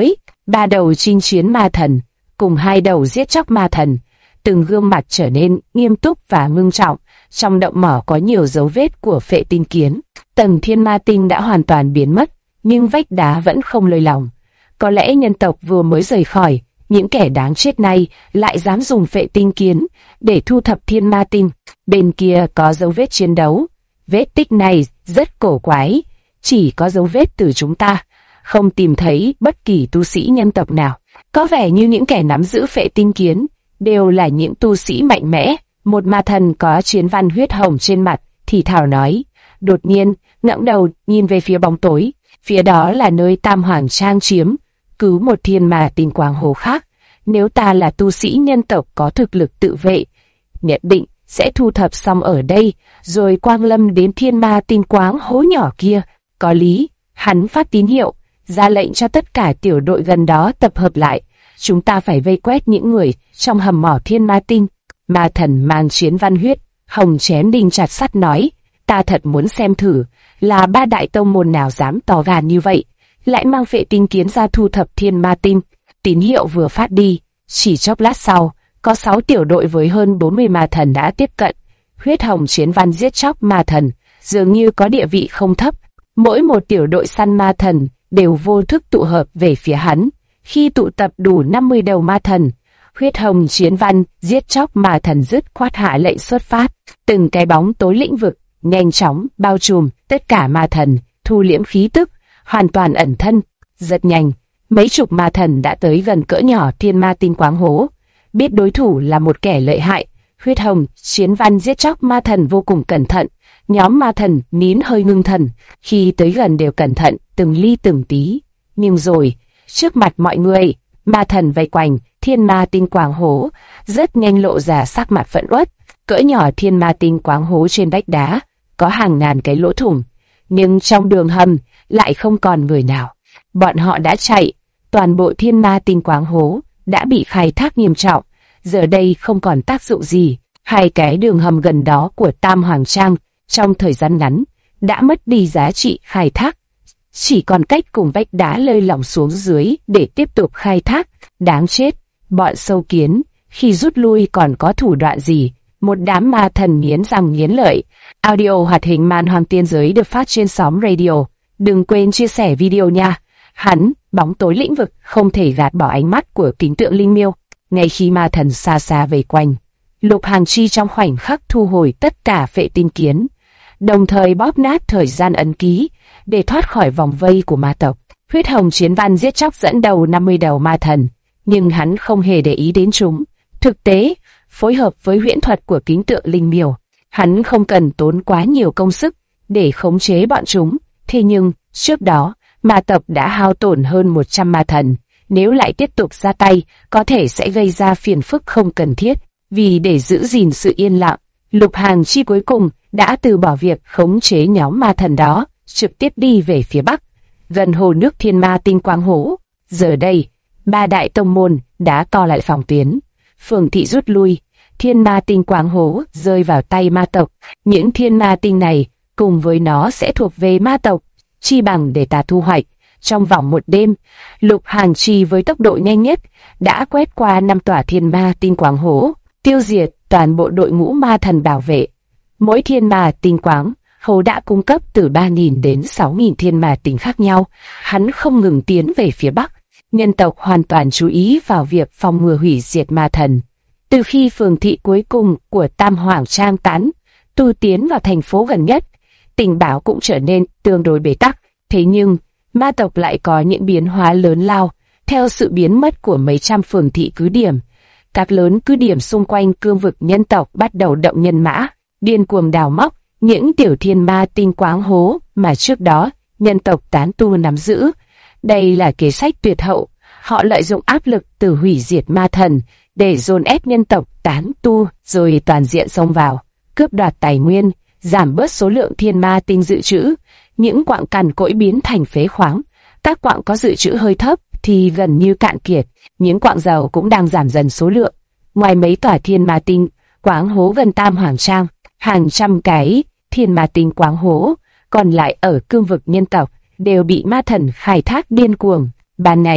3 đầu chinh chiến ma thần, cùng 2 đầu giết chóc ma thần, từng gương mặt trở nên nghiêm túc và ngưng trọng. Trong động mỏ có nhiều dấu vết của phệ tinh kiến. Tầng thiên ma tinh đã hoàn toàn biến mất, nhưng vách đá vẫn không lơi lỏng. Có lẽ nhân tộc vừa mới rời khỏi, những kẻ đáng chết này lại dám dùng phệ tinh kiến để thu thập thiên ma tinh. Bên kia có dấu vết chiến đấu. Vết tích này rất cổ quái, chỉ có dấu vết từ chúng ta, không tìm thấy bất kỳ tu sĩ nhân tộc nào. Có vẻ như những kẻ nắm giữ phệ tinh kiến đều là những tu sĩ mạnh mẽ. Một ma thần có chiến văn huyết hồng trên mặt, thì thào nói, đột nhiên ngẩng đầu nhìn về phía bóng tối. Phía đó là nơi Tam Hoàng Trang chiếm cứ một thiên ma tinh quang hồ khác. Nếu ta là tu sĩ nhân tộc có thực lực tự vệ, nhất định sẽ thu thập xong ở đây, rồi quang lâm đến thiên ma tinh quáng hố nhỏ kia. Có lý. Hắn phát tín hiệu, ra lệnh cho tất cả tiểu đội gần đó tập hợp lại. Chúng ta phải vây quét những người trong hầm mỏ thiên ma tinh. Ma thần mang chiến văn huyết hồng chém đinh chặt sắt nói, ta thật muốn xem thử là 3 đại tông môn nào dám to gan như vậy, lại mang phệ tinh kiến ra thu thập thiên ma tinh. Tín hiệu vừa phát đi, chỉ chốc lát sau, có 6 tiểu đội với hơn 40 ma thần đã tiếp cận. Huyết hồng chiến văn giết chóc ma thần dường như có địa vị không thấp. Mỗi một tiểu đội săn ma thần đều vô thức tụ hợp về phía hắn. Khi tụ tập đủ 50 đầu ma thần, huyết hồng chiến văn giết chóc ma thần dứt khoát hạ lệnh xuất phát. Từng cái bóng tối lĩnh vực nhanh chóng bao trùm tất cả ma thần, thu liễm khí tức, hoàn toàn ẩn thân. Rất nhanh, mấy chục ma thần đã tới gần cỡ nhỏ thiên ma tinh quáng hố. Biết đối thủ là một kẻ lợi hại, huyết hồng chiến văn giết chóc ma thần vô cùng cẩn thận. Nhóm ma thần nín hơi ngưng thần, khi tới gần đều cẩn thận từng ly từng tí. Nhưng rồi, trước mặt mọi người, ma thần vây quanh thiên ma tinh quáng hố, rất nhanh lộ ra sắc mặt phẫn uất. Cỡ nhỏ thiên ma tinh quáng hố trên vách đá có hàng ngàn cái lỗ thủng, nhưng trong đường hầm lại không còn người nào. Bọn họ đã chạy, toàn bộ thiên ma tinh quáng hố đã bị khai thác nghiêm trọng, giờ đây không còn tác dụng gì. 2 cái đường hầm gần đó của Tam Hoàng Trang trong thời gian ngắn đã mất đi giá trị khai thác, chỉ còn cách cùng vách đá lơi lỏng xuống dưới để tiếp tục khai thác. Đáng chết, bọn sâu kiến, khi rút lui còn có thủ đoạn gì? Một đám ma thần nghiến răng nghiến lợi. Audio hoạt hình Man Hoang Tiên Giới được phát trên xóm radio. Đừng quên chia sẻ video nha. Hắn, bóng tối lĩnh vực, không thể gạt bỏ ánh mắt của kính tượng linh miêu. Ngay khi ma thần xa xa vây quanh, Lục Hàng Chi trong khoảnh khắc thu hồi tất cả phệ tinh kiến, đồng thời bóp nát thời gian ấn ký để thoát khỏi vòng vây của ma tộc. Huyết hồng chiến văn giết chóc dẫn đầu 50 đầu ma thần, nhưng hắn không hề để ý đến chúng. Thực tế, phối hợp với huyễn thuật của kính tượng linh miêu, hắn không cần tốn quá nhiều công sức để khống chế bọn chúng. Thế nhưng, trước đó, ma tộc đã hao tổn hơn 100 ma thần. Nếu lại tiếp tục ra tay, có thể sẽ gây ra phiền phức không cần thiết. Vì để giữ gìn sự yên lặng, Lục Hàng Chi cuối cùng đã từ bỏ việc khống chế nhóm ma thần đó, trực tiếp đi về phía bắc, gần hồ nước thiên ma tinh quáng hố. Giờ đây, 3 đại tông môn đã co lại phòng tuyến. Phường thị rút lui, thiên ma tinh quáng hố rơi vào tay ma tộc. Những thiên ma tinh này cùng với nó sẽ thuộc về ma tộc, chi bằng để ta thu hoạch. Trong vòng một đêm, Lục Hàng Chi với tốc độ nhanh nhất đã quét qua 5 tòa thiên ma tinh quáng hố, tiêu diệt toàn bộ đội ngũ ma thần bảo vệ. Mỗi thiên ma tinh quáng hố đã cung cấp từ 3.000 đến 6.000 thiên ma tinh khác nhau. Hắn không ngừng tiến về phía bắc. Nhân tộc hoàn toàn chú ý vào việc phòng ngừa hủy diệt ma thần. Từ khi phường thị cuối cùng của Tam Hoàng Trang tán tu tiến vào thành phố gần nhất, tình báo cũng trở nên tương đối bế tắc. Thế nhưng, ma tộc lại có những biến hóa lớn lao theo sự biến mất của mấy trăm phường thị cứ điểm. Các lớn cứ điểm xung quanh cương vực nhân tộc bắt đầu động nhân mã, điên cuồng đào móc những tiểu thiên ma tinh quáng hố mà trước đó nhân tộc tán tu nắm giữ. Đây là kế sách tuyệt hậu. Họ lợi dụng áp lực từ hủy diệt ma thần để dồn ép nhân tộc tán tu, rồi toàn diện xông vào, cướp đoạt tài nguyên, giảm bớt số lượng thiên ma tinh dự trữ. Những quặng cằn cỗi biến thành phế khoáng. Các quặng có dự trữ hơi thấp thì gần như cạn kiệt. Những quặng dầu cũng đang giảm dần số lượng. Ngoài mấy tòa thiên ma tinh quáng hố gần Tam Hoàng Trang, hàng trăm cái thiên ma tinh quáng hố còn lại ở cương vực nhân tộc đều bị ma thần khai thác điên cuồng. Ban ngày,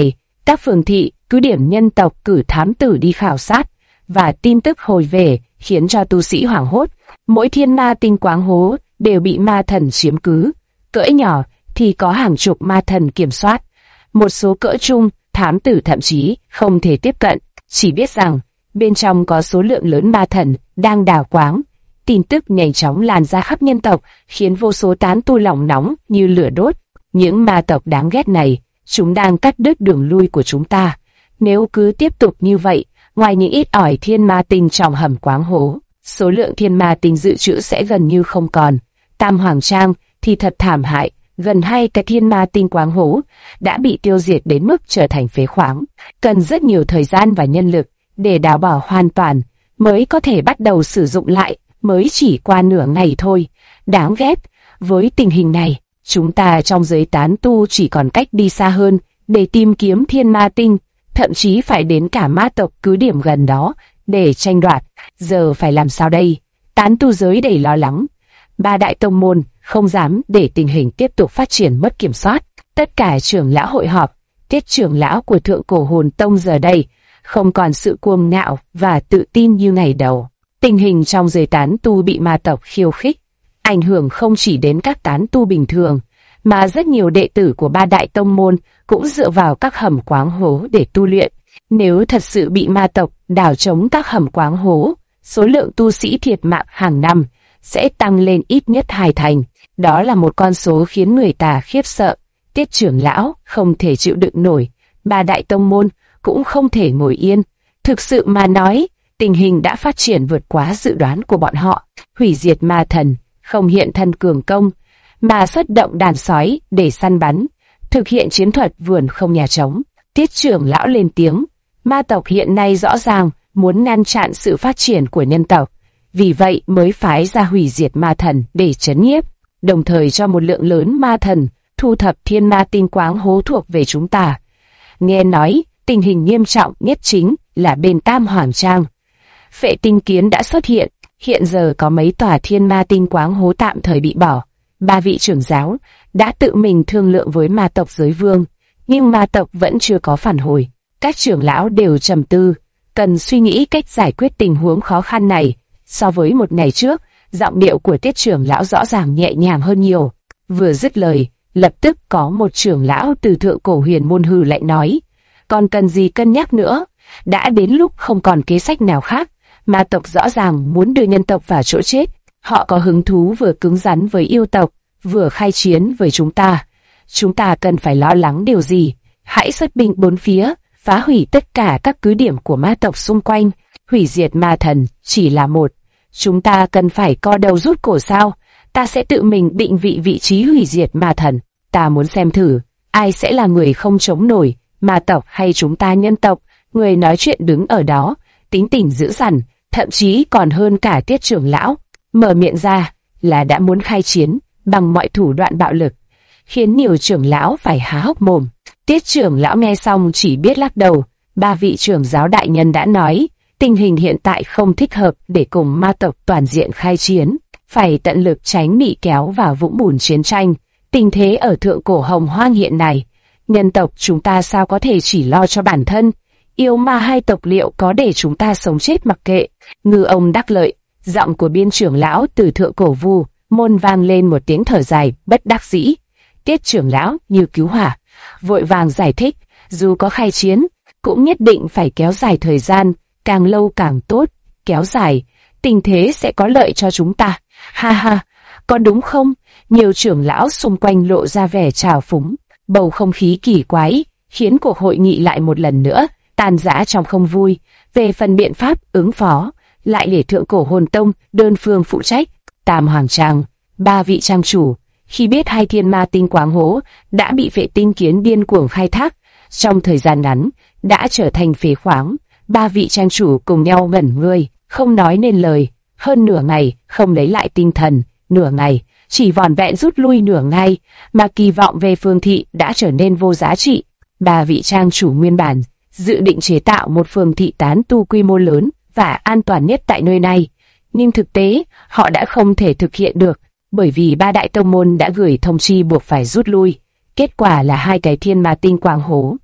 Các phường thị, cứ điểm nhân tộc cử thám tử đi khảo sát, và tin tức hồi về khiến cho tu sĩ hoảng hốt. Mỗi thiên ma tinh quáng hố đều bị ma thần chiếm cứ. Cỡ nhỏ thì có hàng chục ma thần kiểm soát. Một số cỡ trung, thám tử thậm chí không thể tiếp cận, chỉ biết rằng bên trong có số lượng lớn ma thần đang đào quáng. Tin tức nhanh chóng lan ra khắp nhân tộc, khiến vô số tán tu lòng nóng như lửa đốt. Những ma tộc đáng ghét này, chúng đang cắt đứt đường lui của chúng ta. Nếu cứ tiếp tục như vậy, ngoài những ít ỏi thiên ma tinh trong hầm quáng hố, số lượng thiên ma tinh dự trữ sẽ gần như không còn. Tam Hoàng Trang thì thật thảm hại, gần 2 cái thiên ma tinh quáng hố đã bị tiêu diệt đến mức trở thành phế khoáng. Cần rất nhiều thời gian và nhân lực để đào bỏ hoàn toàn mới có thể bắt đầu sử dụng lại, mới chỉ qua nửa ngày thôi. Đáng ghét, với tình hình này, chúng ta trong giới tán tu chỉ còn cách đi xa hơn để tìm kiếm thiên ma tinh, thậm chí phải đến cả ma tộc cứ điểm gần đó để tranh đoạt. Giờ phải làm sao đây? Tán tu giới đầy lo lắng. Ba đại tông môn không dám để tình hình tiếp tục phát triển mất kiểm soát. Tất cả trưởng lão hội họp. Tiết trưởng lão của Thượng Cổ Hồn Tông giờ đây không còn sự cuồng ngạo và tự tin như ngày đầu. Tình hình trong giới tán tu bị ma tộc khiêu khích, ảnh hưởng không chỉ đến các tán tu bình thường, mà rất nhiều đệ tử của ba đại tông môn cũng dựa vào các hầm quáng hố để tu luyện. Nếu thật sự bị ma tộc đào trống các hầm quáng hố, số lượng tu sĩ thiệt mạng hàng năm sẽ tăng lên ít nhất 2 thành. Đó là một con số khiến người ta khiếp sợ. Tiết trưởng lão không thể chịu đựng nổi, ba đại tông môn cũng không thể ngồi yên. Thực sự mà nói, tình hình đã phát triển vượt quá dự đoán của bọn họ. Hủy diệt ma thần không hiện thân cường công, mà xuất động đàn sói để săn bắn, thực hiện chiến thuật vườn không nhà trống. Tiết trưởng lão lên tiếng, ma tộc hiện nay rõ ràng muốn ngăn chặn sự phát triển của nhân tộc, vì vậy mới phái ra hủy diệt ma thần để trấn nhiếp, đồng thời cho một lượng lớn ma thần thu thập thiên ma tinh quáng hố thuộc về chúng ta. Nghe nói, tình hình nghiêm trọng nhất chính là bên Tam Hoàng Trang. Phệ tinh kiến đã xuất hiện giờ có mấy tòa thiên ma tinh quáng hố tạm thời bị bỏ. Ba vị trưởng giáo đã tự mình thương lượng với ma tộc giới vương, nhưng ma tộc vẫn chưa có phản hồi. Các trưởng lão đều trầm tư, cần suy nghĩ cách giải quyết tình huống khó khăn này. So với một ngày trước, giọng điệu của Tiết trưởng lão rõ ràng nhẹ nhàng hơn nhiều. Vừa dứt lời, lập tức có một trưởng lão từ Thượng Cổ Huyền Môn hừ lại nói, còn cần gì cân nhắc nữa, đã đến lúc không còn kế sách nào khác. Ma tộc rõ ràng muốn đưa nhân tộc vào chỗ chết. Họ có hứng thú vừa cứng rắn với yêu tộc, vừa khai chiến với chúng ta. Chúng ta cần phải lo lắng điều gì? Hãy xuất binh bốn phía, phá hủy tất cả các cứ điểm của ma tộc xung quanh. Hủy diệt ma thần chỉ là một. Chúng ta cần phải co đầu rút cổ sao? Ta sẽ tự mình định vị trí hủy diệt ma thần. Ta muốn xem thử, ai sẽ là người không chống nổi, ma tộc hay chúng ta nhân tộc? Người nói chuyện đứng ở đó, tính tình dữ dằn, thậm chí còn hơn cả Tiết trưởng lão. Mở miệng ra là đã muốn khai chiến bằng mọi thủ đoạn bạo lực, khiến nhiều trưởng lão phải há hốc mồm. Tiết trưởng lão nghe xong chỉ biết lắc đầu. Ba vị trưởng giáo đại nhân đã nói, tình hình hiện tại không thích hợp để cùng ma tộc toàn diện khai chiến, phải tận lực tránh bị kéo vào vũng bùn chiến tranh. Tình thế ở Thượng Cổ Hồng Hoang hiện nay, nhân tộc chúng ta sao có thể chỉ lo cho bản thân? Yêu ma hai tộc liệu có để chúng ta sống chết mặc kệ? Ngư ông đắc lợi. Giọng của biên trưởng lão từ Thượng Cổ Vu Môn vang lên một tiếng thở dài bất đắc dĩ. Tiết trưởng lão như cứu hỏa, vội vàng giải thích, dù có khai chiến, cũng nhất định phải kéo dài thời gian, càng lâu càng tốt, kéo dài, tình thế sẽ có lợi cho chúng ta. Ha ha, có đúng không? Nhiều trưởng lão xung quanh lộ ra vẻ trào phúng, bầu không khí kỳ quái, khiến cuộc hội nghị lại một lần nữa tan rã trong không vui. Về phần biện pháp ứng phó, lại để Thượng Cổ Hồn Tông đơn phương phụ trách. Tam Hoàng Trang, ba vị trang chủ, khi biết hai thiên ma tinh quáng hố đã bị Phệ tinh kiến điên cuồng khai thác, trong thời gian ngắn đã trở thành phế khoáng, ba vị trang chủ cùng nhau ngẩn người, không nói nên lời. Hơn nửa ngày không lấy lại tinh thần, nửa ngày chỉ vỏn vẹn rút lui nửa ngày, mà kỳ vọng về phương thị đã trở nên vô giá trị. Ba vị trang chủ nguyên bản dự định chế tạo một phường thị tán tu quy mô lớn và an toàn nhất tại nơi này, nhưng thực tế họ đã không thể thực hiện được, bởi vì ba đại tông môn đã gửi thông chi buộc phải rút lui. Kết quả là hai cái thiên ma tinh quáng hố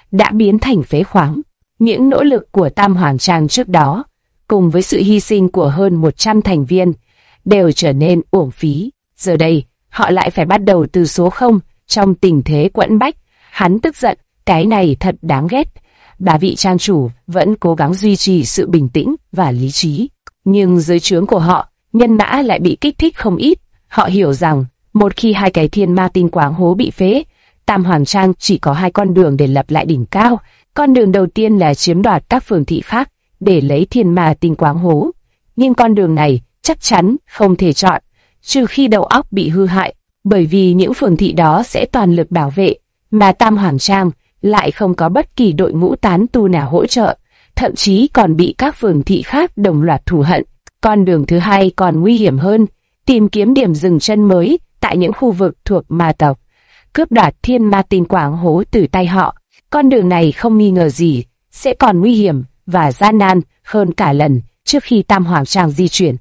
đã biến thành phế khoáng. Những nỗ lực của Tam Hoàng Trang trước đó, cùng với sự hy sinh của hơn 100 thành viên, đều trở nên uổng phí. Giờ đây, họ lại phải bắt đầu từ số 0 trong tình thế quẫn bách. Hắn tức giận, cái này thật đáng ghét. Bà vị trang chủ vẫn cố gắng duy trì sự bình tĩnh và lý trí. Nhưng dưới trướng của họ, nhân mã lại bị kích thích không ít. Họ hiểu rằng, một khi hai cái thiên ma tinh quáng hố bị phế, Tam Hoàng Trang chỉ có hai con đường để lập lại đỉnh cao. Con đường đầu tiên là chiếm đoạt các phường thị khác để lấy thiên ma tinh quáng hố. Nhưng con đường này chắc chắn không thể chọn, trừ khi đầu óc bị hư hại, bởi vì những phường thị đó sẽ toàn lực bảo vệ, mà Tam Hoàng Trang lại không có bất kỳ đội ngũ tán tu nào hỗ trợ, thậm chí còn bị các phường thị khác đồng loạt thù hận. Con đường thứ hai còn nguy hiểm hơn, tìm kiếm điểm dừng chân mới tại những khu vực thuộc ma tộc, cướp đoạt thiên ma tinh quáng hố từ tay họ. Con đường này không nghi ngờ gì sẽ còn nguy hiểm và gian nan hơn cả lần trước khi Tam Hoàng Trang di chuyển.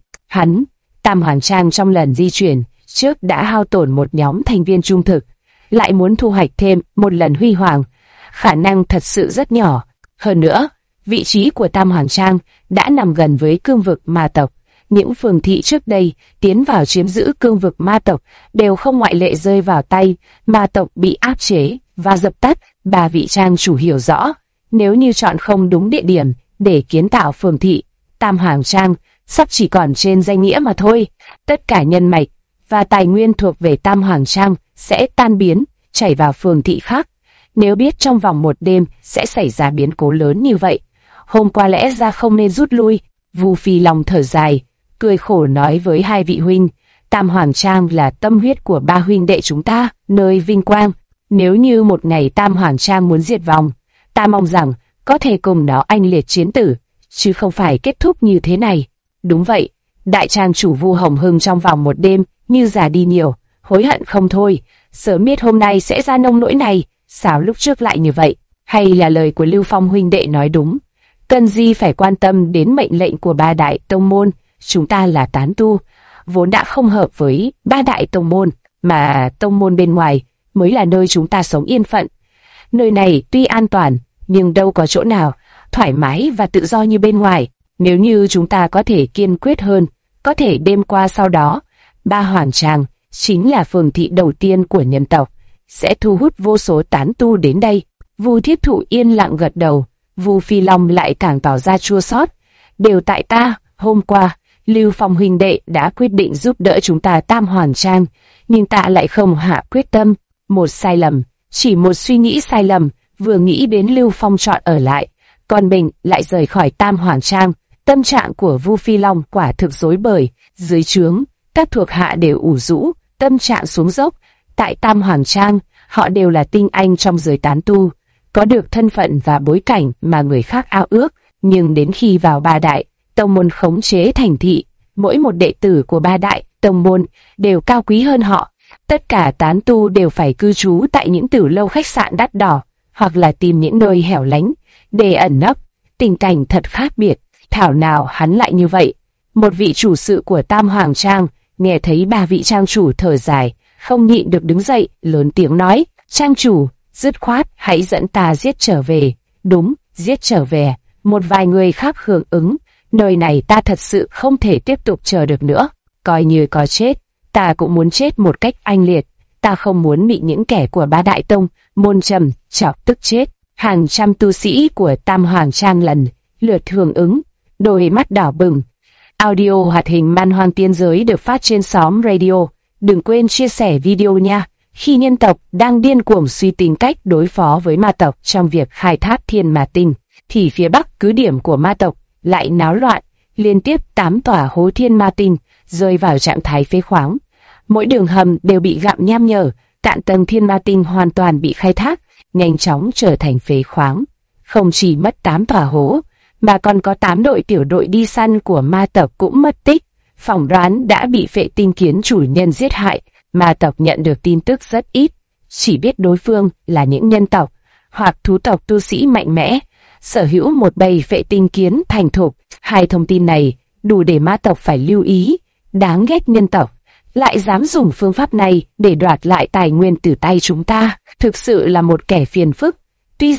Tam Hoàng Trang trong lần di chuyển trước đã hao tổn một nhóm thành viên trung thực, lại muốn thu hoạch thêm một lần huy hoàng, khả năng thật sự rất nhỏ. Hơn nữa, vị trí của Tam Hoàng Trang đã nằm gần với cương vực ma tộc. Những phường thị trước đây tiến vào chiếm giữ cương vực ma tộc đều không ngoại lệ rơi vào tay ma tộc bị áp chế và dập tắt. Bà vị trang chủ hiểu rõ, nếu như chọn không đúng địa điểm để kiến tạo phường thị, Tam Hoàng Trang sắp chỉ còn trên danh nghĩa mà thôi. Tất cả nhân mạch và tài nguyên thuộc về Tam Hoàng Trang sẽ tan biến, chảy vào phường thị khác. Nếu biết trong vòng một đêm sẽ xảy ra biến cố lớn như vậy, hôm qua lẽ ra không nên rút lui. Vu Phi Long thở dài, cười khổ nói với hai vị huynh, Tam Hoàng Trang là tâm huyết của ba huynh đệ chúng ta, nơi vinh quang. Nếu như một ngày Tam Hoàng Trang muốn diệt vong, ta mong rằng có thể cùng nó anh liệt chiến tử, chứ không phải kết thúc như thế này. Đúng vậy, đại trang chủ Vu Hồng Hưng trong vòng một đêm như già đi nhiều, hối hận không thôi. Sớm biết hôm nay sẽ ra nông nỗi này, sao lúc trước lại như vậy? Hay là lời của Lưu Phong huynh đệ nói đúng? Cần gì phải quan tâm đến mệnh lệnh của ba đại tông môn? Chúng ta là tán tu, vốn đã không hợp với ba đại tông môn, mà tông môn bên ngoài mới là nơi chúng ta sống yên phận. Nơi này tuy an toàn, nhưng đâu có chỗ nào thoải mái và tự do như bên ngoài. Nếu như chúng ta có thể kiên quyết hơn, có thể đêm qua sau đó, Ba Hoàng Trang chính là phường thị đầu tiên của nhân tộc, sẽ thu hút vô số tán tu đến đây. Vu Thiết Thụ yên lặng gật đầu, Vu Phi Long lại càng tỏ ra chua xót. Đều tại ta, hôm qua, Lưu Phong huynh đệ đã quyết định giúp đỡ chúng ta Tam Hoàng Trang, nhưng ta lại không hạ quyết tâm. Một sai lầm, chỉ một suy nghĩ sai lầm, vừa nghĩ đến Lưu Phong chọn ở lại, còn mình lại rời khỏi Tam Hoàng Trang. Tâm trạng của Vu Phi Long quả thực rối bời, dưới trướng, các thuộc hạ đều ủ rũ, tâm trạng xuống dốc. Tại Tam Hoàng Trang, họ đều là tinh anh trong giới tán tu, có được thân phận và bối cảnh mà người khác ao ước, nhưng đến khi vào ba đại tông môn khống chế thành thị, mỗi một đệ tử của ba đại tông môn đều cao quý hơn họ. Tất cả tán tu đều phải cư trú tại những tử lâu khách sạn đắt đỏ, hoặc là tìm những nơi hẻo lánh để ẩn nấp. Tình cảnh thật khác biệt, thảo nào hắn lại như vậy. Một vị chủ sự của Tam Hoàng Trang nghe thấy ba vị trang chủ thở dài, không nhịn được đứng dậy, lớn tiếng nói, trang chủ, dứt khoát hãy dẫn ta giết trở về. Đúng, giết trở về. Một vài người khác hưởng ứng, nơi này ta thật sự không thể tiếp tục chờ được nữa. Coi như có chết, ta cũng muốn chết một cách oanh liệt. Ta không muốn bị những kẻ của ba đại tông môn trầm chọc tức chết. Hàng trăm tu sĩ của Tam Hoàng Trang lần lượt hưởng ứng, đôi mắt đỏ bừng. Audio hoạt hình Man Hoang Tiên Giới được phát trên xóm radio. Đừng quên chia sẻ video nha. Khi nhân tộc đang điên cuồng suy tính cách đối phó với ma tộc trong việc khai thác thiên ma tinh, thì phía bắc cứ điểm của ma tộc lại náo loạn, liên tiếp 8 tòa hố thiên ma tinh rơi vào trạng thái phế khoáng. Mỗi đường hầm đều bị gặm nham nhở, cạn tầng thiên ma tinh hoàn toàn bị khai thác, nhanh chóng trở thành phế khoáng. Không chỉ mất 8 tòa hố, mà còn có 8 đội tiểu đội đi săn của ma tộc cũng mất tích, phỏng đoán đã bị Phệ Tinh Kiến chủ nhân giết hại. Ma tộc nhận được tin tức rất ít, chỉ biết đối phương là những nhân tộc hoặc thú tộc tu sĩ mạnh mẽ, sở hữu một bầy Phệ Tinh Kiến thành thục. Hai thông tin này đủ để ma tộc phải lưu ý. Đáng ghét, nhân tộc lại dám dùng phương pháp này để đoạt lại tài nguyên từ tay chúng ta, thực sự là một kẻ phiền phức. Tuy rằng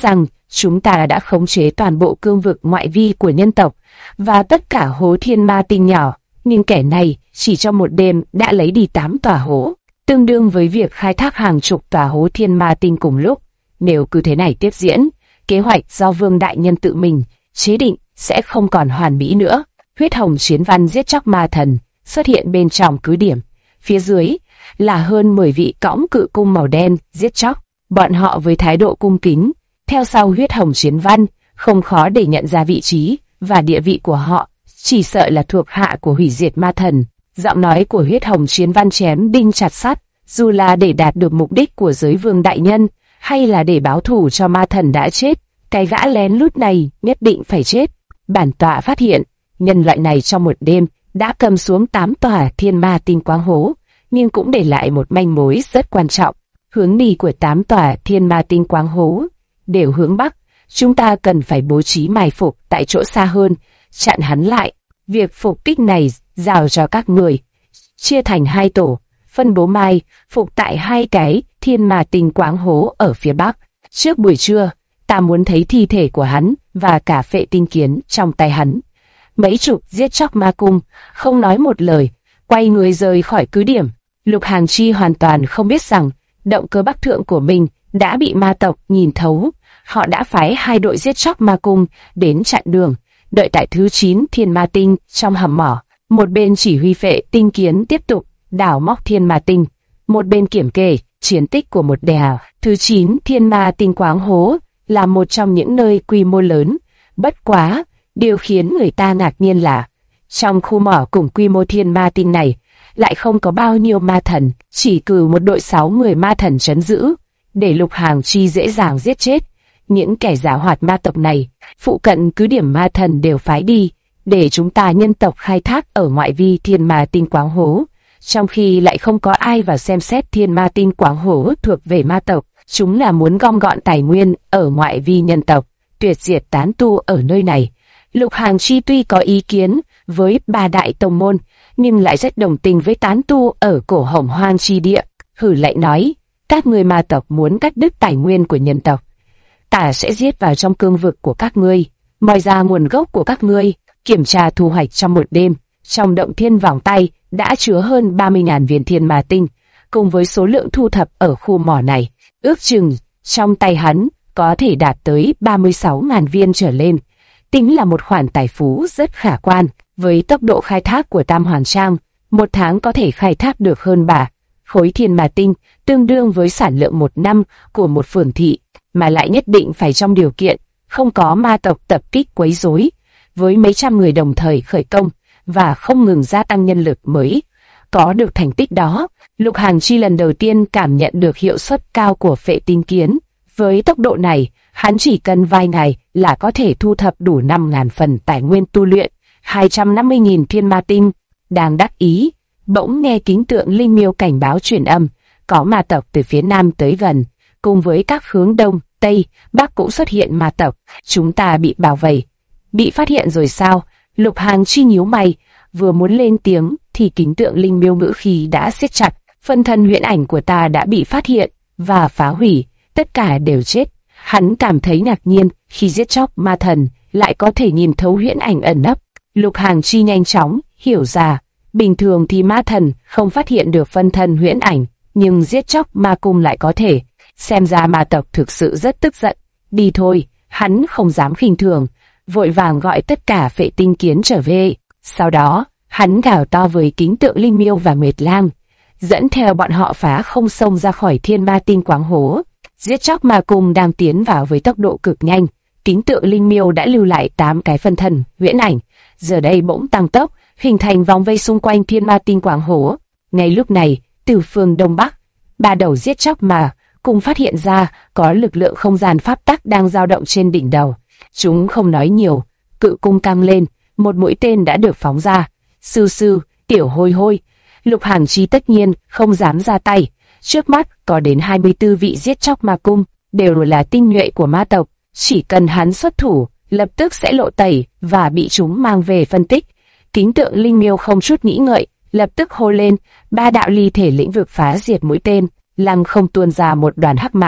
chúng ta đã khống chế toàn bộ cương vực ngoại vi của nhân tộc và tất cả hố thiên ma tinh nhỏ, nhưng kẻ này chỉ trong một đêm đã lấy đi 8 tòa hố, tương đương với việc khai thác hàng chục tòa hố thiên ma tinh cùng lúc. Nếu cứ thế này tiếp diễn, kế hoạch do Vương Đại Nhân tự mình chế định sẽ không còn hoàn mỹ nữa. Huyết hồng chiến văn giết chóc ma thần xuất hiện bên trong cứ điểm. Phía dưới là hơn 10 vị cõng cự cung màu đen giết chóc. Bọn họ với thái độ cung kính, theo sau huyết hồng chiến văn, không khó để nhận ra vị trí và địa vị của họ, chỉ sợ là thuộc hạ của hủy diệt ma thần. Giọng nói của huyết hồng chiến văn chém đinh chặt sắt, dù là để đạt được mục đích của giới Vương Đại Nhân, hay là để báo thù cho ma thần đã chết, cái gã lén lút này nhất định phải chết. Bản tọa phát hiện, nhân loại này trong một đêm đã cầm xuống 8 tòa thiên ma tinh quáng hố, nhưng cũng để lại một manh mối rất quan trọng. Hướng đi của 8 tòa thiên ma tinh quáng hố đều hướng bắc, chúng ta cần phải bố trí mai phục tại chỗ xa hơn, chặn hắn lại. Việc phục kích này giao cho các người, chia thành 2 tổ, phân bố mai phục tại 2 cái thiên ma tinh quáng hố ở phía bắc. Trước buổi trưa, ta muốn thấy thi thể của hắn và cả phệ tinh kiến trong tay hắn. Mấy chục giết chóc ma cung không nói một lời, quay người rời khỏi cứ điểm. Lục Hàng Chi hoàn toàn không biết rằng động cơ bắc thượng của mình đã bị ma tộc nhìn thấu. Họ đã phái 2 đội giết chóc ma cung đến chặn đường, đợi tại thứ 9 thiên ma tinh trong hầm mỏ. Một bên chỉ huy phệ tinh kiến tiếp tục đào móc thiên ma tinh, một bên kiểm kê chiến tích của một đèo. Thứ 9 thiên ma tinh quáng hố là một trong những nơi quy mô lớn. Bất quá, điều khiến người ta ngạc nhiên là trong khu mỏ cùng quy mô thiên ma tinh này lại không có bao nhiêu ma thần, chỉ cử một đội 6 người ma thần trấn giữ, để Lục Hàng Chi dễ dàng giết chết những kẻ giảo hoạt ma tộc này. Phụ cận cứ điểm ma thần đều phái đi, để chúng ta nhân tộc khai thác ở ngoại vi thiên ma tinh quáng hố, trong khi lại không có ai vào xem xét thiên ma tinh quáng hố thuộc về ma tộc. Chúng là muốn gom gọn tài nguyên ở ngoại vi nhân tộc, tuyệt diệt tán tu ở nơi này. Lục Hàng Chi tuy có ý kiến với 3 đại tông môn, nhưng lại rất đồng tình với tán tu ở cổ Hồng Hoang chi địa. Hử lạnh nói, các ngươi ma tộc muốn cắt đứt tài nguyên của nhân tộc, ta sẽ giết vào trong cương vực của các ngươi, moi ra nguồn gốc của các ngươi. Kiểm tra thu hoạch trong một đêm, trong động thiên vòng tay đã chứa hơn 30.000 viên thiên ma tinh, cùng với số lượng thu thập ở khu mỏ này, ước chừng trong tay hắn có thể đạt tới 36.000 viên trở lên, tính là một khoản tài phú rất khả quan. Với tốc độ khai thác của Tam Hoàn Trang, một tháng có thể khai thác được hơn 3 khối thiên ma tinh, tương đương với sản lượng một năm của một phường thị, mà lại nhất định phải trong điều kiện không có ma tộc tập kích quấy rối, với mấy trăm người đồng thời khởi công và không ngừng gia tăng nhân lực mới. Có được thành tích đó, Lục Hàng Chi lần đầu tiên cảm nhận được hiệu suất cao của phệ tinh kiến. Với tốc độ này, hắn chỉ cần vài ngày là có thể thu thập đủ 5.000 phần tài nguyên tu luyện, 250.000 thiên ma tinh. Đang đắc ý, bỗng nghe kính tượng linh miêu cảnh báo truyền âm, có ma tộc từ phía nam tới gần, cùng với các hướng đông, tây, bắc cũng xuất hiện ma tộc. Chúng ta bị bao vây. Bị phát hiện rồi sao? Lục Hàng Chi nhíu mày, vừa muốn lên tiếng thì kính tượng linh miêu ngữ khí đã siết chặt. Phân thân huyễn ảnh của ta đã bị phát hiện và phá hủy, tất cả đều chết. Hắn cảm thấy ngạc nhiên khi giết chóc ma thần lại có thể nhìn thấu huyễn ảnh ẩn nấp. Lục Hàng Chi nhanh chóng hiểu ra, bình thường thì ma thần không phát hiện được phân thân huyễn ảnh, nhưng giết chóc ma cung lại có thể. Xem ra ma tộc thực sự rất tức giận. Đi thôi, hắn không dám khinh thường, vội vàng gọi tất cả phệ tinh kiến trở về. Sau đó, hắn gào to với kính tượng linh miêu và Nguyệt Lam, dẫn theo bọn họ phá không xông ra khỏi thiên ma tinh quáng hố. Giết chóc ma cung đang tiến vào với tốc độ cực nhanh. Kính tượng linh miêu đã lưu lại 8 cái phân thân huyễn ảnh, giờ đây bỗng tăng tốc, hình thành vòng vây xung quanh thiên ma tinh quáng hố. Ngay lúc này, từ phương đông bắc, 3 đầu giết chóc ma cùng phát hiện ra có lực lượng không gian pháp tắc đang dao động trên đỉnh đầu. Chúng không nói nhiều, cự cung căng lên, một mũi tên đã được phóng ra. Sư sư, tiểu hôi hôi. Lục Hàng Chi tất nhiên không dám ra tay. Trước mắt có đến 24 vị giết chóc ma cung, đều là tinh nhuệ của ma tộc. Chỉ cần hắn xuất thủ, lập tức sẽ lộ tẩy và bị chúng mang về phân tích. Kính tượng linh miêu không chút nghĩ ngợi, lập tức hô lên, 3 đạo ly thể lĩnh vực phá diệt mũi tên, lăng không tuôn ra một đoàn hắc màng.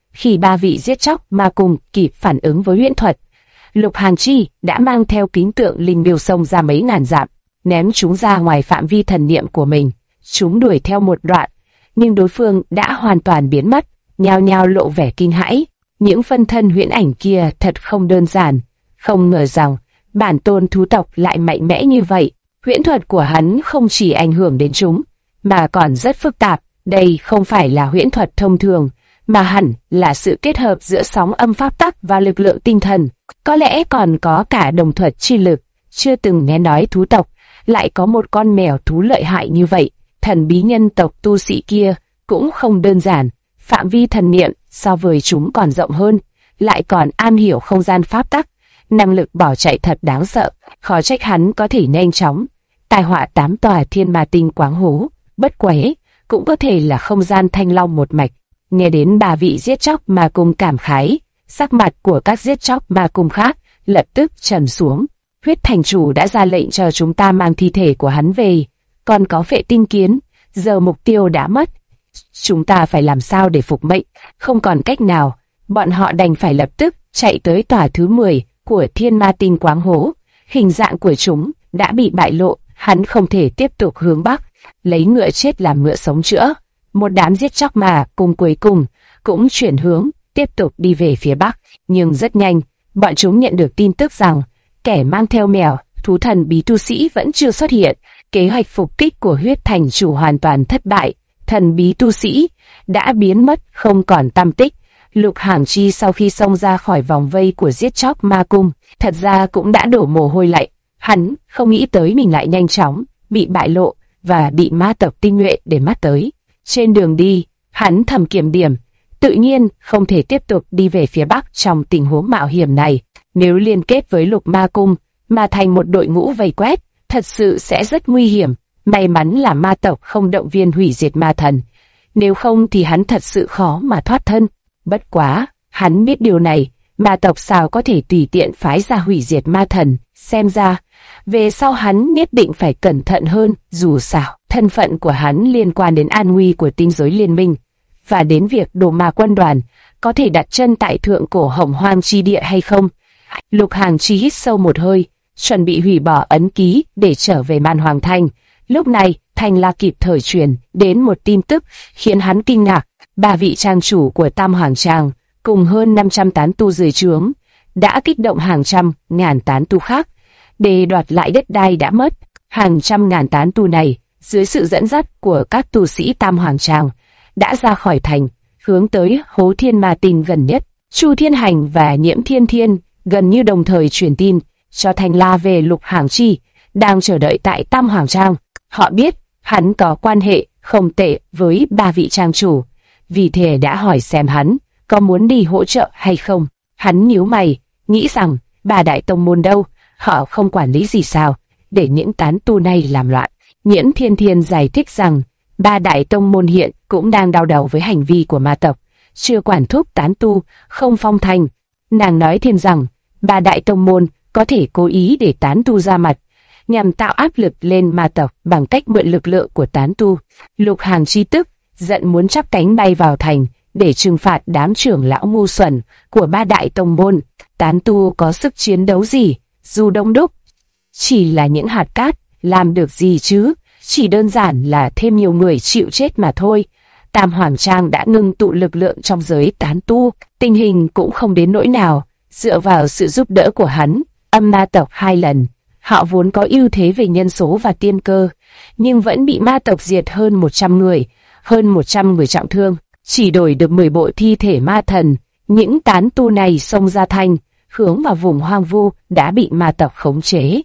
Khi ba vị giết chóc ma cùng kịp phản ứng với huyễn thuật, Lục Hàn Chi đã mang theo kính tượng linh miêu xông ra mấy ngàn dặm, ném chúng ra ngoài phạm vi thần niệm của mình. Chúng đuổi theo một đoạn, nhưng đối phương đã hoàn toàn biến mất, nhao nhao lộ vẻ kinh hãi. Những phân thân huyễn ảnh kia thật không đơn giản, không ngờ rằng bản tôn thú tộc lại mạnh mẽ như vậy. Huyễn thuật của hắn không chỉ ảnh hưởng đến chúng, mà còn rất phức tạp. Đây không phải là huyễn thuật thông thường, mà hẳn là sự kết hợp giữa sóng âm pháp tắc và lực lượng tinh thần. Có lẽ còn có cả đồng thuật chi lực. Chưa từng nghe nói thú tộc lại có một con mèo thú lợi hại như vậy. Thần bí nhân tộc tu sĩ kia cũng không đơn giản, phạm vi thần niệm so với chúng còn rộng hơn, lại còn am hiểu không gian pháp tắc, năng lực bỏ chạy thật đáng sợ. Khó trách hắn có thể nhanh chóng tai họa 8 tòa thiên ma tinh quáng hố. Bất quế cũng có thể là không gian thanh long một mạch. Nghe đến bà vị giết chóc ma cung cảm khái, sắc mặt của các giết chóc ma cung khác lập tức trầm xuống. Huyết thành chủ đã ra lệnh cho chúng ta mang thi thể của hắn về, còn có vệ tinh kiến, giờ mục tiêu đã mất. Chúng ta phải làm sao để phục mệnh? Không còn cách nào, bọn họ đành phải lập tức chạy tới tòa thứ 10 của thiên ma tinh quáng hố. Hình dạng của chúng đã bị bại lộ, hắn không thể tiếp tục hướng bắc, lấy ngựa chết làm ngựa sống chữa. Một đám giết chóc mà cùng cuối cùng cũng chuyển hướng, tiếp tục đi về phía bắc. Nhưng rất nhanh, bọn chúng nhận được tin tức rằng kẻ mang theo mèo, thú thần bí tu sĩ vẫn chưa xuất hiện. Kế hoạch phục kích của huyết thành chủ hoàn toàn thất bại. Thần bí tu sĩ đã biến mất không còn tăm tích. Lục Hàn Chi sau khi xông ra khỏi vòng vây của giết chóc ma cung, thật ra cũng đã đổ mồ hôi lạnh. Hắn không nghĩ tới mình lại nhanh chóng bị bại lộ và bị ma tộc tinh nhuệ để mắt tới. Trên đường đi, hắn thầm kiểm điểm, tự nhiên không thể tiếp tục đi về phía bắc trong tình huống mạo hiểm này. Nếu liên kết với Lục Ma Cung mà thành một đội ngũ vây quét, thật sự sẽ rất nguy hiểm. May mắn là ma tộc không động viên hủy diệt ma thần, nếu không thì hắn thật sự khó mà thoát thân. Bất quá, hắn biết điều này, ma tộc sao có thể tùy tiện phái ra hủy diệt ma thần. Xem ra, về sau hắn nhất định phải cẩn thận hơn. Dù sao, thân phận của hắn liên quan đến an nguy của tinh giới liên minh, và đến việc đồ ma quân đoàn có thể đặt chân tại thượng cổ hồng hoang chi địa hay không. Lục Hàn Chi hít sâu một hơi, chuẩn bị hủy bỏ ấn ký để trở về Man Hoàng Thành. Lúc này, Thành La kịp thời truyền đến một tin tức khiến hắn kinh ngạc. 3 vị trang chủ của Tam Hoàng Tràng cùng hơn 500 tán tu dưới trướng đã kích động hàng trăm ngàn tán tu khác để đoạt lại đất đai đã mất. Hàng trăm ngàn tán tu này, dưới sự dẫn dắt của các tu sĩ Tam Hoàng Tràng, đã ra khỏi thành, hướng tới hố thiên ma tinh gần nhất. Chu Thiên Hành và Nhiễm Thiên Thiên gần như đồng thời truyền tin cho Thành La về Lục Hàn Chi đang chờ đợi tại Tam Hoàng Trang. Họ biết hắn có quan hệ không tệ với 3 vị trang chủ, vì thế đã hỏi xem hắn có muốn đi hỗ trợ hay không. Hắn nhíu mày, nghĩ rằng 3 đại tông môn đâu, họ không quản lý gì sao, để những tán tu này làm loạn. Nhiễm Thiên Thiên giải thích rằng 3 đại tông môn hiện cũng đang đau đầu với hành vi của ma tộc, chưa quản thúc tán tu, không phong thành. Nàng nói thêm rằng 3 đại tông môn có thể cố ý để tán tu ra mặt, nhằm tạo áp lực lên ma tộc bằng cách mượn lực lượng của tán tu. Lục Hàn Chi tức giận muốn chắp cánh bay vào thành để trừng phạt đám trưởng lão ngu xuẩn của 3 đại tông môn. Tán tu có sức chiến đấu gì, dù đông đúc, chỉ là những hạt cát, làm được gì chứ, chỉ đơn giản là thêm nhiều người chịu chết mà thôi. Tam Hoàng Trang đã ngưng tụ lực lượng trong giới tán tu, tình hình cũng không đến nỗi nào. Dựa vào sự giúp đỡ của hắn, âm ma tộc 2 lần, họ vốn có ưu thế về nhân số và tiên cơ, nhưng vẫn bị ma tộc diệt hơn 100 người, hơn 100 người trọng thương, chỉ đổi được 10 bộ thi thể ma thần. Những tán tu này xông ra thành, hướng vào vùng hoang vu đã bị ma tộc khống chế.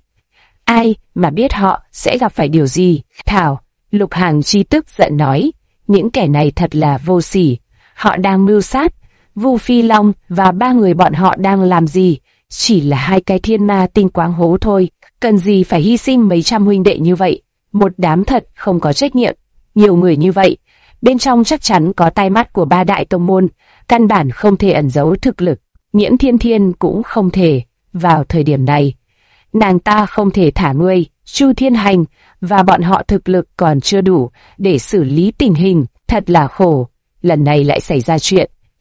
Ai mà biết họ sẽ gặp phải điều gì? Thảo, Lục Hàn Chi tức giận nói, những kẻ này thật là vô sỉ, họ đang mưu sát. Vu Phi Long và 3 người bọn họ đang làm gì? Chỉ là 2 cái thiên ma tinh quáng hố thôi, cần gì phải hy sinh mấy trăm huynh đệ như vậy? Một đám thật không có trách nhiệm. Nhiều người như vậy, bên trong chắc chắn có tai mắt của 3 đại tông môn, căn bản không thể ẩn giấu thực lực. Nhiễm Thiên Thiên cũng không thể. Vào thời điểm này, nàng ta không thể thả ngươi. Chu Thiên Hành và bọn họ thực lực còn chưa đủ để xử lý tình hình, thật là khổ. Lần này lại xảy ra chuyện,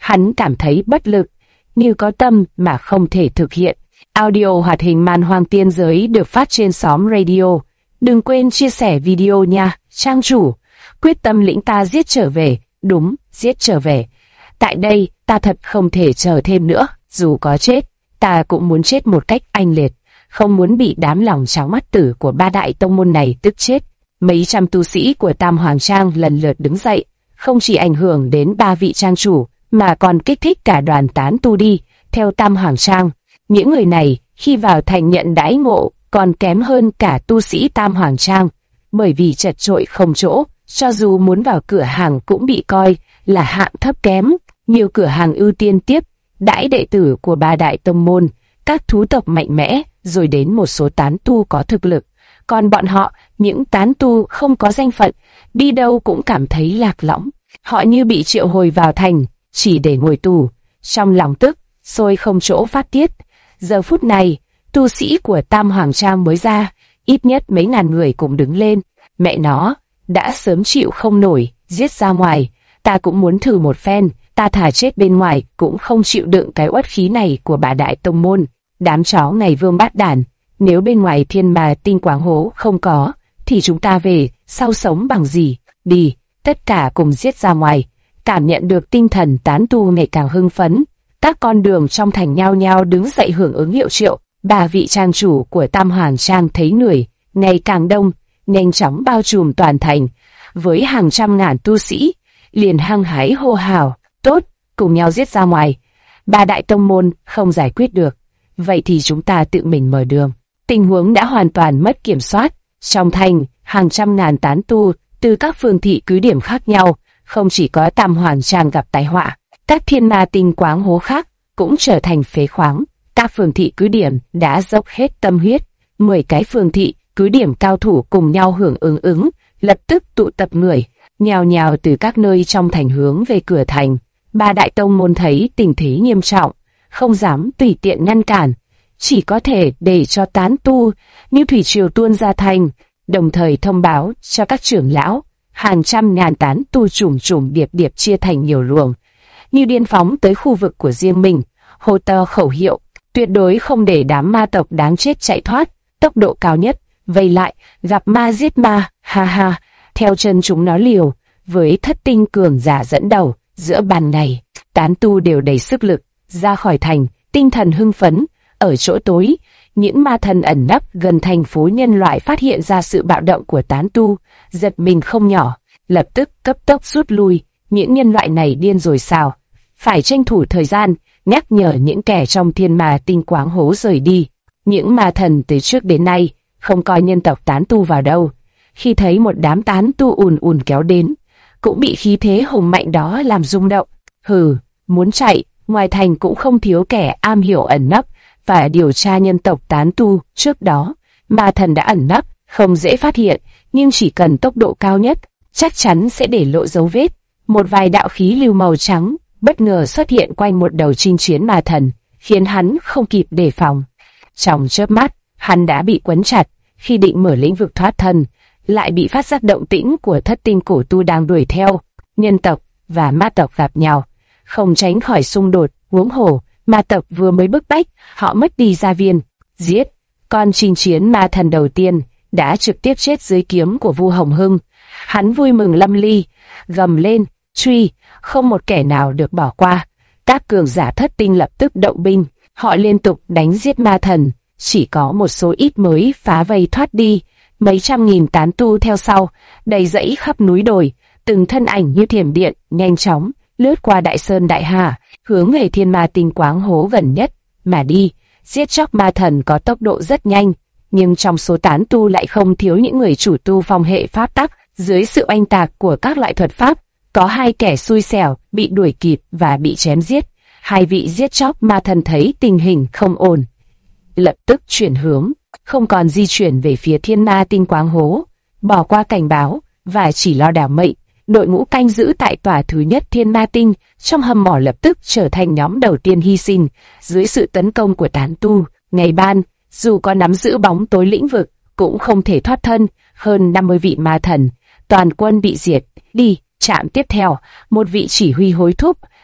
Hắn cảm thấy bất lực, như có tâm mà không thể thực hiện. Audio hoạt hình Man Hoang Tiên Giới được phát trên xóm radio. Đừng quên chia sẻ video nha, trang chủ. Quyết tâm lĩnh ta giết trở về, đúng, giết trở về. Tại đây, ta thật không thể chờ thêm nữa, dù có chết, ta cũng muốn chết một cách oanh liệt, không muốn bị đám lòng trắng mắt tử của ba đại tông môn này tức chết. Mấy trăm tu sĩ của Tam Hoàng Trang lần lượt đứng dậy, không chỉ ảnh hưởng đến ba vị trang chủ, mà còn kích thích cả đoàn tán tu đi theo Tam Hoàng Trang. Những người này, khi vào thành nhận đãi ngộ, còn kém hơn cả tu sĩ Tam Hoàng Trang, bởi vì chật chội không chỗ, cho dù muốn vào cửa hàng cũng bị coi là hạng thấp kém. Nhiều cửa hàng ưu tiên tiếp đãi đệ tử của ba đại tông môn, các thú tộc mạnh mẽ, rồi đến một số tán tu có thực lực. Còn bọn họ, những tán tu không có danh phận, đi đâu cũng cảm thấy lạc lõng. Họ như bị triệu hồi vào thành, chỉ để ngồi tù, trong lòng tức, sôi không chỗ phát tiết. Giờ phút này, tu sĩ của Tam Hoàng Trang mới ra, ít nhất mấy ngàn người cũng đứng lên. Mẹ nó, đã sớm chịu không nổi, giết ra ngoài, ta cũng muốn thử một phen, ta thà chết bên ngoài cũng không chịu đựng cái uất khí này của bà đại tông môn. Đám chó ngày vương bát đản, nếu bên ngoài thiên mà tinh quáng hố không có, thì chúng ta về, sau sống bằng gì? Đi, tất cả cùng giết ra ngoài. Cảm nhận được tinh thần tán tu ngày càng hưng phấn, các con đường trong thành nhao nhao đứng dậy hưởng ứng hiệu triệu. Ba vị trang chủ của Tam Hoàng Trang thấy người ngày càng đông, nhanh chóng bao trùm toàn thành, với hàng trăm ngàn tu sĩ, liền hăng hái hô hào, tốt, cùng nhau giết ra ngoài. Ba đại tông môn không giải quyết được, vậy thì chúng ta tự mình mở đường. Tình huống đã hoàn toàn mất kiểm soát. Trong thành, hàng trăm ngàn tán tu từ các phường thị cứ điểm khác nhau, không chỉ có Tam Hoàng Trang gặp tai họa, các thiên ma tinh quáng hố khác cũng trở thành phế khoáng. Các phường thị cứ điểm đã dốc hết tâm huyết, 10 cái phường thị cứ điểm cao thủ cùng nhau hưởng ứng, lập tức tụ tập người, nhào nhào từ các nơi trong thành hướng về cửa thành. Ba đại tông môn thấy tình thế nghiêm trọng, không dám tùy tiện ngăn cản, chỉ có thể để cho tán tu như thủy triều tuôn ra thành, đồng thời thông báo cho các trưởng lão. Hàng trăm ngàn tán tu trùng điệp điệp chia thành nhiều luồng, như điên phóng tới khu vực của riêng mình, hô to khẩu hiệu, tuyệt đối không để đám ma tộc đáng chết chạy thoát, tốc độ cao nhất, vây lại, gặp ma giết ma, ha ha, theo chân chúng nó liều. Với thất tinh cường giả dẫn đầu, giữa ban ngày, tán tu đều đầy sức lực, ra khỏi thành, tinh thần hưng phấn. Ở chỗ tối, những ma thần ẩn nấp gần thành phố nhân loại phát hiện ra sự bạo động của tán tu, giật mình không nhỏ, lập tức cấp tốc rút lui. Những nhân loại này điên rồi sao? Phải tranh thủ thời gian, nhắc nhở những kẻ trong thiên ma tinh quáng hố rời đi. Những ma thần từ trước đến nay không coi nhân tộc tán tu vào đâu, khi thấy một đám tán tu ùn kéo đến, cũng bị khí thế hùng mạnh đó làm rung động. Hừ, muốn chạy, ngoài thành cũng không thiếu kẻ am hiểu ẩn nấp và điều tra nhân tộc tán tu. Trước đó, ma thần đã ẩn nấp, không dễ phát hiện, nhưng chỉ cần tốc độ cao nhất, chắc chắn sẽ để lộ dấu vết. Một vài đạo khí lưu màu trắng bất ngờ xuất hiện quanh một đầu chinh chiến ma thần, khiến hắn không kịp đề phòng. Trong chớp mắt, hắn đã bị quấn chặt. Khi định mở lĩnh vực thoát thân, lại bị phát giác động tĩnh của thất tinh cổ tu đang đuổi theo. Nhân tộc và ma tộc gặp nhau, không tránh khỏi xung đột. Huống hồ, ma tộc vừa mới bức bách, họ mất đi gia viên. Giết! Con chinh chiến ma thần đầu tiên đã trực tiếp chết dưới kiếm của Vu Hồng Hưng. Hắn vui mừng lâm ly, gầm lên, truy, không một kẻ nào được bỏ qua. Các cường giả thất tinh lập tức động binh, họ liên tục đánh giết ma thần, chỉ có một số ít mới phá vây thoát đi. Mấy trăm nghìn tán tu theo sau, đầy dẫy khắp núi đồi, từng thân ảnh như thiểm điện, nhanh chóng lướt qua đại sơn đại hà, hướng về thiên ma tinh quáng hố gần nhất mà đi. Giết chóc ma thần có tốc độ rất nhanh, nhưng trong số tán tu lại không thiếu những người chủ tu phong hệ pháp tắc. Dưới sự oanh tạc của các loại thuật pháp, có hai kẻ xui xẻo bị đuổi kịp và bị chém giết. Hai vị giết chóc ma thần thấy tình hình không ổn, lập tức chuyển hướng, không còn di chuyển về phía thiên ma tinh quáng hố, bỏ qua cảnh báo và chỉ lo đảm mệnh. Đội ngũ canh giữ tại tòa thứ nhất thiên ma tinh trong hầm mỏ lập tức trở thành nhóm đầu tiên hy sinh dưới sự tấn công của tán tu. Ngày ban, dù có nắm giữ bóng tối lĩnh vực, cũng không thể thoát thân. Hơn 50 vị ma thần, toàn quân bị diệt. Đi, trạm tiếp theo, một vị chỉ huy hối thúc,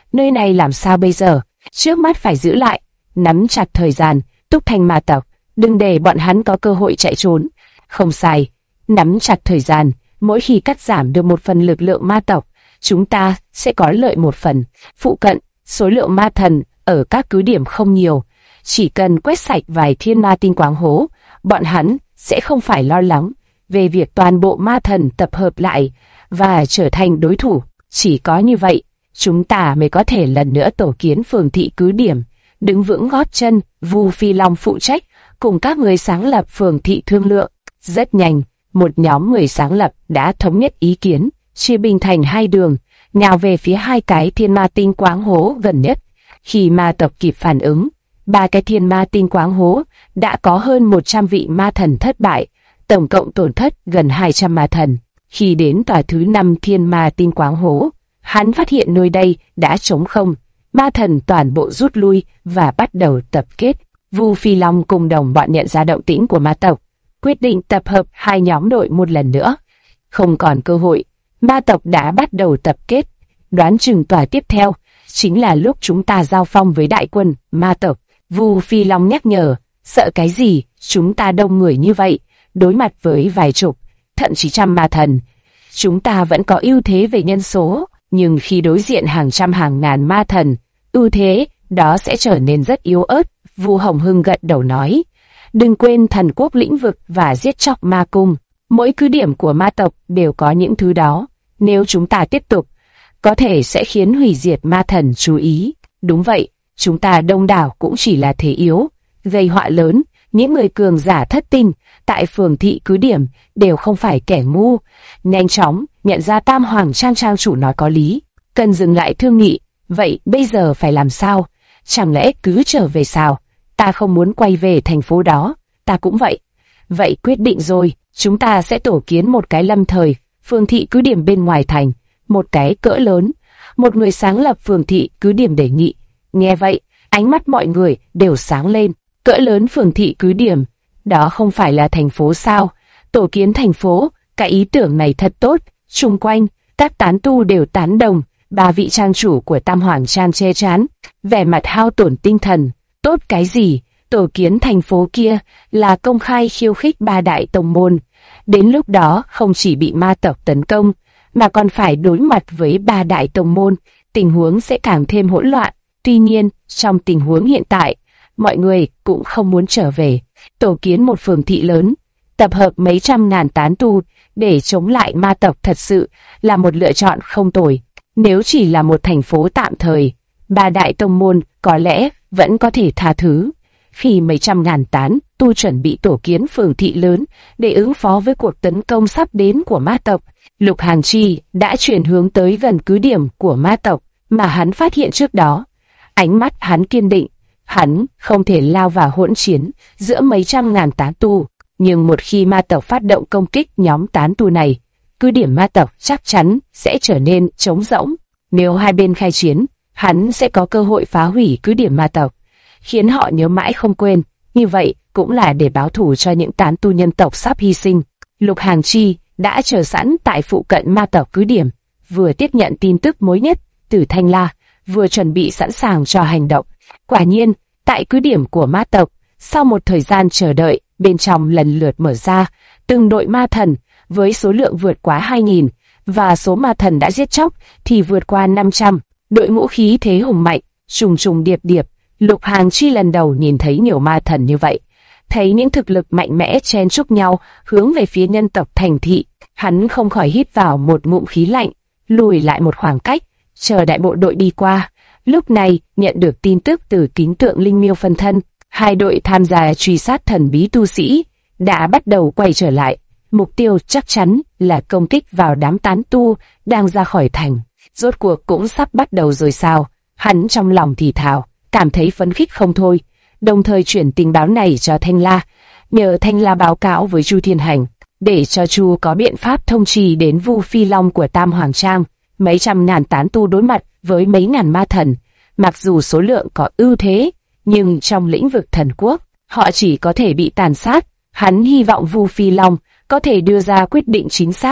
nơi này làm sao bây giờ? Trước mắt phải giữ lại, nắm chặt thời gian, túc thành ma tộc, đừng để bọn hắn có cơ hội chạy trốn. Không sai, nắm chặt thời gian, mỗi khi cắt giảm được một phần lực lượng ma tộc, chúng ta sẽ có lợi một phần. Phụ cận, số lượng ma thần ở các cứ điểm không nhiều, chỉ cần quét sạch vài thiên ma tinh quáng hố, bọn hắn sẽ không phải lo lắng về việc toàn bộ ma thần tập hợp lại và trở thành đối thủ. Chỉ có như vậy, chúng ta mới có thể lần nữa tổ kiến phường thị cứ điểm, đứng vững gót chân. Vu Phi Long phụ trách cùng các người sáng lập phường thị thương lượng. Rất nhanh, một nhóm người sáng lập đã thống nhất ý kiến, chia binh thành hai đường, nhào về phía hai cái thiên ma tinh quáng hố gần nhất. Khi ma tộc kịp phản ứng, ba cái thiên ma tinh quáng hố đã có hơn 100 vị ma thần thất bại, tổng cộng tổn thất gần 200 ma thần. Khi đến tòa thứ 5 thiên ma tinh quáng hố, hắn phát hiện nơi đây đã trống không, ma thần toàn bộ rút lui và bắt đầu tập kết. Vu Phi Long cùng đồng bọn nhận ra động tĩnh của ma tộc, quyết định tập hợp hai nhóm đội một lần nữa. Không còn cơ hội, ma tộc đã bắt đầu tập kết, đoán chừng tòa tiếp theo chính là lúc chúng ta giao phong với đại quân ma tộc. Vu Phi Long nhắc nhở, sợ cái gì, chúng ta đông người như vậy, đối mặt với vài chục, thậm chí trăm ma thần, chúng ta vẫn có ưu thế về nhân số, nhưng khi đối diện hàng trăm hàng ngàn ma thần, ưu thế đó sẽ trở nên rất yếu ớt. Vu Hồng Hưng gật đầu nói, đừng quên thần quốc lĩnh vực và giết chóc ma cung, mỗi cứ điểm của ma tộc đều có những thứ đó, nếu chúng ta tiếp tục, có thể sẽ khiến hủy diệt ma thần chú ý. Đúng vậy, chúng ta đông đảo cũng chỉ là thế yếu, gây họa lớn. Những người cường giả thất tinh tại phường thị cứ điểm đều không phải kẻ ngu. Nhanh chóng nhận ra Tam Hoàng Trang trang chủ nói có lý, cần dừng lại thương nghị. Vậy bây giờ phải làm sao? Chẳng lẽ cứ trở về sao? Ta không muốn quay về thành phố đó. Ta cũng vậy. Vậy quyết định rồi, chúng ta sẽ tổ kiến một cái lâm thời phường thị cứ điểm bên ngoài thành, một cái cỡ lớn. Một người sáng lập phường thị cứ điểm đề nghị. Nghe vậy, ánh mắt mọi người đều sáng lên. Cỡ lớn phường thị cứ điểm, đó không phải là thành phố sao? Tổ kiến thành phố, cái ý tưởng này thật tốt. Xung quanh, các tán tu đều tán đồng. Ba vị trang chủ của Tam Hoàng Trang che chắn, vẻ mặt hao tổn tinh thần. Tốt cái gì? Tổ kiến thành phố kia là công khai khiêu khích ba đại tông môn. Đến lúc đó không chỉ bị ma tộc tấn công, mà còn phải đối mặt với ba đại tông môn, tình huống sẽ càng thêm hỗn loạn. Tuy nhiên, trong tình huống hiện tại, mọi người cũng không muốn trở về. Tổ kiến một phường thị lớn, tập hợp mấy trăm ngàn tán tu để chống lại ma tộc thật sự là một lựa chọn không tồi. Nếu chỉ là một thành phố tạm thời, ba đại tông môn có lẽ vẫn có thể tha thứ. Khi mấy trăm ngàn tán tu chuẩn bị tổ kiến phường thị lớn để ứng phó với cuộc tấn công sắp đến của ma tộc, Lục Hàn Chi đã chuyển hướng tới gần cứ điểm của ma tộc mà hắn phát hiện trước đó. Ánh mắt hắn kiên định, hắn không thể lao vào hỗn chiến giữa mấy trăm ngàn tán tu, nhưng một khi ma tộc phát động công kích nhóm tán tu này, cứ điểm ma tộc chắc chắn sẽ trở nên trống rỗng. Nếu hai bên khai chiến, hắn sẽ có cơ hội phá hủy cứ điểm ma tộc, khiến họ nhớ mãi không quên. Như vậy cũng là để báo thù cho những tán tu nhân tộc sắp hy sinh. Lục Hàn Chi đã chờ sẵn tại phụ cận ma tộc cứ điểm, vừa tiếp nhận tin tức mới nhất từ Thanh La, vừa chuẩn bị sẵn sàng cho hành động. Quả nhiên, tại cứ điểm của ma tộc, sau một thời gian chờ đợi, bên trong lần lượt mở ra từng đội ma thần với số lượng vượt quá 2.000, và số ma thần đã giết chóc thì vượt qua 500. Đội ngũ khí thế hùng mạnh, trùng trùng điệp điệp. Lục Hàn Chi lần đầu nhìn thấy nhiều ma thần như vậy, thấy những thực lực mạnh mẽ chen chúc nhau hướng về phía nhân tộc thành thị, hắn không khỏi hít vào một ngụm khí lạnh, lùi lại một khoảng cách, chờ đại bộ đội đi qua. Lúc này, nhận được tin tức từ Kính Tượng Linh Miêu phân thân, hai đội tham gia truy sát thần bí tu sĩ đã bắt đầu quay trở lại. Mục tiêu chắc chắn là công kích vào đám tán tu đang ra khỏi thành. Rốt cuộc cũng sắp bắt đầu rồi sao? Hắn trong lòng thì thào, cảm thấy phấn khích không thôi, đồng thời chuyển tình báo này cho Thanh La, nhờ Thanh La báo cáo với Chu Thiên Hành, để cho Chu có biện pháp thông trì đến Vu Phi Long của Tam Hoàng Trang. Mấy trăm ngàn tán tu đối mặt với mấy ngàn ma thần, mặc dù số lượng có ưu thế, nhưng trong lĩnh vực thần quốc, họ chỉ có thể bị tàn sát. Hắn hy vọng Vu Phi Long có thể đưa ra quyết định chính xác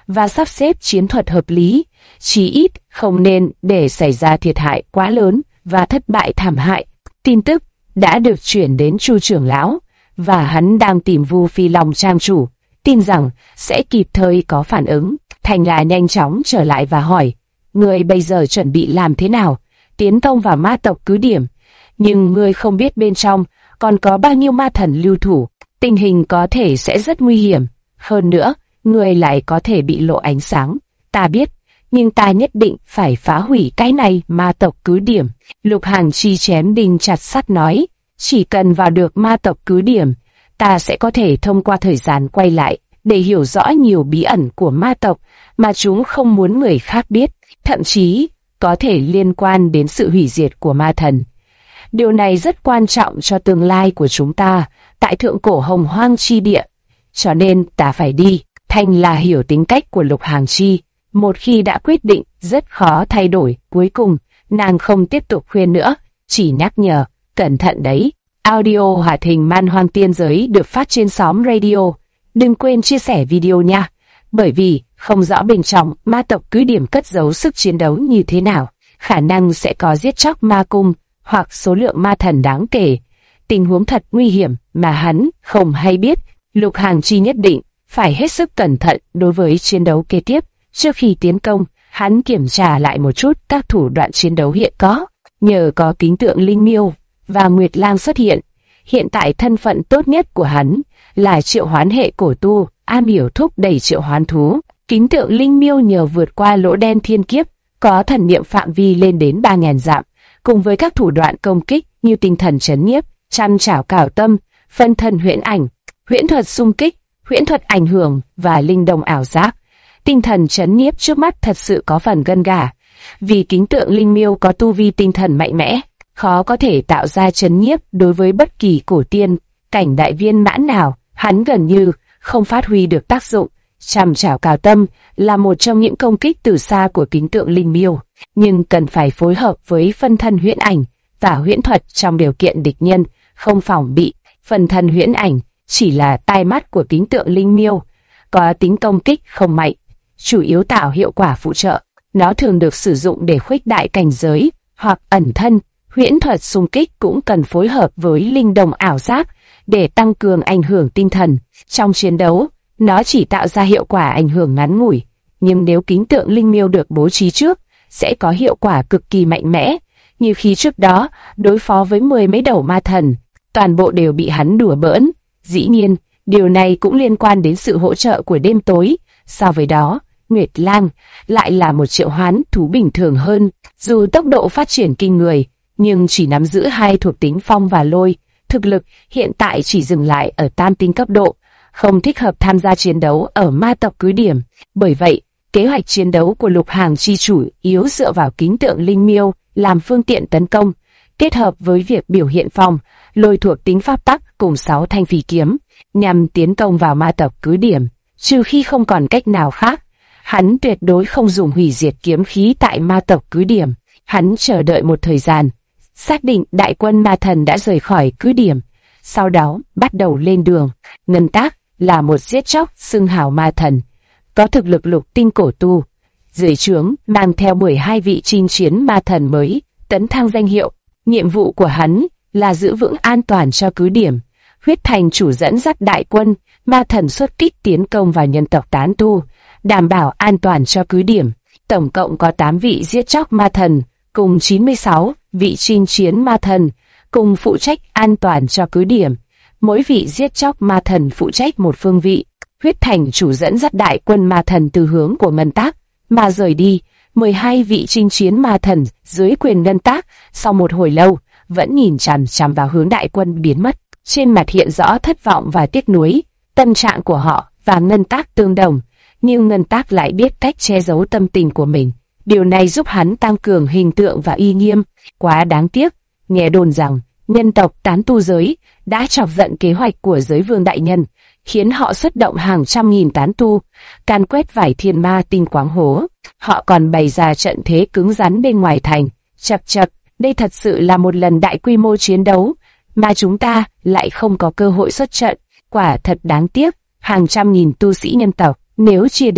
và sắp xếp chiến thuật hợp lý, chí ít không nên để xảy ra thiệt hại quá lớn và thất bại thảm hại. Tin tức đã được chuyển đến Chu trưởng lão, và hắn đang tìm Vu Phi Long trang chủ, tin rằng sẽ kịp thời có phản ứng. Thành là nhanh chóng trở lại và hỏi, người bây giờ chuẩn bị làm thế nào? Tiến công vào ma tộc cứ điểm, nhưng người không biết bên trong còn có bao nhiêu ma thần lưu thủ, tình hình có thể sẽ rất nguy hiểm. Hơn nữa, người lại có thể bị lộ ánh sáng. Ta biết, nhưng ta nhất định phải phá hủy cái này ma tộc cứ điểm. Lục Hàng Chi chém đinh chặt sắt nói, chỉ cần vào được ma tộc cứ điểm, ta sẽ có thể thông qua thời gian quay lại để hiểu rõ nhiều bí ẩn của ma tộc mà chúng không muốn người khác biết, thậm chí có thể liên quan đến sự hủy diệt của ma thần. Điều này rất quan trọng cho tương lai của chúng ta tại thượng cổ hồng hoang chi địa, cho nên ta phải đi. Thành là hiểu tính cách của Lục Hàng Chi, một khi đã quyết định rất khó thay đổi. Cuối cùng nàng không tiếp tục khuyên nữa, chỉ nhắc nhở, cẩn thận đấy. Audio hoạt hình Man Hoang Tiên Giới được phát trên xóm radio. Đừng quên chia sẻ video nha, bởi vì không rõ bên trong ma tộc cứ điểm cất giấu sức chiến đấu như thế nào, khả năng sẽ có giết chóc ma cung hoặc số lượng ma thần đáng kể. Tình huống thật nguy hiểm mà hắn không hay biết. Lục Hàng Chi nhất định phải hết sức cẩn thận đối với chiến đấu kế tiếp. Trước khi tiến công, hắn kiểm tra lại một chút các thủ đoạn chiến đấu hiện có. Nhờ có kính tượng linh miêu và Nguyệt Lang xuất hiện tại thân phận tốt nhất của hắn là triệu hoán hệ cổ tu, am hiểu thúc đẩy triệu hoán thú. Kính tượng linh miêu nhờ vượt qua lỗ đen thiên kiếp, có thần niệm phạm vi lên đến 3.000 dặm, cùng với các thủ đoạn công kích như tinh thần chấn nhiếp, trăm chảo cảo tâm, phân thân huyễn ảnh, huyễn thuật xung kích, huyễn thuật ảnh hưởng và linh đồng ảo giác. Tinh thần chấn nhiếp trước mắt thật sự có phần gân gà, vì kính tượng linh miêu có tu vi tinh thần mạnh mẽ, khó có thể tạo ra chấn nhiếp đối với bất kỳ cổ tiên cảnh đại viên mãn nào. Hắn gần như không phát huy được tác dụng. Trăm chảo cào tâm là một trong những công kích từ xa của kính tượng linh miêu, nhưng cần phải phối hợp với phân thân huyễn ảnh và huyễn thuật trong điều kiện địch nhân không phòng bị. Phân thân huyễn ảnh chỉ là tai mắt của kính tượng linh miêu, có tính công kích không mạnh, chủ yếu tạo hiệu quả phụ trợ. Nó thường được sử dụng để khuếch đại cảnh giới hoặc ẩn thân. Huyễn thuật xung kích cũng cần phối hợp với linh đồng ảo giác để tăng cường ảnh hưởng tinh thần. Trong chiến đấu, nó chỉ tạo ra hiệu quả ảnh hưởng ngắn ngủi, nhưng nếu kính tượng linh miêu được bố trí trước, sẽ có hiệu quả cực kỳ mạnh mẽ. Như khi trước đó, đối phó với 10 mấy đầu ma thần, toàn bộ đều bị hắn đùa bỡn. Dĩ nhiên, điều này cũng liên quan đến sự hỗ trợ của đêm tối. So với đó, Nguyệt Lang lại là một triệu hoán thú bình thường hơn. Dù tốc độ phát triển kinh người, nhưng chỉ nắm giữ hai thuộc tính phong và lôi. Thực lực hiện tại chỉ dừng lại ở tam tinh cấp độ, không thích hợp tham gia chiến đấu ở ma tộc cứ điểm. Bởi vậy, kế hoạch chiến đấu của Lục Hàng Chi chủ yếu dựa vào kính tượng linh miêu làm phương tiện tấn công, kết hợp với việc biểu hiện phong, lôi thuộc tính pháp tắc cùng 6 thanh phi kiếm, nhằm tiến công vào ma tộc cứ điểm. Trừ khi không còn cách nào khác, hắn tuyệt đối không dùng hủy diệt kiếm khí tại ma tộc cứ điểm. Hắn chờ đợi một thời gian, xác định đại quân ma thần đã rời khỏi cứ điểm, sau đó bắt đầu lên đường. Ngân Tác là một giết chóc xưng hào ma thần, có thực lực lục tinh cổ tu, dưới trướng mang theo 12 vị chinh chiến ma thần mới tấn thăng danh hiệu. Nhiệm vụ của hắn là giữ vững an toàn cho cứ điểm. Huyết Thành chủ dẫn dắt đại quân ma thần xuất kích tiến công vào nhân tộc tán tu, đảm bảo an toàn cho cứ điểm. Tổng cộng có 8 vị giết chóc ma thần cùng 96 vị chinh chiến ma thần cùng phụ trách an toàn cho cứ điểm. Mỗi vị giết chóc ma thần phụ trách một phương vị. Huyết Thành chủ dẫn dắt đại quân ma thần từ hướng của Ngân Tác mà rời đi. 12 vị chinh chiến ma thần dưới quyền Ngân Tác sau một hồi lâu vẫn nhìn chằm chằm vào hướng đại quân biến mất, trên mặt hiện rõ thất vọng và tiếc nuối. Tâm trạng của họ và Ngân Tác tương đồng, nhưng Ngân Tác lại biết cách che giấu tâm tình của mình. Điều này giúp hắn tăng cường hình tượng và uy nghiêm. Quá đáng tiếc, nghe đồn rằng nhân tộc tán tu giới đã chọc giận kế hoạch của giới vương đại nhân, khiến họ xuất động hàng trăm nghìn tán tu, can quét vải thiên ma tinh quáng hố. Họ còn bày ra trận thế cứng rắn bên ngoài thành. Chập chập, đây thật sự là một lần đại quy mô chiến đấu, mà chúng ta lại không có cơ hội xuất trận. Quả thật đáng tiếc, hàng trăm nghìn tu sĩ nhân tộc, nếu chia đều,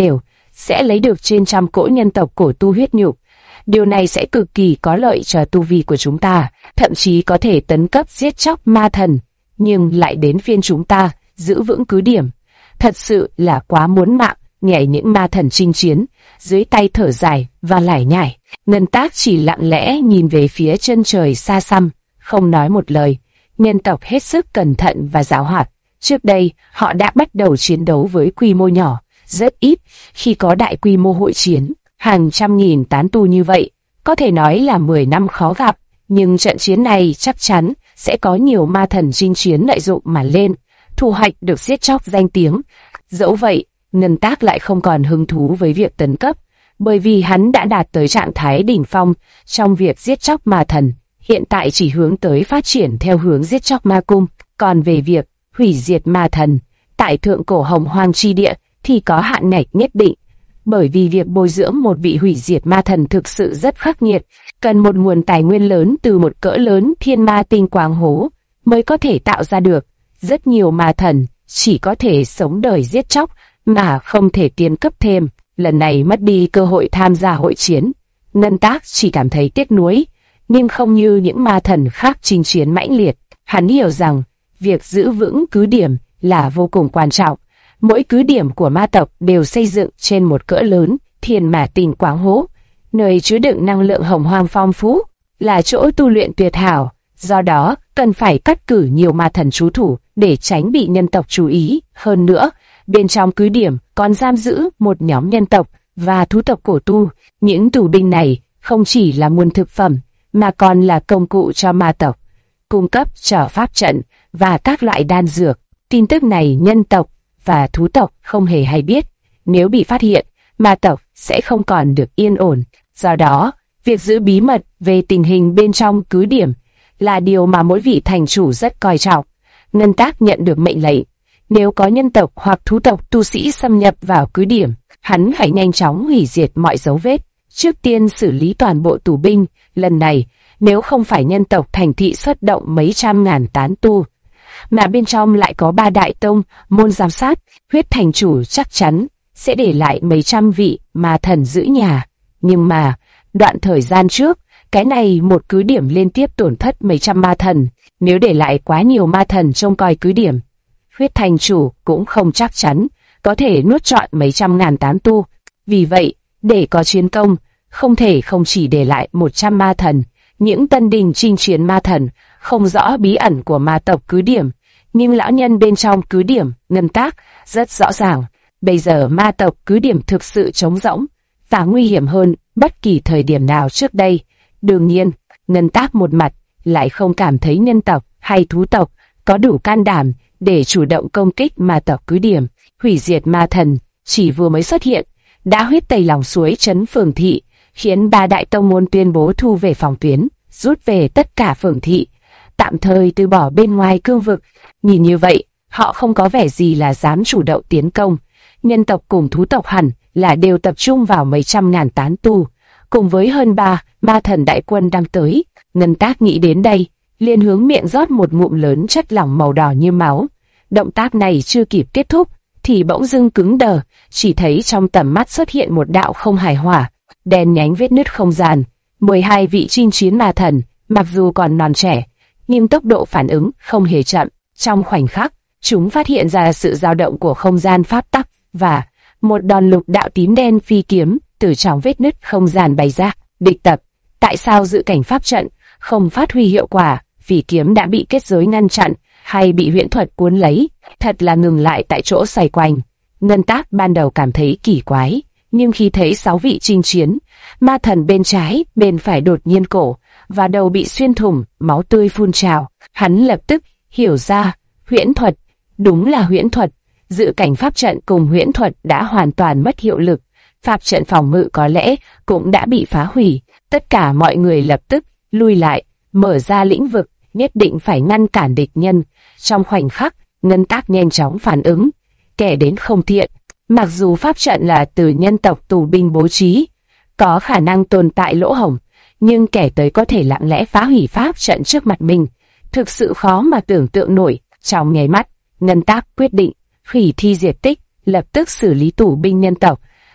sẽ lấy được trên trăm cỗ nhân tộc cổ tu huyết nhục. Điều này sẽ cực kỳ có lợi cho tu vi của chúng ta, thậm chí có thể tấn cấp giết chóc ma thần. Nhưng lại đến phiên chúng ta giữ vững cứ điểm. Thật sự là quá muốn mạng. Nghe những ma thần chinh chiến, dưới tay thở dài và lải nhải. Ngân Tác chỉ lặng lẽ nhìn về phía chân trời xa xăm, không nói một lời. Nhân tộc hết sức cẩn thận và giàu hoạt. Trước đây, họ đã bắt đầu chiến đấu với quy mô nhỏ, rất ít khi có đại quy mô hội chiến. Hàng trăm nghìn tán tu như vậy, có thể nói là 10 năm khó gặp. Nhưng trận chiến này chắc chắn sẽ có nhiều ma thần chinh chiến lợi dụng mà lên, thu hoạch được giết chóc danh tiếng. Dẫu vậy, Ngân Tác lại không còn hứng thú với việc tấn cấp, bởi vì hắn đã đạt tới trạng thái đỉnh phong trong việc giết chóc ma thần, hiện tại chỉ hướng tới phát triển theo hướng giết chóc ma cung. Còn về việc hủy diệt ma thần, tại thượng cổ hồng hoang chi địa thì có hạn ngạch nhất định, bởi vì việc bồi dưỡng một vị hủy diệt ma thần thực sự rất khắc nghiệt, cần một nguồn tài nguyên lớn từ một cỡ lớn thiên ma tinh quang hố mới có thể tạo ra được. Rất nhiều ma thần chỉ có thể sống đời giết chóc mà không thể tiến cấp thêm. Lần này mất đi cơ hội tham gia hội chiến, Ngân Tác chỉ cảm thấy tiếc nuối, nhưng không như những ma thần khác chinh chiến mãnh liệt. Hắn hiểu rằng việc giữ vững cứ điểm là vô cùng quan trọng. Mỗi cứ điểm của ma tộc đều xây dựng trên một cỡ lớn thiên ma tinh quáng hố, nơi chứa đựng năng lượng hồng hoang phong phú, là chỗ tu luyện tuyệt hảo. Do đó, cần phải cắt cử nhiều ma thần trú thủ để tránh bị nhân tộc chú ý. Hơn nữa, bên trong cứ điểm còn giam giữ một nhóm nhân tộc và thú tộc cổ tu. Những tù binh này không chỉ là nguồn thực phẩm, mà còn là công cụ cho ma tộc, cung cấp cho pháp trận và các loại đan dược. Tin tức này nhân tộc và thú tộc không hề hay biết. Nếu bị phát hiện, ma tộc sẽ không còn được yên ổn. Do đó, việc giữ bí mật về tình hình bên trong cứ điểm là điều mà mỗi vị thành chủ rất coi trọng. Ngân Tác nhận được mệnh lệnh, nếu có nhân tộc hoặc thú tộc tu sĩ xâm nhập vào cứ điểm, hắn phải nhanh chóng hủy diệt mọi dấu vết, trước tiên xử lý toàn bộ tù binh. Lần này, nếu không phải nhân tộc thành thị xuất động mấy trăm ngàn tán tu, mà bên trong lại có 3 đại tông môn giám sát, Huyết thành chủ chắc chắn sẽ để lại mấy trăm vị ma thần giữ nhà. Nhưng mà, đoạn thời gian trước, cái này một cứ điểm liên tiếp tổn thất mấy trăm ma thần. Nếu để lại quá nhiều ma thần trông coi cứ điểm, Huyết thành chủ cũng không chắc chắn có thể nuốt trọn mấy trăm ngàn tán tu. Vì vậy, để có chiến công, không thể không chỉ để lại 100 ma thần. Những tân đình chinh chiến ma thần không rõ bí ẩn của ma tộc cứ điểm, nhưng lão nhân bên trong cứ điểm Ngân Tác rất rõ ràng. Bây giờ ma tộc cứ điểm thực sự trống rỗng và nguy hiểm hơn bất kỳ thời điểm nào trước đây. Đương nhiên, Ngân Tác một mặt lại không cảm thấy nhân tộc hay thú tộc có đủ can đảm để chủ động công kích ma tộc cứ điểm. Hủy diệt ma thần chỉ vừa mới xuất hiện đã huyết tẩy lòng suối trấn phường thị, khiến 3 đại tông môn tuyên bố thu về phòng tuyến, rút về tất cả phường thị, tạm thời từ bỏ bên ngoài cương vực. Nhìn như vậy, họ không có vẻ gì là dám chủ động tiến công. Nhân tộc cùng thú tộc hẳn là đều tập trung vào mấy trăm ngàn tán tu, cùng với hơn 3 ma thần đại quân đang tới. Ngân Tác nghĩ đến đây, liền hướng miệng rót một ngụm lớn chất lỏng màu đỏ như máu. Động tác này chưa kịp kết thúc, thì bỗng dưng cứng đờ, chỉ thấy trong tầm mắt xuất hiện một đạo không hài hòa, đen nhánh vết nứt không gian. 12 vị chinh chiến ma thần, mặc dù còn non trẻ, nhưng tốc độ phản ứng không hề chậm. Trong khoảnh khắc, chúng phát hiện ra sự dao động của không gian pháp tắc, và một đòn lục đạo tím đen phi kiếm từ trong vết nứt không gian bay ra. Địch tập, tại sao dự cảnh pháp trận không phát huy hiệu quả? Vì kiếm đã bị kết giới ngăn chặn, hay bị huyễn thuật cuốn lấy? Thật là ngừng lại tại chỗ xoay quanh. Ngân Tác ban đầu cảm thấy kỳ quái, nhưng khi thấy 6 vị chinh chiến ma thần bên trái, bên phải đột nhiên cổ và đầu bị xuyên thủng, máu tươi phun trào, hắn lập tức hiểu ra, huyễn thuật, đúng là huyễn thuật. Dự cảnh pháp trận cùng huyễn thuật đã hoàn toàn mất hiệu lực, pháp trận phòng ngự có lẽ cũng đã bị phá hủy. Tất cả mọi người lập tức lui lại, mở ra lĩnh vực, nhất định phải ngăn cản địch nhân. Trong khoảnh khắc, Ngân Tác nhanh chóng phản ứng, kẻ đến không thiện. Mặc dù pháp trận là từ nhân tộc tù binh bố trí, có khả năng tồn tại lỗ hổng, nhưng kẻ tới có thể lặng lẽ phá hủy pháp trận trước mặt mình, thực sự khó mà tưởng tượng nổi. Trong nháy mắt, Ngân Tác quyết định hủy thi diệt tích, lập tức xử lý tù binh nhân tộc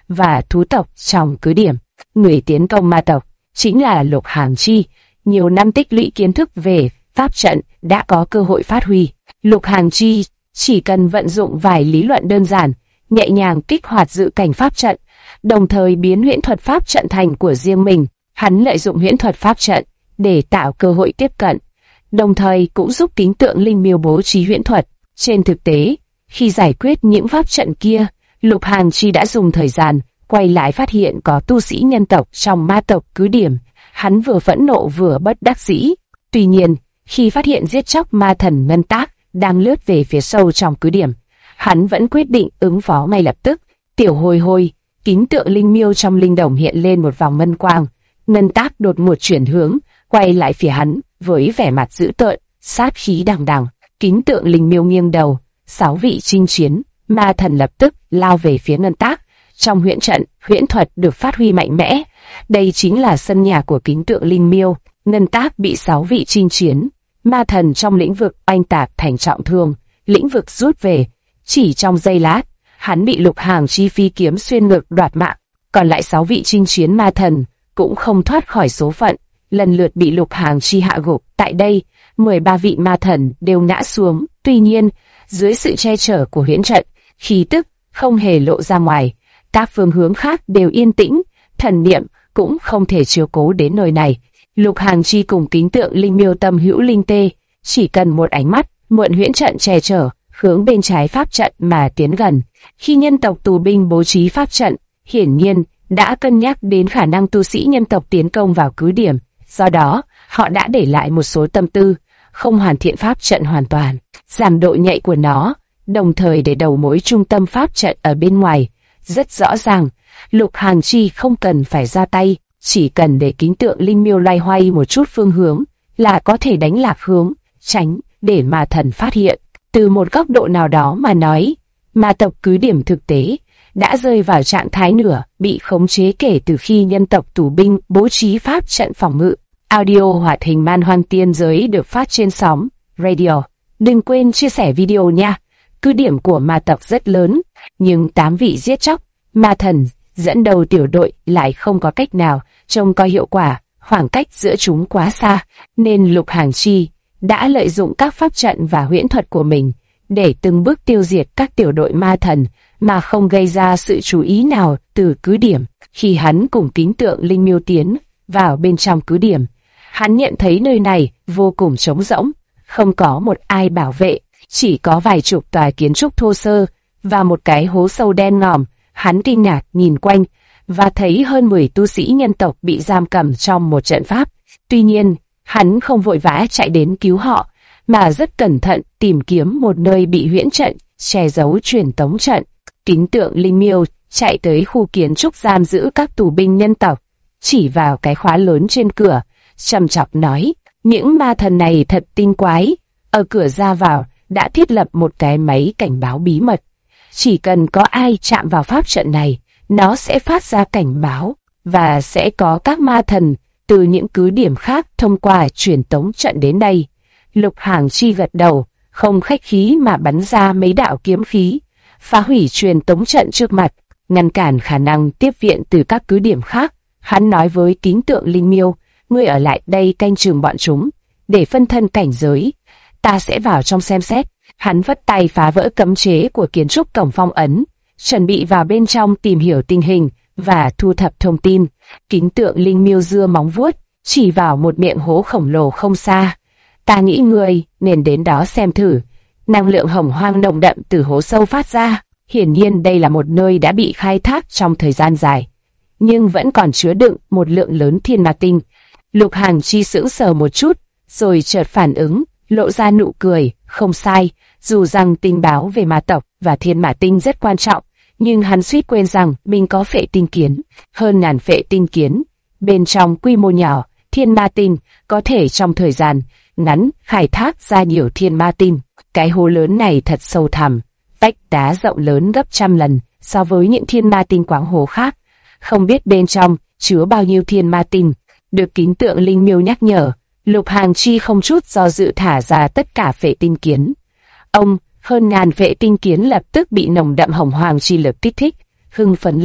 và thú tộc trong cứ điểm. Người tiến công ma tộc chính là Lục Hàng Chi. Nhiều năm tích lũy kiến thức về pháp trận đã có cơ hội phát huy. Lục Hàng Chi chỉ cần vận dụng vài lý luận đơn giản, nhẹ nhàng kích hoạt dự cảnh pháp trận, đồng thời biến huyễn thuật pháp trận thành của riêng mình. Hắn lợi dụng huyễn thuật pháp trận để tạo cơ hội tiếp cận, đồng thời cũng giúp kính tượng linh miêu bố trí huyễn thuật. Trên thực tế, khi giải quyết những pháp trận kia, Lục Hàng Chi đã dùng thời gian quay lại phát hiện có tu sĩ nhân tộc trong ma tộc cứ điểm. Hắn vừa phẫn nộ vừa bất đắc dĩ. Tuy nhiên, khi phát hiện giết chóc ma thần Ngân Tác đang lướt về phía sâu trong cứ điểm, hắn vẫn quyết định ứng phó ngay lập tức. Tiểu Hôi Hôi, kính tượng linh miêu trong linh đồng hiện lên một vòng ngân quang. Ngân Tác đột ngột chuyển hướng, quay lại phía hắn với vẻ mặt dữ tợn, sát khí đằng đằng. Kính tượng linh miêu nghiêng đầu, 6 vị chinh chiến ma thần lập tức lao về phía Ngân Tác. Trong huyễn trận, huyễn thuật được phát huy mạnh mẽ. Đây chính là sân nhà của kính tượng linh miêu. Ngân Tác bị 6 vị chinh chiến ma thần trong lĩnh vực oanh tạc thành trọng thương, lĩnh vực rút về. Chỉ trong giây lát, hắn bị Lục Hàng Chi phi kiếm xuyên ngực đoạt mạng. Còn lại 6 vị chinh chiến ma thần cũng không thoát khỏi số phận, lần lượt bị Lục Hàng Chi hạ gục. Tại đây, 13 vị ma thần đều ngã xuống. Tuy nhiên, dưới sự che chở của huyễn trận, khí tức không hề lộ ra ngoài. Các phương hướng khác đều yên tĩnh, thần niệm cũng không thể chiếu cố đến nơi này. Lục Hàng Chi cùng kính tượng linh miêu tâm hữu linh tê, chỉ cần một ánh mắt, mượn huyễn trận che chở, hướng bên trái pháp trận mà tiến gần. Khi nhân tộc tù binh bố trí pháp trận, hiển nhiên đã cân nhắc đến khả năng tu sĩ nhân tộc tiến công vào cứ điểm, do đó họ đã để lại một số tâm tư, không hoàn thiện pháp trận hoàn toàn, giảm độ nhạy của nó, đồng thời để đầu mối trung tâm pháp trận ở bên ngoài. Rất rõ ràng, Lục Hàng Chi không cần phải ra tay, chỉ cần để kính tượng linh miêu loay hoay một chút phương hướng là có thể đánh lạc hướng, tránh để ma thần phát hiện. Từ một góc độ nào đó mà nói, ma tộc cứ điểm thực tế đã rơi vào trạng thái nửa bị khống chế kể từ khi nhân tộc tù binh bố trí pháp trận phòng ngự. Audio hoạt hình Man Hoang Tiên Giới được phát trên sóng Radio. Đừng quên chia sẻ video nha. Cứ điểm của ma tộc rất lớn, nhưng 8 vị giết chóc ma thần dẫn đầu tiểu đội lại không có cách nào trông coi hiệu quả. Khoảng cách giữa chúng quá xa, nên Lục Hàng Chi đã lợi dụng các pháp trận và huyễn thuật của mình để từng bước tiêu diệt các tiểu đội ma thần mà không gây ra sự chú ý nào từ cứ điểm. Khi hắn cùng kính tượng linh miêu tiến vào bên trong cứ điểm, hắn nhận thấy nơi này vô cùng trống rỗng, không có một ai bảo vệ, chỉ có vài chục tòa kiến trúc thô sơ và một cái hố sâu đen ngòm. Hắn kinh ngạc nhìn quanh và thấy hơn 10 tu sĩ nhân tộc bị giam cầm trong một trận pháp. Tuy nhiên, hắn không vội vã chạy đến cứu họ, mà rất cẩn thận tìm kiếm một nơi bị huyễn trận che giấu truyền tống trận. Kính tượng linh miêu chạy tới khu kiến trúc giam giữ các tù binh nhân tộc, chỉ vào cái khóa lớn trên cửa, trầm trọng nói: những ma thần này thật tinh quái, ở cửa ra vào đã thiết lập một cái máy cảnh báo bí mật. Chỉ cần có ai chạm vào pháp trận này, nó sẽ phát ra cảnh báo, và sẽ có các ma thần từ những cứ điểm khác thông qua truyền tống trận đến đây. Lục Hàng Chi gật đầu, không khách khí mà bắn ra mấy đạo kiếm khí, phá hủy truyền tống trận trước mặt, ngăn cản khả năng tiếp viện từ các cứ điểm khác. Hắn nói với kính tượng linh miêu: ngươi ở lại đây canh chừng bọn chúng, để phân thân cảnh giới, ta sẽ vào trong xem xét. Hắn vất tay phá vỡ cấm chế của kiến trúc cổng phong ấn, chuẩn bị vào bên trong tìm hiểu tình hình và thu thập thông tin. Kính tượng linh miêu giơ móng vuốt chỉ vào một miệng hố khổng lồ không xa: ta nghĩ ngươi nên đến đó xem thử. Năng lượng hồng hoang nồng đậm từ hố sâu phát ra. Hiển nhiên đây là một nơi đã bị khai thác trong thời gian dài, nhưng vẫn còn chứa đựng một lượng lớn thiên ma tinh. Lục Hàng Chi sững sờ một chút, rồi chợt phản ứng, lộ ra nụ cười. Không sai, dù rằng tình báo về ma tộc và thiên ma tinh rất quan trọng, nhưng hắn suýt quên rằng mình có phệ tinh kiến, hơn ngàn phệ tinh kiến. Bên trong quy mô nhỏ, thiên ma tinh có thể trong thời gian ngắn khai thác ra nhiều thiên ma tinh. Cái hố lớn này thật sâu thẳm, vách đá rộng lớn gấp trăm lần so với những thiên ma tinh quáng hố khác. Không biết bên trong chứa bao nhiêu thiên ma tinh. Được kính tượng linh miêu nhắc nhở, Lục Hàng Chi không chút do dự thả ra tất cả phệ tinh kiến. Hơn ngàn phệ tinh kiến lập tức bị nồng đậm hồng hoàng chi lực kích thích, hưng phấn lên.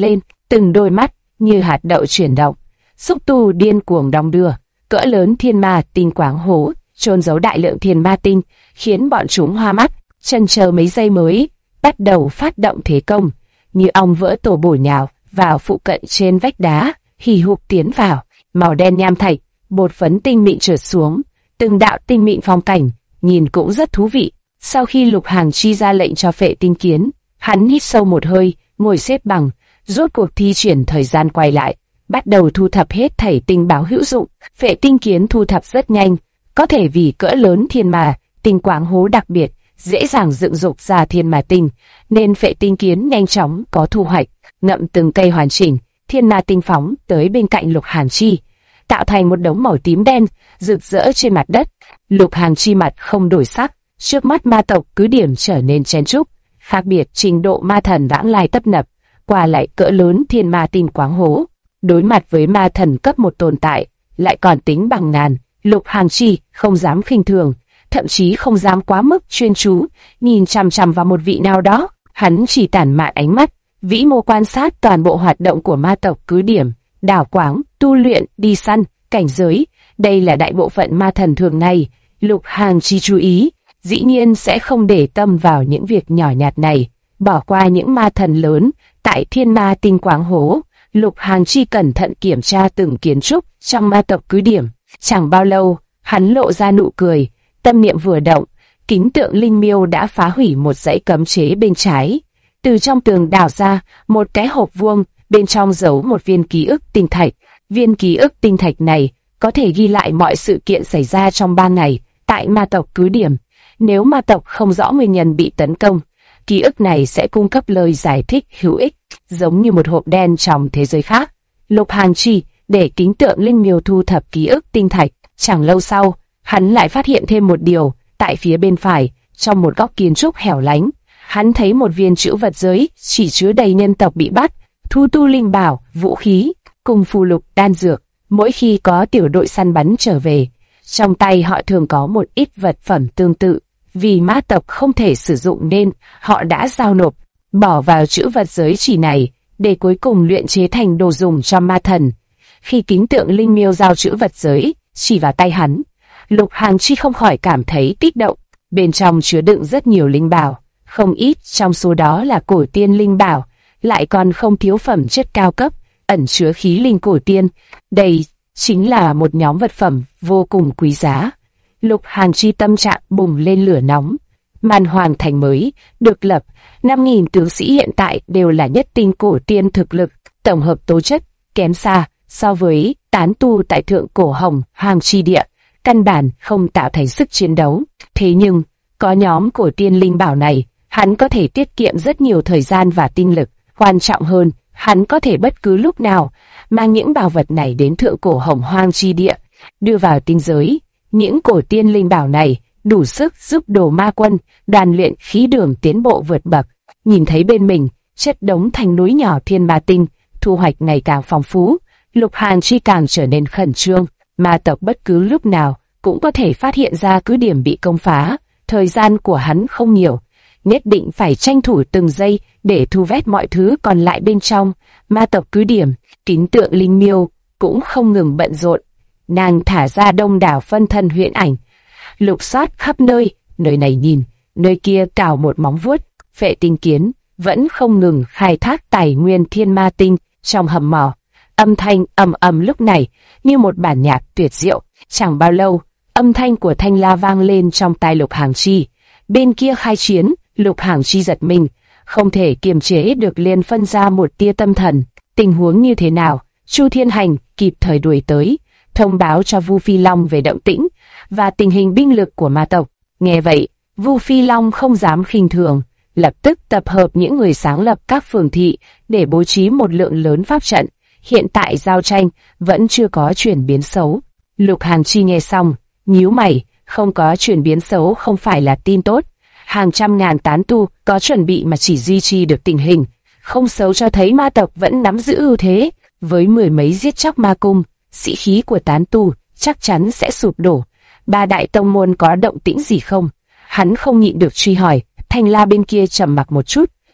từng đôi mắt như hạt đậu chuyển động. Xúc tu điên cuồng đong đưa, cỡ lớn thiên ma tinh quáng hố chôn giấu đại lượng thiên ma tinh, khiến bọn chúng hoa mắt, chần chờ mấy giây mới bắt đầu phát động thế công, như ong vỡ tổ bổ nhào vào phụ cận trên vách đá, hì hục tiến vào. Màu đen nham thạch, bột phấn tinh mịn trượt xuống, từng đạo tinh mịn phong cảnh, nhìn cũng rất thú vị. Sau khi Lục Hằng Chi ra lệnh cho Phệ Tinh Kiến, hắn hít sâu một hơi, ngồi xếp bằng, rốt cuộc thi triển thời gian quay lại, bắt đầu thu thập hết thảy tinh báo hữu dụng. Phệ Tinh Kiến thu thập rất nhanh, có thể vì cỡ lớn thiên ma tinh quáng hố đặc biệt, dễ dàng dựng dục ra thiên ma tinh, nên Phệ Tinh Kiến nhanh chóng có thu hoạch, ngậm từng cây hoàn chỉnh, thiên ma tinh phóng tới bên cạnh Lục Hằng Chi, tạo thành một đống màu tím đen rực rỡ trên mặt đất. Lục Hằng Chi mặt không đổi sắc, trước mắt ma tộc cứ điểm trở nên chen chúc, khác biệt trình độ ma thần vãng lai tấp nập, qua lại cỡ lớn thiên ma tinh quáng hố. Đối mặt với ma thần cấp một tồn tại, lại còn tính bằng ngàn, Lục Hằng Chi không dám khinh thường, thậm chí không dám quá mức chuyên chú, nhìn chằm chằm vào một vị nào đó. Hắn chỉ tản mạn ánh mắt, vĩ mô quan sát toàn bộ hoạt động của ma tộc cứ điểm, đảo quáng, tu luyện, đi săn, cảnh giới. Đây là đại bộ phận ma thần thường ngày. Lục Hằng Chi chú ý, dĩ nhiên sẽ không để tâm vào những việc nhỏ nhặt này, bỏ qua những ma thần lớn. Tại thiên ma tinh quáng hố, Lục Hằng Chi cẩn thận kiểm tra từng kiến trúc trong ma tộc cứ điểm. Chẳng bao lâu, hắn lộ ra nụ cười, tâm niệm vừa động, kính tượng linh miêu đã phá hủy một dãy cấm chế bên trái. Từ trong tường đào ra một cái hộp vuông, bên trong giấu một viên ký ức tinh thạch. Viên ký ức tinh thạch này có thể ghi lại mọi sự kiện xảy ra trong 3 ngày tại ma tộc cứ điểm. Nếu ma tộc không rõ nguyên nhân bị tấn công, ký ức này sẽ cung cấp lời giải thích hữu ích, giống như một hộp đen trong thế giới khác. Lục Hằng Chi để kính tượng linh miêu thu thập ký ức tinh thạch. Chẳng lâu sau, hắn lại phát hiện thêm một điều. Tại phía bên phải, trong một góc kiến trúc hẻo lánh, hắn thấy một viên trữ vật giới chỉ chứa đầy nhân tộc bị bắt, thu tu linh bảo, vũ khí, cùng phù lục, đan dược. Mỗi khi có tiểu đội săn bắn trở về, trong tay họ thường có một ít vật phẩm tương tự. Vì ma tộc không thể sử dụng nên họ đã giao nộp, bỏ vào trữ vật giới chỉ này, để cuối cùng luyện chế thành đồ dùng cho ma thần. Khi kính tượng linh miêu giao trữ vật giới chỉ vào tay hắn, Lục Hằng Chi không khỏi cảm thấy kích động. Bên trong chứa đựng rất nhiều linh bảo, không ít trong số đó là cổ tiên linh bảo, lại còn không thiếu phẩm chất cao cấp, ẩn chứa khí linh cổ tiên. Đây chính là một nhóm vật phẩm vô cùng quý giá. Lục Hằng Chi tâm trạng bùng lên lửa nóng. Man Hoàng Thành mới được lập, 5.000 tướng sĩ hiện tại đều là nhất tinh cổ tiên thực lực, tổng hợp tố chất kém xa so với tán tu tại thượng cổ Hồng Hoàng chi địa, căn bản không tạo thành sức chiến đấu. Thế nhưng, có nhóm cổ tiên linh bảo này, hắn có thể tiết kiệm rất nhiều thời gian và tinh lực. Quan trọng hơn, hắn có thể bất cứ lúc nào mang những bảo vật này đến thượng cổ Hồng Hoang chi địa, đưa vào tinh giới. Những cổ tiên linh bảo này đủ sức giúp Đồ Ma Quân đoàn luyện khí đường tiến bộ vượt bậc. Nhìn thấy bên mình chất đống thành núi nhỏ thiên ma tinh, thu hoạch ngày càng phong phú, Lục Hằng Chi càng trở nên khẩn trương. Ma tộc bất cứ lúc nào cũng có thể phát hiện ra cứ điểm bị công phá. Thời gian của hắn không nhiều, nhất định phải tranh thủ từng giây để thu vét mọi thứ còn lại bên trong ma tộc cứ điểm. Kính tượng linh miêu cũng không ngừng bận rộn, nàng thả ra đông đảo phân thân huyễn ảnh, lục soát khắp nơi, nơi này nhìn, nơi kia cào một móng vuốt. Phệ Tinh Kiến vẫn không ngừng khai thác tài nguyên thiên ma tinh trong hầm mỏ. Âm thanh ầm ầm lúc này như một bản nhạc tuyệt diệu. Chẳng bao lâu, âm thanh của thanh la vang lên trong tai Lục Hằng Chi. Bên kia khai chiến, Lục Hằng Chi giật mình, không thể kiềm chế được liền phân ra một tia tâm thần. Tình huống như thế nào? Chu Thiên Hành kịp thời đuổi tới, thông báo cho Vu Phi Long về động tĩnh và tình hình binh lực của ma tộc. Nghe vậy, Vu Phi Long không dám khinh thường, lập tức tập hợp những người sáng lập các phường thị để bố trí một lượng lớn pháp trận. Hiện tại giao tranh vẫn chưa có chuyển biến xấu. Lục Hằng Chi nghe xong, nhíu mày, không có chuyển biến xấu không phải là tin tốt. Hàng trăm ngàn tán tu có chuẩn bị mà chỉ duy trì được tình hình không xấu, cho thấy ma tộc vẫn nắm giữ ưu thế. Với 10 mấy giết chóc ma cung, sĩ khí của tán tu chắc chắn sẽ sụp đổ. Ba đại tông môn có động tĩnh gì không? Hắn không nhịn được truy hỏi. Thanh La bên kia trầm mặc một chút,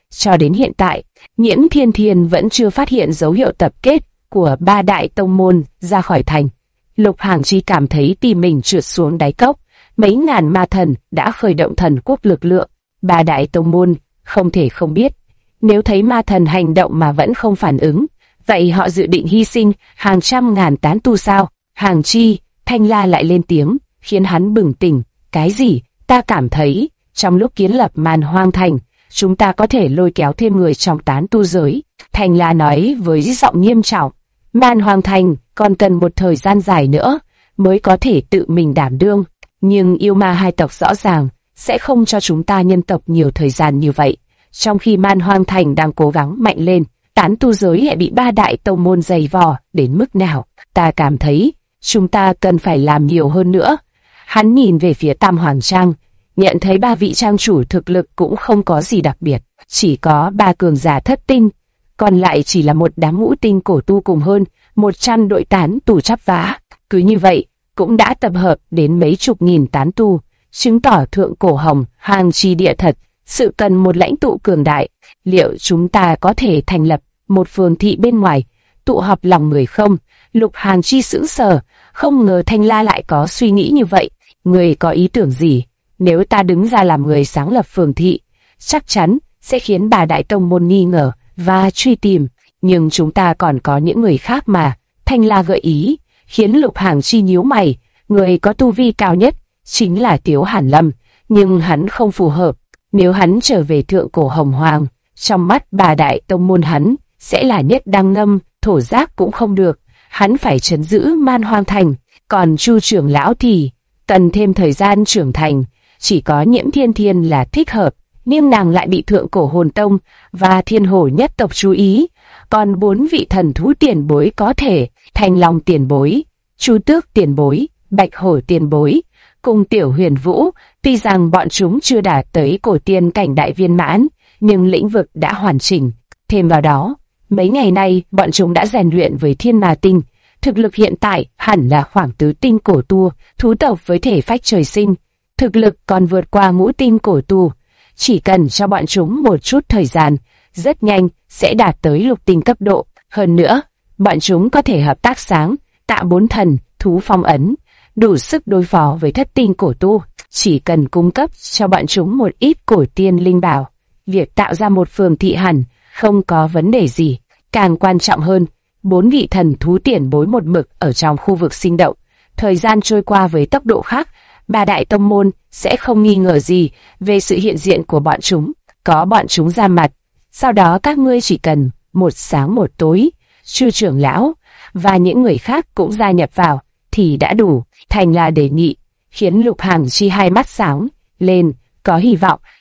Cho đến hiện tại, Nhiễm Thiên Thiên vẫn chưa phát hiện dấu hiệu tập kết của ba đại tông môn ra khỏi thành. Lục Hàng Chi cảm thấy tim mình trượt xuống đáy cốc. Mấy ngàn ma thần đã khởi động thần quốc lực lượng. Ba đại tông môn không thể không biết. Nếu thấy ma thần hành động mà vẫn không phản ứng, vậy họ dự định hy sinh hàng trăm ngàn tán tu sao? Hàng Chi, Thanh La lại lên tiếng, khiến hắn bừng tỉnh. Cái gì? Ta cảm thấy, trong lúc kiến lập Man Hoang Thành, chúng ta có thể lôi kéo thêm người trong tán tu giới. Thanh La nói với giọng nghiêm trọng. Man Hoang Thành còn cần một thời gian dài nữa mới có thể tự mình đảm đương. Nhưng yêu ma hai tộc rõ ràng sẽ không cho chúng ta nhân tộc nhiều thời gian như vậy. Trong khi Man Hoang Thành đang cố gắng mạnh lên, tán tu giới lại bị ba đại tông môn giày vò đến mức nào. Ta cảm thấy chúng ta cần phải làm nhiều hơn nữa. Hắn nhìn về phía Tam Hoàng Trang, nhận thấy ba vị trang chủ thực lực cũng không có gì đặc biệt. Chỉ có ba cường giả thất tinh, còn lại chỉ là một đám ngũ tinh cổ tu cùng hơn 100 đội tán tu chắp vá. Cứ như vậy, cũng đã tập hợp đến mấy chục nghìn tán tu, chứng tỏ thượng cổ hồng hàng chi địa thật, sự cần một lãnh tụ cường đại. Liệu chúng ta có thể thành lập một phường thị bên ngoài, tụ họp lòng người không? Lục Hàng Chi sững sờ, không ngờ Thanh La lại có suy nghĩ như vậy. Người có ý tưởng gì? Nếu ta đứng ra làm người sáng lập phường thị, chắc chắn sẽ khiến bà đại tông môn nghi ngờ và truy tìm. Nhưng chúng ta còn có những người khác mà. Thanh La gợi ý, khiến Lục Hàng Chi nhíu mày. Người có tu vi cao nhất chính là Tiếu Hàn Lâm, nhưng hắn không phù hợp. Nếu hắn trở về thượng cổ hồng hoàng, trong mắt bà đại tông môn hắn sẽ là nhất đăng ngâm, thổ giác cũng không được. Hắn phải trấn giữ Man Hoang Thành. Còn Chu trưởng lão thì cần thêm thời gian trưởng thành. Chỉ có Nhiễm Thiên Thiên là thích hợp, nhưng nàng lại bị thượng cổ hồn tông và thiên hổ nhất tộc chú ý. Còn 4 vị thần thú tiền bối có thể: Thanh Long tiền bối, Chu Tước tiền bối, Bạch Hổ tiền bối, cùng Tiểu Huyền Vũ. Tuy rằng bọn chúng chưa đạt tới cổ tiên cảnh đại viên mãn, nhưng lĩnh vực đã hoàn chỉnh. Thêm vào đó, mấy ngày nay bọn chúng đã rèn luyện với Thiên Ma Tinh. Thực lực hiện tại hẳn là khoảng tứ tinh cổ tu, thú tộc với thể phách trời sinh. Thực lực còn vượt qua ngũ tinh cổ tu. Chỉ cần cho bọn chúng một chút thời gian, rất nhanh sẽ đạt tới lục tinh cấp độ. Hơn nữa, bọn chúng có thể hợp tác sáng tạo 4 thần thú phong ấn, đủ sức đối phó với thất tinh cổ tu. Chỉ cần cung cấp cho bọn chúng một ít cổ tiên linh bảo, việc tạo ra một phường thị hẳn không có vấn đề gì. Càng quan trọng hơn, 4 vị thần thú tiền bối một mực ở trong khu vực sinh động. Thời gian trôi qua với tốc độ khác, ba đại tông môn sẽ không nghi ngờ gì về sự hiện diện của bọn chúng. Có bọn chúng ra mặt, sau đó các ngươi chỉ cần một sáng một tối, Chu trưởng lão và những người khác cũng gia nhập vào thì đã đủ. Thành là đề nghị, khiến Lục Hàng Chi hai mắt sáng lên, có hy vọng.